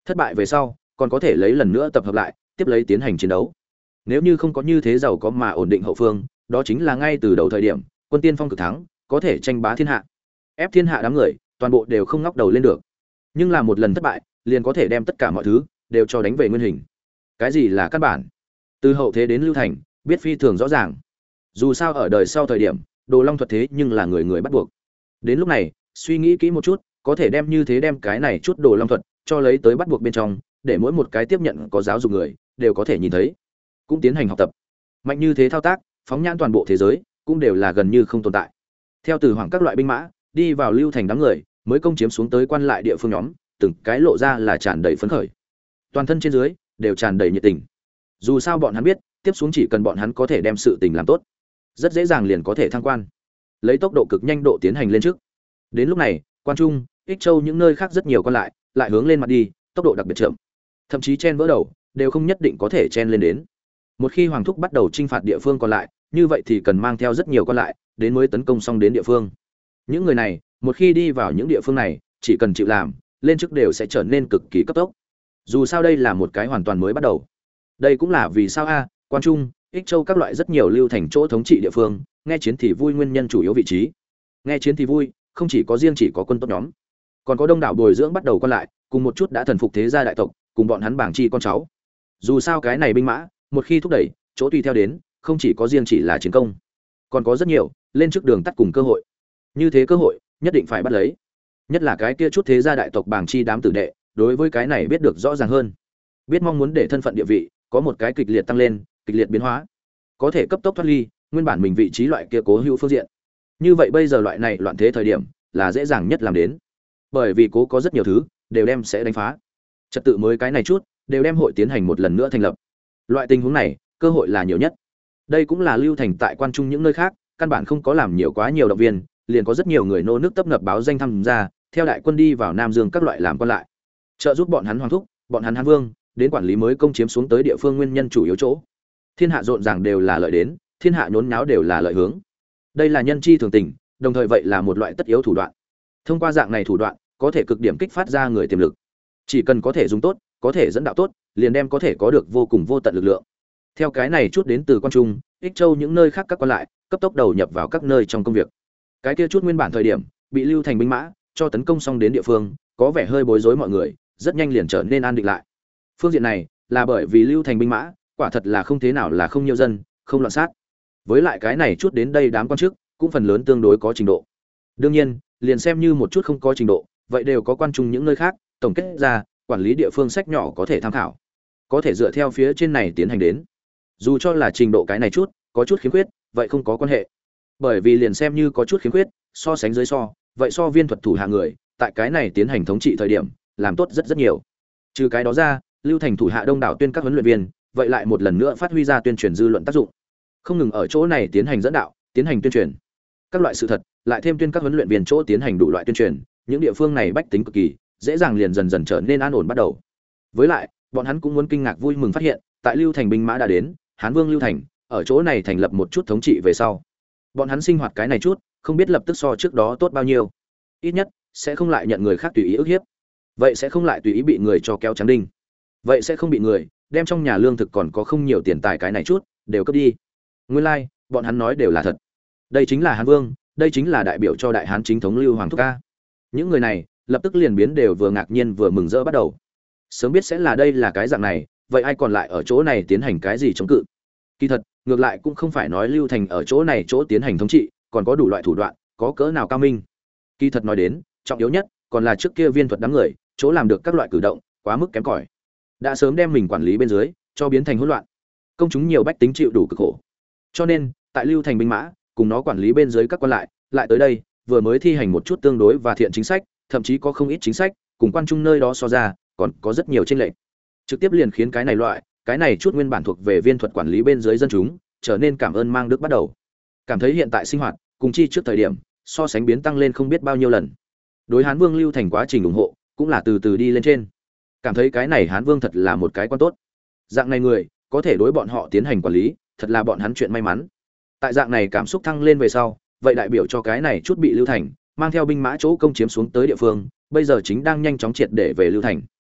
Thất bại về sau, còn có thể lấy lần nữa tập hợp lại, tiếp lấy tiến hành chiến đấu. Nếu như không có như thế giàu có mà ổn định hậu phương, đó chính là ngay từ đầu thời điểm, quân tiên phong cực thắng, có thể tranh bá thiên hạ. Ép thiên hạ đám người, toàn bộ đều không ngóc đầu lên được. Nhưng là một lần thất bại, liền có thể đem tất cả mọi thứ đều cho đánh về nguyên hình. Cái gì là căn bản? Từ hậu thế đến lưu thành, biết phi thường rõ ràng. Dù sao ở đời sau thời điểm, Đồ Long thuật thế nhưng là người người bắt buộc. Đến lúc này, suy nghĩ kỹ một chút, có thể đem như thế đem cái này chút Đồ Long thuật cho lấy tới bắt buộc bên trong, để mỗi một cái tiếp nhận có giáo dục người đều có thể nhìn thấy, cũng tiến hành học tập. Mạnh như thế thao tác, phóng nhãn toàn bộ thế giới, cũng đều là gần như không tồn tại. Theo từ hoàng các loại binh mã đi vào lưu thành đám người, mới công chiếm xuống tới quan lại địa phương nhóm, từng cái lộ ra là tràn đầy phấn khởi. Toàn thân trên dưới đều tràn đầy nhiệt tình. Dù sao bọn hắn biết, tiếp xuống chỉ cần bọn hắn có thể đem sự tình làm tốt, rất dễ dàng liền có thể thăng quan, lấy tốc độ cực nhanh độ tiến hành lên trước. Đến lúc này, Quan Trung, Ích Châu những nơi khác rất nhiều quan lại hướng lên mặt đi, tốc độ đặc biệt chậm, thậm chí chen vỡ đầu đều không nhất định có thể chen lên đến. Một khi hoàng thúc bắt đầu chinh phạt địa phương còn lại, như vậy thì cần mang theo rất nhiều quan lại đến mới tấn công xong đến địa phương. Những người này, một khi đi vào những địa phương này, chỉ cần chịu làm, lên chức đều sẽ trở nên cực kỳ cấp tốc. Dù sao đây là một cái hoàn toàn mới bắt đầu. Đây cũng là vì sao Quan Trung, Ích Châu các loại rất nhiều lưu thành chỗ thống trị địa phương, nghe chiến thì vui nguyên nhân chủ yếu vị trí. Nghe chiến thì vui, không chỉ có riêng chỉ có quân tốt nhóm, còn có đông đảo bồi dưỡng bắt đầu quan lại, cùng một chút đã thần phục thế gia đại tộc, cùng bọn hắn bảng chi con cháu. Dù sao cái này binh mã, một khi thúc đẩy, chỗ tùy theo đến, không chỉ có riêng chỉ là chiến công, còn có rất nhiều lên trước đường tắt cùng cơ hội. Như thế cơ hội, nhất định phải bắt lấy. Nhất là cái kia chút thế gia đại tộc bảng chi đám tử đệ, đối với cái này biết được rõ ràng hơn, biết mong muốn để thân phận địa vị có một cái kịch liệt tăng lên, kịch liệt biến hóa, có thể cấp tốc thoát ly nguyên bản mình vị trí loại kia cố hữu phương diện. Như vậy bây giờ loại này loạn thế thời điểm là dễ dàng nhất làm đến, bởi vì cố có rất nhiều thứ đều đem sẽ đánh phá trật tự mới, cái này chút đều đem hội tiến hành một lần nữa thành lập. Loại tình huống này cơ hội là nhiều nhất. Đây cũng là lưu thành tại Quan Trung những nơi khác căn bản không có làm nhiều quá nhiều động viên, liền có rất nhiều người nô nước tấp nập báo danh tham gia, theo đại quân đi vào Nam Dương các loại làm quan lại, trợ giúp bọn hắn hoàng thúc, bọn hắn hán vương đến quản lý mới công chiếm xuống tới địa phương nguyên nhân chủ yếu chỗ. Thiên hạ rộn ràng đều là lợi đến, thiên hạ nhốn nháo đều là lợi hướng. Đây là nhân chi thường tình, đồng thời vậy là một loại tất yếu thủ đoạn. Thông qua dạng này thủ đoạn, có thể cực điểm kích phát ra người tiềm lực. Chỉ cần có thể dùng tốt, có thể dẫn đạo tốt, liền đem có thể có được vô cùng vô tận lực lượng. Theo cái này chút đến từ Quan Trung, Ích Châu những nơi khác các quan lại, cấp tốc đầu nhập vào các nơi trong công việc. Cái kia chút nguyên bản thời điểm bị lưu thành binh mã cho tấn công xong đến địa phương, có vẻ hơi bối rối mọi người, rất nhanh liền trở nên an định lại. Phương diện này là bởi vì lưu thành binh mã quả thật là không thế nào là không nhiều dân, không loạn sát. Với lại cái này chút đến đây đám quan chức cũng phần lớn tương đối có trình độ. Đương nhiên, liền xem như một chút không có trình độ, vậy đều có Quan Trung những nơi khác tổng kết ra quản lý địa phương sách nhỏ có thể tham khảo, có thể dựa theo phía trên này tiến hành đến. Dù cho là trình độ cái này chút có chút khiếm khuyết, vậy không có quan hệ, bởi vì liền xem như có chút khiếm khuyết, so sánh dưới vậy so viên thuật thủ hạ người tại cái này tiến hành thống trị thời điểm làm tốt rất rất nhiều. Trừ cái đó ra, lưu thành thủ hạ đông đảo tuyên các huấn luyện viên, vậy lại một lần nữa phát huy ra tuyên truyền dư luận tác dụng, không ngừng ở chỗ này tiến hành dẫn đạo, tiến hành tuyên truyền các loại sự thật, lại thêm tuyên các huấn luyện viên chỗ tiến hành đủ loại tuyên truyền, những địa phương này bách tính cực kỳ dễ dàng liền dần dần trở nên an ổn bắt đầu. Với lại bọn hắn cũng muốn kinh ngạc vui mừng phát hiện, tại lưu thành binh mã đã đến, Hán Vương Lưu Thành ở chỗ này thành lập một chút thống trị về sau, bọn hắn sinh hoạt cái này chút không biết lập tức so trước đó tốt bao nhiêu. Ít nhất sẽ không lại nhận người khác tùy ý ức hiếp, vậy sẽ không lại tùy ý bị người cho kéo trắng đinh, vậy sẽ không bị người đem trong nhà lương thực còn có không nhiều tiền tài cái này chút đều cướp đi. Nguyên lai bọn hắn nói đều là thật. Đây chính là Hán Vương, đây chính là đại biểu cho đại hán chính thống Lưu Hoàng thúc ca. Những người này lập tức liền biến đều vừa ngạc nhiên vừa mừng rỡ bắt đầu. Sớm biết sẽ là đây là cái dạng này, vậy ai còn lại ở chỗ này tiến hành cái gì chống cự? Kỳ thật, ngược lại cũng không phải nói Lưu Thành ở chỗ này chỗ tiến hành thống trị, còn có đủ loại thủ đoạn, có cỡ nào cao minh. Kỳ thật nói đến, trọng yếu nhất còn là trước kia viên thuật đám người, chỗ làm được các loại cử động, quá mức kém cỏi. Đã sớm đem mình quản lý bên dưới, cho biến thành hỗn loạn. Công chúng nhiều bách tính chịu đủ cực khổ. Cho nên, tại Lưu Thành binh mã, cùng nó quản lý bên dưới các quan lại tới đây, vừa mới thi hành một chút tương đối và thiện chính sách, thậm chí có không ít chính sách, cùng Quan Trung nơi đó so ra, còn có rất nhiều chênh lệch. Trực tiếp liền khiến cái này chút nguyên bản thuộc về viên thuật quản lý bên dưới dân chúng, trở nên cảm ơn mang đức bắt đầu. Cảm thấy hiện tại sinh hoạt, cùng chi trước thời điểm, so sánh biến tăng lên không biết bao nhiêu lần. Đối Hán Vương Lưu Thành quá trình ủng hộ, cũng là từ từ đi lên trên. Cảm thấy cái này Hán Vương thật là một cái quan tốt. Dạng này người, có thể đối bọn họ tiến hành quản lý, thật là bọn hắn chuyện may mắn. Tại dạng này cảm xúc thăng lên về sau, vậy đại biểu cho cái này chút bị Lưu Thành mang theo binh mã chỗ công chiếm xuống tới địa phương, bây giờ chính đang nhanh chóng triệt để về Lưu Thành.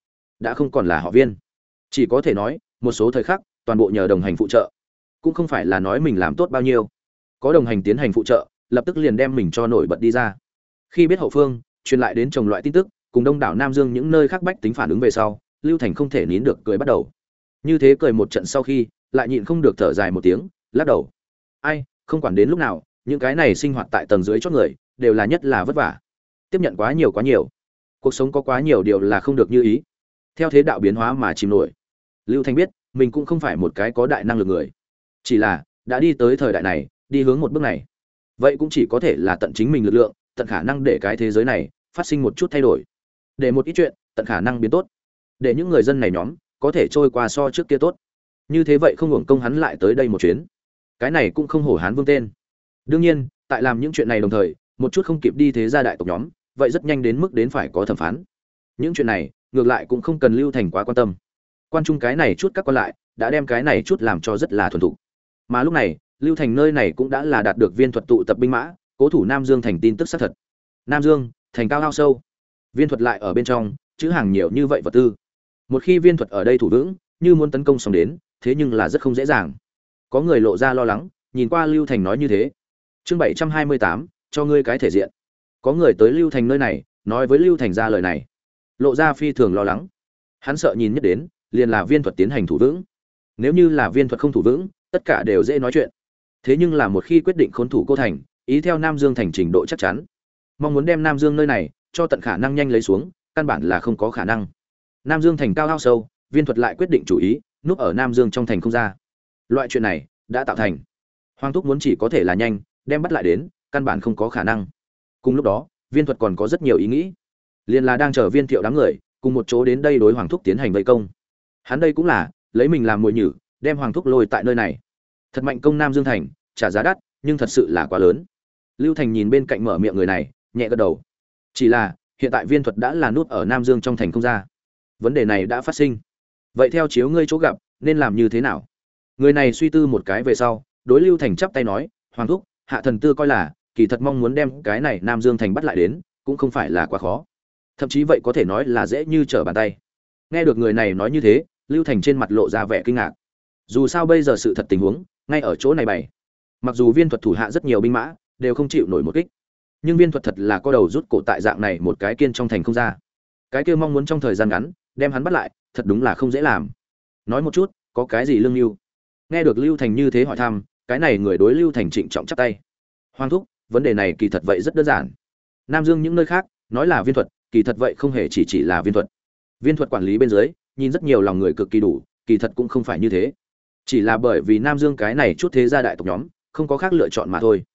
đã không còn là họ Viên. Chỉ có thể nói, một số thời khắc, toàn bộ nhờ đồng hành phụ trợ, cũng không phải là nói mình làm tốt bao nhiêu. Có đồng hành tiến hành phụ trợ, lập tức liền đem mình cho nổi bật đi ra. Khi biết hậu phương truyền lại đến chồng loại tin tức, cùng đông đảo Nam Dương những nơi khác bách tính phản ứng về sau, Lưu Thành không thể nín được cười bắt đầu. Như thế cười một trận sau khi, lại nhịn không được thở dài một tiếng, lắc đầu. Ai, không quản đến lúc nào, những cái này sinh hoạt tại tầng dưới chót người, đều là nhất là vất vả. Tiếp nhận quá nhiều. Cuộc sống có quá nhiều điều là không được như ý. Theo thế đạo biến hóa mà chìm nổi. Lưu Thành biết, mình cũng không phải một cái có đại năng lực người. Chỉ là, đã đi tới thời đại này, đi hướng một bước này. Vậy cũng chỉ có thể là tận chính mình lực lượng, tận khả năng để cái thế giới này phát sinh một chút thay đổi. Để một ít chuyện, tận khả năng biến tốt. Để những người dân này nhóm có thể trôi qua so trước kia tốt. Như thế vậy không hưởng công hắn lại tới đây một chuyến. Cái này cũng không hổ Hán Vương tên. Đương nhiên, tại làm những chuyện này đồng thời, một chút không kịp đi thế gia đại tộc nhóm, vậy rất nhanh đến mức đến phải có thẩm phán. Những chuyện này, ngược lại cũng không cần Lưu Thành quá quan tâm. Quan trung cái này chút các quan lại, đã đem cái này chút làm cho rất là thuần thục. Mà lúc này, Lưu Thành nơi này cũng đã là đạt được viên thuật tụ tập binh mã, cố thủ Nam Dương thành tin tức xác thật. Nam Dương, thành cao ao sâu. Viên thuật lại ở bên trong, chữ hàng nhiều như vậy vật tư. Một khi viên thuật ở đây thủ vững, như muốn tấn công xong đến, thế nhưng là rất không dễ dàng. Có người lộ ra lo lắng, nhìn qua Lưu Thành nói như thế. Chương 728, cho ngươi cái thể diện. Có người tới Lưu Thành nơi này, nói với Lưu Thành ra lời này. Lộ ra phi thường lo lắng. Hắn sợ nhìn nhất đến, liền là viên thuật tiến hành thủ vững. Nếu như là viên thuật không thủ vững, tất cả đều dễ nói chuyện. Thế nhưng là một khi quyết định khốn thủ cô thành, ý theo Nam Dương thành trình độ chắc chắn, mong muốn đem Nam Dương nơi này cho tận khả năng nhanh lấy xuống, căn bản là không có khả năng. Nam Dương thành cao ao sâu, viên thuật lại quyết định chủ ý, núp ở Nam Dương trong thành không ra. Loại chuyện này đã tạo thành. Hoàng thúc muốn chỉ có thể là nhanh, đem bắt lại đến, căn bản không có khả năng. Cùng lúc đó, viên thuật còn có rất nhiều ý nghĩ, liền là đang chờ viên thiệu đám người cùng một chỗ đến đây đối hoàng thúc tiến hành vây công. Hắn đây cũng là lấy mình làm mồi nhử, đem hoàng thúc lôi tại nơi này. Thật mạnh công Nam Dương thành, trả giá đắt, nhưng thật sự là quá lớn. Lưu Thành nhìn bên cạnh mở miệng người này, nhẹ gật đầu. Chỉ là, hiện tại viên thuật đã là nút ở Nam Dương trong thành không ra. Vấn đề này đã phát sinh. Vậy theo chiếu ngươi chỗ gặp, nên làm như thế nào? Người này suy tư một cái về sau, đối Lưu Thành chắp tay nói, hoàng thúc, hạ thần tư coi là, kỳ thật mong muốn đem cái này Nam Dương thành bắt lại đến, cũng không phải là quá khó. Thậm chí vậy có thể nói là dễ như trở bàn tay. Nghe được người này nói như thế, Lưu Thành trên mặt lộ ra vẻ kinh ngạc. Dù sao bây giờ sự thật tình huống, ngay ở chỗ này bày. Mặc dù viên thuật thủ hạ rất nhiều binh mã, đều không chịu nổi một kích, nhưng viên thuật thật là có đầu rút cổ tại dạng này một cái kiên trong thành không ra. Cái kia mong muốn trong thời gian ngắn đem hắn bắt lại, thật đúng là không dễ làm. Nói một chút, có cái gì lương lưu? Nghe được Lưu Thành như thế hỏi thăm, cái này người đối Lưu Thành trịnh trọng chắp tay. Hoàng thúc, vấn đề này kỳ thật vậy rất đơn giản. Nam Dương những nơi khác nói là viên thuật, kỳ thật vậy không hề chỉ là viên thuật. Viên thuật quản lý bên dưới, nhìn rất nhiều lòng người cực kỳ đủ, kỳ thật cũng không phải như thế. Chỉ là bởi vì Nam Dương cái này chút thế gia đại tộc nhóm, không có khác lựa chọn mà thôi.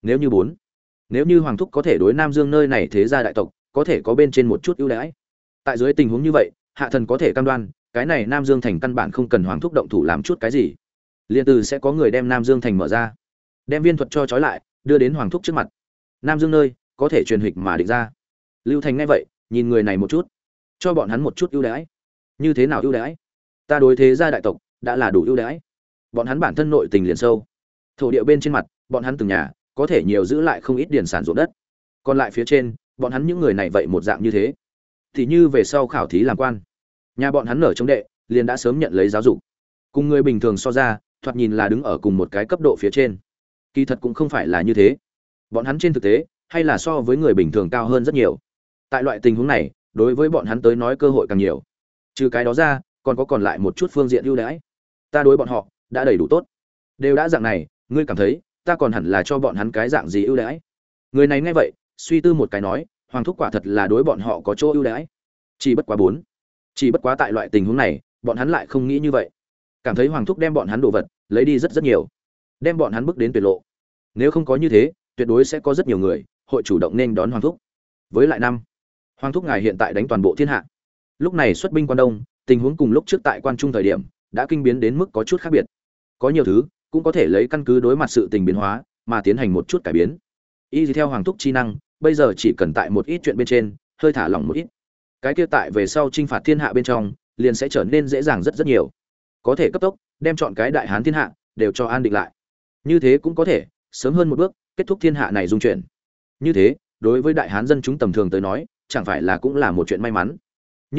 Nếu như hoàng thúc có thể đối Nam Dương nơi này thế gia đại tộc, có thể có bên trên một chút ưu đãi. Tại dưới tình huống như vậy, hạ thần có thể cam đoan, cái này Nam Dương thành căn bản không cần hoàng thúc động thủ làm chút cái gì. Liên từ sẽ có người đem Nam Dương thành mở ra, đem viên thuật cho trói lại, đưa đến hoàng thúc trước mặt. Nam Dương nơi có thể truyền hịch mà định ra. Lưu Thành nghe vậy, nhìn người này một chút, cho bọn hắn một chút ưu đãi. Như thế nào ưu đãi? Ta đối thế gia đại tộc đã là đủ ưu đãi. Bọn hắn bản thân nội tình liền sâu, thổ địa bên trên mặt, bọn hắn từng nhà có thể nhiều giữ lại không ít điển sản ruộng đất. Còn lại phía trên, bọn hắn những người này vậy một dạng như thế. Thì như về sau khảo thí làm quan, nhà bọn hắn nở trong đệ, liền đã sớm nhận lấy giáo dục. Cùng người bình thường so ra, thoạt nhìn là đứng ở cùng một cái cấp độ phía trên. Kỳ thật cũng không phải là như thế. Bọn hắn trên thực tế, hay là so với người bình thường cao hơn rất nhiều. Tại loại tình huống này, đối với bọn hắn tới nói cơ hội càng nhiều. Trừ cái đó ra, còn lại một chút phương diện ưu đãi. Ta đối bọn họ đã đầy đủ tốt. Đều đã dạng này, ngươi cảm thấy, ta còn hẳn là cho bọn hắn cái dạng gì ưu đãi? Người này nghe vậy, suy tư một cái nói, hoàng thúc quả thật là đối bọn họ có chỗ ưu đãi. Chỉ bất quá tại loại tình huống này, bọn hắn lại không nghĩ như vậy. Cảm thấy hoàng thúc đem bọn hắn đồ vật lấy đi rất nhiều, đem bọn hắn bước đến tuyệt lộ. Nếu không có như thế, tuyệt đối sẽ có rất nhiều người hội chủ động nên đón hoàng thúc. Với lại hoàng thúc ngài hiện tại đánh toàn bộ thiên hạ, lúc này xuất binh quan đông, tình huống cùng lúc trước tại quan trung thời điểm đã kinh biến đến mức có chút khác biệt. Có nhiều thứ cũng có thể lấy căn cứ đối mặt sự tình biến hóa mà tiến hành một chút cải biến. Y theo hoàng thúc chi năng, bây giờ chỉ cần tại một ít chuyện bên trên hơi thả lỏng một ít, cái kia tại về sau chinh phạt thiên hạ bên trong liền sẽ trở nên dễ dàng rất rất nhiều. Có thể cấp tốc đem chọn cái đại hán thiên hạ đều cho an định lại. Như thế cũng có thể sớm hơn một bước kết thúc thiên hạ này dung chuyển. Như thế, đối với đại hán dân chúng tầm thường tới nói, chẳng phải là cũng là một chuyện may mắn. Như thế,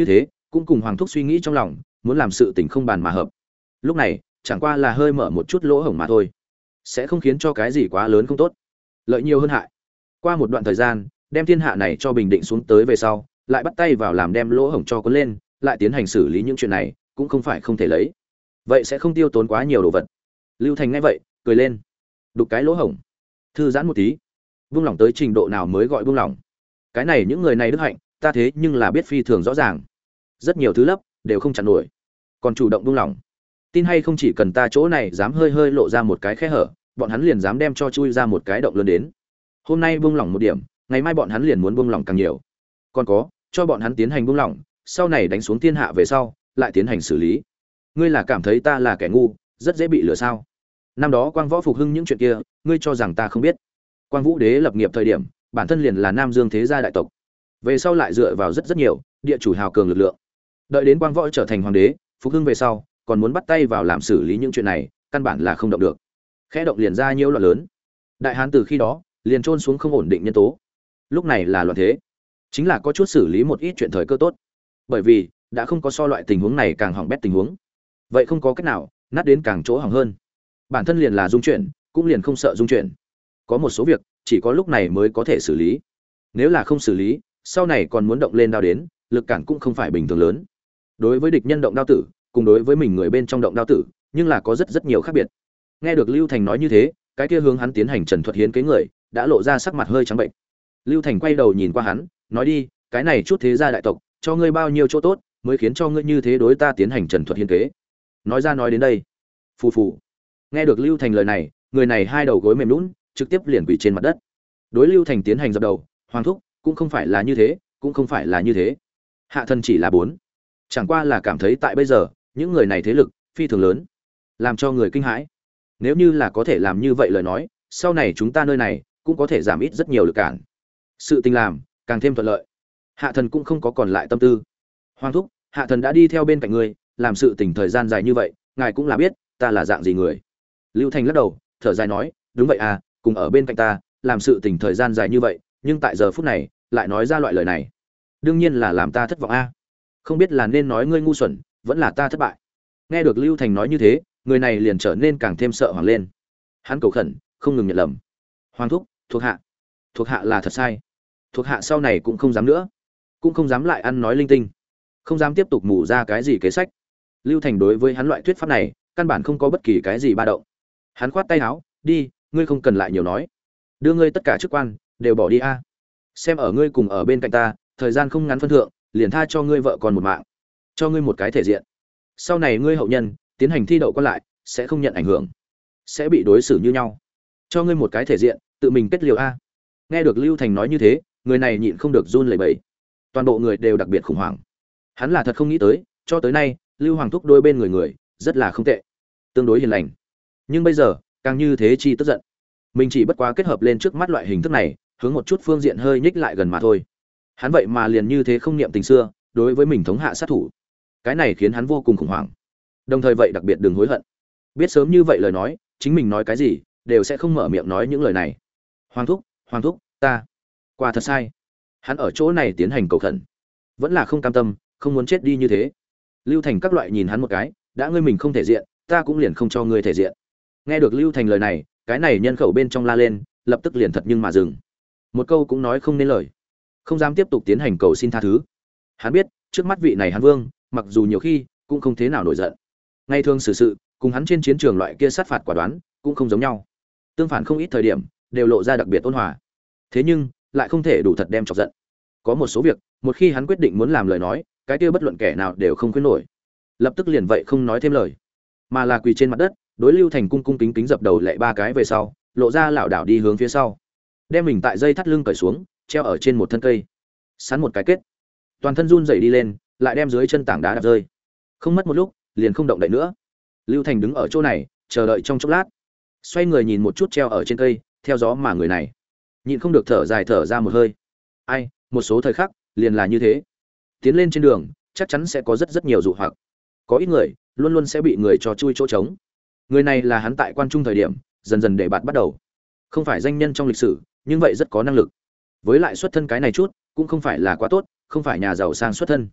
cũng cùng Hoàng thúc suy nghĩ trong lòng, muốn làm sự tình không bàn mà hợp. Lúc này, chẳng qua là hơi mở một chút lỗ hổng mà thôi, sẽ không khiến cho cái gì quá lớn không tốt, lợi nhiều hơn hại. Qua một đoạn thời gian, đem thiên hạ này cho bình định xuống tới về sau, lại bắt tay vào làm đem lỗ hổng cho cuốn lên, lại tiến hành xử lý những chuyện này, cũng không phải không thể lấy. Vậy sẽ không tiêu tốn quá nhiều đồ vật. Lưu Thành nghe vậy, cười lên. Đục cái lỗ hổng, thư giãn một tí. Buông lỏng tới trình độ nào mới gọi buông lỏng? Cái này những người này đức hạnh, ta thế nhưng là biết phi thường rõ ràng. Rất nhiều thứ lấp đều không chặn nổi, còn chủ động buông lỏng. Tin hay không, chỉ cần ta chỗ này dám hơi hơi lộ ra một cái khe hở, bọn hắn liền dám đem cho chui ra một cái động lớn đến. Hôm nay buông lỏng một điểm, ngày mai bọn hắn liền muốn buông lỏng càng nhiều. Còn có, cho bọn hắn tiến hành buông lỏng, sau này đánh xuống thiên hạ về sau, lại tiến hành xử lý. Ngươi là cảm thấy ta là kẻ ngu, rất dễ bị lừa sao? Năm đó Quang Võ phục hưng những chuyện kia, ngươi cho rằng ta không biết? Quang Vũ Đế lập nghiệp thời điểm, bản thân liền là Nam Dương thế gia đại tộc. Về sau lại dựa vào rất nhiều địa chủ hào cường lực lượng. Đợi đến Quang Võ trở thành hoàng đế, phục hưng về sau, còn muốn bắt tay vào làm xử lý những chuyện này, căn bản là không động được. Khẽ động liền ra nhiễu loạn lớn. Đại Hán từ khi đó, liền trôn xuống không ổn định nhân tố. Lúc này là loạn thế, chính là có chút xử lý một ít chuyện thời cơ tốt. Bởi vì đã không có so loại tình huống này càng hỏng bét tình huống. Vậy không có cách nào, nát đến càng chỗ hỏng hơn. Bản thân liền là dung chuyển, cũng liền không sợ dung chuyển. Có một số việc, chỉ có lúc này mới có thể xử lý. Nếu là không xử lý, sau này còn muốn động lên đao đến, lực cản cũng không phải bình thường lớn. Đối với địch nhân động đao tử, cùng đối với mình người bên trong động đao tử, nhưng là có rất nhiều khác biệt. Nghe được Lưu Thành nói như thế, cái kia hướng hắn tiến hành trần thuật hiến kế người, đã lộ ra sắc mặt hơi trắng bệnh. Lưu Thành quay đầu nhìn qua hắn, nói đi, cái này chút thế gia đại tộc, cho ngươi bao nhiêu chỗ tốt, mới khiến cho ngươi như thế đối ta tiến hành trần thuật hiến kế. Nói ra nói đến đây, phù phù. Nghe được Lưu Thành lời này, người này hai đầu gối mềm nhũn, trực tiếp liền quỳ trên mặt đất. Đối Lưu Thành tiến hành dập đầu, hoàng thúc, cũng không phải là như thế, cũng không phải là như thế. Hạ thân chỉ là bốn, chẳng qua là cảm thấy tại bây giờ, những người này thế lực phi thường lớn, làm cho người kinh hãi. Nếu như là có thể làm như vậy lời nói, sau này chúng ta nơi này cũng có thể giảm ít rất nhiều lực cản. Sự tình làm càng thêm thuận lợi. Hạ thần cũng không có còn lại tâm tư. Hoàng thúc, hạ thần đã đi theo bên cạnh người, làm sự tình thời gian dài như vậy, ngài cũng là biết, ta là dạng gì người. Lưu Thành lắc đầu, thở dài nói, đúng vậy à, cùng ở bên cạnh ta, làm sự tình thời gian dài như vậy, nhưng tại giờ phút này, lại nói ra loại lời này. Đương nhiên là làm ta thất vọng a. Không biết là nên nói ngươi ngu xuẩn, vẫn là ta thất bại. Nghe được Lưu Thành nói như thế, người này liền trở nên càng thêm sợ hoảng lên. Hắn cầu khẩn, không ngừng nhận lầm. Hoàng thúc, thuộc hạ là thật sai. Thuộc hạ sau này cũng không dám nữa, cũng không dám lại ăn nói linh tinh, không dám tiếp tục mù ra cái gì kế sách. Lưu Thành đối với hắn loại thuyết pháp này, căn bản không có bất kỳ cái gì ba động. Hắn khoát tay áo, đi, ngươi không cần lại nhiều nói, đưa ngươi tất cả chức quan đều bỏ đi a. Xem ở ngươi cùng ở bên cạnh ta, thời gian không ngắn phân thượng, liền tha cho ngươi vợ còn một mạng, cho ngươi một cái thể diện. Sau này ngươi hậu nhân tiến hành thi đậu quan lại, sẽ không nhận ảnh hưởng, sẽ bị đối xử như nhau. Cho ngươi một cái thể diện, tự mình kết liều a. Nghe được Lưu Thành nói như thế, người này nhịn không được run lẩy bẩy. Toàn bộ người đều đặc biệt khủng hoảng. Hắn là thật không nghĩ tới, cho tới nay, Lưu Hoàng thúc đôi bên người rất là không tệ, tương đối hiền lành. Nhưng bây giờ, càng như thế chi tức giận. Mình chỉ bất quá kết hợp lên trước mắt loại hình thức này, hướng một chút phương diện hơi nhích lại gần mà thôi. Hắn vậy mà liền như thế không niệm tình xưa, đối với mình thống hạ sát thủ. Cái này khiến hắn vô cùng khủng hoảng. Đồng thời vậy đặc biệt đừng hối hận. Biết sớm như vậy lời nói, chính mình nói cái gì, đều sẽ không mở miệng nói những lời này. Hoàng thúc, ta qua thật sai. Hắn ở chỗ này tiến hành cầu khẩn, vẫn là không cam tâm, không muốn chết đi như thế. Lưu Thành các loại nhìn hắn một cái, đã ngươi mình không thể diện, ta cũng liền không cho ngươi thể diện. Nghe được Lưu Thành lời này, cái này nhân khẩu bên trong la lên, lập tức liền thật nhưng mà dừng. Một câu cũng nói không nên lời, không dám tiếp tục tiến hành cầu xin tha thứ. Hắn biết, trước mắt vị này Hán Vương, mặc dù nhiều khi cũng không thế nào nổi giận, ngày thường xử sự cùng hắn trên chiến trường loại kia sát phạt quả đoán cũng không giống nhau. Tương phản không ít thời điểm đều lộ ra đặc biệt ôn hòa. Thế nhưng lại không thể đủ thật đem chọc giận. Có một số việc, một khi hắn quyết định muốn làm lời nói, cái kia bất luận kẻ nào đều không khuyên nổi. Lập tức liền vậy không nói thêm lời, mà là quỳ trên mặt đất, đối Lưu Thành cung cung kính kính dập đầu lạy ba cái về sau, lộ ra lảo đảo đi hướng phía sau, đem mình tại dây thắt lưng cởi xuống, treo ở trên một thân cây, sắn một cái kết, toàn thân run rẩy đi lên, lại đem dưới chân tảng đá đạp rơi. Không mất một lúc, liền không động đậy nữa. Lưu Thành đứng ở chỗ này, chờ đợi trong chốc lát, xoay người nhìn một chút treo ở trên cây, theo gió mà người này, nhịn không được thở dài thở ra một hơi. Ai, một số thời khắc, liền là như thế. Tiến lên trên đường, chắc chắn sẽ có rất nhiều dụ hoặc. Có ít người, luôn luôn sẽ bị người cho chui chỗ trống. Người này là hắn tại quan trung thời điểm, dần dần để bạt bắt đầu. Không phải danh nhân trong lịch sử, nhưng vậy rất có năng lực. Với lại xuất thân cái này chút, cũng không phải là quá tốt, không phải nhà giàu sang xuất thân.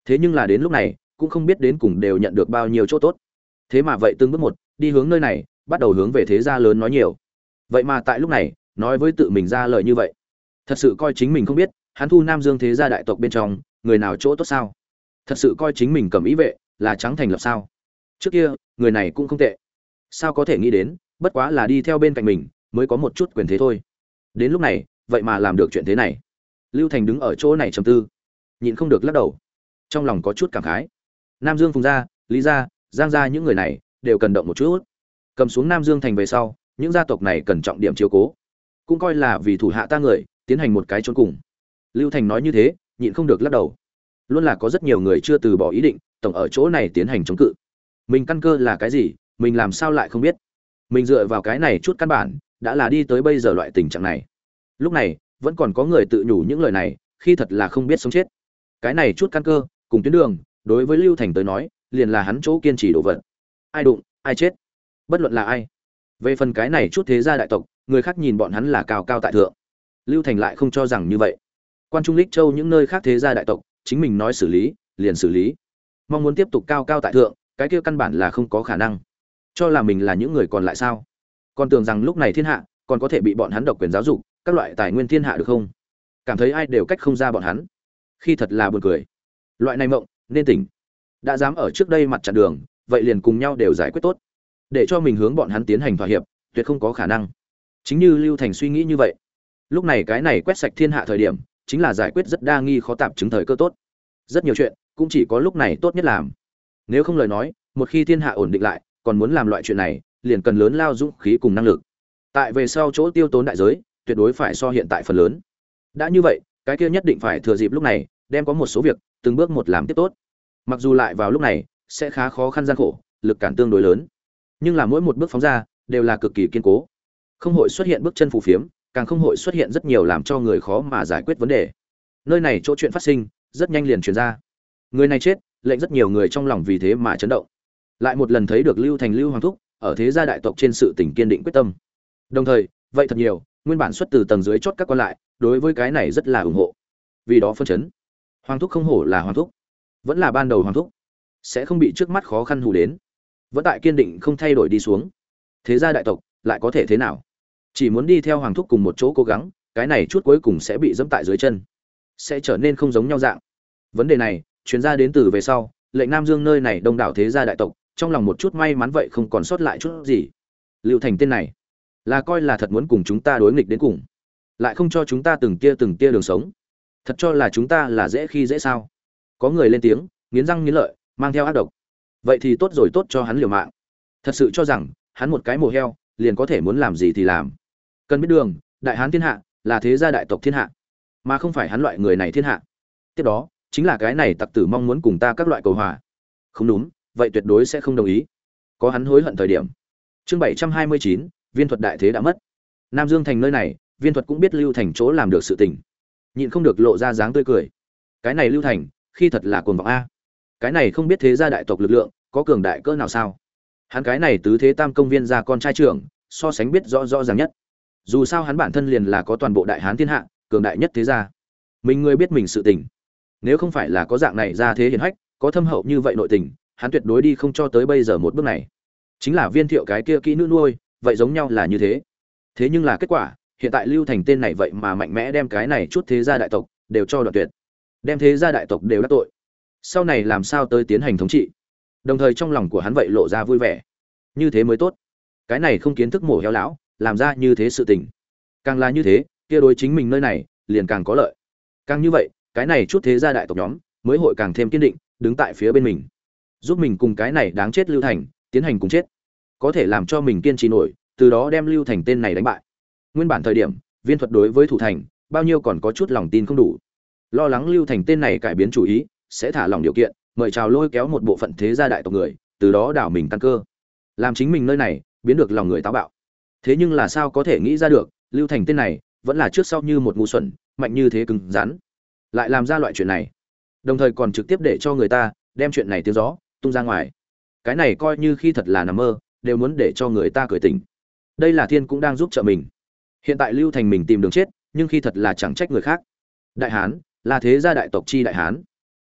Thế nhưng là đến lúc này cũng không biết đến cùng đều nhận được bao nhiêu chỗ tốt. Thế mà vậy từng bước một đi hướng nơi này, bắt đầu hướng về thế gia lớn nói nhiều. Vậy mà tại lúc này nói với tự mình ra lời như vậy, thật sự coi chính mình không biết hắn thu Nam Dương thế gia đại tộc bên trong người nào chỗ tốt sao? Thật sự coi chính mình Cẩm Ý vệ là trắng thành lập sao? Trước kia người này cũng không tệ, sao có thể nghĩ đến bất quá là đi theo bên cạnh mình mới có một chút quyền thế thôi. Đến lúc này vậy mà làm được chuyện thế này. Lưu Thành đứng ở chỗ này trầm tư, nhịn không được lắc đầu, trong lòng có chút cảm khái. Nam Dương Phùng gia, Lý gia, Giang gia những người này đều cần động một chút. Cầm xuống Nam Dương thành về sau, những gia tộc này cần trọng điểm chiếu cố, cũng coi là vì thủ hạ ta người tiến hành một cái chốn cùng. Lưu Thành nói như thế, nhịn không được lắc đầu. Luôn là có rất nhiều người chưa từ bỏ ý định, tổng ở chỗ này tiến hành chống cự. Mình căn cơ là cái gì, mình làm sao lại không biết? Mình dựa vào cái này chút căn bản, đã là đi tới bây giờ loại tình trạng này. Lúc này, vẫn còn có người tự nhủ những lời này, khi thật là không biết sống chết. Cái này chút căn cơ, cùng tuyến đường, đối với Lưu Thành tới nói, liền là hắn chỗ kiên trì đổ vật. Ai đụng, ai chết. Bất luận là ai. Về phần cái này chút thế gia đại tộc, người khác nhìn bọn hắn là cao cao tại thượng. Lưu Thành lại không cho rằng như vậy. Quan Trung Lích Châu những nơi khác thế gia đại tộc, chính mình nói xử lý, liền xử lý. Mong muốn tiếp tục cao cao tại thượng, cái kia căn bản là không có khả năng. Cho là mình là những người còn lại sao? Còn tưởng rằng lúc này thiên hạ còn có thể bị bọn hắn độc quyền giáo dục, các loại tài nguyên thiên hạ được không? Cảm thấy ai đều cách không ra bọn hắn. Khi thật là buồn cười. Loại này mộng, nên tỉnh. Đã dám ở trước đây mặt chặn đường, vậy liền cùng nhau đều giải quyết tốt. Để cho mình hướng bọn hắn tiến hành thỏa hiệp, tuyệt không có khả năng. Chính như Lưu Thành suy nghĩ như vậy. Lúc này cái này quét sạch thiên hạ thời điểm, chính là giải quyết rất đa nghi khó tạp chứng thời cơ tốt. Rất nhiều chuyện, cũng chỉ có lúc này tốt nhất làm. Nếu không lời nói, một khi thiên hạ ổn định lại, còn muốn làm loại chuyện này, liền cần lớn lao dũng khí cùng năng lực. Tại về sau chỗ tiêu tốn đại giới, tuyệt đối phải so hiện tại phần lớn. Đã như vậy, cái kia nhất định phải thừa dịp lúc này, đem có một số việc từng bước một làm tiếp tốt. Mặc dù lại vào lúc này sẽ khá khó khăn gian khổ, lực cản tương đối lớn, nhưng là mỗi một bước phóng ra đều là cực kỳ kiên cố. Không hội xuất hiện bước chân phù phiếm, càng không hội xuất hiện rất nhiều làm cho người khó mà giải quyết vấn đề. Nơi này chỗ chuyện phát sinh, rất nhanh liền truyền ra. Người này chết, lệnh rất nhiều người trong lòng vì thế mà chấn động. Lại một lần thấy được Lưu Thành Lưu Hoàng thúc ở thế gia đại tộc trên sự tình kiên định quyết tâm. Đồng thời, vậy thật nhiều, nguyên bản xuất từ tầng dưới chót các quan lại, đối với cái này rất là ủng hộ. Vì đó phân chấn. Hoàng thúc không hổ là Hoàng thúc, vẫn là ban đầu Hoàng thúc, sẽ không bị trước mắt khó khăn hù đến, vẫn tại kiên định không thay đổi đi xuống. Thế gia đại tộc lại có thể thế nào? Chỉ muốn đi theo Hoàng thúc cùng một chỗ cố gắng, cái này chút cuối cùng sẽ bị dẫm tại dưới chân, sẽ trở nên không giống nhau dạng. Vấn đề này chuyến ra đến từ về sau, lệnh Nam Dương nơi này đông đảo thế gia đại tộc, trong lòng một chút may mắn vậy không còn sót lại chút gì. Lưu Thành tên này, là coi là thật muốn cùng chúng ta đối nghịch đến cùng, lại không cho chúng ta từng tia đường sống. Thật cho là chúng ta là dễ khi dễ sao? Có người lên tiếng, nghiến răng nghiến lợi, mang theo ác độc. Vậy thì tốt rồi, tốt cho hắn liều mạng. Thật sự cho rằng hắn một cái mồ heo liền có thể muốn làm gì thì làm. Cần biết đường, đại hán thiên hạ là thế gia đại tộc thiên hạ, mà không phải hắn loại người này thiên hạ. Tiếp đó chính là cái này tặc tử mong muốn cùng ta các loại cầu hòa. Không đúng, vậy tuyệt đối sẽ không đồng ý. Có hắn hối hận thời điểm. Chương 729, Viên Thuật đại thế đã mất. Nam Dương thành nơi này, Viên Thuật cũng biết Lưu Thành chỗ làm được sự tình, nhịn không được lộ ra dáng tươi cười. Cái này Lưu Thành, khi thật là cuồng vọng a. Cái này không biết thế gia đại tộc lực lượng có cường đại cỡ nào sao? Hắn cái này tứ thế tam công viên gia con trai trưởng, so sánh biết rõ rõ ràng nhất. Dù sao hắn bản thân liền là có toàn bộ đại hán thiên hạ, cường đại nhất thế gia. Mình người biết mình sự tình. Nếu không phải là có dạng này ra thế hiển hách, có thâm hậu như vậy nội tình, hắn tuyệt đối đi không cho tới bây giờ một bước này. Chính là Viên Thiệu cái kia kỹ nữ nuôi, vậy giống nhau là như thế. Thế nhưng là kết quả, hiện tại Lưu Thành tên này vậy mà mạnh mẽ đem cái này chút thế gia đại tộc đều cho đoạn tuyệt, đem thế gia đại tộc đều đắc tội. Sau này làm sao tới tiến hành thống trị? Đồng thời trong lòng của hắn vậy lộ ra vui vẻ. Như thế mới tốt. Cái này không kiến thức mổ heo lão, làm ra như thế sự tình. Càng là như thế, kia đối chính mình nơi này liền càng có lợi. Càng như vậy, cái này chút thế gia đại tộc nhóm mới hội càng thêm kiên định, đứng tại phía bên mình, giúp mình cùng cái này đáng chết Lưu Thành tiến hành cùng chết. Có thể làm cho mình kiên trì nổi, từ đó đem Lưu Thành tên này đánh bại. Nguyên bản thời điểm, Viên Thuật đối với thủ thành bao nhiêu còn có chút lòng tin không đủ, lo lắng Lưu Thành tên này cải biến chủ ý, sẽ thả lỏng điều kiện, mời chào lôi kéo một bộ phận thế gia đại tộc người, từ đó đảo mình căn cơ, làm chính mình nơi này biến được lòng người táo bạo. Thế nhưng là sao có thể nghĩ ra được, Lưu Thành tên này vẫn là trước sau như một ngu xuẩn, mạnh như thế cứng rắn, lại làm ra loại chuyện này, đồng thời còn trực tiếp để cho người ta đem chuyện này tiếng gió tung ra ngoài. Cái này coi như khi thật là nằm mơ, đều muốn để cho người ta cười tỉnh. Đây là thiên cũng đang giúp trợ mình. Hiện tại Lưu Thành mình tìm đường chết, nhưng khi thật là chẳng trách người khác. Đại hán là thế gia đại tộc chi đại hán,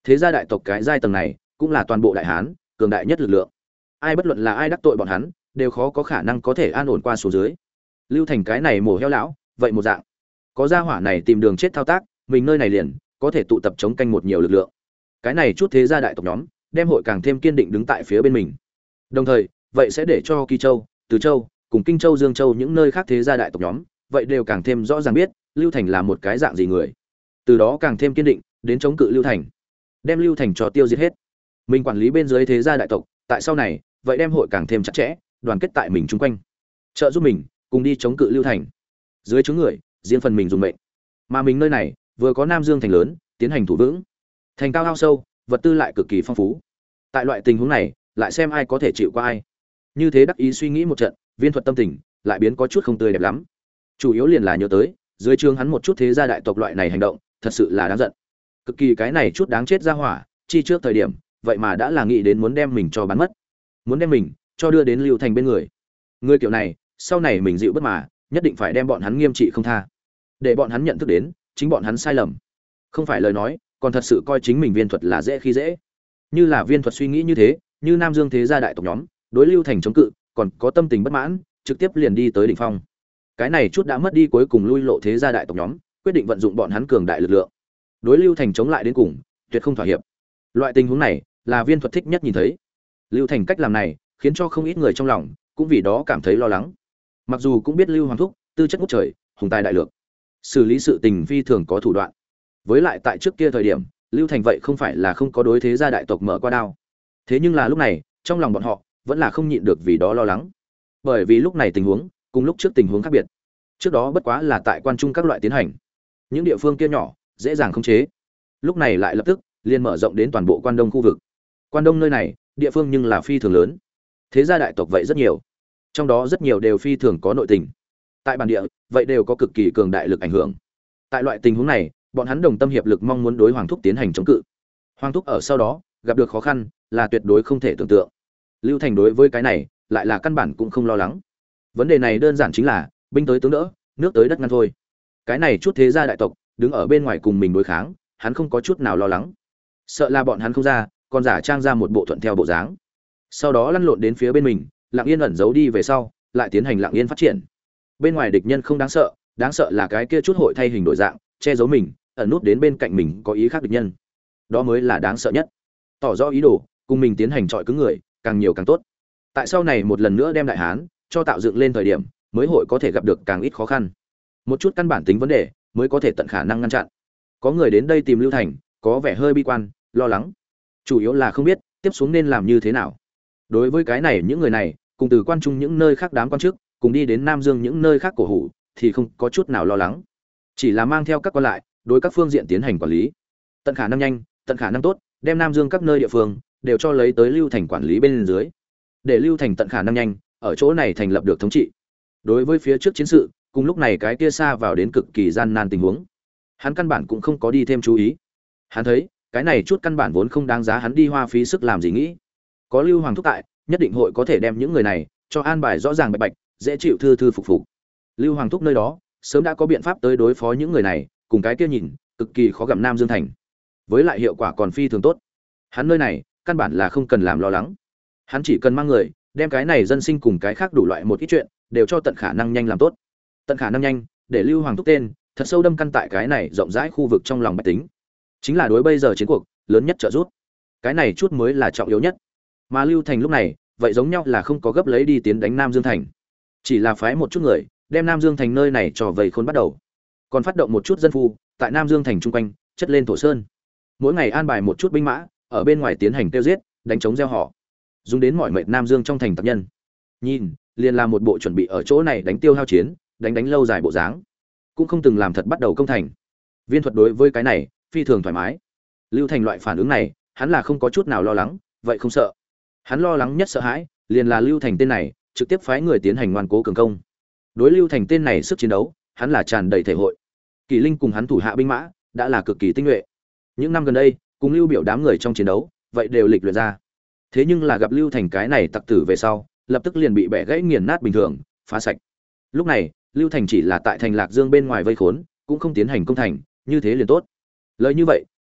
Thế gia đại tộc cái giai tầng này cũng là toàn bộ đại hán cường đại nhất lực lượng, ai bất luận là ai đắc tội bọn hắn đều khó có khả năng có thể an ổn qua số dưới. Lưu Thành cái này mổ heo lão vậy một dạng, có gia hỏa này tìm đường chết thao tác, mình nơi này liền có thể tụ tập chống canh một nhiều lực lượng. Cái này chút thế gia đại tộc nhóm đem hội càng thêm kiên định đứng tại phía bên mình, đồng thời vậy sẽ để cho Kỳ Châu, Từ Châu cùng Kinh Châu, Dương Châu những nơi khác thế gia đại tộc nhóm vậy đều càng thêm rõ ràng biết Lưu Thành là một cái dạng gì người, từ đó càng thêm kiên định đến chống cự Lưu Thành, đem Lưu Thành cho tiêu diệt hết. Mình quản lý bên dưới thế gia đại tộc tại sau này vậy đem hội càng thêm chặt chẽ đoàn kết tại mình chung quanh, trợ giúp mình cùng đi chống cự Lưu Thành. Dưới chứng người riêng phần mình dùng mệnh, mà mình nơi này vừa có Nam Dương thành lớn tiến hành thủ vững, thành cao ao sâu, vật tư lại cực kỳ phong phú. Tại loại tình huống này lại xem ai có thể chịu qua ai. Như thế đắc ý suy nghĩ một trận, Viên Thuật tâm tình lại biến có chút không tươi đẹp lắm. Chủ yếu liền là nhớ tới dưới trướng hắn một chút thế gia đại tộc loại này hành động thật sự là đáng giận, cực kỳ cái này chút đáng chết ra hỏa, chi trước thời điểm vậy mà đã là nghĩ đến muốn đem mình cho bán mất, muốn đem mình cho đưa đến Lưu Thành bên người. Người kiểu này sau này mình dịu bất mà nhất định phải đem bọn hắn nghiêm trị không tha, để bọn hắn nhận thức đến chính bọn hắn sai lầm, không phải lời nói còn thật sự coi chính mình Viên Thuật là dễ khi dễ. Như là Viên Thuật suy nghĩ như thế, như Nam Dương thế gia đại tộc nhóm đối Lưu Thành chống cự còn có tâm tình bất mãn, trực tiếp liền đi tới đỉnh phong. Cái này chút đã mất đi cuối cùng lui lộ thế gia đại tộc nhóm quyết định vận dụng bọn hắn cường đại lực lượng đối Lưu Thành chống lại đến cùng, tuyệt không thỏa hiệp. Loại tình huống này là Viên Thuật thích nhất nhìn thấy. Lưu Thành cách làm này khiến cho không ít người trong lòng cũng vì đó cảm thấy lo lắng. Mặc dù cũng biết Lưu Hoàng thúc tư chất ngút trời, hùng tài đại lược, xử lý sự tình phi thường có thủ đoạn. Với lại tại trước kia thời điểm, Lưu Thành vậy không phải là không có đối thế gia đại tộc mở qua đao. Thế nhưng là lúc này, trong lòng bọn họ vẫn là không nhịn được vì đó lo lắng. Bởi vì lúc này tình huống cùng lúc trước tình huống khác biệt. Trước đó bất quá là tại quan trung các loại tiến hành, những địa phương kia nhỏ, dễ dàng khống chế. Lúc này lại lập tức liền mở rộng đến toàn bộ Quan Đông khu vực. Quan Đông nơi này, địa phương nhưng là phi thường lớn. Thế gia đại tộc vậy rất nhiều. Trong đó rất nhiều đều phi thường có nội tình. Tại bản địa, vậy đều có cực kỳ cường đại lực ảnh hưởng. Tại loại tình huống này, bọn hắn đồng tâm hiệp lực mong muốn đối Hoàng thúc tiến hành chống cự. Hoàng thúc ở sau đó gặp được khó khăn là tuyệt đối không thể tưởng tượng. Lưu Thành đối với cái này lại là căn bản cũng không lo lắng. Vấn đề này đơn giản chính là binh tới tướng đỡ, nước tới đất ngăn thôi. Cái này chút thế gia đại tộc đứng ở bên ngoài cùng mình đối kháng, hắn không có chút nào lo lắng. Sợ là bọn hắn không ra, còn giả trang ra một bộ thuận theo bộ dáng. Sau đó lăn lộn đến phía bên mình, lặng yên ẩn giấu đi về sau, lại tiến hành lặng yên phát triển. Bên ngoài địch nhân không đáng sợ là cái kia chút hội thay hình đổi dạng, che giấu mình, ẩn nút đến bên cạnh mình có ý khác địch nhân. Đó mới là đáng sợ nhất. Tỏ rõ ý đồ, cùng mình tiến hành chọi cứng người, càng nhiều càng tốt. Tại sau này một lần nữa đem đại hán cho tạo dựng lên thời điểm, mới hội có thể gặp được càng ít khó khăn. Một chút căn bản tính vấn đề, mới có thể tận khả năng ngăn chặn. Có người đến đây tìm Lưu Thành, có vẻ hơi bi quan, lo lắng. Chủ yếu là không biết tiếp xuống nên làm như thế nào. Đối với cái này những người này, cùng từ quan trung những nơi khác đám quan chức, cùng đi đến Nam Dương những nơi khác cổ hủ, thì không có chút nào lo lắng. Chỉ là mang theo các quan lại, đối các phương diện tiến hành quản lý. Tận khả năng nhanh, tận khả năng tốt, đem Nam Dương các nơi địa phương đều cho lấy tới Lưu Thành quản lý bên dưới. Để Lưu Thành tận khả năng nhanh, ở chỗ này thành lập được thống trị. Đối với phía trước chiến sự, cùng lúc này cái kia xa vào đến cực kỳ gian nan tình huống, hắn căn bản cũng không có đi thêm chú ý. Hắn thấy, cái này chút căn bản vốn không đáng giá hắn đi hoa phí sức làm gì nghĩ. Có Lưu Hoàng thúc tại, nhất định hội có thể đem những người này cho an bài rõ ràng bạch bạch, dễ chịu thư thư phục phục. Lưu Hoàng thúc nơi đó, sớm đã có biện pháp tới đối phó những người này, cùng cái kia nhìn cực kỳ khó gặm Nam Dương thành. Với lại hiệu quả còn phi thường tốt. Hắn nơi này, căn bản là không cần làm lo lắng. Hắn chỉ cần mang người, đem cái này dân sinh cùng cái khác đủ loại một ít chuyện, đều cho tận khả năng nhanh làm tốt. Tận khả năng nhanh, để Lưu Hoàng thúc tên, thật sâu đâm căn tại cái này rộng rãi khu vực trong lòng bách tính. Chính là đối bây giờ chiến cuộc lớn nhất trợ giúp. Cái này chút mới là trọng yếu nhất. Mà Lưu Thành lúc này, vậy giống nhau là không có gấp lấy đi tiến đánh Nam Dương thành. Chỉ là phái một chút người, đem Nam Dương thành nơi này cho vây khốn bắt đầu. Còn phát động một chút dân phu, tại Nam Dương thành trung quanh, chất lên thổ sơn. Mỗi ngày an bài một chút binh mã, ở bên ngoài tiến hành tiêu giết, đánh chống gieo họ. Dùng đến mọi mệt Nam Dương trong thành tập nhân. Nhìn, liền là một bộ chuẩn bị ở chỗ này đánh tiêu hao chiến, đánh lâu dài bộ dáng. Cũng không từng làm thật bắt đầu công thành. Viên Thuật đối với cái này, phi thường thoải mái. Lưu Thành loại phản ứng này, hắn là không có chút nào lo lắng, vậy không sợ. Hắn lo lắng nhất sợ hãi, liền là Lưu Thành tên này, trực tiếp phái người tiến hành ngoan cố cường công. Đối Lưu Thành tên này sức chiến đấu, hắn là tràn đầy thể hội. Kỳ Linh cùng hắn thủ hạ binh mã, đã là cực kỳ tinh nhuệ. Những năm gần đây, cùng Lưu Biểu đám người trong chiến đấu, vậy đều lịch luyện ra. Thế nhưng là gặp Lưu Thành cái này tặc tử về sau, lập tức liền bị bẻ gãy nghiền nát bình thường, phá sạch. Lúc này, Lưu Thành chỉ là tại thành Lạc Dương bên ngoài vây khốn, cũng không tiến hành công thành, như thế liền tốt. Lời như vậy,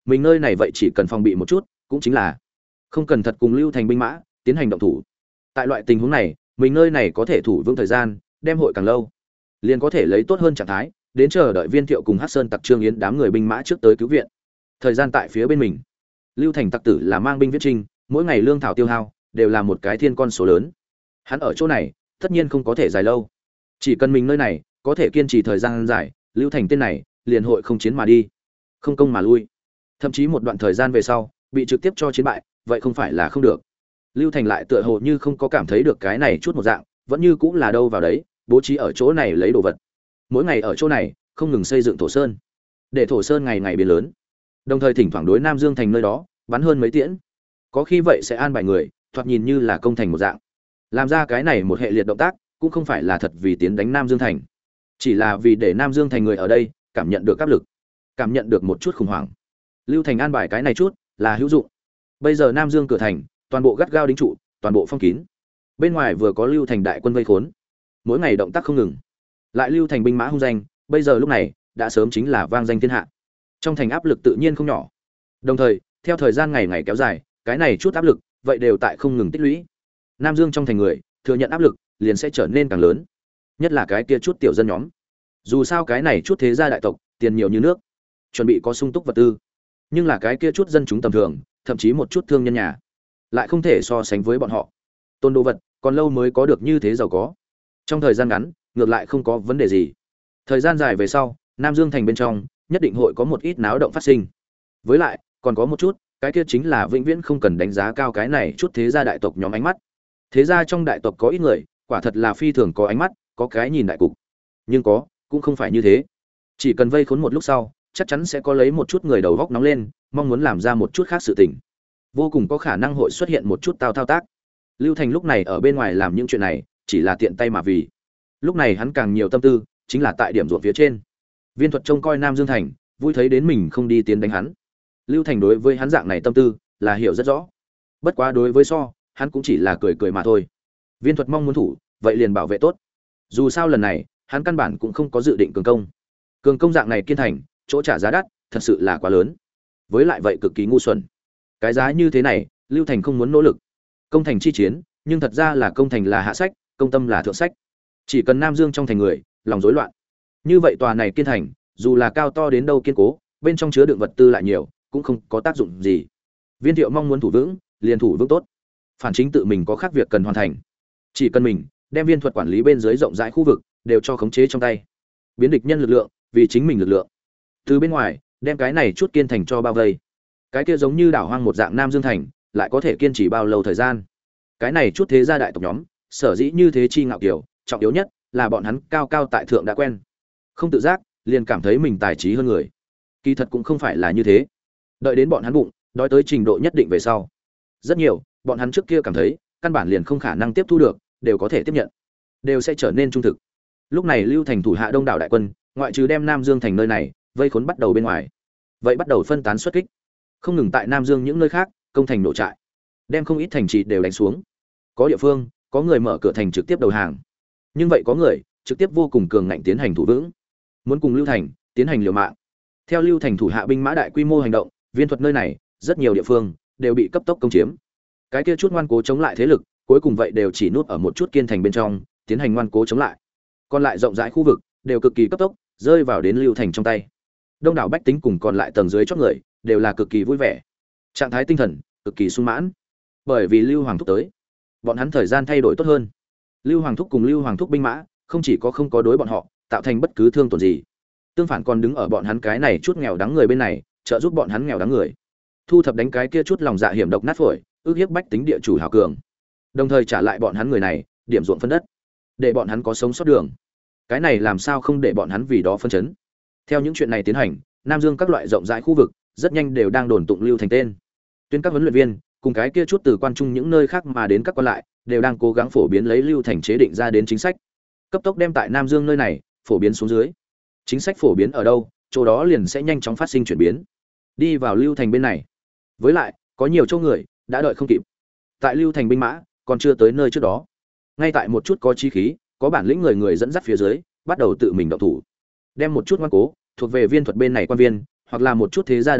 mình nơi này vậy chỉ cần phòng bị một chút, cũng chính là không cần thật cùng Lưu Thành binh mã tiến hành động thủ. Tại loại tình huống này, mình nơi này có thể thủ vững thời gian, đem hội càng lâu, liền có thể lấy tốt hơn trạng thái, đến chờ đợi Viên Thiệu cùng Hắc Sơn Tặc Trương Yến đám người binh mã trước tới cứu viện. Thời gian tại phía bên mình. Lưu Thành tặc tử là mang binh viết trinh, mỗi ngày lương thảo tiêu hao đều là một cái thiên con số lớn. Hắn ở chỗ này, tất nhiên không có thể dài lâu. Chỉ cần mình nơi này có thể kiên trì thời gian dài, Lưu Thành tên này liền hội không chiến mà đi, không công mà lui. Thậm chí một đoạn thời gian về sau, bị trực tiếp cho chiến bại, vậy không phải là không được. Lưu Thành lại tựa hồ như không có cảm thấy được cái này chút một dạng, vẫn như cũng là đâu vào đấy, bố trí ở chỗ này lấy đồ vật. Mỗi ngày ở chỗ này không ngừng xây dựng thổ sơn, để thổ sơn ngày ngày biến lớn. Đồng thời thỉnh thoảng đối Nam Dương thành nơi đó bắn hơn mấy tiễn. Có khi vậy sẽ an bài người, thoạt nhìn như là công thành một dạng. Làm ra cái này một hệ liệt động tác, cũng không phải là thật vì tiến đánh Nam Dương thành, chỉ là vì để Nam Dương thành người ở đây cảm nhận được áp lực, cảm nhận được một chút khủng hoảng. Lưu Thành an bài cái này chút là hữu dụng. Bây giờ Nam Dương cửa thành toàn bộ gắt gao đính trụ, toàn bộ phong kín. Bên ngoài vừa có Lưu Thành đại quân vây khốn, mỗi ngày động tác không ngừng. Lại Lưu Thành binh mã hung danh, bây giờ lúc này đã sớm chính là vang danh thiên hạ. Trong thành áp lực tự nhiên không nhỏ. Đồng thời, theo thời gian ngày ngày kéo dài, cái này chút áp lực vậy đều tại không ngừng tích lũy. Nam Dương trong thành người thừa nhận áp lực liền sẽ trở nên càng lớn, nhất là cái kia chút tiểu dân nhóm. Dù sao cái này chút thế gia đại tộc tiền nhiều như nước, chuẩn bị có sung túc vật tư, nhưng là cái kia chút dân chúng tầm thường, thậm chí một chút thương nhân nhà, lại không thể so sánh với bọn họ. Tôn đồ vật còn lâu mới có được như thế giàu có. Trong thời gian ngắn, ngược lại không có vấn đề gì. Thời gian dài về sau, Nam Dương thành bên trong nhất định hội có một ít náo động phát sinh. Với lại, còn có một chút, cái kia chính là vĩnh viễn không cần đánh giá cao cái này chút thế gia đại tộc nhóm ánh mắt. Thế gia trong đại tộc có ít người, quả thật là phi thường có ánh mắt, có cái nhìn đại cục. Nhưng cũng không phải như thế. Chỉ cần vây khốn một lúc sau, chắc chắn sẽ có lấy một chút người đầu góc nóng lên, mong muốn làm ra một chút khác sự tình. Vô cùng có khả năng hội xuất hiện một chút thao tác. Lưu Thành lúc này ở bên ngoài làm những chuyện này, chỉ là tiện tay mà vì. Lúc này hắn càng nhiều tâm tư, chính là tại điểm ruộng phía trên. Viên Thuật trông coi Nam Dương thành, vui thấy đến mình không đi tiến đánh hắn. Lưu Thành đối với hắn dạng này tâm tư là hiểu rất rõ. Bất quá đối với hắn cũng chỉ là cười cười mà thôi. Viên Thuật mong muốn thủ, vậy liền bảo vệ tốt. Dù sao lần này, hắn căn bản cũng không có dự định cường công. Cường công dạng này kiên thành, chỗ trả giá đắt, thật sự là quá lớn. Với lại vậy cực kỳ ngu xuẩn. Cái giá như thế này, Lưu Thành không muốn nỗ lực. Công thành chi chiến, nhưng thật ra là công thành là hạ sách, công tâm là thượng sách. Chỉ cần Nam Dương trong thành người lòng rối loạn, như vậy tòa này kiên thành, dù là cao to đến đâu kiên cố, bên trong chứa đựng vật tư lại nhiều, cũng không có tác dụng gì. Viên Thiệu mong muốn thủ vững, liền thủ vững tốt. Phản chính tự mình có khác việc cần hoàn thành. Chỉ cần mình đem Viên Thuật quản lý bên dưới rộng rãi khu vực đều cho khống chế trong tay, biến địch nhân lực lượng vì chính mình lực lượng. Từ bên ngoài, đem cái này chút kiên thành cho bao vây. Cái kia giống như đảo hoang một dạng Nam Dương thành, lại có thể kiên trì bao lâu thời gian? Cái này chút thế gia đại tộc nhóm, sở dĩ như thế chi ngạo kiều, trọng yếu nhất là bọn hắn cao cao tại thượng đã quen, không tự giác liền cảm thấy mình tài trí hơn người. Kỳ thật cũng không phải là như thế. Đợi đến bọn hắn bụng đói tới trình độ nhất định về sau, rất nhiều bọn hắn trước kia cảm thấy căn bản liền không khả năng tiếp thu được, đều có thể tiếp nhận, đều sẽ trở nên trung thực. Lúc này Lưu Thành thủ hạ đông đảo đại quân, ngoại trừ đem Nam Dương thành nơi này vây khốn bắt đầu bên ngoài, vậy bắt đầu phân tán xuất kích, không ngừng tại Nam Dương những nơi khác công thành nổ trại, đem không ít thành trì đều đánh xuống. Có địa phương có người mở cửa thành trực tiếp đầu hàng, nhưng vậy có người trực tiếp vô cùng cường ngạnh tiến hành thủ vững, muốn cùng Lưu Thành tiến hành liều mạng. Theo Lưu Thành thủ hạ binh mã đại quy mô hành động, Viên Thuật nơi này rất nhiều địa phương đều bị cấp tốc công chiếm. Cái kia chút ngoan cố chống lại thế lực, cuối cùng vậy đều chỉ nút ở một chút kiên thành bên trong, tiến hành ngoan cố chống lại. Còn lại rộng rãi khu vực đều cực kỳ cấp tốc rơi vào đến Lưu Thành trong tay. Đông đảo bách tính cùng còn lại tầng dưới chót người đều là cực kỳ vui vẻ, trạng thái tinh thần cực kỳ sung mãn, bởi vì Lưu Hoàng thúc tới, bọn hắn thời gian thay đổi tốt hơn. Lưu Hoàng thúc cùng Lưu Hoàng thúc binh mã không chỉ có không có đối bọn họ tạo thành bất cứ thương tổn gì, tương phản còn đứng ở bọn hắn cái này chút nghèo đáng người bên này, trợ giúp bọn hắn nghèo đáng người, thu thập đánh cái kia chút lòng dạ hiểm độc nát phổi, ước hiếp bách tính địa chủ hào cường, đồng thời trả lại bọn hắn người này điểm ruộng phân đất, để bọn hắn có sống sót đường. Cái này làm sao không để bọn hắn vì đó phân chấn. Theo những chuyện này tiến hành, Nam Dương các loại rộng rãi khu vực rất nhanh đều đang đồn tụng Lưu Thành tên. Tuyên các huấn luyện viên cùng cái kia chút từ quan trung những nơi khác mà đến các quan lại đều đang cố gắng phổ biến lấy Lưu Thành chế định ra đến chính sách, cấp tốc đem tại Nam Dương nơi này phổ biến xuống dưới. Chính sách phổ biến ở đâu, chỗ đó liền sẽ nhanh chóng phát sinh chuyển biến, đi vào Lưu Thành bên này. Với lại, có nhiều chỗ người đã đợi không kịp. Tại Lưu Thành binh mã còn chưa tới nơi trước đó, ngay tại một chút có chí khí, có bản lĩnh người dẫn dắt phía dưới, bắt đầu tự mình động thủ, đem một chút ngoan cố thuộc về Viên Thuật bên này quan viên, hoặc là một chút thế gia đại tộc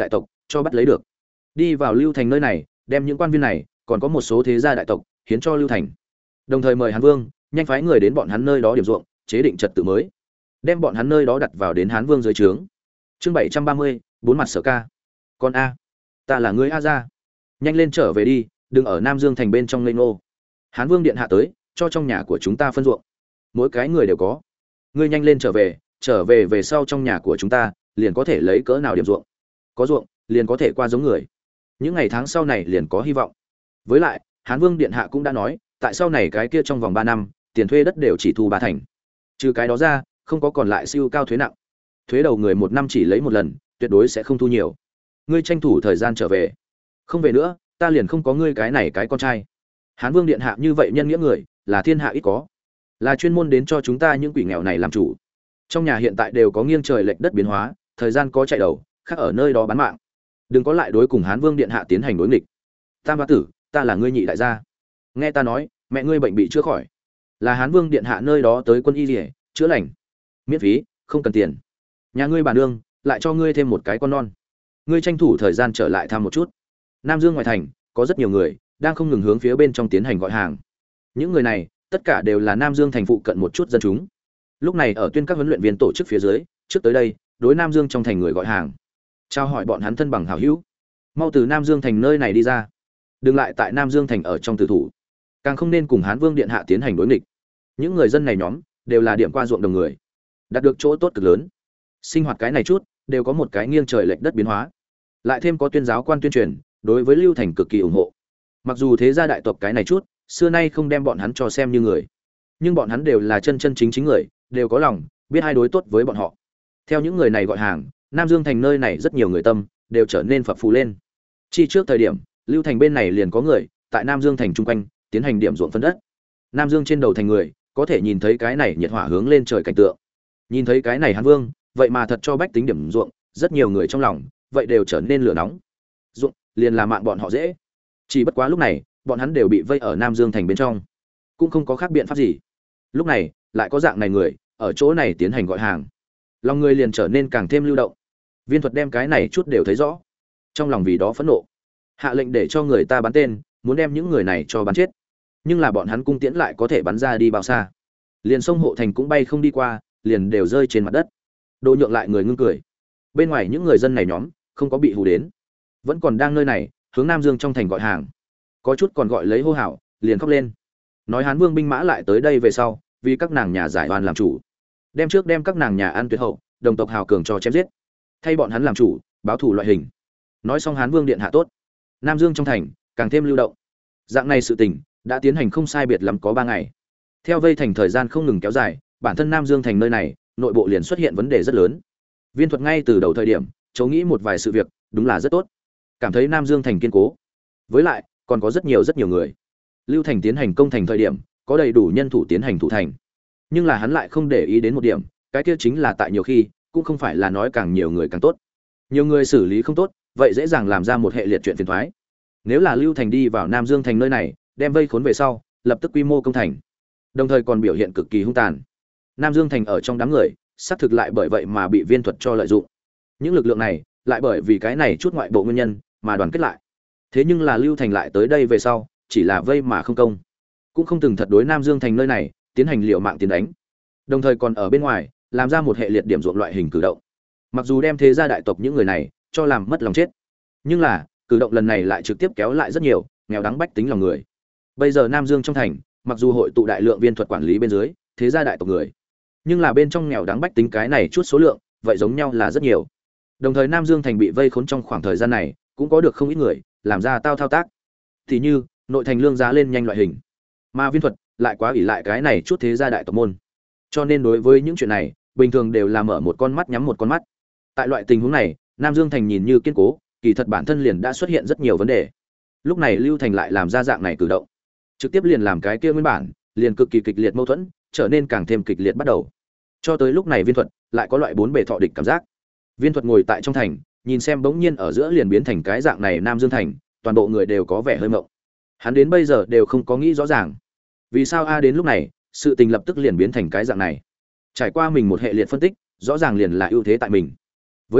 cho bắt lấy được. Đi vào Lưu Thành nơi này, đem những quan viên này, còn có một số thế gia đại tộc, hiến cho Lưu Thành. Đồng thời mời Hán Vương nhanh phái người đến bọn hắn nơi đó điểm ruộng, chế định trật tự mới, đem bọn hắn nơi đó đặt vào đến Hán Vương dưới trướng. Chương 730, bốn mặt Sở Ca. Con a, ta là ngươi a gia, nhanh lên trở về đi, đừng ở Nam Dương thành bên trong ngây ngô. Hán Vương điện hạ tới, cho trong nhà của chúng ta phân ruộng, mỗi cái người đều có. Ngươi nhanh lên trở về về sau trong nhà của chúng ta, liền có thể lấy cỡ nào điểm ruộng. Có ruộng, liền có thể qua giống người. Những ngày tháng sau này liền có hy vọng. Với lại, Hán Vương điện hạ cũng đã nói, tại sau này cái kia trong vòng 3 năm, tiền thuê đất đều chỉ thu 3 thành. Trừ cái đó ra, không có còn lại siêu cao thuế nặng. Thuế đầu người 1 năm chỉ lấy 1 lần, tuyệt đối sẽ không thu nhiều. Ngươi tranh thủ thời gian trở về. Không về nữa, ta liền không có ngươi cái này cái con trai. Hán Vương điện hạ như vậy nhân nghĩa người, là thiên hạ ít có, là chuyên môn đến cho chúng ta những quỷ nghèo này làm chủ. Trong nhà hiện tại đều có nghiêng trời lệch đất biến hóa, thời gian có chạy đầu, khác ở nơi đó bán mạng. Đừng có lại đối cùng Hán Vương điện hạ tiến hành đối nghịch. Tam bá tử, ta là ngươi nhị đại gia. Nghe ta nói, mẹ ngươi bệnh bị chữa khỏi, là Hán Vương điện hạ nơi đó tới quân y liễu, chữa lành, miễn phí, không cần tiền. Nhà ngươi bà nương lại cho ngươi thêm một cái con non. Ngươi tranh thủ thời gian trở lại thăm một chút. Nam Dương ngoài thành có rất nhiều người đang không ngừng hướng phía bên trong tiến hành gọi hàng. Những người này tất cả đều là Nam Dương thành phụ cận một chút dân chúng. Lúc này ở tuyên các huấn luyện viên tổ chức phía dưới, trước tới đây, đối Nam Dương trong thành người gọi hàng, trao hỏi bọn hắn thân bằng hảo hữu, mau từ Nam Dương thành nơi này đi ra, đừng lại tại Nam Dương thành ở trong tử thủ, càng không nên cùng Hán Vương điện hạ tiến hành đối nghịch. Những người dân này nhóm đều là điểm qua ruộng đồng người, đạt được chỗ tốt cực lớn. Sinh hoạt cái này chút đều có một cái nghiêng trời lệch đất biến hóa, lại thêm có tuyên giáo quan tuyên truyền, đối với Lưu Thành cực kỳ ủng hộ. Mặc dù thế gia đại tộc cái này chút xưa nay không đem bọn hắn cho xem như người, nhưng bọn hắn đều là chân chân chính chính người, đều có lòng biết ai đối tốt với bọn họ. Theo những người này gọi hàng, Nam Dương thành nơi này rất nhiều người tâm đều trở nên phập phù lên. Chi trước thời điểm, Lưu Thành bên này liền có người tại Nam Dương thành chung quanh tiến hành điểm ruộng phân đất. Nam Dương trên đầu thành người có thể nhìn thấy cái này nhiệt hỏa hướng lên trời cảnh tượng. Nhìn thấy cái này Hán Vương, vậy mà thật cho bách tính điểm ruộng, rất nhiều người trong lòng vậy đều trở nên lửa nóng. Ruộng liền là mạng bọn họ dễ. Chỉ bất quá lúc này, bọn hắn đều bị vây ở Nam Dương thành bên trong, cũng không có khác biện pháp gì. Lúc này, lại có dạng này người ở chỗ này tiến hành gọi hàng, lòng người liền trở nên càng thêm lưu động. Viên Thuật đem cái này chút đều thấy rõ, trong lòng vì đó phẫn nộ, hạ lệnh để cho người ta bắn tên, muốn đem những người này cho bắn chết. Nhưng là bọn hắn cung tiễn lại có thể bắn ra đi bao xa, liền sông hộ thành cũng bay không đi qua, liền đều rơi trên mặt đất. Đồ Nhượng lại người ngưng cười. Bên ngoài những người dân này nhóm không có bị hù đến, vẫn còn đang nơi này hướng Nam Dương trong thành gọi hàng, có chút còn gọi lấy hô hào, liền khóc lên, nói Hán Vương binh mã lại tới đây về sau, vì các nàng nhà giải oan làm chủ, đem các nàng nhà ăn tuyệt hậu, đồng tộc hào cường cho chém giết, thay bọn hắn làm chủ, báo thù loại hình. Nói xong Hán Vương điện hạ tốt, Nam Dương trong thành càng thêm lưu động. Dạng này sự tình đã tiến hành không sai biệt lắm có 3 ngày. Theo vây thành thời gian không ngừng kéo dài, bản thân Nam Dương thành nơi này nội bộ liền xuất hiện vấn đề rất lớn. Viên Thuật ngay từ đầu thời điểm cháu nghĩ một vài sự việc đúng là rất tốt, cảm thấy Nam Dương thành kiên cố, với lại còn có rất nhiều người. Lưu Thành tiến hành công thành thời điểm có đầy đủ nhân thủ tiến hành thủ thành, nhưng là hắn lại không để ý đến một điểm, cái kia chính là tại nhiều khi cũng không phải là nói càng nhiều người càng tốt, nhiều người xử lý không tốt, vậy dễ dàng làm ra một hệ liệt chuyện phiền toái. Nếu là Lưu Thành đi vào Nam Dương thành nơi này, đem vây khốn về sau, lập tức quy mô công thành, đồng thời còn biểu hiện cực kỳ hung tàn. Nam Dương thành ở trong đám người, xác thực lại bởi vậy mà bị Viên Thuật cho lợi dụng. Những lực lượng này lại bởi vì cái này chút ngoại bộ nguyên nhân mà đoàn kết lại. Thế nhưng là Lưu Thành lại tới đây về sau, chỉ là vây mà không công, cũng không từng thật đối Nam Dương thành nơi này tiến hành liều mạng tiến đánh, đồng thời còn ở bên ngoài làm ra một hệ liệt điểm ruộng loại hình cử động. Mặc dù đem thế gia đại tộc những người này cho làm mất lòng chết, nhưng là cử động lần này lại trực tiếp kéo lại rất nhiều nghèo đắng bách tính lòng người. Bây giờ Nam Dương trong thành, mặc dù hội tụ đại lượng Viên Thuật quản lý bên dưới thế gia đại tộc người, nhưng là bên trong nghèo đắng bách tính cái này chút số lượng vậy giống nhau là rất nhiều. Đồng thời Nam Dương thành bị vây khốn trong khoảng thời gian này, cũng có được không ít người làm ra thao tác, thì như nội thành lương giá lên nhanh loại hình, mà Viên Thuật lại quá ỷ lại cái này chút thế gia đại tộc môn, cho nên đối với những chuyện này bình thường đều là mở một con mắt nhắm một con mắt. Tại loại tình huống này, Nam Dương thành nhìn như kiên cố, kỳ thật bản thân liền đã xuất hiện rất nhiều vấn đề. Lúc này Lưu Thành lại làm ra dạng này cử động, trực tiếp liền làm cái kia nguyên bản liền cực kỳ kịch liệt mâu thuẫn trở nên càng thêm kịch liệt bắt đầu. Cho tới lúc này Viên Thuật lại có loại bốn bề thọ địch cảm giác. Viên Thuật ngồi tại trong thành, nhìn xem bỗng nhiên ở giữa liền biến thành cái dạng này Nam Dương thành, toàn bộ người đều có vẻ hơi mộng. Hắn đến bây giờ đều không có nghĩ rõ ràng, vì sao đến lúc này, sự tình lập tức liền biến thành cái dạng này. Trải qua mình một hệ liệt phân tích, rõ ràng liền là ưu thế tại mình. Với lại,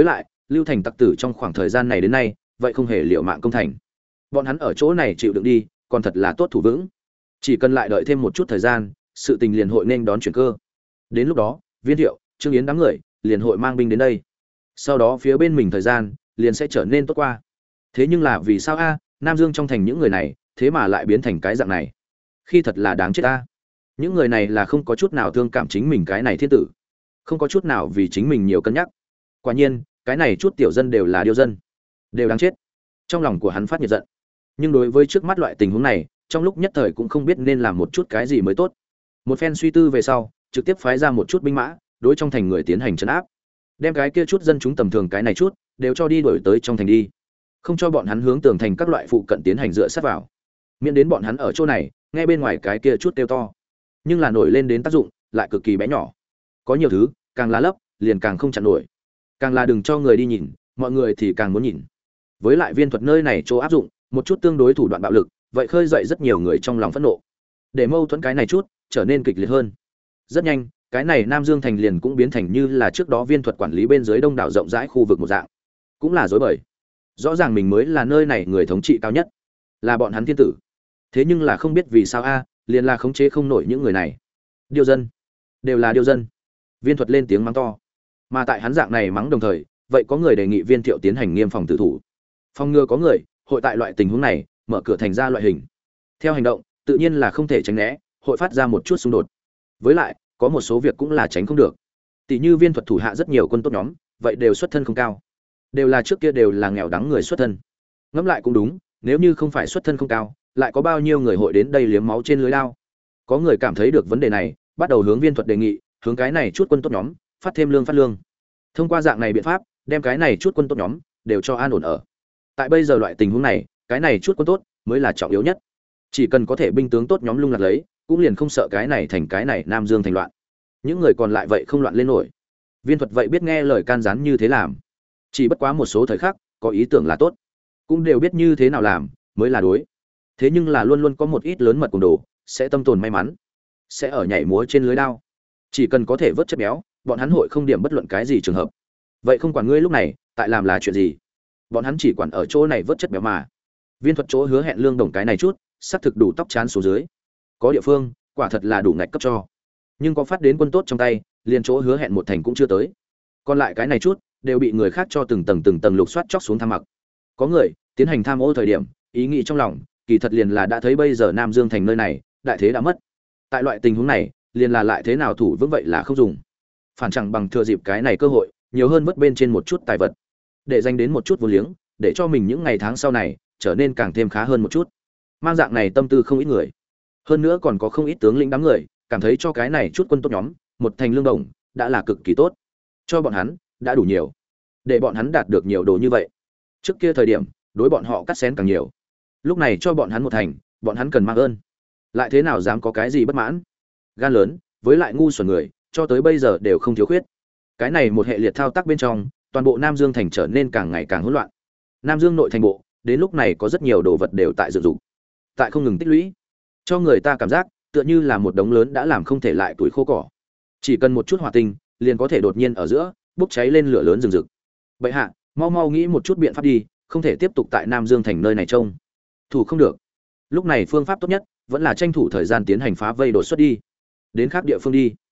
Lưu Thành tặc tử trong khoảng thời gian này đến nay, vậy không hề liệu mạng công thành. Bọn hắn ở chỗ này chịu đựng đi, còn thật là tốt thủ vững. Chỉ cần lại đợi thêm một chút thời gian, sự tình liền hội nên đón chuyển cơ. Đến lúc đó, Viên Thiệu, Trương Yến đám người liền hội mang binh đến đây. Sau đó phía bên mình thời gian liền sẽ trở nên tốt qua. Thế nhưng là vì sao a, Nam Dương trong thành những người này, thế mà lại biến thành cái dạng này? Khi thật là đáng chết a. Những người này là không có chút nào thương cảm chính mình cái này thiên tử, không có chút nào vì chính mình nhiều cân nhắc. Quả nhiên, cái này chút tiểu dân đều là điêu dân, đều đáng chết. Trong lòng của hắn phát nhiệt giận. Nhưng đối với trước mắt loại tình huống này, trong lúc nhất thời cũng không biết nên làm một chút cái gì mới tốt. Một phen suy tư về sau, trực tiếp phái ra một chút binh mã, đối trong thành người tiến hành trấn áp. Đem cái kia chút dân chúng tầm thường cái này chút, đều cho đi đuổi tới trong thành đi. Không cho bọn hắn hướng tường thành các loại phụ cận tiến hành dựa sát vào. Miễn đến bọn hắn ở chỗ này, nghe bên ngoài cái kia chút kêu to. Nhưng là nổi lên đến tác dụng, lại cực kỳ bé nhỏ. Có nhiều thứ, càng là lấp, liền càng không chặn nổi. Càng là đừng cho người đi nhìn, mọi người thì càng muốn nhìn. Với lại viên thuật nơi này chỗ áp dụng, một chút tương đối thủ đoạn bạo lực, vậy khơi dậy rất nhiều người trong lòng phẫn nộ. Để mâu thuẫn cái này chút trở nên kịch liệt hơn. Rất nhanh, cái này Nam Dương thành liền cũng biến thành như là trước đó viên thuật quản lý bên dưới đông đảo rộng rãi khu vực một dạng. Cũng là dối bời. Rõ ràng mình mới là nơi này người thống trị cao nhất, là bọn hắn thiên tử. Thế nhưng là không biết vì sao a, liền là khống chế không nổi những người này. Điêu dân, đều là điêu dân. Viên thuật lên tiếng mắng to. Mà tại hắn dạng này mắng đồng thời, vậy có người đề nghị Viên Thiệu tiến hành nghiêm phòng tự thủ. Phòng ngừa có người hội tại loại tình huống này mở cửa thành ra loại hình. Theo hành động, tự nhiên là không thể tránh né, hội phát ra một chút xung đột. Với lại, có một số việc cũng là tránh không được. Tỷ như Viên thuật thủ hạ rất nhiều quân tốt nhóm, vậy đều xuất thân không cao. Đều là trước kia đều là nghèo đắng người xuất thân. Ngẫm lại cũng đúng, nếu như không phải xuất thân không cao, lại có bao nhiêu người hội đến đây liếm máu trên lưới lao. Có người cảm thấy được vấn đề này, bắt đầu hướng Viên thuật đề nghị, hướng cái này chút quân tốt nhóm, phát thêm lương phát lương. Thông qua dạng này biện pháp, đem cái này chút quân tốt nhóm đều cho an ổn ở. Tại bây giờ loại tình huống này, cái này chút quân tốt mới là trọng yếu nhất. Chỉ cần có thể binh tướng tốt nhóm lung lạc lấy, cũng liền không sợ cái này thành cái này Nam Dương thành loạn. Những người còn lại vậy không loạn lên nổi. Viên thuật vậy biết nghe lời can gián như thế làm. Chỉ bất quá một số thời khắc, có ý tưởng là tốt, cũng đều biết như thế nào làm mới là đối. Thế nhưng là luôn luôn có một ít lớn mật cùng đồ, sẽ tâm tồn may mắn, sẽ ở nhảy múa trên lưới đao. Chỉ cần có thể vớt chất béo, bọn hắn hội không điểm bất luận cái gì trường hợp. Vậy không quản ngươi lúc này tại làm là chuyện gì, bọn hắn chỉ quản ở chỗ này vớt chất béo mà. Viên thuật chỗ hứa hẹn lương đồng cái này chút, xác thực đủ tóc chán số dưới. Có địa phương, quả thật là đủ ngạch cấp cho. Nhưng có phát đến quân tốt trong tay, liền chỗ hứa hẹn một thành cũng chưa tới. Còn lại cái này chút, đều bị người khác cho từng tầng lục soát chóc xuống tham mặc. Có người tiến hành tham ô thời điểm, ý nghĩ trong lòng, kỳ thật liền là đã thấy bây giờ Nam Dương thành nơi này, đại thế đã mất. Tại loại tình huống này, liền là lại thế nào thủ vững vậy là không dùng. Phản chẳng bằng thừa dịp cái này cơ hội, nhiều hơn mất bên trên một chút tài vật, để dành đến một chút vô liếng, để cho mình những ngày tháng sau này trở nên càng thêm khá hơn một chút. Mang dạng này tâm tư không ít người. Hơn nữa còn có không ít tướng lĩnh đám người, cảm thấy cho cái này chút quân tốt nhóm, một thành lương đồng, đã là cực kỳ tốt. Cho bọn hắn, đã đủ nhiều. Để bọn hắn đạt được nhiều đồ như vậy. Trước kia thời điểm, đối bọn họ cắt xén càng nhiều. Lúc này cho bọn hắn một thành, bọn hắn cần mang ơn. Lại thế nào dám có cái gì bất mãn? Gan lớn, với lại ngu xuẩn người, cho tới bây giờ đều không thiếu khuyết. Cái này một hệ liệt thao tác bên trong, toàn bộ Nam Dương thành trở nên càng ngày càng hỗn loạn. Nam Dương nội thành bộ, đến lúc này có rất nhiều đồ vật đều tại dựng dục, tại không ngừng tích lũy, cho người ta cảm giác tựa như là một đống lớn đã làm không thể lại tuổi khô cỏ. Chỉ cần một chút hỏa tinh, liền có thể đột nhiên ở giữa bốc cháy lên lửa lớn rừng rực. Bệ hạ, mau mau nghĩ một chút biện pháp đi, không thể tiếp tục tại Nam Dương thành nơi này trông thủ không được. Lúc này phương pháp tốt nhất vẫn là tranh thủ thời gian tiến hành phá vây đột xuất đi, đến khác địa phương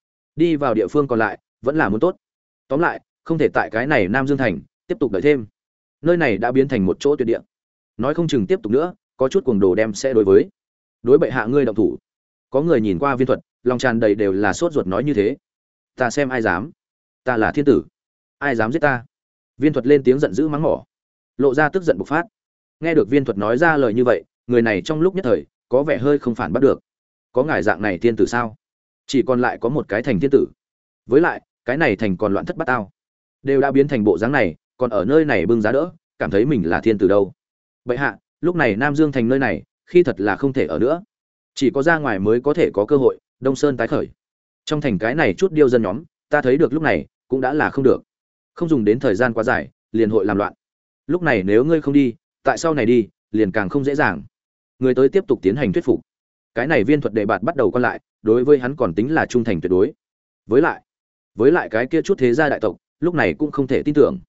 đi vào địa phương còn lại vẫn là muốn tốt. Tóm lại, không thể tại cái này Nam Dương thành tiếp tục đợi thêm. Nơi này đã biến thành một chỗ tuyệt địa, nói không chừng tiếp tục nữa, có chút cuồng đồ đem sẽ đối bệ hạ ngươi động thủ. Có người nhìn qua Viên thuật, lòng tràn đầy đều là sốt ruột nói như thế. Ta xem ai dám, ta là thiên tử, ai dám giết ta? Viên thuật lên tiếng giận dữ mắng mỏ, lộ ra tức giận bộc phát. Nghe được Viên thuật nói ra lời như vậy, người này trong lúc nhất thời có vẻ hơi không phản bắt được. Có ngài dạng này thiên tử sao? Chỉ còn lại có một cái thành thiên tử, với lại cái này thành còn loạn thất bát ao, đều đã biến thành bộ dáng này, còn ở nơi này bưng giá đỡ, cảm thấy mình là thiên tử đâu? Bệ hạ, lúc này Nam Dương thành nơi này khi thật là không thể ở nữa, chỉ có ra ngoài mới có thể có cơ hội Đông Sơn tái khởi. Trong thành cái này chút điêu dân nhóm, ta thấy được lúc này cũng đã là không được, không dùng đến thời gian quá dài liền hội làm loạn. Lúc này nếu ngươi không đi, tại sau này đi liền càng không dễ dàng. Người tới tiếp tục tiến hành thuyết phục. Cái này Viên thuật đề bạt bắt đầu còn lại, đối với hắn còn tính là trung thành tuyệt đối. Với lại cái kia chút thế gia đại tộc lúc này cũng không thể tin tưởng.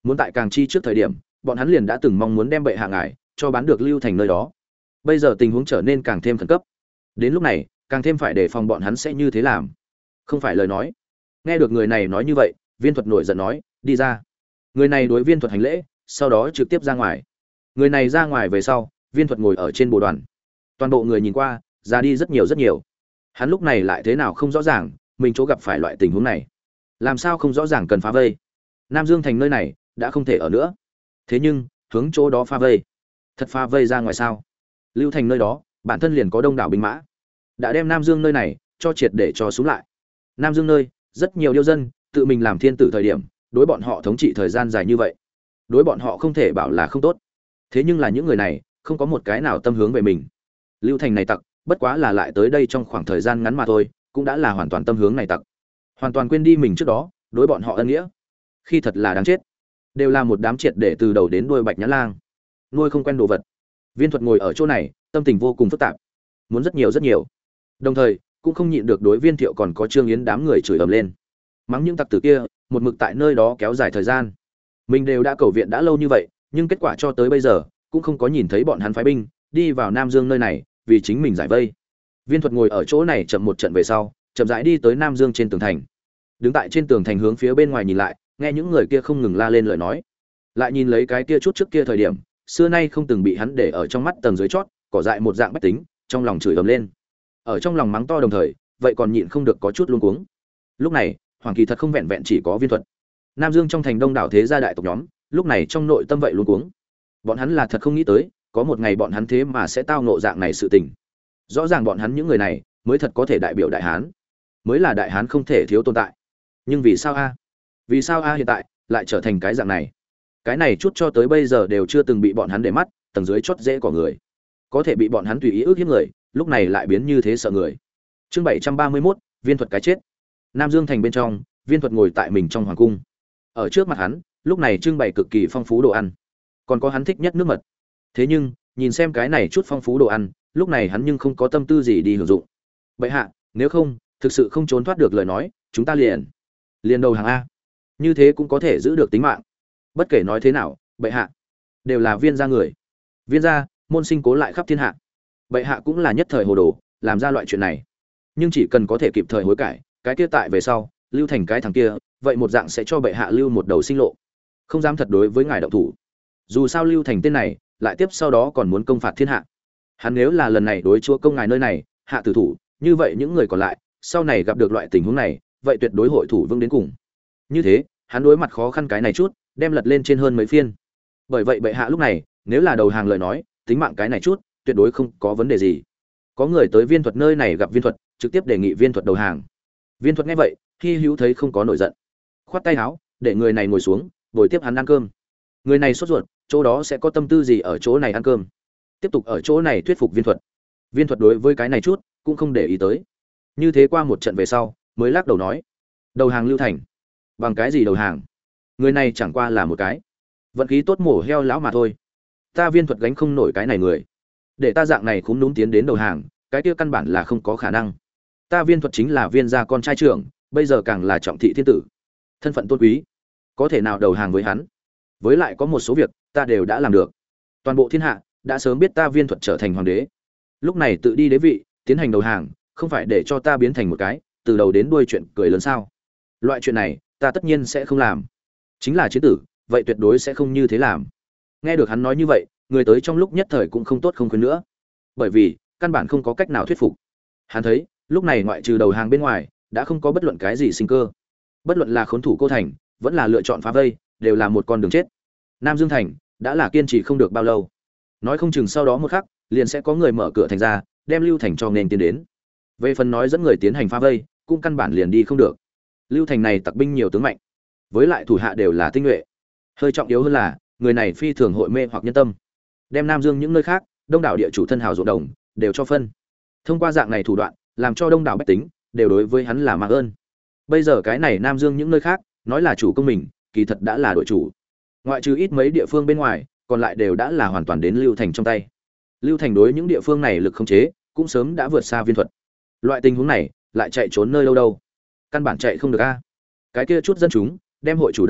Muốn tại càng chi trước thời điểm, bọn hắn liền đã từng mong muốn đem bệ hạ ngài cho bán được Lưu Thành nơi đó. Bây giờ tình huống trở nên càng thêm khẩn cấp. Đến lúc này, càng thêm phải đề phòng bọn hắn sẽ như thế làm. Không phải lời nói. Nghe được người này nói như vậy, Viên Thuật nổi giận nói, đi ra. Người này đối Viên Thuật hành lễ, sau đó trực tiếp ra ngoài. Người này ra ngoài về sau, Viên Thuật ngồi ở trên bồ đoàn. Toàn bộ người nhìn qua, ra đi rất nhiều rất nhiều. Hắn lúc này lại thế nào không rõ ràng, mình chỗ gặp phải loại tình huống này. Làm sao không rõ ràng cần phá vây? Nam Dương thành nơi này đã không thể ở nữa. Thế nhưng, hướng chỗ đó phá vây. Thật phá vây ra ngoài sao? Lưu Thành nơi đó, bản thân liền có đông đảo binh mã, đã đem Nam Dương nơi này cho triệt để cho xuống lại. Nam Dương nơi, rất nhiều điêu dân tự mình làm thiên tử thời điểm, đối bọn họ thống trị thời gian dài như vậy, đối bọn họ không thể bảo là không tốt. Thế nhưng là những người này, không có một cái nào tâm hướng về mình. Lưu Thành này tặc, bất quá là lại tới đây trong khoảng thời gian ngắn mà thôi, cũng đã là hoàn toàn tâm hướng này tặc. Hoàn toàn quên đi mình trước đó, đối bọn họ ân nghĩa. Khi thật là đáng chết. Đều là một đám triệt để từ đầu đến đuôi Bạch Nhã Lang. Nuôi không quen đồ vật. Viên Thuật ngồi ở chỗ này, tâm tình vô cùng phức tạp. Muốn rất nhiều rất nhiều. Đồng thời, cũng không nhịn được đối Viên Thiệu còn có Trương Yến đám người chửi ầm lên. Mắng những tặc tử kia, một mực tại nơi đó kéo dài thời gian. Mình đều đã cầu viện đã lâu như vậy, nhưng kết quả cho tới bây giờ, cũng không có nhìn thấy bọn hắn phái binh đi vào Nam Dương nơi này, vì chính mình giải vây. Viên Thuật ngồi ở chỗ này chậm một trận về sau, chậm rãi đi tới Nam Dương trên tường thành. Đứng tại trên tường thành hướng phía bên ngoài nhìn lại, nghe những người kia không ngừng la lên lời nói. Lại nhìn lấy cái kia chút trước kia thời điểm, xưa nay không từng bị hắn để ở trong mắt tầng dưới chót, cỏ dại một dạng bách tính, trong lòng chửi ầm lên. Ở trong lòng mắng to đồng thời, vậy còn nhịn không được có chút luống cuống. Lúc này, Hoàng Kỳ thật không vẹn vẹn chỉ có Viên Thuật. Nam Dương trong thành đông đảo thế gia đại tộc nhóm, lúc này trong nội tâm vậy luống cuống. Bọn hắn là thật không nghĩ tới, có một ngày bọn hắn thế mà sẽ tao ngộ dạng này sự tình. Rõ ràng bọn hắn những người này mới thật có thể đại biểu Đại Hán, mới là Đại Hán không thể thiếu tồn tại. Nhưng vì sao a? Vì sao a hiện tại lại trở thành cái dạng này? Cái này chút cho tới bây giờ đều chưa từng bị bọn hắn để mắt, tầng dưới chót dễ của người, có thể bị bọn hắn tùy ý ước hiếp người, lúc này lại biến như thế sợ người. Chương 731, Viên Thuật cái chết. Nam Dương thành bên trong, Viên Thuật ngồi tại mình trong hoàng cung. Ở trước mặt hắn, lúc này trưng bày cực kỳ phong phú đồ ăn, còn có hắn thích nhất nước mật. Thế nhưng, nhìn xem cái này chút phong phú đồ ăn, lúc này hắn nhưng không có tâm tư gì đi hưởng dụng. Bệ hạ, nếu không, thực sự không trốn thoát được lời nói, chúng ta liền đầu hàng a. Như thế cũng có thể giữ được tính mạng. Bất kể nói thế nào, bệ hạ đều là Viên gia người. Viên gia, môn sinh cố lại khắp thiên hạ. Bệ hạ cũng là nhất thời hồ đồ, làm ra loại chuyện này. Nhưng chỉ cần có thể kịp thời hối cải, cái kia tại về sau, Lưu Thành cái thằng kia, vậy một dạng sẽ cho bệ hạ lưu một đầu sinh lộ. Không dám thật đối với ngài động thủ. Dù sao Lưu Thành tên này, lại tiếp sau đó còn muốn công phạt thiên hạ. Hắn nếu là lần này đối chúa công ngài nơi này, hạ tử thủ, như vậy những người còn lại, sau này gặp được loại tình huống này, vậy tuyệt đối hội thủ vững đến cùng. Như thế, hắn đối mặt khó khăn cái này chút, đem lật lên trên hơn mấy phiên. Bởi vậy bệ hạ lúc này, nếu là đầu hàng lời nói, tính mạng cái này chút, tuyệt đối không có vấn đề gì. Có người tới Viên Thuật nơi này gặp Viên Thuật, trực tiếp đề nghị Viên Thuật đầu hàng. Viên Thuật nghe vậy, Hi Hữu thấy không có nổi giận, khoát tay áo, để người này ngồi xuống, ngồi tiếp hắn ăn cơm. Người này sốt ruột, chỗ đó sẽ có tâm tư gì ở chỗ này ăn cơm? Tiếp tục ở chỗ này thuyết phục Viên Thuật. Viên Thuật đối với cái này chút cũng không để ý tới. Như thế qua một trận về sau, mới lắc đầu nói: "Đầu hàng Lưu Thành? Bằng cái gì đầu hàng? Người này chẳng qua là một cái vận khí tốt mổ heo lão mà thôi. Ta Viên Thuật gánh không nổi cái này người. Để ta dạng này cũng núm tiến đến đầu hàng, cái kia căn bản là không có khả năng. Ta Viên Thuật chính là Viên gia con trai trưởng, bây giờ càng là trọng thị thiên tử, thân phận tôn quý, có thể nào đầu hàng với hắn? Với lại có một số việc ta đều đã làm được. Toàn bộ thiên hạ đã sớm biết ta Viên Thuật trở thành hoàng đế. Lúc này tự đi đế vị, tiến hành đầu hàng, không phải để cho ta biến thành một cái từ đầu đến đuôi chuyện cười lớn sao? Loại chuyện này, ta tất nhiên sẽ không làm. Chính là chiến tử, vậy tuyệt đối sẽ không như thế làm." Nghe được hắn nói như vậy, người tới trong lúc nhất thời cũng không tốt không khuyên nữa, bởi vì căn bản không có cách nào thuyết phục. Hắn thấy, lúc này ngoại trừ đầu hàng bên ngoài, đã không có bất luận cái gì sinh cơ. Bất luận là khốn thủ cô thành, vẫn là lựa chọn phá vây, đều là một con đường chết. Nam Dương thành đã là kiên trì không được bao lâu, nói không chừng sau đó một khắc liền sẽ có người mở cửa thành ra, đem Lưu Thành cho nên tiến đến. Về phần nói dẫn người tiến hành phá vây, cũng căn bản liền đi không được. Lưu Thành này tặc binh nhiều tướng mạnh, với lại thủ hạ đều là tinh nhuệ. Hơi trọng yếu hơn là, người này phi thường hội mê hoặc nhân tâm, đem Nam Dương những nơi khác, đông đảo địa chủ thân hào ruộng đồng, đều cho phân. Thông qua dạng này thủ đoạn, làm cho đông đảo bách tính đều đối với hắn là mang ơn. Bây giờ cái này Nam Dương những nơi khác, nói là chủ công mình, kỳ thật đã là đội chủ. Ngoại trừ ít mấy địa phương bên ngoài, còn lại đều đã là hoàn toàn đến Lưu Thành trong tay. Lưu Thành đối những địa phương này lực khống chế, cũng sớm đã vượt xa Viên Thuật. Loại tình huống này, lại chạy trốn nơi đâu đâu? Căn bản chạy không được a. Cái kia chút dân chúng, đem hội chủ động,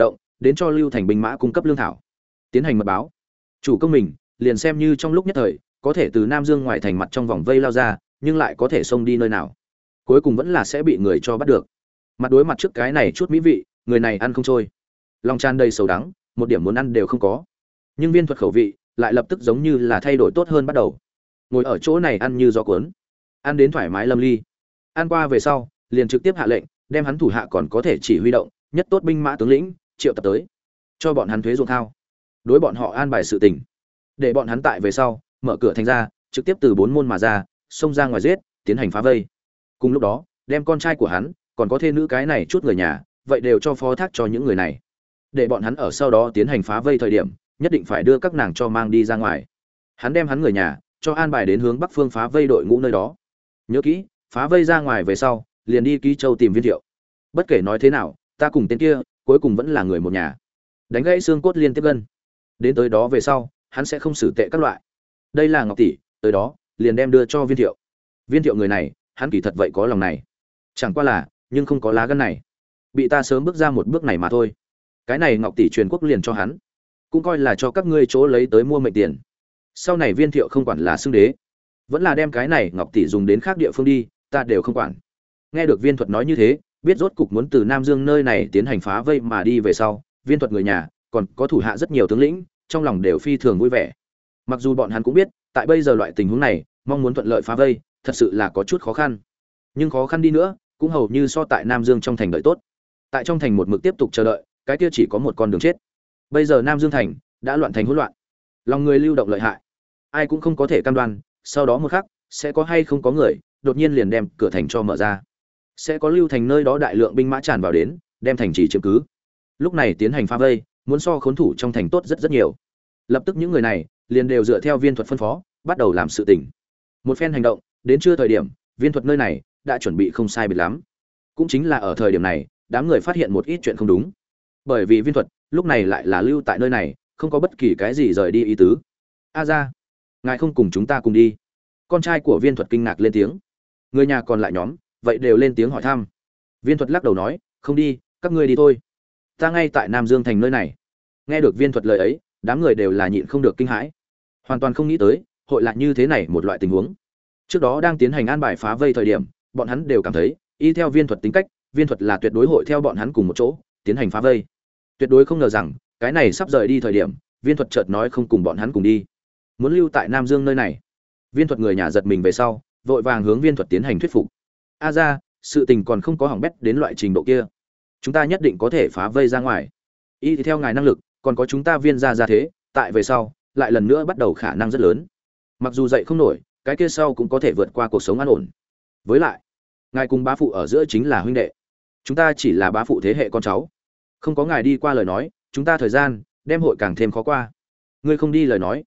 đến cho lưu thành binh mã cung cấp lương thảo, tiến hành mật báo. Chủ công mình liền xem như trong lúc nhất thời có thể từ Nam Dương ngoài thành mặt trong vòng vây lao ra, nhưng lại có thể xông đi nơi nào, cuối cùng vẫn là sẽ bị người cho bắt được. Mặt đối mặt trước cái này chút mỹ vị, người này ăn không trôi, lòng tràn đầy sầu đắng, một điểm muốn ăn đều không có. Nhưng Viên Thuật khẩu vị lại lập tức giống như là thay đổi tốt hơn bắt đầu, ngồi ở chỗ này ăn như gió cuốn, ăn đến thoải mái lâm ly. Ăn qua về sau, liền trực tiếp hạ lệnh, đem hắn thủ hạ còn có thể chỉ huy động nhất tốt binh mã tướng lĩnh triệu tập tới, cho bọn hắn thuế ruộng thao, đối bọn họ an bài sự tình, để bọn hắn tại về sau mở cửa thành ra, trực tiếp từ 4 môn mà ra, xông ra ngoài giết, tiến hành phá vây. Cùng lúc đó, đem con trai của hắn, còn có thê nữ cái này chút người nhà, vậy đều cho phó thác cho những người này, để bọn hắn ở sau đó tiến hành phá vây thời điểm, nhất định phải đưa các nàng cho mang đi ra ngoài. Hắn đem hắn người nhà cho an bài đến hướng bắc phương phá vây đội ngũ nơi đó. Nhớ kỹ, phá vây ra ngoài về sau, liền đi Ký Châu tìm Viên Thiệu. Bất kể nói thế nào, ta cùng tên kia, cuối cùng vẫn là người một nhà. Đánh gãy xương cốt liên tiếp gân. Đến tới đó về sau, hắn sẽ không xử tệ các loại. Đây là Ngọc tỷ, tới đó, liền đem đưa cho Viên Thiệu. Viên Thiệu người này, hắn kỳ thật vậy có lòng này. Chẳng qua là, nhưng không có lá gan này. Bị ta sớm bước ra một bước này mà thôi. Cái này Ngọc tỷ truyền quốc liền cho hắn, cũng coi là cho các ngươi chỗ lấy tới mua mệnh tiền. Sau này Viên Thiệu không quản là xưng đế, vẫn là đem cái này Ngọc tỷ dùng đến khác địa phương đi, ta đều không quản. Nghe được Viên Thuật nói như thế, biết rốt cục muốn từ Nam Dương nơi này tiến hành phá vây mà đi về sau, Viên Thuật người nhà, còn có thủ hạ rất nhiều tướng lĩnh, trong lòng đều phi thường vui vẻ. Mặc dù bọn hắn cũng biết, tại bây giờ loại tình huống này, mong muốn thuận lợi phá vây, thật sự là có chút khó khăn. Nhưng khó khăn đi nữa, cũng hầu như so tại Nam Dương trong thành đợi tốt. Tại trong thành một mực tiếp tục chờ đợi, cái kia chỉ có một con đường chết. Bây giờ Nam Dương thành đã loạn thành hỗn loạn, lòng người lưu động lợi hại, ai cũng không có thể cam đoan, sau đó một khắc sẽ có hay không có người đột nhiên liền đem cửa thành cho mở ra, sẽ có lưu thành nơi đó đại lượng binh mã tràn vào đến, đem thành trì chiếm cứ. Lúc này tiến hành phá vây, muốn so khốn thủ trong thành tốt rất rất nhiều. Lập tức những người này liền đều dựa theo Viên Thuật phân phó, bắt đầu làm sự tình. Một phen hành động, đến trưa thời điểm, Viên Thuật nơi này đã chuẩn bị không sai biệt lắm. Cũng chính là ở thời điểm này, đám người phát hiện một ít chuyện không đúng. Bởi vì Viên Thuật lúc này lại là lưu tại nơi này, không có bất kỳ cái gì rời đi ý tứ. A ra, ngài không cùng chúng ta cùng đi? Con trai của Viên Thuật kinh ngạc lên tiếng. Người nhà còn lại nhóm vậy đều lên tiếng hỏi thăm. Viên Thuật lắc đầu nói, không đi, các ngươi đi thôi, ta ngay tại Nam Dương thành nơi này. Nghe được Viên Thuật lời ấy, đám người đều là nhịn không được kinh hãi, hoàn toàn không nghĩ tới hội lại như thế này một loại tình huống. Trước đó đang tiến hành an bài phá vây thời điểm, bọn hắn đều cảm thấy y theo Viên Thuật tính cách, Viên Thuật là tuyệt đối hội theo bọn hắn cùng một chỗ tiến hành phá vây. Tuyệt đối không ngờ rằng cái này sắp rời đi thời điểm, Viên Thuật chợt nói không cùng bọn hắn cùng đi, muốn lưu tại Nam Dương nơi này. Viên Thuật người nhà giật mình về sau, vội vàng hướng Viên Thuật tiến hành thuyết phục. A ra, sự tình còn không có hỏng bét đến loại trình độ kia, chúng ta nhất định có thể phá vây ra ngoài. Y thì theo ngài năng lực, còn có chúng ta Viên gia gia thế, tại về sau lại lần nữa bắt đầu khả năng rất lớn. Mặc dù dậy không nổi, cái kia sau cũng có thể vượt qua cuộc sống an ổn. Với lại, ngài cùng bá phụ ở giữa chính là huynh đệ, chúng ta chỉ là bá phụ thế hệ con cháu, không có ngài đi qua lời nói, chúng ta thời gian đem hội càng thêm khó qua. Ngươi không đi lời nói,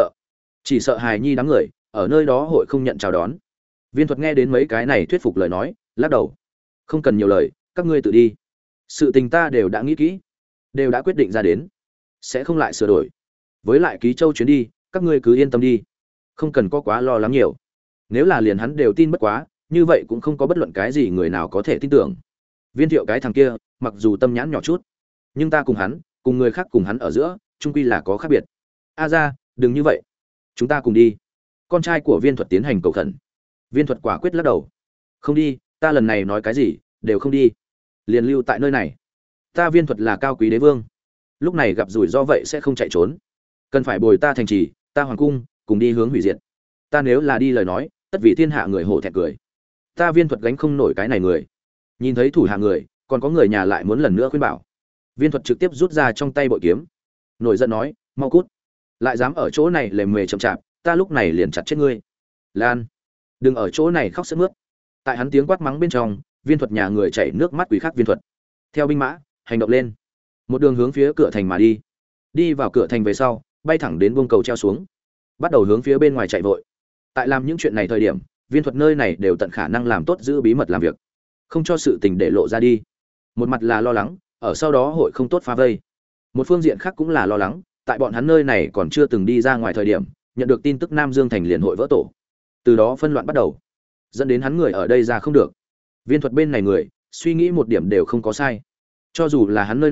chỉ sợ hài nhi đám người ở nơi đó hội không nhận chào đón. Viên Thuật nghe đến mấy cái này thuyết phục lời nói, lắc đầu. Không cần nhiều lời, các ngươi tự đi. Sự tình ta đều đã nghĩ kỹ, đều đã quyết định ra đến, sẽ không lại sửa đổi. Với lại Ký Châu chuyến đi, các ngươi cứ yên tâm đi, không cần có quá lo lắng nhiều. Nếu là liền hắn đều tin bất quá, như vậy cũng không có bất luận cái gì người nào có thể tin tưởng. Viên Thiệu cái thằng kia, mặc dù tâm nhãn nhỏ chút, nhưng ta cùng hắn, cùng người khác cùng hắn ở giữa, chung quy là có khác biệt. A ra, đừng như vậy, chúng ta cùng đi. Con trai của Viên Thuật tiến hành cầu khẩn. Viên Thuật quả quyết lắc đầu. Không đi, ta lần này nói cái gì đều không đi, liền lưu tại nơi này. Ta Viên Thuật là cao quý đế vương, lúc này gặp rủi ro vậy sẽ không chạy trốn, cần phải bồi ta thành trì, ta hoàng cung, cùng đi hướng hủy diệt. Ta nếu là đi lời nói, tất vì thiên hạ người hổ thẹn cười. Ta Viên Thuật gánh không nổi cái này người. Nhìn thấy thủ hạ người, còn có người nhà lại muốn lần nữa khuyên bảo. Viên Thuật trực tiếp rút ra trong tay bội kiếm, nổi giận nói, mau cút, lại dám ở chỗ này lề mề chậm chạp, ta lúc này liền chặt chết ngươi. Lan, đừng ở chỗ này khóc sướt mướt. Tại hắn tiếng quát mắng bên trong, Viên Thuật nhà người chảy nước mắt quý khắc Viên Thuật. Theo binh mã hành động lên, một đường hướng phía cửa thành mà đi. Đi vào cửa thành về sau, bay thẳng đến buông cầu treo xuống, bắt đầu hướng phía bên ngoài chạy vội. Tại làm những chuyện này thời điểm, Viên Thuật nơi này đều tận khả năng làm tốt giữ bí mật làm việc, không cho sự tình để lộ ra đi. Một mặt là lo lắng ở sau đó hội không tốt phá vây, một phương diện khác cũng là lo lắng tại bọn hắn nơi này còn chưa từng đi ra ngoài thời điểm, nhận được tin tức Nam Dương thành liền hội vỡ tổ, từ đó phân loạn bắt đầu, dẫn đến hắn người ở đây ra không được. Viên Thuật bên này người suy nghĩ một điểm đều không có sai, cho dù là hắn nơi này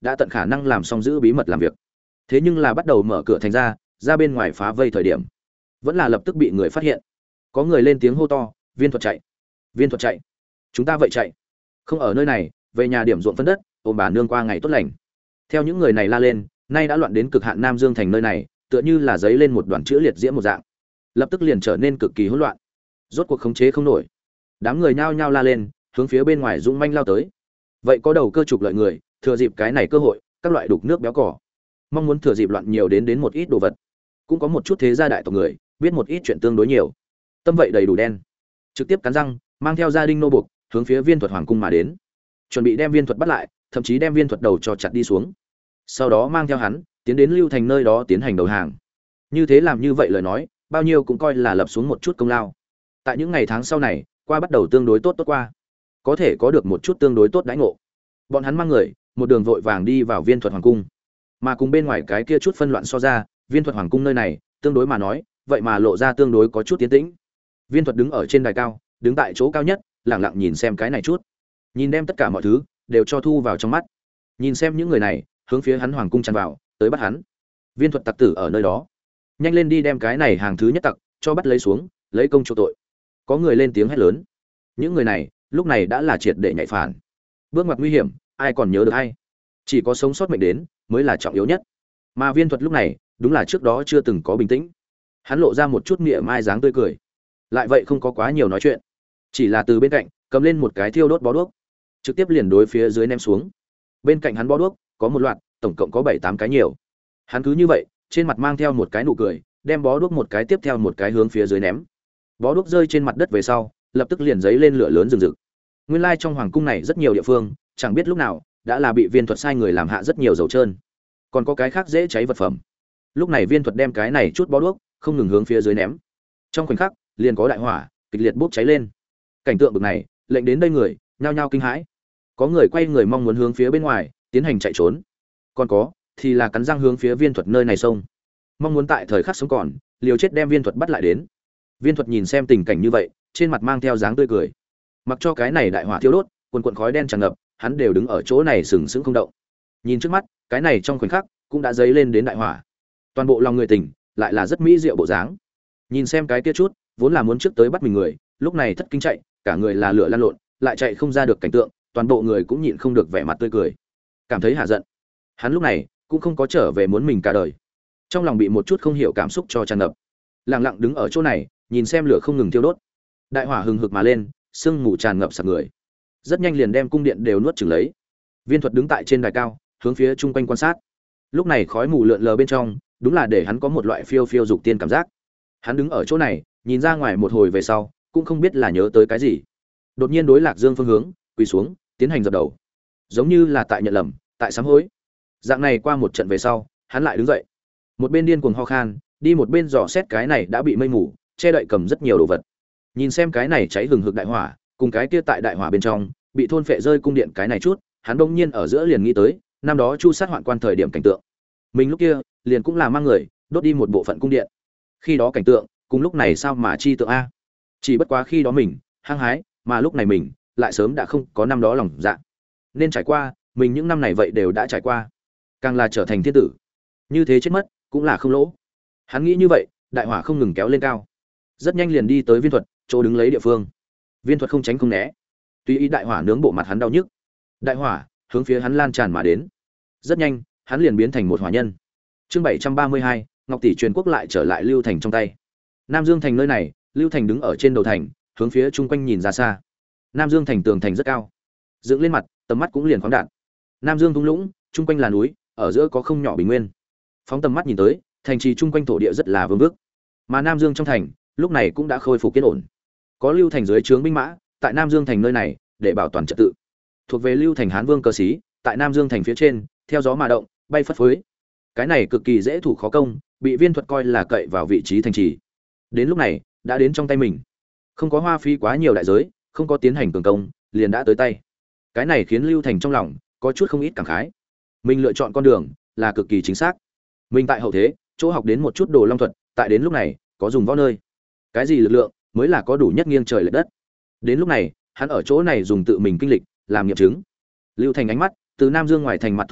đã tận khả năng làm xong giữ bí mật làm việc. Thế nhưng là bắt đầu mở cửa thành ra bên ngoài phá vây thời điểm, vẫn là lập tức bị người phát hiện. Có người lên tiếng hô to, Viên Thuật chạy, Viên Thuật chạy, chúng ta vậy chạy, không ở nơi này, về nhà điểm ruộng phân đất, ôm bà nương qua ngày tốt lành. Theo những người này la lên, nay đã loạn đến cực hạn Nam Dương thành nơi này, tựa như là giấy lên một đoàn chữ liệt diễm một dạng, lập tức liền trở nên cực kỳ hỗn loạn, rốt cuộc khống chế không nổi. Đám người nhao nhao la lên, hướng phía bên ngoài dũng manh lao tới. Vậy có đầu cơ trục lợi người, thừa dịp cái này cơ hội, các loại đục nước béo cỏ, mong muốn thừa dịp loạn nhiều đến một ít đồ vật. Cũng có một chút thế gia đại tộc người, biết một ít chuyện tương đối nhiều, tâm vậy đầy đủ đen, trực tiếp cắn răng, mang theo gia đình nô buộc, hướng phía Viên Thuật hoàng cung mà đến, chuẩn bị đem Viên Thuật bắt lại, thậm chí đem Viên Thuật đầu cho chặt đi xuống. Sau đó mang theo hắn, tiến đến Lưu Thành nơi đó tiến hành đầu hàng. Như thế làm như vậy lời nói, bao nhiêu cũng coi là lập xuống một chút công lao. Tại những ngày tháng sau này, qua bắt đầu tương đối tốt qua, có thể có được một chút tương đối tốt đãi ngộ. Bọn hắn mang người, một đường vội vàng đi vào Viên Thuật hoàng cung. Mà cùng bên ngoài cái kia chút phân loạn so ra, Viên Thuật hoàng cung nơi này, tương đối mà nói, vậy mà lộ ra tương đối có chút tiến tĩnh. Viên Thuật đứng ở trên đài cao, đứng tại chỗ cao nhất, lặng lặng nhìn xem cái này chút. Nhìn đem tất cả mọi thứ đều cho thu vào trong mắt. Nhìn xem những người này, hướng phía hắn hoàng cung tràn vào, tới bắt hắn. Viên Thuật tặc tử ở nơi đó, nhanh lên đi đem cái này hàng thứ nhất tặc cho bắt lấy xuống, lấy công chỗ tội. Có người lên tiếng hét lớn. Những người này, lúc này đã là triệt để nhạy phản. Bước ngoặt nguy hiểm, ai còn nhớ được hay? Chỉ có sống sót mệnh đến mới là trọng yếu nhất. Mà Viên Thuật lúc này, đúng là trước đó chưa từng có bình tĩnh. Hắn lộ ra một chút mỉa mai dáng tươi cười. Lại vậy không có quá nhiều nói chuyện, chỉ là từ bên cạnh cầm lên một cái thiêu đốt bó đuốc, trực tiếp liền đối phía dưới ném xuống. Bên cạnh hắn bó đuốc có một loạt, tổng cộng có 7-8 cái nhiều. Hắn cứ như vậy, trên mặt mang theo một cái nụ cười, đem bó đuốc một cái tiếp theo một cái hướng phía dưới ném. Bó đuốc rơi trên mặt đất về sau, lập tức liền giấy lên lửa lớn rừng rực. Nguyên lai trong hoàng cung này rất nhiều địa phương, chẳng biết lúc nào đã là bị Viên Thuật sai người làm hạ rất nhiều dầu trơn, còn có cái khác dễ cháy vật phẩm. Lúc này Viên Thuật đem cái này chút bó đuốc không ngừng hướng phía dưới ném. Trong khoảnh khắc, liền có đại hỏa kịch liệt bốc cháy lên. Cảnh tượng bực này, lệnh đến đây người nhao nhao kinh hãi. Có người quay người mong muốn hướng phía bên ngoài tiến hành chạy trốn, còn có thì là cắn răng hướng phía Viên Thuật nơi này xông, mong muốn tại thời khắc sống còn liều chết đem Viên Thuật bắt lại đến. Viên Thuật nhìn xem tình cảnh như vậy, trên mặt mang theo dáng tươi cười. Mặc cho cái này đại hỏa thiêu đốt, cuồn khói đen tràn ngập, hắn đều đứng ở chỗ này sừng sững không động. Nhìn trước mắt, cái này trong khoảnh khắc cũng đã dấy lên đến đại hỏa. Toàn bộ lòng người tỉnh, lại là rất mỹ diệu bộ dáng. Nhìn xem cái kia chút, vốn là muốn trước tới bắt mình người, lúc này thất kinh chạy, cả người là lửa lan lộn, lại chạy không ra được cảnh tượng, toàn bộ người cũng nhịn không được vẻ mặt tươi cười, cảm thấy hạ giận. Hắn lúc này cũng không có trở về muốn mình cả đời, trong lòng bị một chút không hiểu cảm xúc cho tràn ngập, lặng lặng đứng ở chỗ này, nhìn xem lửa không ngừng thiêu đốt, đại hỏa hừng hực mà lên, sương mù tràn ngập sặc người, rất nhanh liền đem cung điện đều nuốt chửng lấy. Viên Thuật đứng tại trên đài cao, hướng phía chung quanh quan sát. Lúc này khói mù lượn lờ bên trong, đúng là để hắn có một loại phiêu phiêu dục tiên cảm giác. Hắn đứng ở chỗ này, nhìn ra ngoài một hồi về sau, cũng không biết là nhớ tới cái gì, đột nhiên đối Lạc Dương phương hướng quỳ xuống, tiến hành dập đầu, giống như là tại nhận lầm, tại sám hối. Dạng này qua một trận về sau, hắn lại đứng dậy, một bên điên cuồng ho khan, đi một bên dò xét cái này đã bị mây mù che đậy cầm rất nhiều đồ vật. Nhìn xem cái này cháy hừng hực đại hỏa, cùng cái kia tại đại hỏa bên trong bị thôn phệ rơi cung điện cái này chút, hắn bỗng nhiên ở giữa liền nghĩ tới năm đó Chu sát hoạn quan thời điểm cảnh tượng. Mình lúc kia liền cũng là mang người đốt đi một bộ phận cung điện. Khi đó cảnh tượng cùng lúc này sao mà chi tượng a? Chỉ bất quá khi đó mình hăng hái, mà lúc này mình lại sớm đã không có năm đó lòng dạ. Nên trải qua, mình những năm này vậy đều đã trải qua. Càng là trở thành thiên tử, như thế chết mất cũng là không lỗ. Hắn nghĩ như vậy, đại hỏa không ngừng kéo lên cao, rất nhanh liền đi tới Viên Thuật chỗ đứng lấy địa phương. Viên Thuật không tránh không né, tùy ý đại hỏa nướng bộ mặt hắn đau nhức. Đại hỏa hướng phía hắn lan tràn mà đến, rất nhanh hắn liền biến thành một hỏa nhân. Chương 732, Ngọc tỷ truyền quốc lại trở lại Lưu Thành trong tay. Nam Dương thành nơi này, Lưu Thành đứng ở trên đầu thành, hướng phía chung quanh nhìn ra xa. Nam Dương thành tường thành rất cao, dựng lên mặt, tầm mắt cũng liền khoáng đạt. Nam Dương thung lũng, chung quanh là núi, ở giữa có không nhỏ bình nguyên. Phóng tầm mắt nhìn tới, thành trì chung quanh thổ địa rất là vương vức. Mà Nam Dương trong thành, lúc này cũng đã khôi phục yên ổn. Có Lưu Thành dưới trướng binh mã, tại Nam Dương thành nơi này, để bảo toàn trật tự. Thuộc về Lưu Thành Hán Vương cờ xí, tại Nam Dương thành phía trên, theo gió mà động, bay phất phới. Cái này cực kỳ dễ thủ khó công, bị Viên Thuật coi là cậy vào vị trí thành trì. Đến lúc này, đã đến trong tay mình. Không có hoa phí quá nhiều đại giới, không có tiến hành cường công, liền đã tới tay. Cái này khiến Lưu Thành trong lòng có chút không ít cảm khái. Mình lựa chọn con đường là cực kỳ chính xác. Mình tại hậu thế, chỗ học đến một chút đồ long thuật, tại đến lúc này, có dùng võ nơi. Cái gì lực lượng mới là có đủ nhất nghiêng trời lệch đất. Đến lúc này, hắn ở chỗ này dùng tự mình kinh lịch làm nghiệm chứng. Lưu Thành ánh mắt từ Nam Dương ngoài thành mặt thu hồi,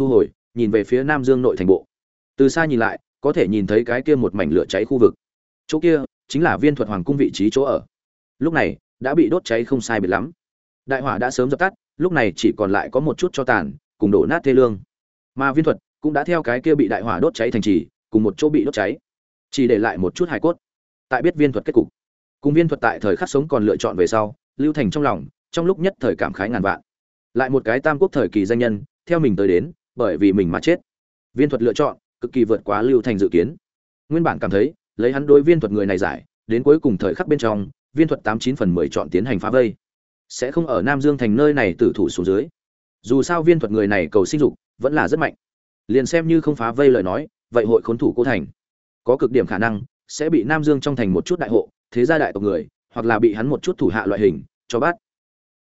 nhìn về phía Nam Dương nội thành bộ. Từ xa nhìn lại, có thể nhìn thấy cái kia một mảnh lửa cháy khu vực. Chỗ kia chính là Viên Thuật Hoàng cung vị trí chỗ ở. Lúc này đã bị đốt cháy không sai biệt lắm. Đại hỏa đã sớm dập tắt, lúc này chỉ còn lại có một chút tro tàn, cùng đổ nát thê lương. Mà Viên Thuật cũng đã theo cái kia bị đại hỏa đốt cháy thành trì, cùng một chỗ bị đốt cháy, chỉ để lại một chút hài cốt. Tại biết Viên Thuật kết cục, cùng Viên Thuật tại thời khắc sống còn lựa chọn về sau, lưu thành trong lòng, trong lúc nhất thời cảm khái ngàn vạn. Lại một cái tam quốc thời kỳ danh nhân, theo mình tới đến, bởi vì mình mà chết. Viên Thuật lựa chọn cực kỳ vượt quá lưu thành dự kiến. Nguyên bản cảm thấy, lấy hắn đối Viên Thuật người này giải, đến cuối cùng thời khắc bên trong, Viên Thuật 89/10 chọn tiến hành phá vây, sẽ không ở Nam Dương thành nơi này tử thủ xuống dưới. Dù sao Viên Thuật người này cầu sinh dục vẫn là rất mạnh, liền xem như không phá vây lời nói, vậy hội khốn thủ Cố thành, có cực điểm khả năng sẽ bị Nam Dương trong thành một chút đại hộ, thế gia đại tộc người, hoặc là bị hắn một chút thủ hạ loại hình cho bắt.